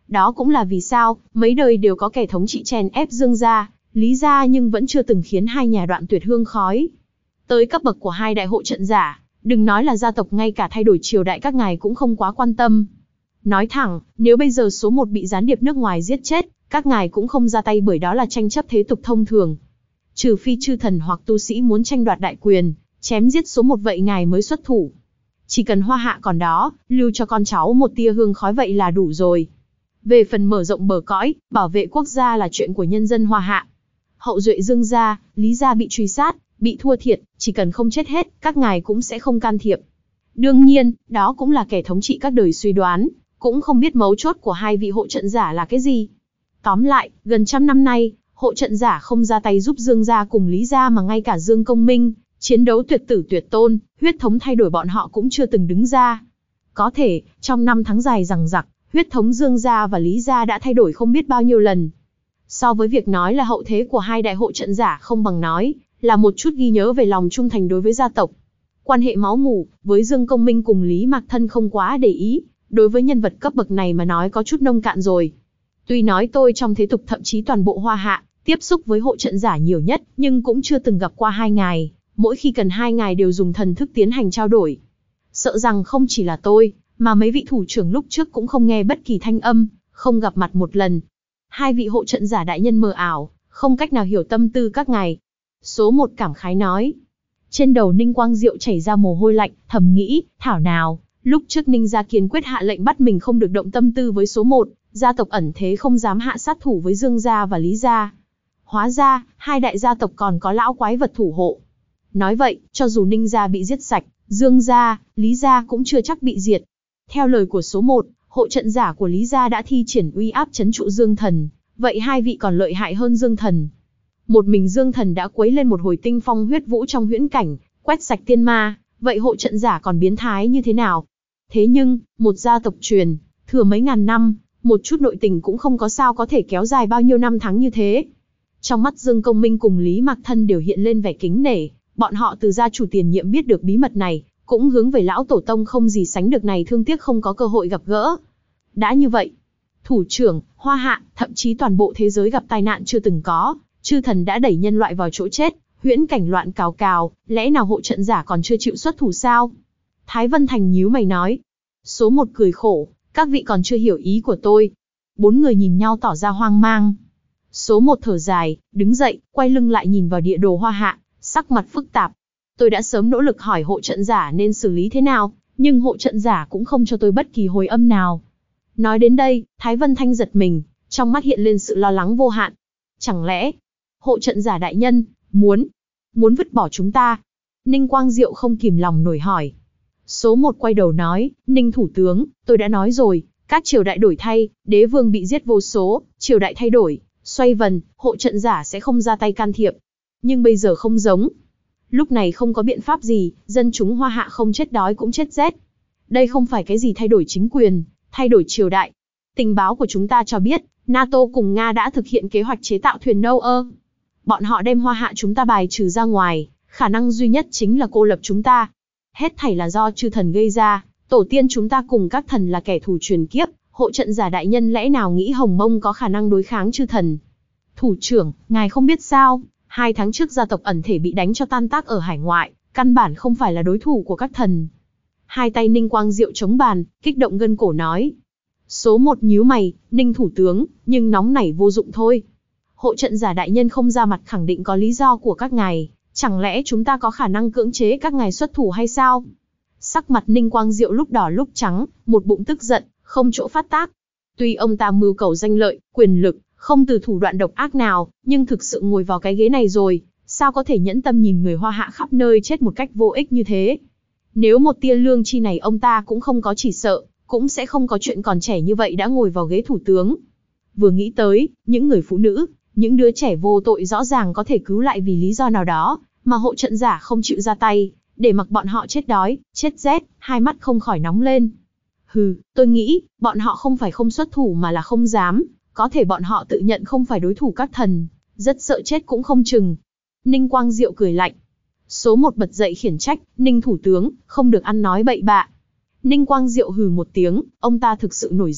Đó cũng là vì sao, mấy đời đều có kẻ thống trị chèn ép Dương gia, Lý gia nhưng vẫn chưa từng khiến hai nhà đoạn tuyệt hương khói. Tới cấp bậc của hai đại hộ trận giả, đừng nói là gia tộc, ngay cả thay đổi triều đại các ngài cũng không quá quan tâm. Nói thẳng, nếu bây giờ số một bị gián điệp nước ngoài giết chết, các ngài cũng không ra tay, bởi đó là tranh chấp thế tục thông thường. Trừ phi chư thần hoặc tu sĩ muốn tranh đoạt đại quyền, chém giết số một, vậy ngài mới xuất thủ. Chỉ cần Hoa Hạ còn đó, lưu cho con cháu một tia hương khói vậy là đủ rồi. Về phần mở rộng bờ cõi, bảo vệ quốc gia là chuyện của nhân dân Hoa Hạ. Hậu duệ Dương gia, Lý gia bị truy sát, bị thua thiệt, chỉ cần không chết hết, các ngài cũng sẽ không can thiệp. Đương nhiên, đó cũng là kẻ thống trị các đời suy đoán, cũng không biết mấu chốt của hai vị hộ trận giả là cái gì. Tóm lại, gần 100 năm nay, hộ trận giả không ra tay giúp Dương gia cùng Lý gia, mà ngay cả Dương Công Minh, chiến đấu tuyệt tử tuyệt tôn, huyết thống thay đổi, bọn họ cũng chưa từng đứng ra. Có thể, trong 5 tháng dài dằng dặc, huyết thống Dương gia và Lý gia đã thay đổi không biết bao nhiêu lần. So với việc nói là hậu thế của hai đại hộ trận giả, không bằng nói là một chút ghi nhớ về lòng trung thành đối với gia tộc. Quan hệ máu mủ với Dương Công Minh cùng Lý Mạc Thân không quá để ý, đối với nhân vật cấp bậc này mà nói có chút nông cạn rồi. Tuy nói tôi trong thế tục, thậm chí toàn bộ Hoa Hạ, tiếp xúc với hộ trận giả nhiều nhất, nhưng cũng chưa từng gặp qua hai ngài. Mỗi khi cần hai ngài đều dùng thần thức tiến hành trao đổi. Sợ rằng không chỉ là tôi, mà mấy vị thủ trưởng lúc trước cũng không nghe bất kỳ thanh âm, không gặp mặt một lần. Hai vị hộ trận giả đại nhân mờ ảo, không cách nào hiểu tâm tư các ngài. Số một cảm khái nói. Trên đầu Ninh Quang Diệu chảy ra mồ hôi lạnh, thầm nghĩ, thảo nào, lúc trước Ninh gia kiên quyết hạ lệnh bắt mình không được động tâm tư với số một, gia tộc ẩn thế không dám hạ sát thủ với Dương gia và Lý gia. Hóa ra, hai đại gia tộc còn có lão quái vật thủ hộ. Nói vậy, cho dù Ninh gia bị giết sạch, Dương gia, Lý gia cũng chưa chắc bị diệt. Theo lời của số một, hộ trận giả của Lý gia đã thi triển uy áp trấn trụ Dương thần, vậy hai vị còn lợi hại hơn Dương thần. Một mình Dương thần đã quấy lên một hồi tinh phong huyết vũ trong huyễn cảnh, quét sạch tiên ma, vậy hộ trận giả còn biến thái như thế nào? Thế nhưng, một gia tộc truyền, thừa mấy ngàn năm, một chút nội tình cũng không có, sao có thể kéo dài bao nhiêu năm tháng như thế? Trong mắt Dương Công Minh cùng Lý Mạc Thân đều hiện lên vẻ kính nể, bọn họ từ gia chủ tiền nhiệm biết được bí mật này, cũng hướng về lão tổ tông không gì sánh được này, thương tiếc không có cơ hội gặp gỡ. Đã như vậy, thủ trưởng, Hoa Hạ, thậm chí toàn bộ thế giới gặp tai nạn chưa từng có, chư thần đã đẩy nhân loại vào chỗ chết, huyễn cảnh loạn cào cào, lẽ nào hộ trận giả còn chưa chịu xuất thủ sao? Thái Vân Thành nhíu mày nói. Số một cười khổ, các vị còn chưa hiểu ý của tôi. Bốn người nhìn nhau tỏ ra hoang mang. Số một thở dài, đứng dậy, quay lưng lại nhìn vào địa đồ Hoa Hạ, sắc mặt phức tạp. Tôi đã sớm nỗ lực hỏi hộ trận giả nên xử lý thế nào, nhưng hộ trận giả cũng không cho tôi bất kỳ hồi âm nào. Nói đến đây, Thái Vân Thanh giật mình, trong mắt hiện lên sự lo lắng vô hạn. Chẳng lẽ, hộ trận giả đại nhân, muốn vứt bỏ chúng ta? Ninh Quang Diệu không kìm lòng nổi hỏi. Số một quay đầu nói, Ninh thủ tướng, tôi đã nói rồi, các triều đại đổi thay, đế vương bị giết vô số, triều đại thay đổi, xoay vần, hộ trận giả sẽ không ra tay can thiệp. Nhưng bây giờ không giống. Lúc này không có biện pháp gì, dân chúng Hoa Hạ không chết đói cũng chết rét. Đây không phải cái gì thay đổi chính quyền, thay đổi triều đại. Tình báo của chúng ta cho biết, NATO cùng Nga đã thực hiện kế hoạch chế tạo thuyền nâu ơ. Bọn họ đem Hoa Hạ chúng ta bài trừ ra ngoài, khả năng duy nhất chính là cô lập chúng ta. Hết thảy là do chư thần gây ra, tổ tiên chúng ta cùng các thần là kẻ thù truyền kiếp, hộ trận giả đại nhân lẽ nào nghĩ Hồng Mông có khả năng đối kháng chư thần? Thủ trưởng, ngài không biết sao, 2 tháng trước gia tộc ẩn thể bị đánh cho tan tác ở hải ngoại, căn bản không phải là đối thủ của các thần. Hai tay Ninh Quang Diệu chống bàn, kích động gân cổ nói. Số một nhíu mày, Ninh thủ tướng, nhưng nóng nảy vô dụng thôi. Hộ trận giả đại nhân không ra mặt khẳng định có lý do của các ngài, chẳng lẽ chúng ta có khả năng cưỡng chế các ngài xuất thủ hay sao? Sắc mặt Ninh Quang Diệu lúc đỏ lúc trắng, một bụng tức giận, không chỗ phát tác. Tuy ông ta mưu cầu danh lợi, quyền lực, không từ thủ đoạn độc ác nào, nhưng thực sự ngồi vào cái ghế này rồi, sao có thể nhẫn tâm nhìn người Hoa Hạ khắp nơi chết một cách vô ích như thế? Nếu một tia lương chi này ông ta cũng không có, chỉ sợ, cũng sẽ không có chuyện còn trẻ như vậy đã ngồi vào ghế thủ tướng. Vừa nghĩ tới, những người phụ nữ, những đứa trẻ vô tội rõ ràng có thể cứu lại vì lý do nào đó, mà hộ trận giả không chịu ra tay, để mặc bọn họ chết đói, chết rét, hai mắt không khỏi nóng lên. Hừ, tôi nghĩ, bọn họ không phải không xuất thủ mà là không dám, có thể bọn họ tự nhận không phải đối thủ các thần, rất sợ chết cũng không chừng. Ninh Quang Diệu cười lạnh. Số một bật dậy khiển trách, Ninh thủ tướng, không được ăn nói bậy bạ. Ninh Quang Diệu hừ một tiếng, ông ta thực sự nổi giận,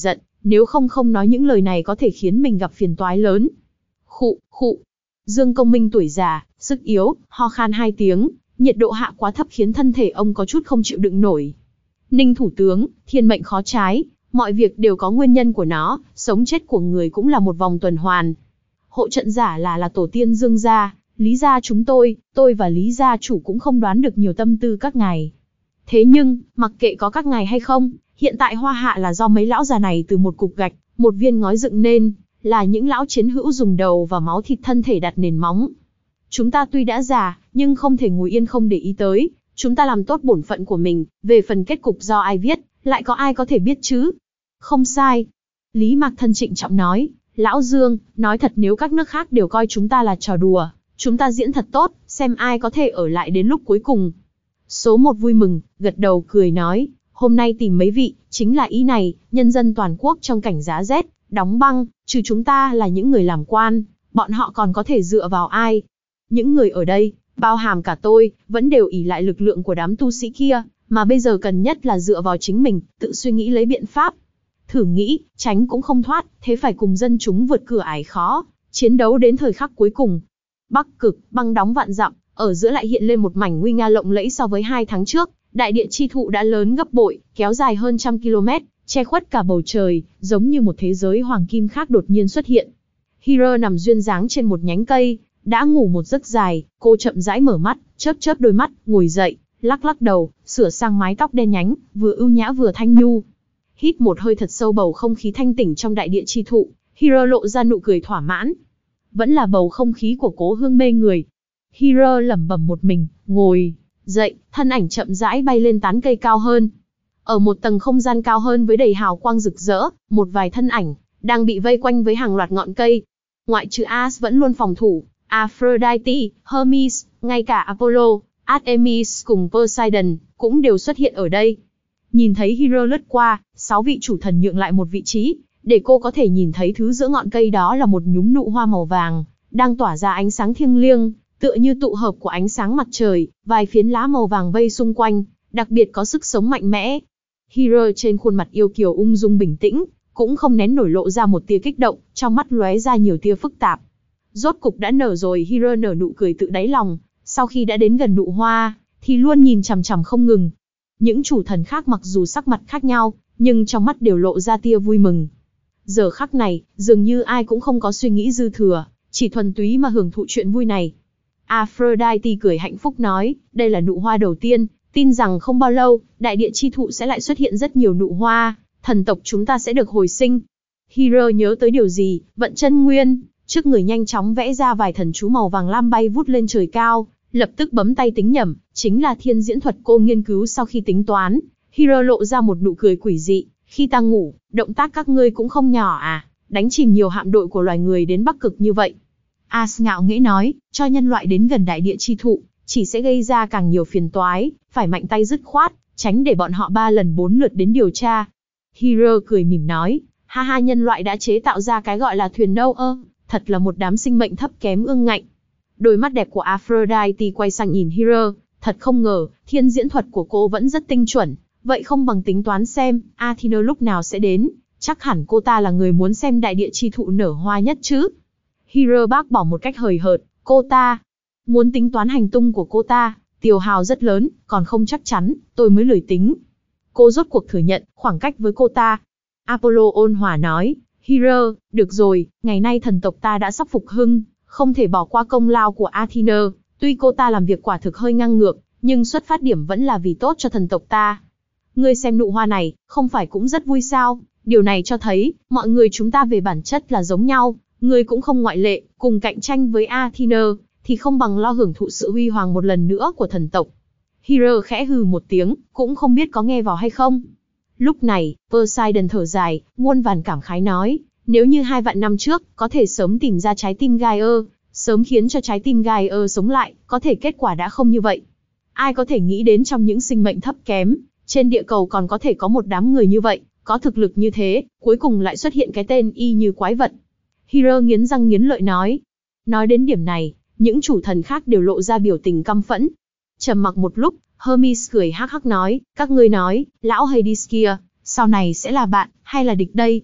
nếu không nói những lời này có thể khiến mình gặp phiền toái lớn. Khụ, khụ. Dương Công Minh tuổi già, sức yếu, ho khan 2 tiếng, nhiệt độ hạ quá thấp khiến thân thể ông có chút không chịu đựng nổi. Ninh thủ tướng, thiên mệnh khó trái, mọi việc đều có nguyên nhân của nó, sống chết của người cũng là một vòng tuần hoàn. Hộ trận giả là tổ tiên Dương gia, Lý gia chúng tôi và Lý gia chủ cũng không đoán được nhiều tâm tư các ngài. Thế nhưng, mặc kệ có các ngài hay không, hiện tại Hoa Hạ là do mấy lão già này từ một cục gạch, một viên ngói dựng nên, là những lão chiến hữu dùng đầu và máu thịt thân thể đặt nền móng. Chúng ta tuy đã già, nhưng không thể ngồi yên không để ý tới, chúng ta làm tốt bổn phận của mình, về phần kết cục do ai viết, lại có ai có thể biết chứ? Không sai. Lý Mạc Thân trịnh trọng nói, Lão Dương, nói thật nếu các nước khác đều coi chúng ta là trò đùa, chúng ta diễn thật tốt, xem ai có thể ở lại đến lúc cuối cùng. Số 1 vui mừng, gật đầu cười nói, hôm nay tìm mấy vị, chính là ý này, nhân dân toàn quốc trong cảnh giá rét, đóng băng, trừ chúng ta là những người làm quan, bọn họ còn có thể dựa vào ai? Những người ở đây, bao hàm cả tôi, vẫn đều ỷ lại lực lượng của đám tu sĩ kia, mà bây giờ cần nhất là dựa vào chính mình, tự suy nghĩ lấy biện pháp. Thử nghĩ, tránh cũng không thoát, thế phải cùng dân chúng vượt cửa ải khó, chiến đấu đến thời khắc cuối cùng. Bắc Cực, băng đóng vạn dặm, ở giữa lại hiện lên một mảnh nguy nga lộng lẫy so với 2 tháng trước, đại địa chi thụ đã lớn gấp bội, kéo dài hơn 100 km, che khuất cả bầu trời, giống như một thế giới hoàng kim khác đột nhiên xuất hiện. Hero nằm duyên dáng trên một nhánh cây, đã ngủ một giấc dài, cô chậm rãi mở mắt, chớp chớp đôi mắt, ngồi dậy, lắc lắc đầu, sửa sang mái tóc đen nhánh, vừa ưu nhã vừa thanh nhu. Hít một hơi thật sâu bầu không khí thanh tỉnh trong đại địa chi thụ, Hero lộ ra nụ cười thỏa mãn. Vẫn là bầu không khí của Cố Hương mê người. Hero lẩm bẩm một mình, ngồi dậy, thân ảnh chậm rãi bay lên tán cây cao hơn. Ở một tầng không gian cao hơn với đầy hào quang rực rỡ, một vài thân ảnh đang bị vây quanh với hàng loạt ngọn cây. Ngoại trừ As vẫn luôn phòng thủ, Aphrodite, Hermes, ngay cả Apollo, Artemis cùng Poseidon cũng đều xuất hiện ở đây. Nhìn thấy Hero lướt qua, 6 vị chủ thần nhượng lại một vị trí, để cô có thể nhìn thấy thứ giữa ngọn cây đó là một nhúm nụ hoa màu vàng, đang tỏa ra ánh sáng thiêng liêng, tựa như tụ hợp của ánh sáng mặt trời, vài phiến lá màu vàng vây xung quanh, đặc biệt có sức sống mạnh mẽ. Hero trên khuôn mặt yêu kiều ung dung bình tĩnh, cũng không nén nổi lộ ra một tia kích động, trong mắt lóe ra nhiều tia phức tạp. Rốt cục đã nở rồi, Hero nở nụ cười tự đáy lòng, sau khi đã đến gần nụ hoa, thì luôn nhìn chằm chằm không ngừng. Những chủ thần khác mặc dù sắc mặt khác nhau, nhưng trong mắt đều lộ ra tia vui mừng. Giờ khắc này, dường như ai cũng không có suy nghĩ dư thừa, chỉ thuần túy mà hưởng thụ chuyện vui này. Aphrodite cười hạnh phúc nói, đây là nụ hoa đầu tiên, tin rằng không bao lâu, đại địa chi thụ sẽ lại xuất hiện rất nhiều nụ hoa, thần tộc chúng ta sẽ được hồi sinh. Hero nhớ tới điều gì, vận chân nguyên, trước người nhanh chóng vẽ ra vài thần chú màu vàng lam bay vút lên trời cao, lập tức bấm tay tính nhẩm, chính là thiên diễn thuật cô nghiên cứu sau khi tính toán. Hero lộ ra một nụ cười quỷ dị, khi ta ngủ, động tác các ngươi cũng không nhỏ à, đánh chìm nhiều hạm đội của loài người đến Bắc Cực như vậy. As ngạo nghễ nói, cho nhân loại đến gần đại địa chi thụ, chỉ sẽ gây ra càng nhiều phiền toái, phải mạnh tay dứt khoát, tránh để bọn họ 3 lần 4 lượt đến điều tra. Hero cười mỉm nói, ha ha, nhân loại đã chế tạo ra cái gọi là thuyền nâu ơ, thật là một đám sinh mệnh thấp kém ương ngạnh. Đôi mắt đẹp của Aphrodite quay sang nhìn Hero, thật không ngờ, thiên diễn thuật của cô vẫn rất tinh chuẩn, vậy không bằng tính toán xem, Athena lúc nào sẽ đến, chắc hẳn cô ta là người muốn xem đại địa chi thụ nở hoa nhất chứ. Hero bác bỏ một cách hời hợt, cô ta muốn tính toán hành tung của cô ta, tiêu hao rất lớn, còn không chắc chắn, tôi mới lười tính. Cô rốt cuộc thừa nhận, khoảng cách với cô ta. Apollo ôn hòa nói, Hero, được rồi, ngày nay thần tộc ta đã sắp phục hưng, không thể bỏ qua công lao của Athena, tuy cô ta làm việc quả thực hơi ngang ngược, nhưng xuất phát điểm vẫn là vì tốt cho thần tộc ta. Ngươi xem nụ hoa này, không phải cũng rất vui sao, điều này cho thấy, mọi người chúng ta về bản chất là giống nhau, ngươi cũng không ngoại lệ, cùng cạnh tranh với Athena, thì không bằng lo hưởng thụ sự huy hoàng một lần nữa của thần tộc. Hero khẽ hừ một tiếng, cũng không biết có nghe vào hay không. Lúc này, Poseidon thở dài, muôn vàn cảm khái nói, nếu như 2 vạn năm trước, có thể sớm tìm ra trái tim Gaia, sớm khiến cho trái tim Gaia sống lại, có thể kết quả đã không như vậy. Ai có thể nghĩ đến trong những sinh mệnh thấp kém, trên địa cầu còn có thể có một đám người như vậy, có thực lực như thế, cuối cùng lại xuất hiện cái tên y như quái vật. Hero nghiến răng nghiến lợi nói. Nói đến điểm này, những chủ thần khác đều lộ ra biểu tình căm phẫn. Trầm mặc một lúc, Hermes cười hắc hắc nói, các ngươi nói, lão Hades kia, sau này sẽ là bạn, hay là địch đây?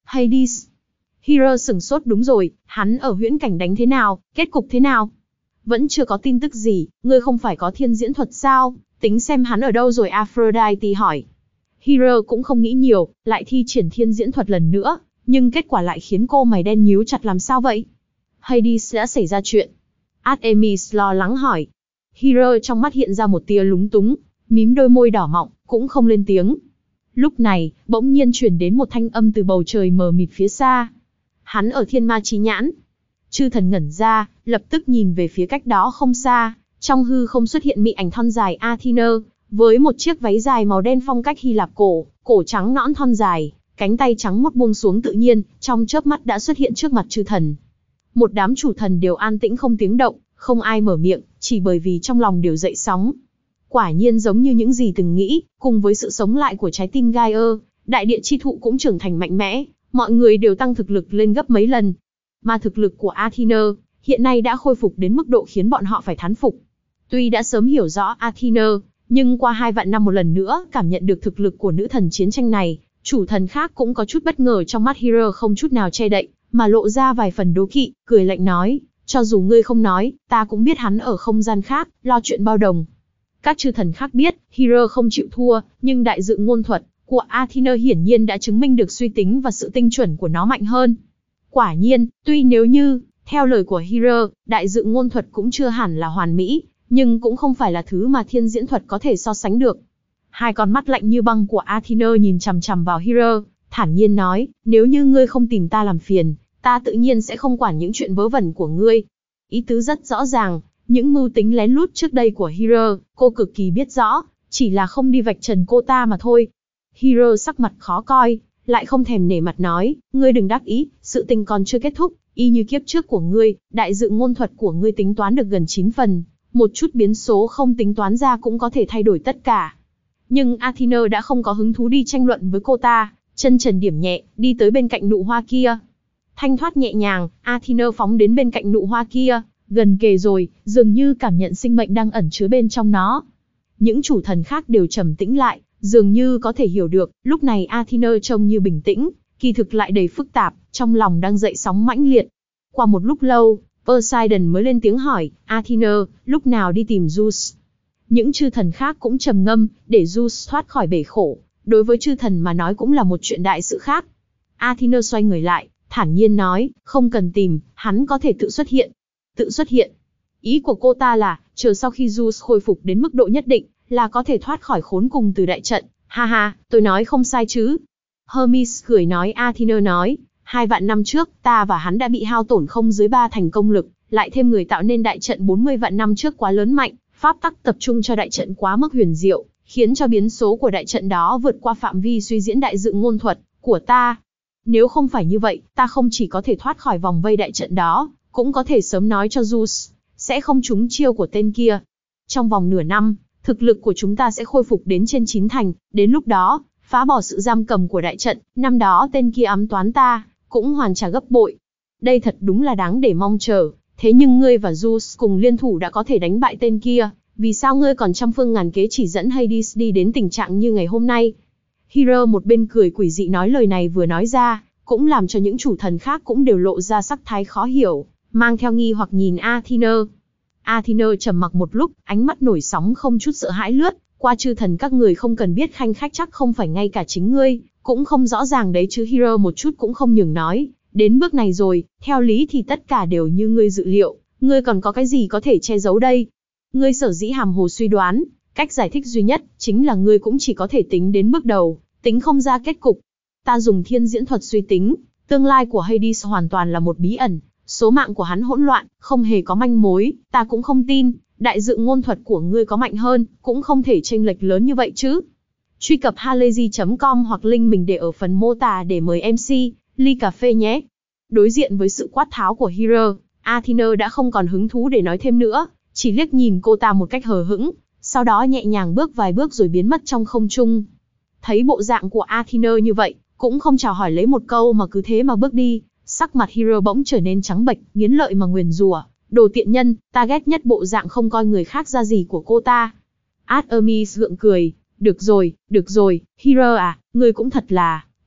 Hades. Hera sửng sốt, đúng rồi, hắn ở huyễn cảnh đánh thế nào, kết cục thế nào? Vẫn chưa có tin tức gì, ngươi không phải có thiên diễn thuật sao, tính xem hắn ở đâu rồi, Aphrodite hỏi. Hera cũng không nghĩ nhiều, lại thi triển thiên diễn thuật lần nữa, nhưng kết quả lại khiến cô mày đen nhíu chặt, làm sao vậy? Hades đã xảy ra chuyện. Artemis lo lắng hỏi. Hera trong mắt hiện ra một tia lúng túng, mím đôi môi đỏ mọng, cũng không lên tiếng. Lúc này, bỗng nhiên truyền đến một thanh âm từ bầu trời mờ mịt phía xa. Hắn ở thiên ma chí nhãn. Chư thần ngẩn ra, lập tức nhìn về phía cách đó không xa, trong hư không xuất hiện mị ảnh thon dài Athena, với một chiếc váy dài màu đen phong cách Hy Lạp cổ trắng nõn thon dài, cánh tay trắng muốt buông xuống tự nhiên, trong chớp mắt đã xuất hiện trước mặt chư thần. Một đám chủ thần đều an tĩnh không tiếng động, không ai mở miệng, chỉ bởi vì trong lòng đều dậy sóng. Quả nhiên giống như những gì từng nghĩ, cùng với sự sống lại của trái tim Gaia, đại địa chi thụ cũng trưởng thành mạnh mẽ, mọi người đều tăng thực lực lên gấp mấy lần. Mà thực lực của Athena hiện nay đã khôi phục đến mức độ khiến bọn họ phải thán phục. Tuy đã sớm hiểu rõ Athena, nhưng qua 2 vạn năm một lần nữa cảm nhận được thực lực của nữ thần chiến tranh này, chủ thần khác cũng có chút bất ngờ. Trong mắt Hera không chút nào che đậy, mà lộ ra vài phần đố kỵ, cười lạnh nói, cho dù ngươi không nói, ta cũng biết hắn ở không gian khác, lo chuyện bao đồng. Các chư thần khác biết, Hera không chịu thua, nhưng đại dự ngôn thuật của Athena hiển nhiên đã chứng minh được suy tính và sự tinh chuẩn của nó mạnh hơn. Quả nhiên, tuy nếu như, theo lời của Hera, đại dự ngôn thuật cũng chưa hẳn là hoàn mỹ, nhưng cũng không phải là thứ mà thiên diễn thuật có thể so sánh được. Hai con mắt lạnh như băng của Athena nhìn chằm chằm vào Hera, thản nhiên nói, nếu như ngươi không tìm ta làm phiền, ta tự nhiên sẽ không quản những chuyện vớ vẩn của ngươi. Ý tứ rất rõ ràng, những mưu tính lén lút trước đây của Hera, cô cực kỳ biết rõ, chỉ là không đi vạch trần cô ta mà thôi. Hera sắc mặt khó coi, lại không thèm nể mặt nói, ngươi đừng đắc ý, sự tình còn chưa kết thúc, y như kiếp trước của ngươi, đại dự ngôn thuật của ngươi tính toán được gần 9 phần, một chút biến số không tính toán ra cũng có thể thay đổi tất cả. Nhưng Athena đã không có hứng thú đi tranh luận với cô ta, chân trần điểm nhẹ, đi tới bên cạnh nụ hoa kia. Thanh thoát nhẹ nhàng, Athena phóng đến bên cạnh nụ hoa kia, gần kề rồi, dường như cảm nhận sinh mệnh đang ẩn chứa bên trong nó. Những chủ thần khác đều trầm tĩnh lại, dường như có thể hiểu được, lúc này Athena trông như bình tĩnh, kỳ thực lại đầy phức tạp, trong lòng đang dậy sóng mãnh liệt. Qua một lúc lâu, Poseidon mới lên tiếng hỏi, Athena, lúc nào đi tìm Zeus? Những chư thần khác cũng trầm ngâm, để Zeus thoát khỏi bể khổ, đối với chư thần mà nói cũng là một chuyện đại sự khác. Athena xoay người lại, thản nhiên nói, không cần tìm, hắn có thể tự xuất hiện. Tự xuất hiện. Ý của cô ta là, chờ sau khi Zeus khôi phục đến mức độ nhất định, là có thể thoát khỏi khốn cùng từ đại trận. Ha ha, tôi nói không sai chứ. Hermes cười nói, Athena nói, 2 vạn năm trước, ta và hắn đã bị hao tổn không dưới 3 thành công lực, lại thêm người tạo nên đại trận 40 vạn năm trước quá lớn mạnh, pháp tắc tập trung cho đại trận quá mức huyền diệu, khiến cho biến số của đại trận đó vượt qua phạm vi suy diễn đại dự ngôn thuật của ta. Nếu không phải như vậy, ta không chỉ có thể thoát khỏi vòng vây đại trận đó, cũng có thể sớm nói cho Zeus, sẽ không trúng chiêu của tên kia. Trong vòng nửa năm, thực lực của chúng ta sẽ khôi phục đến trên 9 thành, đến lúc đó, phá bỏ sự giam cầm của đại trận, năm đó tên kia ám toán ta, cũng hoàn trả gấp bội. Đây thật đúng là đáng để mong chờ, thế nhưng ngươi và Zeus cùng liên thủ đã có thể đánh bại tên kia, vì sao ngươi còn trăm phương ngàn kế chỉ dẫn Hades đi đến tình trạng như ngày hôm nay? Hera một bên cười quỷ dị nói lời này vừa nói ra, cũng làm cho những chủ thần khác cũng đều lộ ra sắc thái khó hiểu, mang theo nghi hoặc nhìn Athena. Athena trầm mặc một lúc, ánh mắt nổi sóng không chút sợ hãi lướt qua chư thần các người, không cần biết khanh khách chắc không phải ngay cả chính ngươi, cũng không rõ ràng đấy chứ. Hera một chút cũng không nhường nói, đến bước này rồi, theo lý thì tất cả đều như ngươi dự liệu, ngươi còn có cái gì có thể che giấu đây? Ngươi sở dĩ hàm hồ suy đoán, cách giải thích duy nhất, chính là ngươi cũng chỉ có thể tính đến bước đầu, tính không ra kết cục. Ta dùng thiên diễn thuật suy tính, tương lai của Hades hoàn toàn là một bí ẩn, số mạng của hắn hỗn loạn, không hề có manh mối, ta cũng không tin, đại dự ngôn thuật của ngươi có mạnh hơn, cũng không thể chênh lệch lớn như vậy chứ. Truy cập halayzi.com hoặc link mình để ở phần mô tả để mời MC, ly cà phê nhé. Đối diện với sự quát tháo của Hera, Athena đã không còn hứng thú để nói thêm nữa, chỉ liếc nhìn cô ta một cách hờ hững, sau đó nhẹ nhàng bước vài bước rồi biến mất trong không trung. Thấy bộ dạng của Athena như vậy, cũng không chào hỏi lấy một câu mà cứ thế mà bước đi, sắc mặt Hera bỗng trở nên trắng bệch, nghiến lợi mà nguyền rủa, đồ tiện nhân, ta ghét nhất bộ dạng không coi người khác ra gì của cô ta. Artemis gượng cười, được rồi, Hera à, ngươi cũng thật là,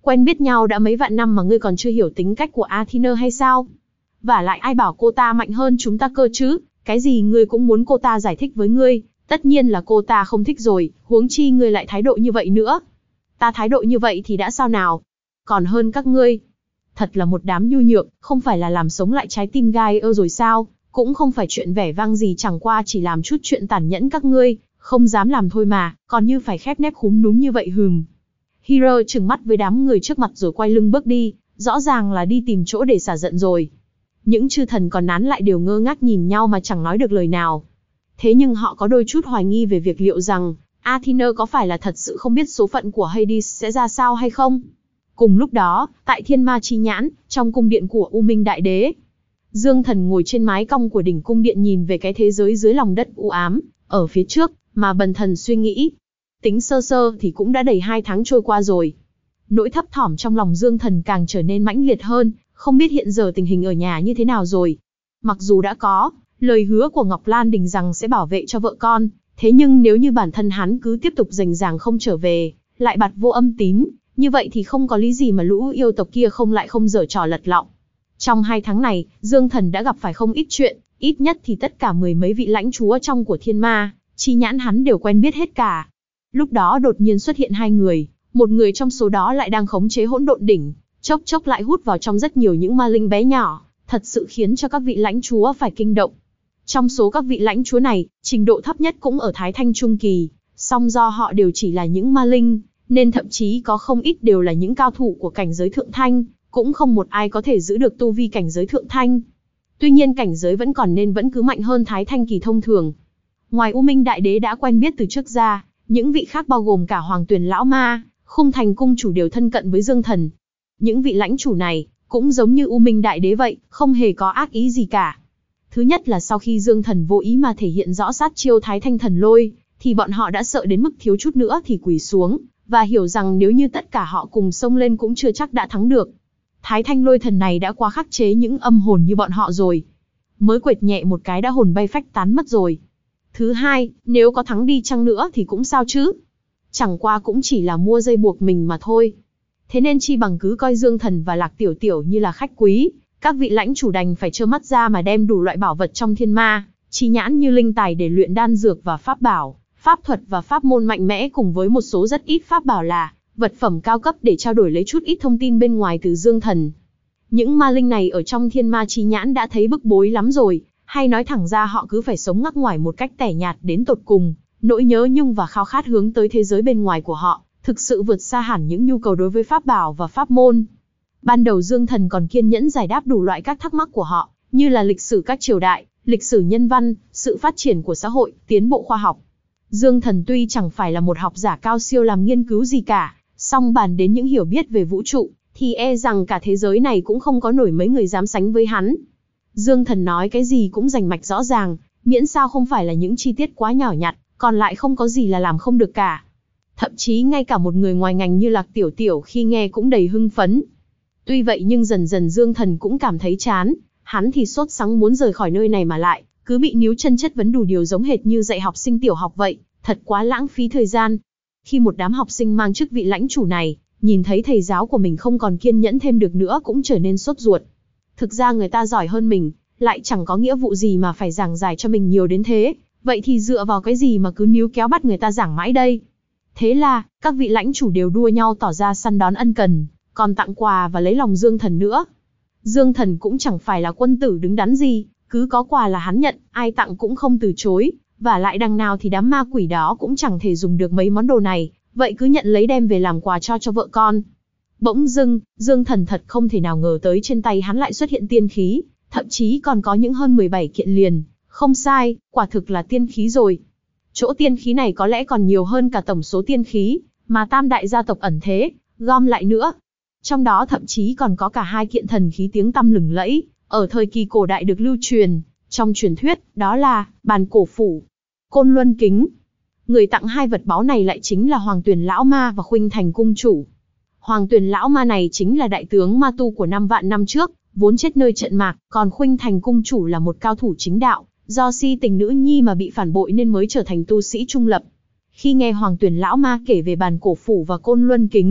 Quen biết nhau đã mấy vạn năm mà ngươi còn chưa hiểu tính cách của Athena hay sao? Vả lại ai bảo cô ta mạnh hơn chúng ta cơ chứ, cái gì ngươi cũng muốn cô ta giải thích với ngươi, tất nhiên là cô ta không thích rồi, huống chi ngươi lại thái độ như vậy nữa. Ta thái độ như vậy thì đã sao nào? Còn hơn các ngươi. Thật là một đám nhu nhược, không phải là làm sống lại trái tim gai ơ rồi sao, cũng không phải chuyện vẻ vang gì, chẳng qua chỉ làm chút chuyện tàn nhẫn các ngươi, không dám làm thôi mà, còn như phải khép nép khúm núm như vậy hừm. Hero trừng mắt với đám người trước mặt rồi quay lưng bước đi, rõ ràng là đi tìm chỗ để xả giận rồi. Những chư thần còn nán lại đều ngơ ngác nhìn nhau mà chẳng nói được lời nào. Thế nhưng họ có đôi chút hoài nghi về việc liệu rằng Athena có phải là thật sự không biết số phận của Hades sẽ ra sao hay không. Cùng lúc đó, tại Thiên Ma Chi Nhãn, trong cung điện của U Minh Đại Đế, Dương Thần ngồi trên mái cong của đỉnh cung điện nhìn về cái thế giới dưới lòng đất u ám ở phía trước, mà bần thần suy nghĩ. Tính sơ sơ thì cũng đã đầy 2 tháng trôi qua rồi. Nỗi thấp thỏm trong lòng Dương Thần càng trở nên mãnh liệt hơn, không biết hiện giờ tình hình ở nhà như thế nào rồi. Mặc dù đã có lời hứa của Ngọc Lan Đình rằng sẽ bảo vệ cho vợ con, thế nhưng nếu như bản thân hắn cứ tiếp tục rành ràng không trở về, lại bặt vô âm tín, như vậy thì không có lý gì mà lũ yêu tộc kia không giở trò lật lọng. Trong 2 tháng này, Dương Thần đã gặp phải không ít chuyện, ít nhất thì tất cả 10 mấy vị lãnh chúa trong của Thiên Ma Chi Nhãn hắn đều quen biết hết cả. Lúc đó đột nhiên xuất hiện 2 người, một người trong số đó lại đang khống chế hỗn độn đỉnh, chốc chốc lại hút vào trong rất nhiều những ma linh bé nhỏ, thật sự khiến cho các vị lãnh chúa phải kinh động. Trong số các vị lãnh chúa này, trình độ thấp nhất cũng ở Thái Thanh Trung Kỳ, song do họ đều chỉ là những ma linh, nên thậm chí có không ít đều là những cao thủ của cảnh giới Thượng Thanh, cũng không một ai có thể giữ được tu vi cảnh giới Thượng Thanh. Tuy nhiên cảnh giới vẫn còn nên vẫn cứ mạnh hơn Thái Thanh Kỳ thông thường. Ngoài U Minh Đại Đế đã quen biết từ trước ra, những vị khác bao gồm cả Hoàng Tuyền Lão Ma, Khung Thành Cung Chủ đều thân cận với Dương Thần. Những vị lãnh chủ này, cũng giống như U Minh Đại Đế vậy, không hề có ác ý gì cả. Thứ nhất là sau khi Dương Thần vô ý mà thể hiện rõ sát chiêu Thái Thanh Thần Lôi, thì bọn họ đã sợ đến mức thiếu chút nữa thì quỳ xuống, và hiểu rằng nếu như tất cả họ cùng xông lên cũng chưa chắc đã thắng được. Thái Thanh Lôi Thần này đã quá khắc chế những âm hồn như bọn họ rồi. Mới quệt nhẹ một cái đã hồn bay phách tán mất rồi. Thứ hai, nếu có thắng đi chăng nữa thì cũng sao chứ? Chẳng qua cũng chỉ là mua dây buộc mình mà thôi. Thế nên chi bằng cứ coi Dương Thần và Lạc Tiểu Tiểu như là khách quý, các vị lãnh chủ đành phải trơ mắt ra mà đem đủ loại bảo vật trong Thiên Ma Chi Nhãn như linh tài để luyện đan dược và pháp bảo, pháp thuật và pháp môn mạnh mẽ cùng với một số rất ít pháp bảo là vật phẩm cao cấp để trao đổi lấy chút ít thông tin bên ngoài từ Dương Thần. Những ma linh này ở trong Thiên Ma Chi Nhãn đã thấy bức bối lắm rồi, hay nói thẳng ra họ cứ phải sống ngắc ngoài một cách tẻ nhạt đến tột cùng, nỗi nhớ nhung và khao khát hướng tới thế giới bên ngoài của họ, thực sự vượt xa hẳn những nhu cầu đối với pháp bảo và pháp môn. Ban đầu Dương Thần còn kiên nhẫn giải đáp đủ loại các thắc mắc của họ, như là lịch sử các triều đại, lịch sử nhân văn, sự phát triển của xã hội, tiến bộ khoa học. Dương Thần tuy chẳng phải là một học giả cao siêu làm nghiên cứu gì cả, song bàn đến những hiểu biết về vũ trụ, thì e rằng cả thế giới này cũng không có nổi mấy người dám sánh với hắn. Dương Thần nói cái gì cũng rành mạch rõ ràng, miễn sao không phải là những chi tiết quá nhỏ nhặt, còn lại không có gì là làm không được cả. Thậm chí ngay cả một người ngoài ngành như Lạc Tiểu Tiểu khi nghe cũng đầy hưng phấn. Tuy vậy nhưng dần dần Dương Thần cũng cảm thấy chán, hắn thì sốt sắng muốn rời khỏi nơi này mà lại cứ bị níu chân chất vấn đủ điều giống hệt như dạy học sinh tiểu học vậy, thật quá lãng phí thời gian. Khi một đám học sinh mang chức vị lãnh chủ này, nhìn thấy thầy giáo của mình không còn kiên nhẫn thêm được nữa cũng trở nên sốt ruột. Thực ra người ta giỏi hơn mình, lại chẳng có nghĩa vụ gì mà phải giảng giải cho mình nhiều đến thế, vậy thì dựa vào cái gì mà cứ níu kéo bắt người ta giảng mãi đây? Thế là, các vị lãnh chủ đều đua nhau tỏ ra săn đón ân cần, còn tặng quà và lấy lòng Dương Thần nữa. Dương Thần cũng chẳng phải là quân tử đứng đắn gì, cứ có quà là hắn nhận, ai tặng cũng không từ chối, và lại đằng nào thì đám ma quỷ đó cũng chẳng thể dùng được mấy món đồ này, vậy cứ nhận lấy đem về làm quà cho vợ con. Bỗng dưng, Dương Thần thật không thể nào ngờ tới trên tay hắn lại xuất hiện tiên khí, thậm chí còn có những hơn 17 kiện liền, không sai, quả thực là tiên khí rồi. Chỗ tiên khí này có lẽ còn nhiều hơn cả tổng số tiên khí mà Tam đại gia tộc ẩn thế gom lại nữa. Trong đó thậm chí còn có cả 2 kiện thần khí tiếng tăm lừng lẫy, ở thời kỳ cổ đại được lưu truyền trong truyền thuyết, đó là Bàn Cổ Phủ, Côn Luân Kính. Người tặng 2 vật báu này lại chính là Hoàng Tuyền Lão Ma và Khuynh Thành Cung Chủ. Hoàng Tuyền Lão Ma này chính là đại tướng ma tu của 5 vạn năm trước, vốn chết nơi trận mạc, còn Khuynh Thành Cung Chủ là một cao thủ chính đạo, do si tình nữ nhi mà bị phản bội nên mới trở thành tu sĩ trung lập. Khi nghe Hoàng Tuyền Lão Ma kể về Bàn Cổ Phủ và Côn Luân Kính,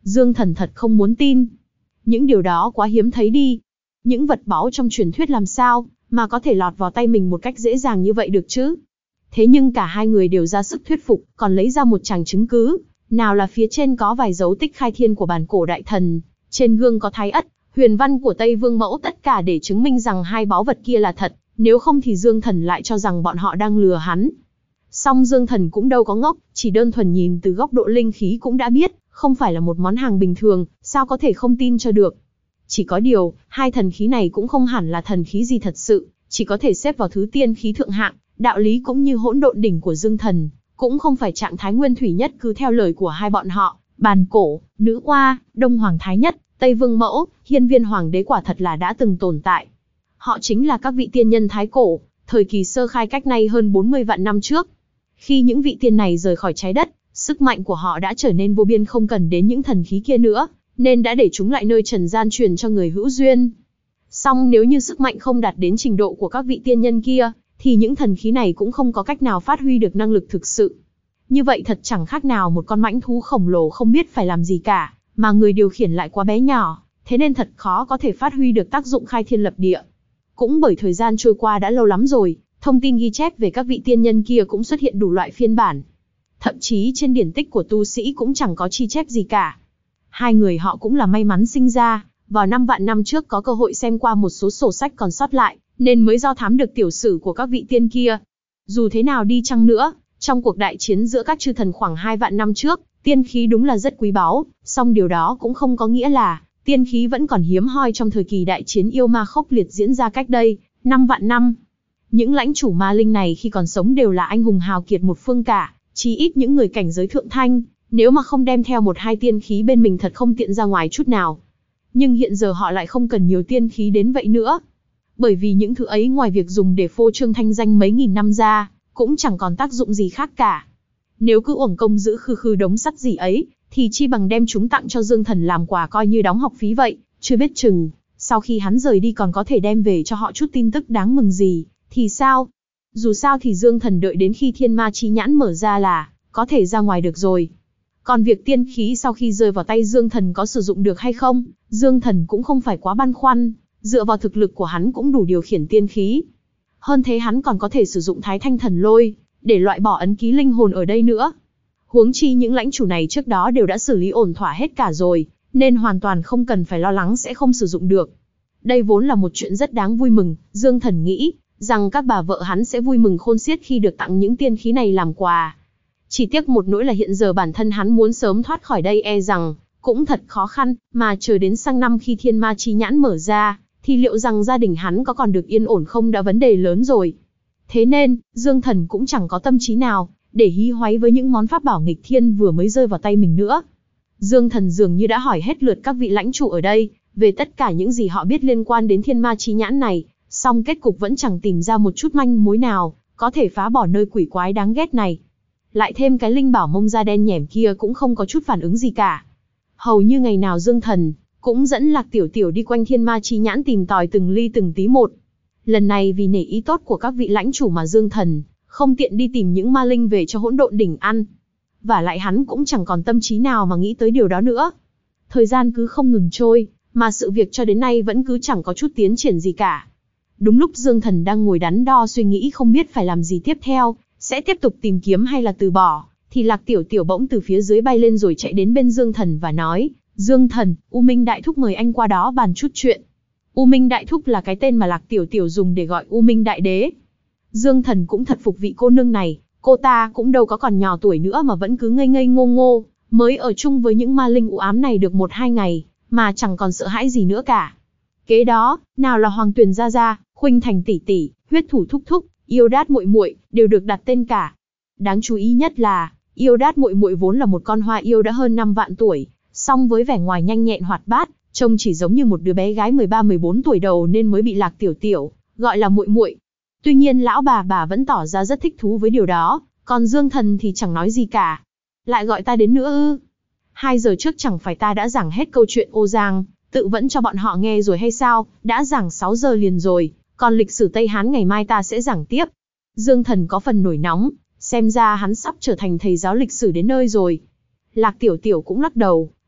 Dương Thần thật không muốn tin. Những điều đó quá hiếm thấy đi. Những vật báu trong truyền thuyết làm sao mà có thể lọt vào tay mình một cách dễ dàng như vậy được chứ? Thế nhưng cả hai người đều ra sức thuyết phục, còn lấy ra một tràng chứng cứ. Nào là phía trên có vài dấu tích khai thiên của bản cổ đại thần, trên gương có thái ất, huyền văn của Tây Vương Mẫu, tất cả để chứng minh rằng hai báu vật kia là thật, nếu không thì Dương Thần lại cho rằng bọn họ đang lừa hắn. Song Dương Thần cũng đâu có ngốc, chỉ đơn thuần nhìn từ góc độ linh khí cũng đã biết, không phải là một món hàng bình thường, sao có thể không tin cho được. Chỉ có điều, hai thần khí này cũng không hẳn là thần khí gì thật sự, chỉ có thể xếp vào thứ tiên khí thượng hạng, đạo lý cũng như hỗn độn đỉnh của Dương Thần, cũng không phải trạng thái nguyên thủy nhất cứ theo lời của hai bọn họ, bàn cổ, nữ oa, Đông Hoàng Thái Nhất, Tây Vương Mẫu, Hiên Viên Hoàng đế quả thật là đã từng tồn tại. Họ chính là các vị tiên nhân thái cổ, thời kỳ sơ khai cách nay hơn 40 vạn năm trước. Khi những vị tiên này rời khỏi trái đất, sức mạnh của họ đã trở nên vô biên, không cần đến những thần khí kia nữa, nên đã để chúng lại nơi trần gian truyền cho người hữu duyên. Song nếu như sức mạnh không đạt đến trình độ của các vị tiên nhân kia, thì những thần khí này cũng không có cách nào phát huy được năng lực thực sự. Như vậy thật chẳng khác nào một con mãnh thú khổng lồ không biết phải làm gì cả, mà người điều khiển lại quá bé nhỏ, thế nên thật khó có thể phát huy được tác dụng khai thiên lập địa. Cũng bởi thời gian trôi qua đã lâu lắm rồi, thông tin ghi chép về các vị tiên nhân kia cũng xuất hiện đủ loại phiên bản. Thậm chí trên điển tích của tu sĩ cũng chẳng có chi chép gì cả. Hai người họ cũng là may mắn sinh ra, vào 5 vạn năm trước có cơ hội xem qua một số sổ sách còn sót lại, nên mới do thám được tiểu sử của các vị tiên kia. Dù thế nào đi chăng nữa, trong cuộc đại chiến giữa các chư thần khoảng 2 vạn năm trước, tiên khí đúng là rất quý báu, song điều đó cũng không có nghĩa là tiên khí vẫn còn hiếm hoi trong thời kỳ đại chiến yêu ma khốc liệt diễn ra cách đây 5 vạn năm. Những lãnh chủ ma linh này khi còn sống đều là anh hùng hào kiệt một phương cả, chí ít những người cảnh giới thượng thanh, nếu mà không đem theo một hai tiên khí bên mình thật không tiện ra ngoài chút nào. Nhưng hiện giờ họ lại không cần nhiều tiên khí đến vậy nữa. Bởi vì những thứ ấy ngoài việc dùng để phô trương thanh danh mấy nghìn năm ra, cũng chẳng còn tác dụng gì khác cả. Nếu cứ uổng công giữ khư đống sắt gì ấy, thì chi bằng đem chúng tặng cho Dương Thần làm quà coi như đóng học phí vậy, chưa biết chừng, sau khi hắn rời đi còn có thể đem về cho họ chút tin tức đáng mừng gì, thì sao? Dù sao thì Dương Thần đợi đến khi thiên ma chi nhãn mở ra là có thể ra ngoài được rồi. Còn việc tiên khí sau khi rơi vào tay Dương Thần có sử dụng được hay không, Dương Thần cũng không phải quá băn khoăn, dựa vào thực lực của hắn cũng đủ điều khiển tiên khí. Hơn thế hắn còn có thể sử dụng Thái Thanh Thần Lôi, để loại bỏ ấn ký linh hồn ở đây nữa. Huống chi những lãnh chủ này trước đó đều đã xử lý ổn thỏa hết cả rồi, nên hoàn toàn không cần phải lo lắng sẽ không sử dụng được. Đây vốn là một chuyện rất đáng vui mừng, Dương Thần nghĩ rằng các bà vợ hắn sẽ vui mừng khôn xiết khi được tặng những tiên khí này làm quà. Chỉ tiếc một nỗi là hiện giờ bản thân hắn muốn sớm thoát khỏi đây e rằng cũng thật khó khăn, mà chờ đến sang năm khi thiên ma chi nhãn mở ra, thì liệu rằng gia đình hắn có còn được yên ổn không đã vấn đề lớn rồi. Thế nên, Dương Thần cũng chẳng có tâm trí nào để hí hoáy với những món pháp bảo nghịch thiên vừa mới rơi vào tay mình nữa. Dương Thần dường như đã hỏi hết lượt các vị lãnh chủ ở đây về tất cả những gì họ biết liên quan đến thiên ma chi nhãn này, song kết cục vẫn chẳng tìm ra một chút manh mối nào có thể phá bỏ nơi quỷ quái đáng ghét này. Lại thêm cái linh bảo mông da đen nhẻm kia cũng không có chút phản ứng gì cả. Hầu như ngày nào Dương Thần cũng dẫn Lạc Tiểu Tiểu đi quanh thiên ma chi nhãn tìm tòi từng ly từng tí một. Lần này vì nể ý tốt của các vị lãnh chủ mà Dương Thần không tiện đi tìm những ma linh về cho hỗn độn đỉnh ăn. Và lại hắn cũng chẳng còn tâm trí nào mà nghĩ tới điều đó nữa. Thời gian cứ không ngừng trôi, mà sự việc cho đến nay vẫn cứ chẳng có chút tiến triển gì cả. Đúng lúc Dương Thần đang ngồi đắn đo suy nghĩ không biết phải làm gì tiếp theo, sẽ tiếp tục tìm kiếm hay là từ bỏ, thì Lạc Tiểu Tiểu bỗng từ phía dưới bay lên rồi chạy đến bên Dương Thần và nói, Dương Thần, U Minh Đại Thúc mời anh qua đó bàn chút chuyện. U Minh Đại Thúc là cái tên mà Lạc Tiểu Tiểu dùng để gọi U Minh Đại Đế. Dương Thần cũng thật phục vị cô nương này, cô ta cũng đâu có còn nhỏ tuổi nữa mà vẫn cứ ngây ngây ngô ngô, mới ở chung với những ma linh u ám này được 1-2 ngày, mà chẳng còn sợ hãi gì nữa cả. Kế đó, nào là Hoàng Tuyền gia gia, Khuynh Thành tỷ tỷ, Huyết Thủ thúc thúc, Yêu Đát muội muội đều được đặt tên cả. Đáng chú ý nhất là, Yêu Đát muội muội vốn là một con hoa yêu đã hơn 5 vạn tuổi, song với vẻ ngoài nhanh nhẹn hoạt bát, trông chỉ giống như một đứa bé gái 13-14 tuổi đầu nên mới bị Lạc Tiểu Tiểu gọi là muội muội. Tuy nhiên lão bà vẫn tỏ ra rất thích thú với điều đó, còn Dương Thần thì chẳng nói gì cả. Lại gọi ta đến nữa ư? 2 giờ trước chẳng phải ta đã giảng hết câu chuyện Ô Giang tự vẫn cho bọn họ nghe rồi hay sao? Đã giảng 6 giờ liền rồi, còn lịch sử Tây Hán ngày mai ta sẽ giảng tiếp. Dương Thần có phần nổi nóng, xem ra hắn sắp trở thành thầy giáo lịch sử đến nơi rồi. Lạc Tiểu Tiểu cũng lắc đầu,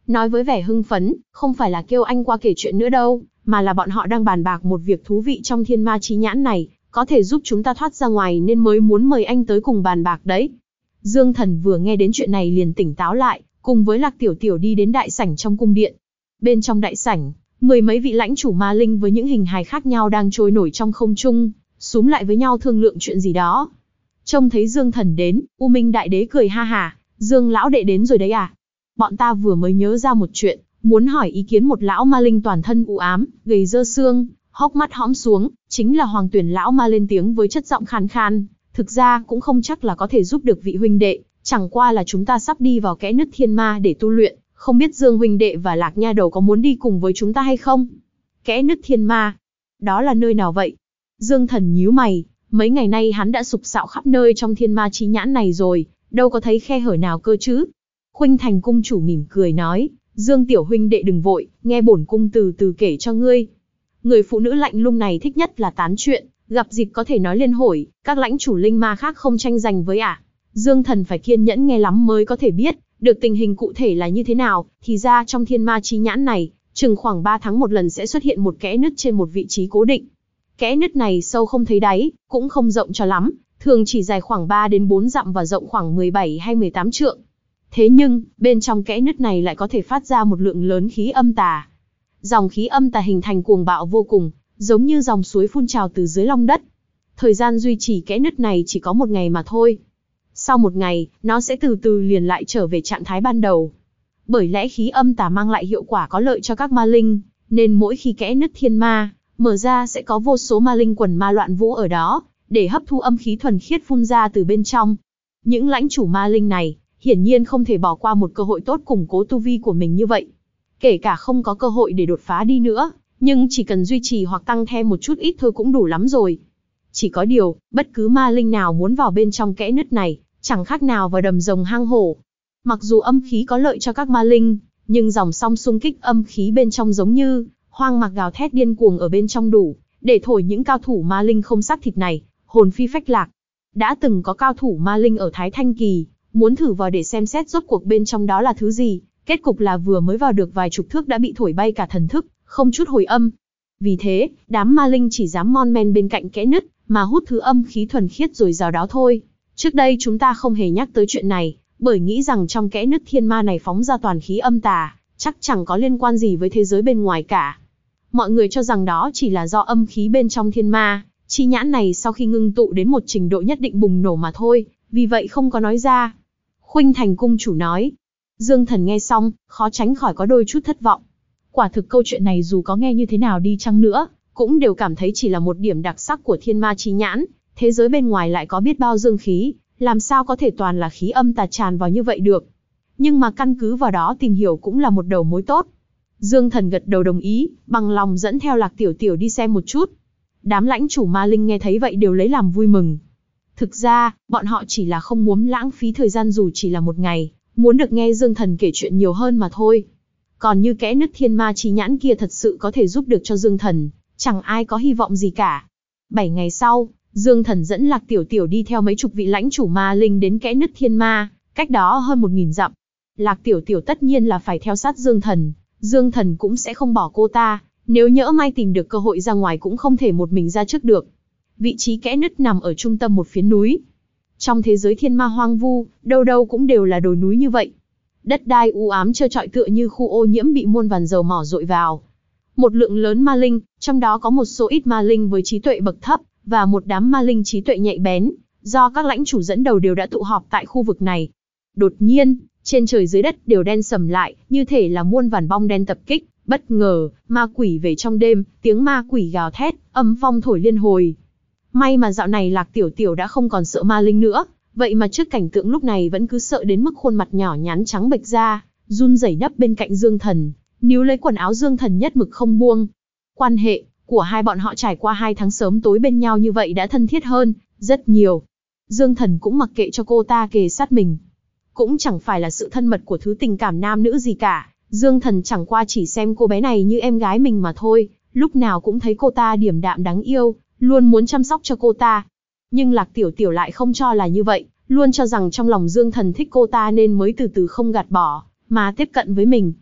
nói với vẻ hưng phấn, không phải là kêu anh qua kể chuyện nữa đâu, mà là bọn họ đang bàn bạc một việc thú vị trong thiên ma chí nhãn này, có thể giúp chúng ta thoát ra ngoài nên mới muốn mời anh tới cùng bàn bạc đấy. Dương Thần vừa nghe đến chuyện này liền tỉnh táo lại, cùng với Lạc Tiểu Tiểu đi đến đại sảnh trong cung điện. Bên trong đại sảnh, mười mấy vị lãnh chủ ma linh với những hình hài khác nhau đang trôi nổi trong không trung, xúm lại với nhau thương lượng chuyện gì đó. Trông thấy Dương Thần đến, U Minh Đại Đế cười ha hả, Dương lão đệ đến rồi đấy à? Bọn ta vừa mới nhớ ra một chuyện, muốn hỏi ý kiến một lão ma linh toàn thân u ám, gầy rơ xương, hốc mắt hõm xuống, chính là Hoàng Tuyển lão ma lên tiếng với chất giọng khàn khan, thực ra cũng không chắc là có thể giúp được vị huynh đệ, chẳng qua là chúng ta sắp đi vào kẽ nứt thiên ma để tu luyện, không biết Dương huynh đệ và Lạc nha đầu có muốn đi cùng với chúng ta hay không? Kẽ nứt thiên ma, đó là nơi nào vậy? Dương Thần nhíu mày, mấy ngày nay hắn đã sục sạo khắp nơi trong thiên ma chí nhãn này rồi, đâu có thấy khe hở nào cơ chứ? Khuynh Thành cung chủ mỉm cười nói, Dương tiểu huynh đệ đừng vội, nghe bổn cung từ từ kể cho ngươi. Người phụ nữ lạnh lùng này thích nhất là tán chuyện, gặp dịp có thể nói liên hồi, các lãnh chủ linh ma khác không tranh giành với ả. Dương Thần phải kiên nhẫn nghe lắm mới có thể biết được tình hình cụ thể là như thế nào, thì ra trong thiên ma chí nhãn này, chừng khoảng 3 tháng một lần sẽ xuất hiện một kẽ nứt trên một vị trí cố định. Kẽ nứt này sâu không thấy đáy, cũng không rộng cho lắm, thường chỉ dài khoảng 3 đến 4 dặm và rộng khoảng 17 hay 18 trượng. Thế nhưng, bên trong kẽ nứt này lại có thể phát ra một lượng lớn khí âm tà. Dòng khí âm tà hình thành cuồng bạo vô cùng, giống như dòng suối phun trào từ dưới lòng đất. Thời gian duy trì kẽ nứt này chỉ có 1 ngày mà thôi. Sau 1 ngày, nó sẽ từ từ liền lại trở về trạng thái ban đầu. Bởi lẽ khí âm tà mang lại hiệu quả có lợi cho các ma linh, nên mỗi khi kẽ nứt thiên ma mở ra sẽ có vô số ma linh quần ma loạn vũ ở đó, để hấp thu âm khí thuần khiết phun ra từ bên trong. Những lãnh chủ ma linh này, hiển nhiên không thể bỏ qua một cơ hội tốt củng cố tu vi của mình như vậy. Kể cả không có cơ hội để đột phá đi nữa, nhưng chỉ cần duy trì hoặc tăng thêm một chút ít thôi cũng đủ lắm rồi. Chỉ có điều, bất cứ ma linh nào muốn vào bên trong kẽ nứt này, chẳng khác nào vào đầm rồng hang hổ. Mặc dù âm khí có lợi cho các ma linh, nhưng dòng song xung kích âm khí bên trong giống như hoang mạc gào thét điên cuồng ở bên trong đủ để thổi những cao thủ ma linh không xác thịt này hồn phi phách lạc. Đã từng có cao thủ ma linh ở Thái Thanh Kỳ muốn thử vào để xem xét rốt cuộc bên trong đó là thứ gì, kết cục là vừa mới vào được vài chục thước đã bị thổi bay cả thần thức, không chút hồi âm. Vì thế, đám ma linh chỉ dám mon men bên cạnh kẽ nứt mà hút thứ âm khí thuần khiết rồi rào đó thôi. Trước đây chúng ta không hề nhắc tới chuyện này, bởi nghĩ rằng trong kẽ nứt thiên ma này phóng ra toàn khí âm tà, chắc chẳng có liên quan gì với thế giới bên ngoài cả. Mọi người cho rằng đó chỉ là do âm khí bên trong thiên ma chi nhãn này sau khi ngưng tụ đến một trình độ nhất định bùng nổ mà thôi, vì vậy không có nói ra. Khuynh Thành cung chủ nói. Dương Thần nghe xong, khó tránh khỏi có đôi chút thất vọng. Quả thực câu chuyện này dù có nghe như thế nào đi chăng nữa, cũng đều cảm thấy chỉ là một điểm đặc sắc của thiên ma chi nhãn, thế giới bên ngoài lại có biết bao dương khí, làm sao có thể toàn là khí âm tà tràn vào như vậy được. Nhưng mà căn cứ vào đó tìm hiểu cũng là một đầu mối tốt. Dương Thần gật đầu đồng ý, bằng lòng dẫn theo Lạc Tiểu Tiểu đi xem một chút. Đám lãnh chủ ma linh nghe thấy vậy đều lấy làm vui mừng. Thực ra, bọn họ chỉ là không muốn lãng phí thời gian dù chỉ là 1 ngày, muốn được nghe Dương Thần kể chuyện nhiều hơn mà thôi. Còn như kẽ nứt thiên ma chi nhãn kia thật sự có thể giúp được cho Dương Thần, chẳng ai có hy vọng gì cả. 7 ngày sau, Dương Thần dẫn Lạc Tiểu Tiểu đi theo mấy chục vị lãnh chủ ma linh đến kẽ nứt thiên ma, cách đó hơn 1000 dặm. Lạc Tiểu Tiểu tất nhiên là phải theo sát Dương Thần, Dương Thần cũng sẽ không bỏ cô ta, nếu nhỡ may tìm được cơ hội ra ngoài cũng không thể một mình ra trước được. Vị trí kẽ nứt nằm ở trung tâm một phiến núi. Trong thế giới thiên ma hoang vu, đâu đâu cũng đều là đồi núi như vậy. Đất đai u ám trơ trọi tựa như khu ô nhiễm bị muôn vàn dầu mỏ dội vào. Một lượng lớn ma linh, trong đó có một số ít ma linh với trí tuệ bậc thấp, và một đám ma linh trí tuệ nhạy bén, do các lãnh chủ dẫn đầu đều đã tụ họp tại khu vực này. Đột nhiên, trên trời dưới đất đều đen sầm lại, như thể là muôn vàn bong đen tập kích. Bất ngờ, ma quỷ về trong đêm, tiếng ma quỷ gào thét, âm phong thổi liên hồi. May mà dạo này Lạc Tiểu Tiểu đã không còn sợ ma linh nữa, vậy mà trước cảnh tượng lúc này vẫn cứ sợ đến mức khuôn mặt nhỏ nhắn trắng bệch ra, run rẩy nấp bên cạnh Dương Thần, níu lấy quần áo Dương Thần nhất mực không buông. Quan hệ của hai bọn họ trải qua 2 tháng sớm tối bên nhau như vậy đã thân thiết hơn rất nhiều. Dương Thần cũng mặc kệ cho cô ta kề sát mình. Cũng chẳng phải là sự thân mật của thứ tình cảm nam nữ gì cả, Dương Thần chẳng qua chỉ xem cô bé này như em gái mình mà thôi, lúc nào cũng thấy cô ta điềm đạm đáng yêu, luôn muốn chăm sóc cho cô ta. Nhưng Lạc Tiểu Tiểu lại không cho là như vậy, luôn cho rằng trong lòng Dương Thần thích cô ta nên mới từ từ không gạt bỏ, mà tiếp cận với mình.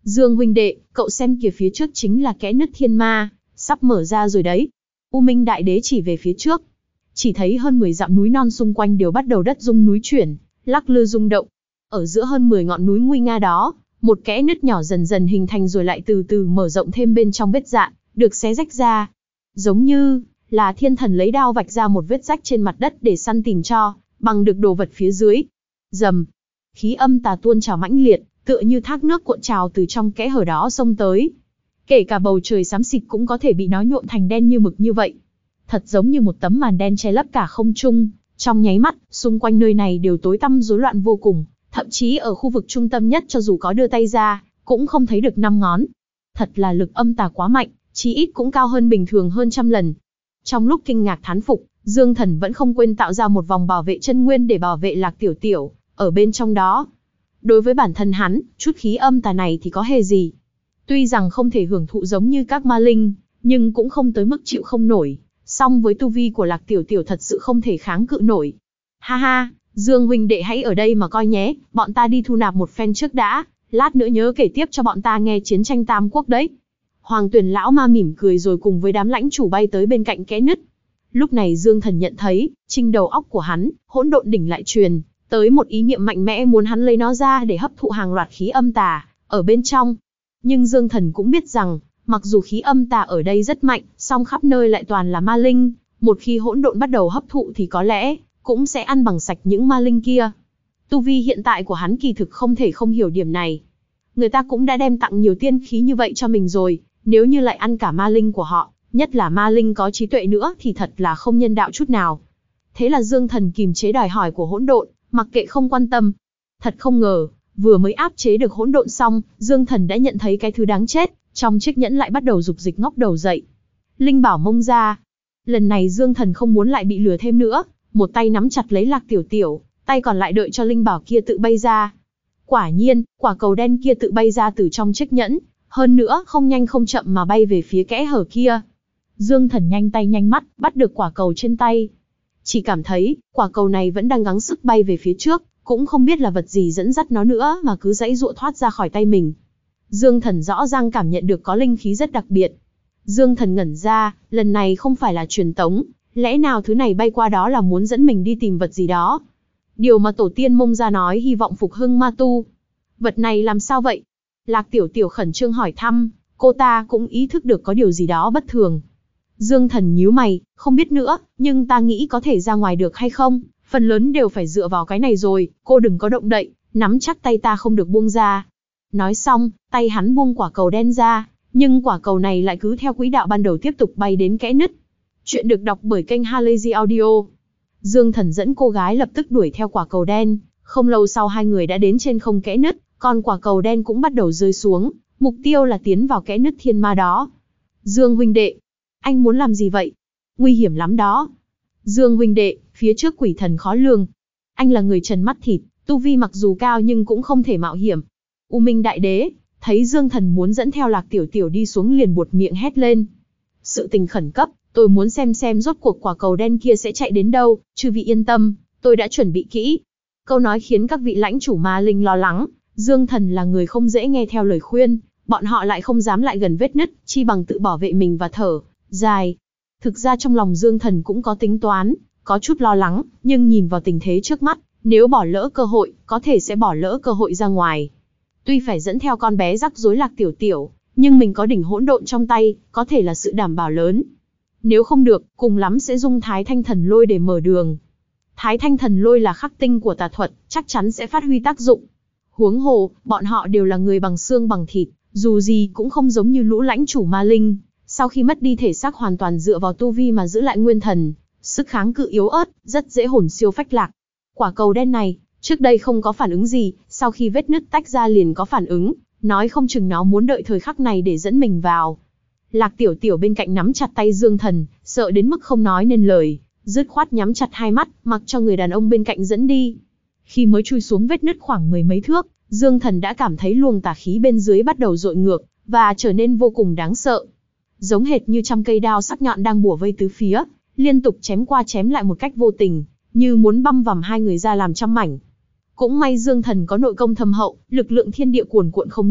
Dương huynh đệ, cậu xem kìa, phía trước chính là kẽ nứt thiên ma, sắp mở ra rồi đấy. U Minh Đại Đế chỉ về phía trước. Chỉ thấy hơn 10 dặm núi non xung quanh đều bắt đầu đất rung núi chuyển, lắc lư rung động. Ở giữa hơn 10 ngọn núi nguy nga đó, một kẽ nứt nhỏ dần dần hình thành rồi lại từ từ mở rộng thêm, bên trong vết rạn được xé rách ra. Giống như là thiên thần lấy đao vạch ra một vết rách trên mặt đất để săn tìm cho bằng được đồ vật phía dưới. Rầm, khí âm tà tuôn trào mãnh liệt, tựa như thác nước cuộn trào từ trong kẽ hở đó xông tới. Kể cả bầu trời xám xịt cũng có thể bị nó nhuộm thành đen như mực như vậy. Thật giống như một tấm màn đen che lấp cả không trung. Trong nháy mắt, xung quanh nơi này đều tối tăm rối loạn vô cùng. Thậm chí ở khu vực trung tâm nhất cho dù có đưa tay ra, cũng không thấy được 5 ngón. Thật là lực âm tà quá mạnh, chí ít cũng cao hơn bình thường hơn trăm lần. Trong lúc kinh ngạc thán phục, Dương Thần vẫn không quên tạo ra một vòng bảo vệ chân nguyên để bảo vệ Lạc Tiểu Tiểu ở bên trong đó. Đối với bản thân hắn, chút khí âm tà này thì có hề gì. Tuy rằng không thể hưởng thụ giống như các ma linh, nhưng cũng không tới mức chịu không nổi. Song với tu vi của Lạc Tiểu Tiểu thật sự không thể kháng cự nổi. Ha ha, Dương huynh đệ hãy ở đây mà coi nhé, bọn ta đi thu nạp một phen trước đã, lát nữa nhớ kể tiếp cho bọn ta nghe chiến tranh Tam Quốc đấy. Hoàng Tuyền lão ma mỉm cười rồi cùng với đám lãnh chủ bay tới bên cạnh kẽ nứt. Lúc này Dương Thần nhận thấy, trên đầu óc của hắn, hỗn độn đỉnh lại truyền tới một ý niệm mạnh mẽ muốn hắn lấy nó ra để hấp thụ hàng loạt khí âm tà ở bên trong. Nhưng Dương Thần cũng biết rằng, mặc dù khí âm tà ở đây rất mạnh, song khắp nơi lại toàn là ma linh, một khi hỗn độn bắt đầu hấp thụ thì có lẽ cũng sẽ ăn bằng sạch những ma linh kia. Tu vi hiện tại của hắn kỳ thực không thể không hiểu điểm này. Người ta cũng đã đem tặng nhiều tiên khí như vậy cho mình rồi, nếu như lại ăn cả ma linh của họ, nhất là ma linh có trí tuệ nữa thì thật là không nhân đạo chút nào. Thế là Dương Thần kìm chế đòi hỏi của hỗn độn, mặc kệ không quan tâm. Thật không ngờ, vừa mới áp chế được hỗn độn xong, Dương Thần đã nhận thấy cái thứ đáng chết, trong chiếc nhẫn lại bắt đầu rục dịch ngóc đầu dậy. Linh bảo mông ra. Lần này Dương Thần không muốn lại bị lừa thêm nữa, một tay nắm chặt lấy Lạc Tiểu Tiểu, tay còn lại đợi cho linh bảo kia tự bay ra. Quả nhiên, quả cầu đen kia tự bay ra từ trong chiếc nhẫn, hơn nữa không nhanh không chậm mà bay về phía kẽ hở kia. Dương Thần nhanh tay nhanh mắt, bắt được quả cầu trên tay. Chỉ cảm thấy, quả cầu này vẫn đang gắng sức bay về phía trước, cũng không biết là vật gì dẫn dắt nó nữa mà cứ giãy giụa thoát ra khỏi tay mình. Dương Thần rõ ràng cảm nhận được có linh khí rất đặc biệt. Dương Thần ngẩn ra, lần này không phải là truyền tống, lẽ nào thứ này bay qua đó là muốn dẫn mình đi tìm vật gì đó. Điều mà tổ tiên Mông Gia nói hy vọng phục hưng ma tu. Vật này làm sao vậy? Lạc Tiểu Tiểu khẩn trương hỏi thăm, cô ta cũng ý thức được có điều gì đó bất thường. Dương Thần nhíu mày, không biết nữa, nhưng ta nghĩ có thể ra ngoài được hay không, phần lớn đều phải dựa vào cái này rồi, cô đừng có động đậy, nắm chắc tay ta không được buông ra. Nói xong, tay hắn buông quả cầu đen ra, nhưng quả cầu này lại cứ theo quỹ đạo ban đầu tiếp tục bay đến kẽ nứt. Chuyện được đọc bởi kênh Halazy Audio. Dương Thần dẫn cô gái lập tức đuổi theo quả cầu đen, không lâu sau hai người đã đến trên không kẽ nứt, còn quả cầu đen cũng bắt đầu rơi xuống, mục tiêu là tiến vào kẽ nứt thiên ma đó. Dương huynh đệ, anh muốn làm gì vậy? Nguy hiểm lắm đó. Dương huynh đệ, phía trước quỷ thần khó lường. Anh là người trần mắt thịt, tu vi mặc dù cao nhưng cũng không thể mạo hiểm. U Minh Đại Đế thấy Dương Thần muốn dẫn theo Lạc Tiểu Tiểu đi xuống liền buột miệng hét lên. Sự tình khẩn cấp, tôi muốn xem rốt cuộc quả cầu đen kia sẽ chạy đến đâu, chư vị yên tâm, tôi đã chuẩn bị kỹ. Câu nói khiến các vị lãnh chủ ma linh lo lắng, Dương Thần là người không dễ nghe theo lời khuyên, bọn họ lại không dám lại gần vết nứt, chi bằng tự bảo vệ mình và thở dài. Thực ra trong lòng Dương Thần cũng có tính toán, có chút lo lắng, nhưng nhìn vào tình thế trước mắt, nếu bỏ lỡ cơ hội, có thể sẽ bỏ lỡ cơ hội ra ngoài. Tuy phải dẫn theo con bé rắc rối Lạc Tiểu Tiểu, nhưng mình có đỉnh hỗn độn trong tay, có thể là sự đảm bảo lớn. Nếu không được, cùng lắm sẽ dùng Thái Thanh Thần Lôi để mở đường. Thái Thanh Thần Lôi là khắc tinh của tà thuật, chắc chắn sẽ phát huy tác dụng. Huống hồ, bọn họ đều là người bằng xương bằng thịt, dù gì cũng không giống như lũ lãnh chủ ma linh. Sau khi mất đi thể xác hoàn toàn dựa vào tu vi mà giữ lại nguyên thần, sức kháng cự yếu ớt, rất dễ hồn siêu phách lạc. Quả cầu đen này, trước đây không có phản ứng gì, sau khi vết nứt tách ra liền có phản ứng, nói không chừng nó muốn đợi thời khắc này để dẫn mình vào. Lạc Tiểu Tiểu bên cạnh nắm chặt tay Dương Thần, sợ đến mức không nói nên lời, dứt khoát nhắm chặt hai mắt, mặc cho người đàn ông bên cạnh dẫn đi. Khi mới chui xuống vết nứt khoảng 10 mấy thước, Dương Thần đã cảm thấy luồng tà khí bên dưới bắt đầu dội ngược, và trở nên vô cùng đáng sợ. Giống hệt như trăm cây đao sắc nhọn đang bủa vây tứ phía, liên tục chém qua chém lại một cách vô tình, như muốn băm vằm hai người ra làm trăm mảnh. Cũng may Dương Thần có nội công thâm hậu, lực lượng thiên địa cuồn cuộn không dứt,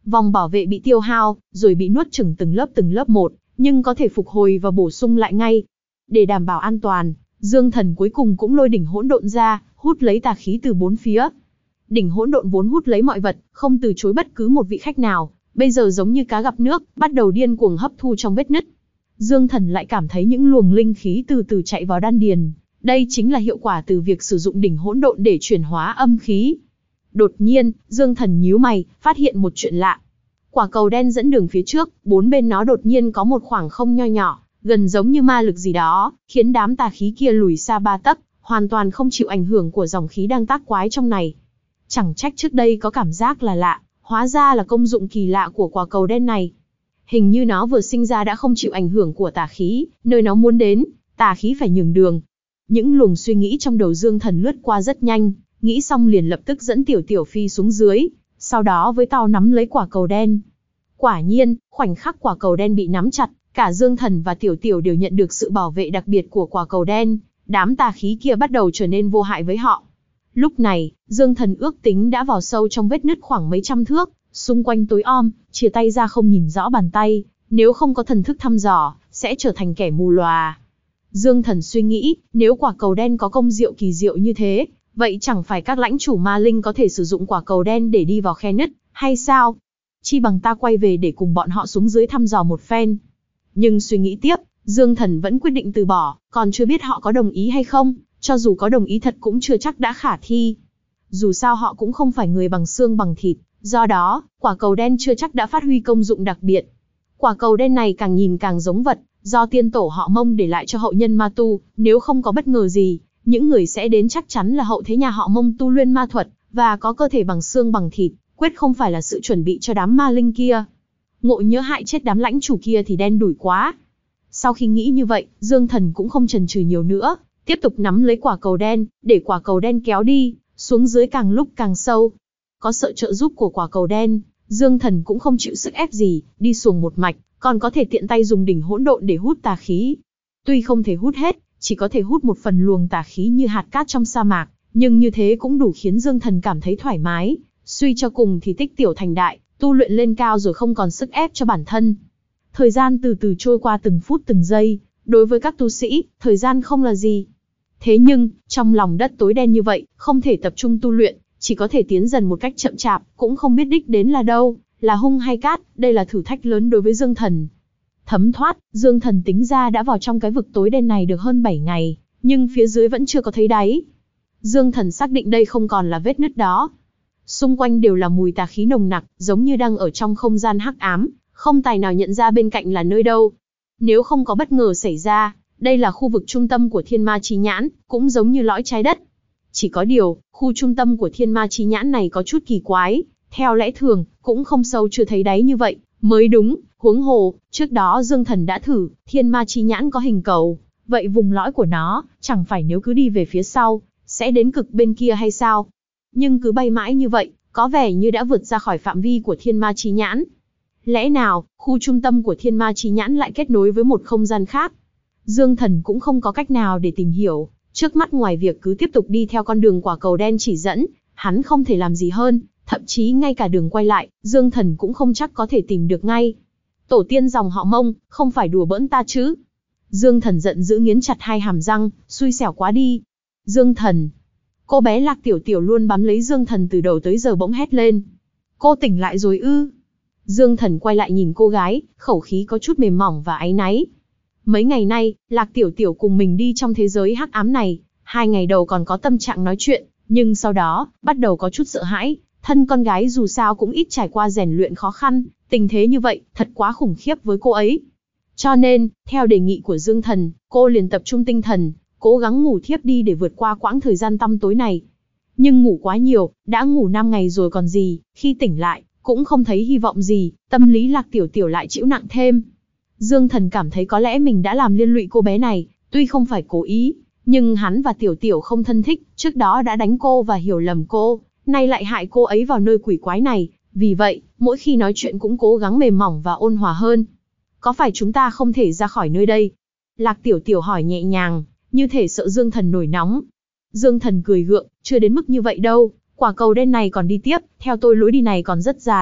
Vòng bảo vệ bị tiêu hao, rồi bị nuốt chửng từng lớp một, nhưng có thể phục hồi và bổ sung lại ngay. Để đảm bảo an toàn, Dương Thần cuối cùng cũng lôi đỉnh hỗn độn ra, hút lấy tà khí từ bốn phía. Đỉnh hỗn độn vốn hút lấy mọi vật, không từ chối bất cứ một vị khách nào, bây giờ giống như cá gặp nước, bắt đầu điên cuồng hấp thu trong vết nứt. Dương Thần lại cảm thấy những luồng linh khí từ từ chạy vào đan điền. Đây chính là hiệu quả từ việc sử dụng đỉnh hỗn độn để chuyển hóa âm khí. Đột nhiên, Dương Thần nhíu mày, phát hiện một chuyện lạ. Quả cầu đen dẫn đường phía trước, bốn bên nó đột nhiên có một khoảng không nho nhỏ, gần giống như ma lực gì đó, khiến đám tà khí kia lùi xa 3 tấc, hoàn toàn không chịu ảnh hưởng của dòng khí đang tác quái trong này. Chẳng trách trước đây có cảm giác là lạ, hóa ra là công dụng kỳ lạ của quả cầu đen này. Hình như nó vừa sinh ra đã không chịu ảnh hưởng của tà khí, nơi nó muốn đến, tà khí phải nhường đường. Những luồng suy nghĩ trong đầu Dương Thần lướt qua rất nhanh, nghĩ xong liền lập tức dẫn Tiểu Tiểu phi xuống dưới, sau đó với tay nắm lấy quả cầu đen. Quả nhiên, khoảnh khắc quả cầu đen bị nắm chặt, cả Dương Thần và Tiểu Tiểu đều nhận được sự bảo vệ đặc biệt của quả cầu đen, đám tà khí kia bắt đầu trở nên vô hại với họ. Lúc này, Dương Thần ước tính đã vào sâu trong vết nứt khoảng mấy trăm thước, xung quanh tối om, chìa tay ra không nhìn rõ bàn tay, nếu không có thần thức thăm dò, sẽ trở thành kẻ mù lòa. Dương Thần suy nghĩ, nếu quả cầu đen có công diệu kỳ diệu như thế, vậy chẳng phải các lãnh chủ ma linh có thể sử dụng quả cầu đen để đi vào khe nứt, hay sao? Chi bằng ta quay về để cùng bọn họ xuống dưới thăm dò một phen. Nhưng suy nghĩ tiếp, Dương Thần vẫn quyết định từ bỏ, còn chưa biết họ có đồng ý hay không, cho dù có đồng ý thật cũng chưa chắc đã khả thi. Dù sao họ cũng không phải người bằng xương bằng thịt, do đó, quả cầu đen chưa chắc đã phát huy công dụng đặc biệt. Quả cầu đen này càng nhìn càng giống vật, do tiên tổ họ Mông để lại cho hậu nhân ma tu, nếu không có bất ngờ gì, những người sẽ đến chắc chắn là hậu thế nhà họ Mông tu luyện ma thuật, và có cơ thể bằng xương bằng thịt, quyết không phải là sự chuẩn bị cho đám ma linh kia. Ngộ nhỡ hại chết đám lãnh chủ kia thì đen đủi quá. Sau khi nghĩ như vậy, Dương Thần cũng không chần chừ nhiều nữa, tiếp tục nắm lấy quả cầu đen, để quả cầu đen kéo đi, xuống dưới càng lúc càng sâu. Có sự trợ giúp của quả cầu đen, Dương Thần cũng không chịu sức ép gì, đi xuồng một mạch, còn có thể tiện tay dùng đỉnh hỗn độn để hút tà khí. Tuy không thể hút hết, chỉ có thể hút một phần luồng tà khí như hạt cát trong sa mạc, nhưng như thế cũng đủ khiến Dương Thần cảm thấy thoải mái. Suy cho cùng thì tích tiểu thành đại, tu luyện lên cao rồi không còn sức ép cho bản thân. Thời gian từ từ trôi qua từng phút từng giây, đối với các tu sĩ, thời gian không là gì. Thế nhưng, trong lòng đất tối đen như vậy, không thể tập trung tu luyện, chỉ có thể tiến dần một cách chậm chạp, cũng không biết đích đến là đâu, là hung hay cát, đây là thử thách lớn đối với Dương Thần. Thấm thoát, Dương Thần tính ra đã vào trong cái vực tối đen này được hơn 7 ngày, nhưng phía dưới vẫn chưa có thấy đáy. Dương Thần xác định đây không còn là vết nứt đó. Xung quanh đều là mùi tà khí nồng nặc, giống như đang ở trong không gian hắc ám, không tài nào nhận ra bên cạnh là nơi đâu. Nếu không có bất ngờ xảy ra, đây là khu vực trung tâm của Thiên Ma Chi Nhãn, cũng giống như lõi trái đất. Chỉ có điều, khu trung tâm của Thiên Ma Chi Nhãn này có chút kỳ quái, theo lẽ thường, cũng không sâu chưa thấy đáy như vậy, mới đúng, huống hồ, trước đó Dương Thần đã thử, Thiên Ma Chi Nhãn có hình cầu, vậy vùng lõi của nó, chẳng phải nếu cứ đi về phía sau, sẽ đến cực bên kia hay sao? Nhưng cứ bay mãi như vậy, có vẻ như đã vượt ra khỏi phạm vi của Thiên Ma Chi Nhãn. Lẽ nào, khu trung tâm của Thiên Ma Chi Nhãn lại kết nối với một không gian khác? Dương Thần cũng không có cách nào để tìm hiểu, trước mắt ngoài việc cứ tiếp tục đi theo con đường quả cầu đen chỉ dẫn, hắn không thể làm gì hơn, thậm chí ngay cả đường quay lại, Dương Thần cũng không chắc có thể tìm được ngay. Tổ tiên dòng họ Mông, không phải đùa bỡn ta chứ? Dương Thần giận dữ nghiến chặt hai hàm răng, xui xẻo quá đi. Dương Thần! Cô bé Lạc Tiểu Tiểu luôn bám lấy Dương Thần từ đầu tới giờ bỗng hét lên. Cô tỉnh lại rồi ư? Dương Thần quay lại nhìn cô gái, khẩu khí có chút mềm mỏng và áy náy. Mấy ngày nay, Lạc Tiểu Tiểu cùng mình đi trong thế giới hắc ám này, 2 ngày đầu còn có tâm trạng nói chuyện, nhưng sau đó, bắt đầu có chút sợ hãi, thân con gái dù sao cũng ít trải qua rèn luyện khó khăn, tình thế như vậy, thật quá khủng khiếp với cô ấy. Cho nên, theo đề nghị của Dương Thần, cô liền tập trung tinh thần, cố gắng ngủ thiếp đi để vượt qua quãng thời gian tăm tối này. Nhưng ngủ quá nhiều, đã ngủ 5 ngày rồi còn gì, khi tỉnh lại, cũng không thấy hy vọng gì, tâm lý Lạc Tiểu Tiểu lại chịu nặng thêm. Dương Thần cảm thấy có lẽ mình đã làm liên lụy cô bé này, tuy không phải cố ý, nhưng hắn và Tiểu Tiểu không thân thích, trước đó đã đánh cô và hiểu lầm cô, nay lại hại cô ấy vào nơi quỷ quái này, vì vậy, mỗi khi nói chuyện cũng cố gắng mềm mỏng và ôn hòa hơn. Có phải chúng ta không thể ra khỏi nơi đây? Lạc Tiểu Tiểu hỏi nhẹ nhàng, như thể sợ Dương Thần nổi nóng. Dương Thần cười gượng, chưa đến mức như vậy đâu, quả cầu đen này còn đi tiếp, theo tôi lối đi này còn rất dài,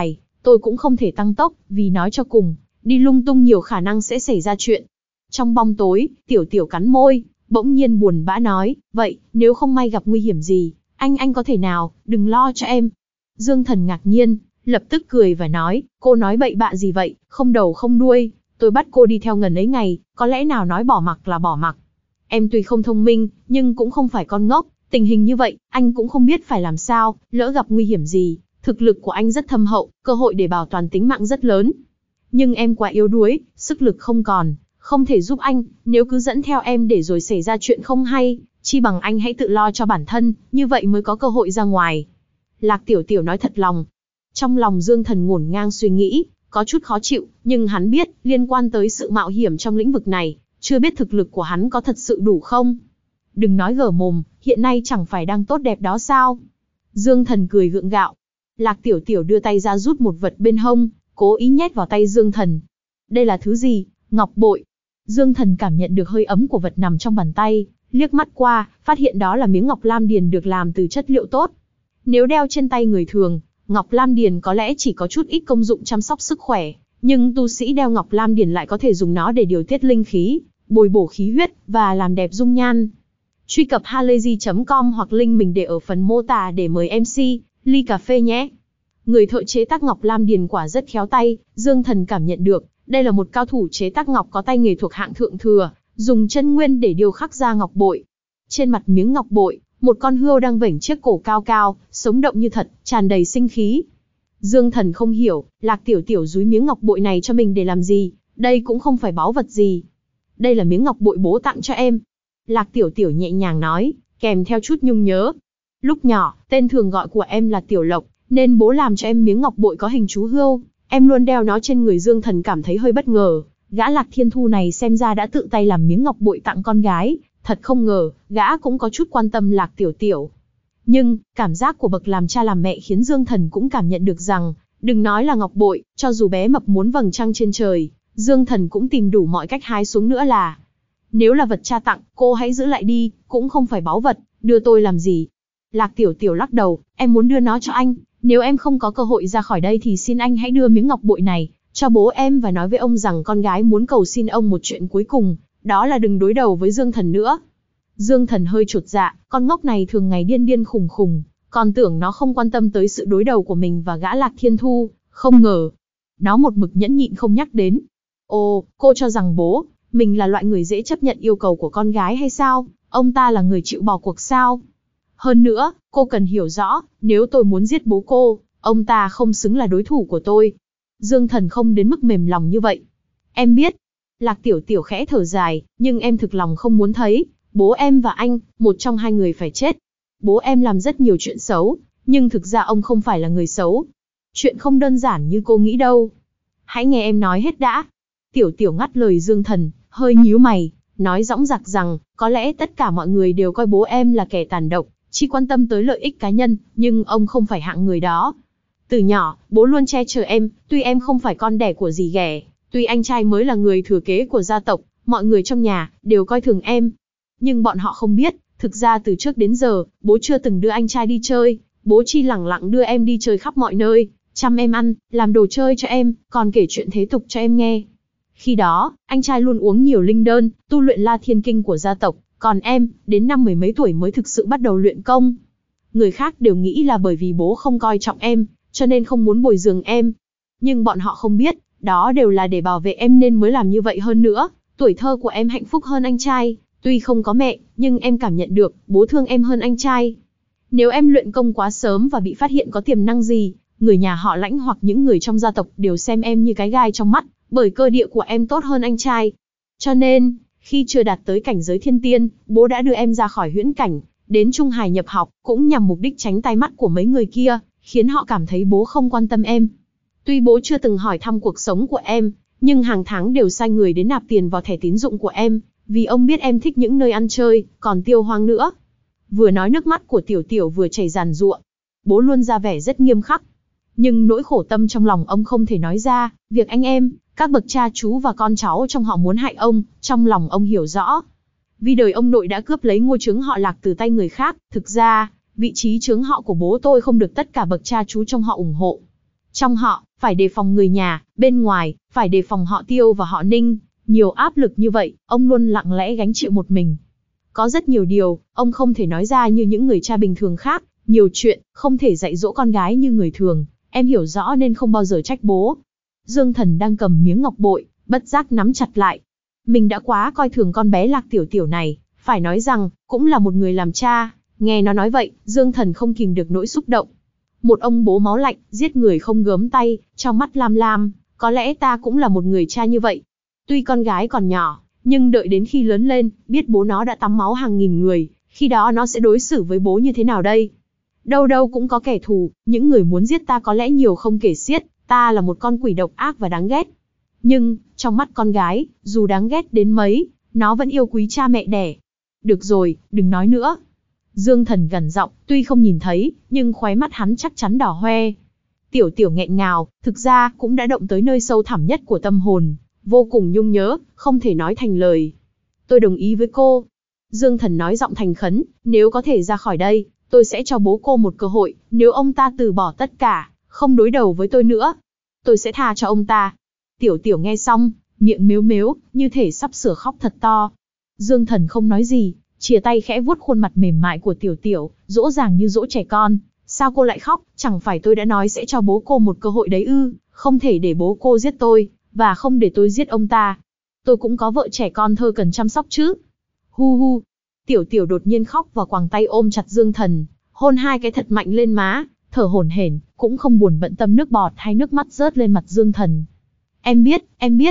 tôi cũng không thể tăng tốc, vì nói cho cùng, đi lung tung nhiều khả năng sẽ xảy ra chuyện. Trong bóng tối, Tiểu Tiểu cắn môi, bỗng nhiên buồn bã nói, vậy, nếu không may gặp nguy hiểm gì, anh có thể nào, đừng lo cho em. Dương Thần ngạc nhiên, lập tức cười và nói, cô nói bậy bạ gì vậy, không đầu không đuôi, tôi bắt cô đi theo ngần ấy ngày, có lẽ nào nói bỏ mặc là bỏ mặc. Em tuy không thông minh, nhưng cũng không phải con ngốc, tình hình như vậy, anh cũng không biết phải làm sao, lỡ gặp nguy hiểm gì, thực lực của anh rất thâm hậu, cơ hội để bảo toàn tính mạng rất lớn. Nhưng em quá yếu đuối, sức lực không còn, không thể giúp anh, nếu cứ dẫn theo em để rồi xảy ra chuyện không hay, chi bằng anh hãy tự lo cho bản thân, như vậy mới có cơ hội ra ngoài. Lạc Tiểu Tiểu nói thật lòng. Trong lòng Dương Thần ngổn ngang suy nghĩ, có chút khó chịu, nhưng hắn biết, liên quan tới sự mạo hiểm trong lĩnh vực này, chưa biết thực lực của hắn có thật sự đủ không. Đừng nói gở mồm, hiện nay chẳng phải đang tốt đẹp đó sao. Dương Thần cười gượng gạo. Lạc Tiểu Tiểu đưa tay ra rút một vật bên hông, cố ý nhét vào tay Dương Thần. Đây là thứ gì? Ngọc bội. Dương Thần cảm nhận được hơi ấm của vật nằm trong bàn tay, liếc mắt qua, phát hiện đó là miếng ngọc lam điền được làm từ chất liệu tốt. Nếu đeo trên tay người thường, ngọc lam điền có lẽ chỉ có chút ít công dụng chăm sóc sức khỏe, nhưng tu sĩ đeo ngọc lam điền lại có thể dùng nó để điều tiết linh khí, bồi bổ khí huyết và làm đẹp dung nhan. Truy cập halayzi.com hoặc link mình để ở phần mô tả để mời MC ly cà phê nhé. Người thợ chế tác ngọc lam điền quả rất khéo tay, Dương Thần cảm nhận được, đây là một cao thủ chế tác ngọc có tay nghề thuộc hạng thượng thừa, dùng chân nguyên để điêu khắc ra ngọc bội. Trên mặt miếng ngọc bội, một con hươu đang vểnh chiếc cổ cao cao, sống động như thật, tràn đầy sinh khí. Dương Thần không hiểu, Lạc Tiểu Tiểu dúi miếng ngọc bội này cho mình để làm gì, đây cũng không phải báu vật gì. Đây là miếng ngọc bội bố tặng cho em. Lạc Tiểu Tiểu nhẹ nhàng nói, kèm theo chút nhung nhớ. Lúc nhỏ, tên thường gọi của em là Tiểu Lộc, nên bố làm cho em miếng ngọc bội có hình chú hươu. Em luôn đeo nó trên người. Dương Thần cảm thấy hơi bất ngờ, gã Lạc Thiên Thu này xem ra đã tự tay làm miếng ngọc bội tặng con gái, thật không ngờ, gã cũng có chút quan tâm Lạc Tiểu Tiểu. Nhưng, cảm giác của bậc làm cha làm mẹ khiến Dương Thần cũng cảm nhận được rằng, đừng nói là ngọc bội, cho dù bé mập muốn vầng trăng trên trời, Dương Thần cũng tìm đủ mọi cách hái xuống nữa là. Nếu là vật cha tặng, cô hãy giữ lại đi, cũng không phải báu vật, đưa tôi làm gì. Lạc Tiểu Tiểu lắc đầu, em muốn đưa nó cho anh, nếu em không có cơ hội ra khỏi đây thì xin anh hãy đưa miếng ngọc bội này cho bố em và nói với ông rằng con gái muốn cầu xin ông một chuyện cuối cùng, đó là đừng đối đầu với Dương Thần nữa. Dương Thần hơi chột dạ, con ngốc này thường ngày điên điên khùng khùng, còn tưởng nó không quan tâm tới sự đối đầu của mình và gã Lạc Thiên Thu, không ngờ. Nó một mực nhẫn nhịn không nhắc đến. Ồ, cô cho rằng bố mình là loại người dễ chấp nhận yêu cầu của con gái hay sao? Ông ta là người chịu bỏ cuộc sao? Hơn nữa, cô cần hiểu rõ, nếu tôi muốn giết bố cô, ông ta không xứng là đối thủ của tôi. Dương Thần không đến mức mềm lòng như vậy. Em biết. Lạc Tiểu Tiểu khẽ thở dài, nhưng em thực lòng không muốn thấy bố em và anh, một trong hai người phải chết. Bố em làm rất nhiều chuyện xấu, nhưng thực ra ông không phải là người xấu. Chuyện không đơn giản như cô nghĩ đâu. Hãy nghe em nói hết đã. Tiểu Tiểu ngắt lời Dương Thần, hơi nhíu mày, nói dõng dạc rằng, có lẽ tất cả mọi người đều coi bố em là kẻ tàn độc, chỉ quan tâm tới lợi ích cá nhân, nhưng ông không phải hạng người đó. Từ nhỏ, bố luôn che chở em, tuy em không phải con đẻ của dì ghẻ, tuy anh trai mới là người thừa kế của gia tộc, mọi người trong nhà đều coi thường em. Nhưng bọn họ không biết, thực ra từ trước đến giờ, bố chưa từng đưa anh trai đi chơi, bố chỉ lẳng lặng đưa em đi chơi khắp mọi nơi, chăm em ăn, làm đồ chơi cho em, còn kể chuyện thế tục cho em nghe. Khi đó, anh trai luôn uống nhiều linh đơn, tu luyện La Thiên Kinh của gia tộc, còn em, đến năm mười mấy tuổi mới thực sự bắt đầu luyện công. Người khác đều nghĩ là bởi vì bố không coi trọng em, cho nên không muốn bồi dưỡng em. Nhưng bọn họ không biết, đó đều là để bảo vệ em nên mới làm như vậy. Hơn nữa, tuổi thơ của em hạnh phúc hơn anh trai, tuy không có mẹ, nhưng em cảm nhận được, bố thương em hơn anh trai. Nếu em luyện công quá sớm và bị phát hiện có tiềm năng gì, người nhà họ Lãnh hoặc những người trong gia tộc đều xem em như cái gai trong mắt, bởi cơ địa của em tốt hơn anh trai. Cho nên, khi chưa đạt tới cảnh giới thiên tiên, bố đã đưa em ra khỏi huyễn cảnh, đến Trung Hải nhập học, cũng nhằm mục đích tránh tai mắt của mấy người kia, khiến họ cảm thấy bố không quan tâm em. Tuy bố chưa từng hỏi thăm cuộc sống của em, nhưng hàng tháng đều sai người đến nạp tiền vào thẻ tín dụng của em, vì ông biết em thích những nơi ăn chơi, còn tiêu hoang nữa. Vừa nói nước mắt của Tiểu Tiểu vừa chảy ràn giụa. Bố luôn ra vẻ rất nghiêm khắc. Nhưng nỗi khổ tâm trong lòng ông không thể nói ra, việc anh em, các bậc cha chú và con cháu trong họ muốn hại ông, trong lòng ông hiểu rõ. Vì đời ông nội đã cướp lấy ngôi chướng họ Lạc từ tay người khác, thực ra, vị trí chướng họ của bố tôi không được tất cả bậc cha chú trong họ ủng hộ. Trong họ, phải đề phòng người nhà, bên ngoài, phải đề phòng họ Tiêu và họ Ninh. Nhiều áp lực như vậy, ông luôn lặng lẽ gánh chịu một mình. Có rất nhiều điều, ông không thể nói ra như những người cha bình thường khác, nhiều chuyện, không thể dạy dỗ con gái như người thường, em hiểu rõ nên không bao giờ trách bố. Dương Thần đang cầm miếng ngọc bội, bất giác nắm chặt lại. Mình đã quá coi thường con bé Lạc Tiểu Tiểu này, phải nói rằng, cũng là một người làm cha. Nghe nó nói vậy, Dương Thần không kìm được nỗi xúc động. Một ông bố máu lạnh, giết người không gớm tay, trong mắt lam lam, có lẽ ta cũng là một người cha như vậy. Tuy con gái còn nhỏ, nhưng đợi đến khi lớn lên, biết bố nó đã tắm máu hàng nghìn người, khi đó nó sẽ đối xử với bố như thế nào đây? Đâu đâu cũng có kẻ thù, những người muốn giết ta có lẽ nhiều không kể xiết, ta là một con quỷ độc ác và đáng ghét. Nhưng, trong mắt con gái, dù đáng ghét đến mấy, nó vẫn yêu quý cha mẹ đẻ. Được rồi, đừng nói nữa. Dương Thần gằn giọng, tuy không nhìn thấy, nhưng khóe mắt hắn chắc chắn đỏ hoe. Tiểu Tiểu nghẹn ngào, thực ra cũng đã động tới nơi sâu thẳm nhất của tâm hồn, vô cùng nhung nhớ, không thể nói thành lời. Tôi đồng ý với cô. Dương Thần nói giọng thành khẩn, nếu có thể ra khỏi đây, tôi sẽ cho bố cô một cơ hội, nếu ông ta từ bỏ tất cả, không đối đầu với tôi nữa, tôi sẽ tha cho ông ta. Tiểu Tiểu nghe xong, miệng mếu mếu, như thể sắp sửa khóc thật to. Dương Thần không nói gì, chìa tay khẽ vuốt khuôn mặt mềm mại của Tiểu Tiểu, dỗ dàng như dỗ trẻ con. Sao cô lại khóc, chẳng phải tôi đã nói sẽ cho bố cô một cơ hội đấy ư, không thể để bố cô giết tôi, và không để tôi giết ông ta. Tôi cũng có vợ trẻ con thơ cần chăm sóc chứ. Hu hu. Tiểu Tiểu đột nhiên khóc và quàng tay ôm chặt Dương Thần, hôn hai cái thật mạnh lên má, thở hổn hển, cũng không buồn bận tâm nước bọt hay nước mắt rớt lên mặt Dương Thần. Em biết,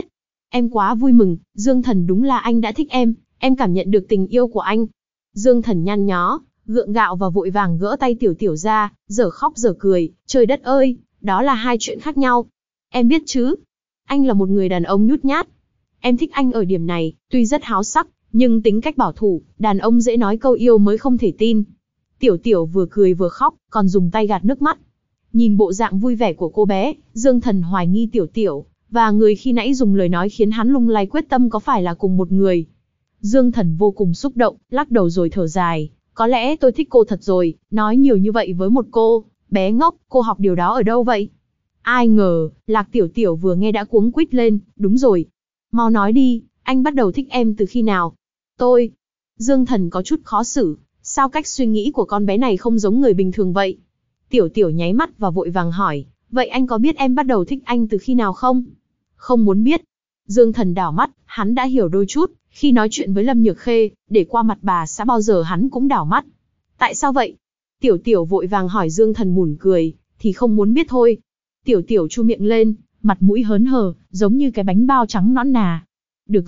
em quá vui mừng, Dương Thần đúng là anh đã thích em cảm nhận được tình yêu của anh. Dương Thần nhăn nhó, gượng gạo và vội vàng gỡ tay Tiểu Tiểu ra, giờ khóc giờ cười, trời đất ơi, đó là hai chuyện khác nhau. Em biết chứ, anh là một người đàn ông nhút nhát. Em thích anh ở điểm này, tuy rất háo sắc, nhưng tính cách bảo thủ, đàn ông dễ nói câu yêu mới không thể tin. Tiểu Tiểu vừa cười vừa khóc, còn dùng tay gạt nước mắt. Nhìn bộ dạng vui vẻ của cô bé, Dương Thần hoài nghi Tiểu Tiểu và người khi nãy dùng lời nói khiến hắn lung lay quyết tâm có phải là cùng một người. Dương Thần vô cùng xúc động, lắc đầu rồi thở dài. Có lẽ tôi thích cô thật rồi, nói nhiều như vậy với một cô bé ngốc, cô học điều đó ở đâu vậy? Ai ngờ, Lạc Tiểu Tiểu vừa nghe đã cuống quýt lên, đúng rồi. Mau nói đi, anh bắt đầu thích em từ khi nào? Tôi. Dương Thần có chút khó xử, sao cách suy nghĩ của con bé này không giống người bình thường vậy? Tiểu Tiểu nháy mắt và vội vàng hỏi, vậy anh có biết em bắt đầu thích anh từ khi nào không? Không muốn biết. Dương Thần đảo mắt, hắn đã hiểu đôi chút, khi nói chuyện với Lâm Nhược Khê, để qua mặt bà xã bao giờ hắn cũng đảo mắt. Tại sao vậy? Tiểu Tiểu vội vàng hỏi. Dương Thần mỉm cười, thì không muốn biết thôi. Tiểu Tiểu chu miệng lên, mặt mũi hớn hở, giống như cái bánh bao trắng nõn nà. Được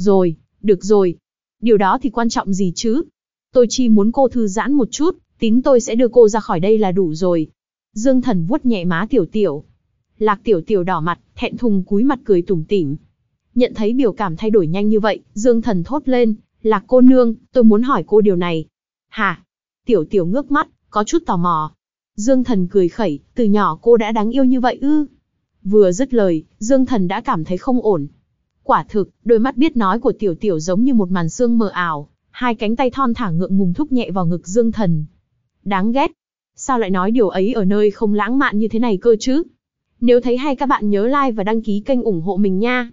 rồi. Điều đó thì quan trọng gì chứ? Tôi chỉ muốn cô thư giãn một chút, tín tôi sẽ đưa cô ra khỏi đây là đủ rồi. Dương Thần vuốt nhẹ má Tiểu Tiểu. Lạc Tiểu Tiểu đỏ mặt, thẹn thùng cúi mặt cười tủm tỉm. Nhận thấy biểu cảm thay đổi nhanh như vậy, Dương Thần thốt lên, Lạc cô nương, tôi muốn hỏi cô điều này. Hả? Tiểu Tiểu ngước mắt, có chút tò mò. Dương Thần cười khẩy, từ nhỏ cô đã đáng yêu như vậy ư? Vừa dứt lời, Dương Thần đã cảm thấy không ổn. Quả thực, đôi mắt biết nói của Tiểu Tiểu giống như một màn sương mờ ảo, hai cánh tay thon thả ngượng ngùng thúc nhẹ vào ngực Dương Thần. Đáng ghét. Sao lại nói điều ấy ở nơi không lãng mạn như thế này cơ chứ? Nếu thấy hay các bạn nhớ like và đăng ký kênh ủng hộ mình nha.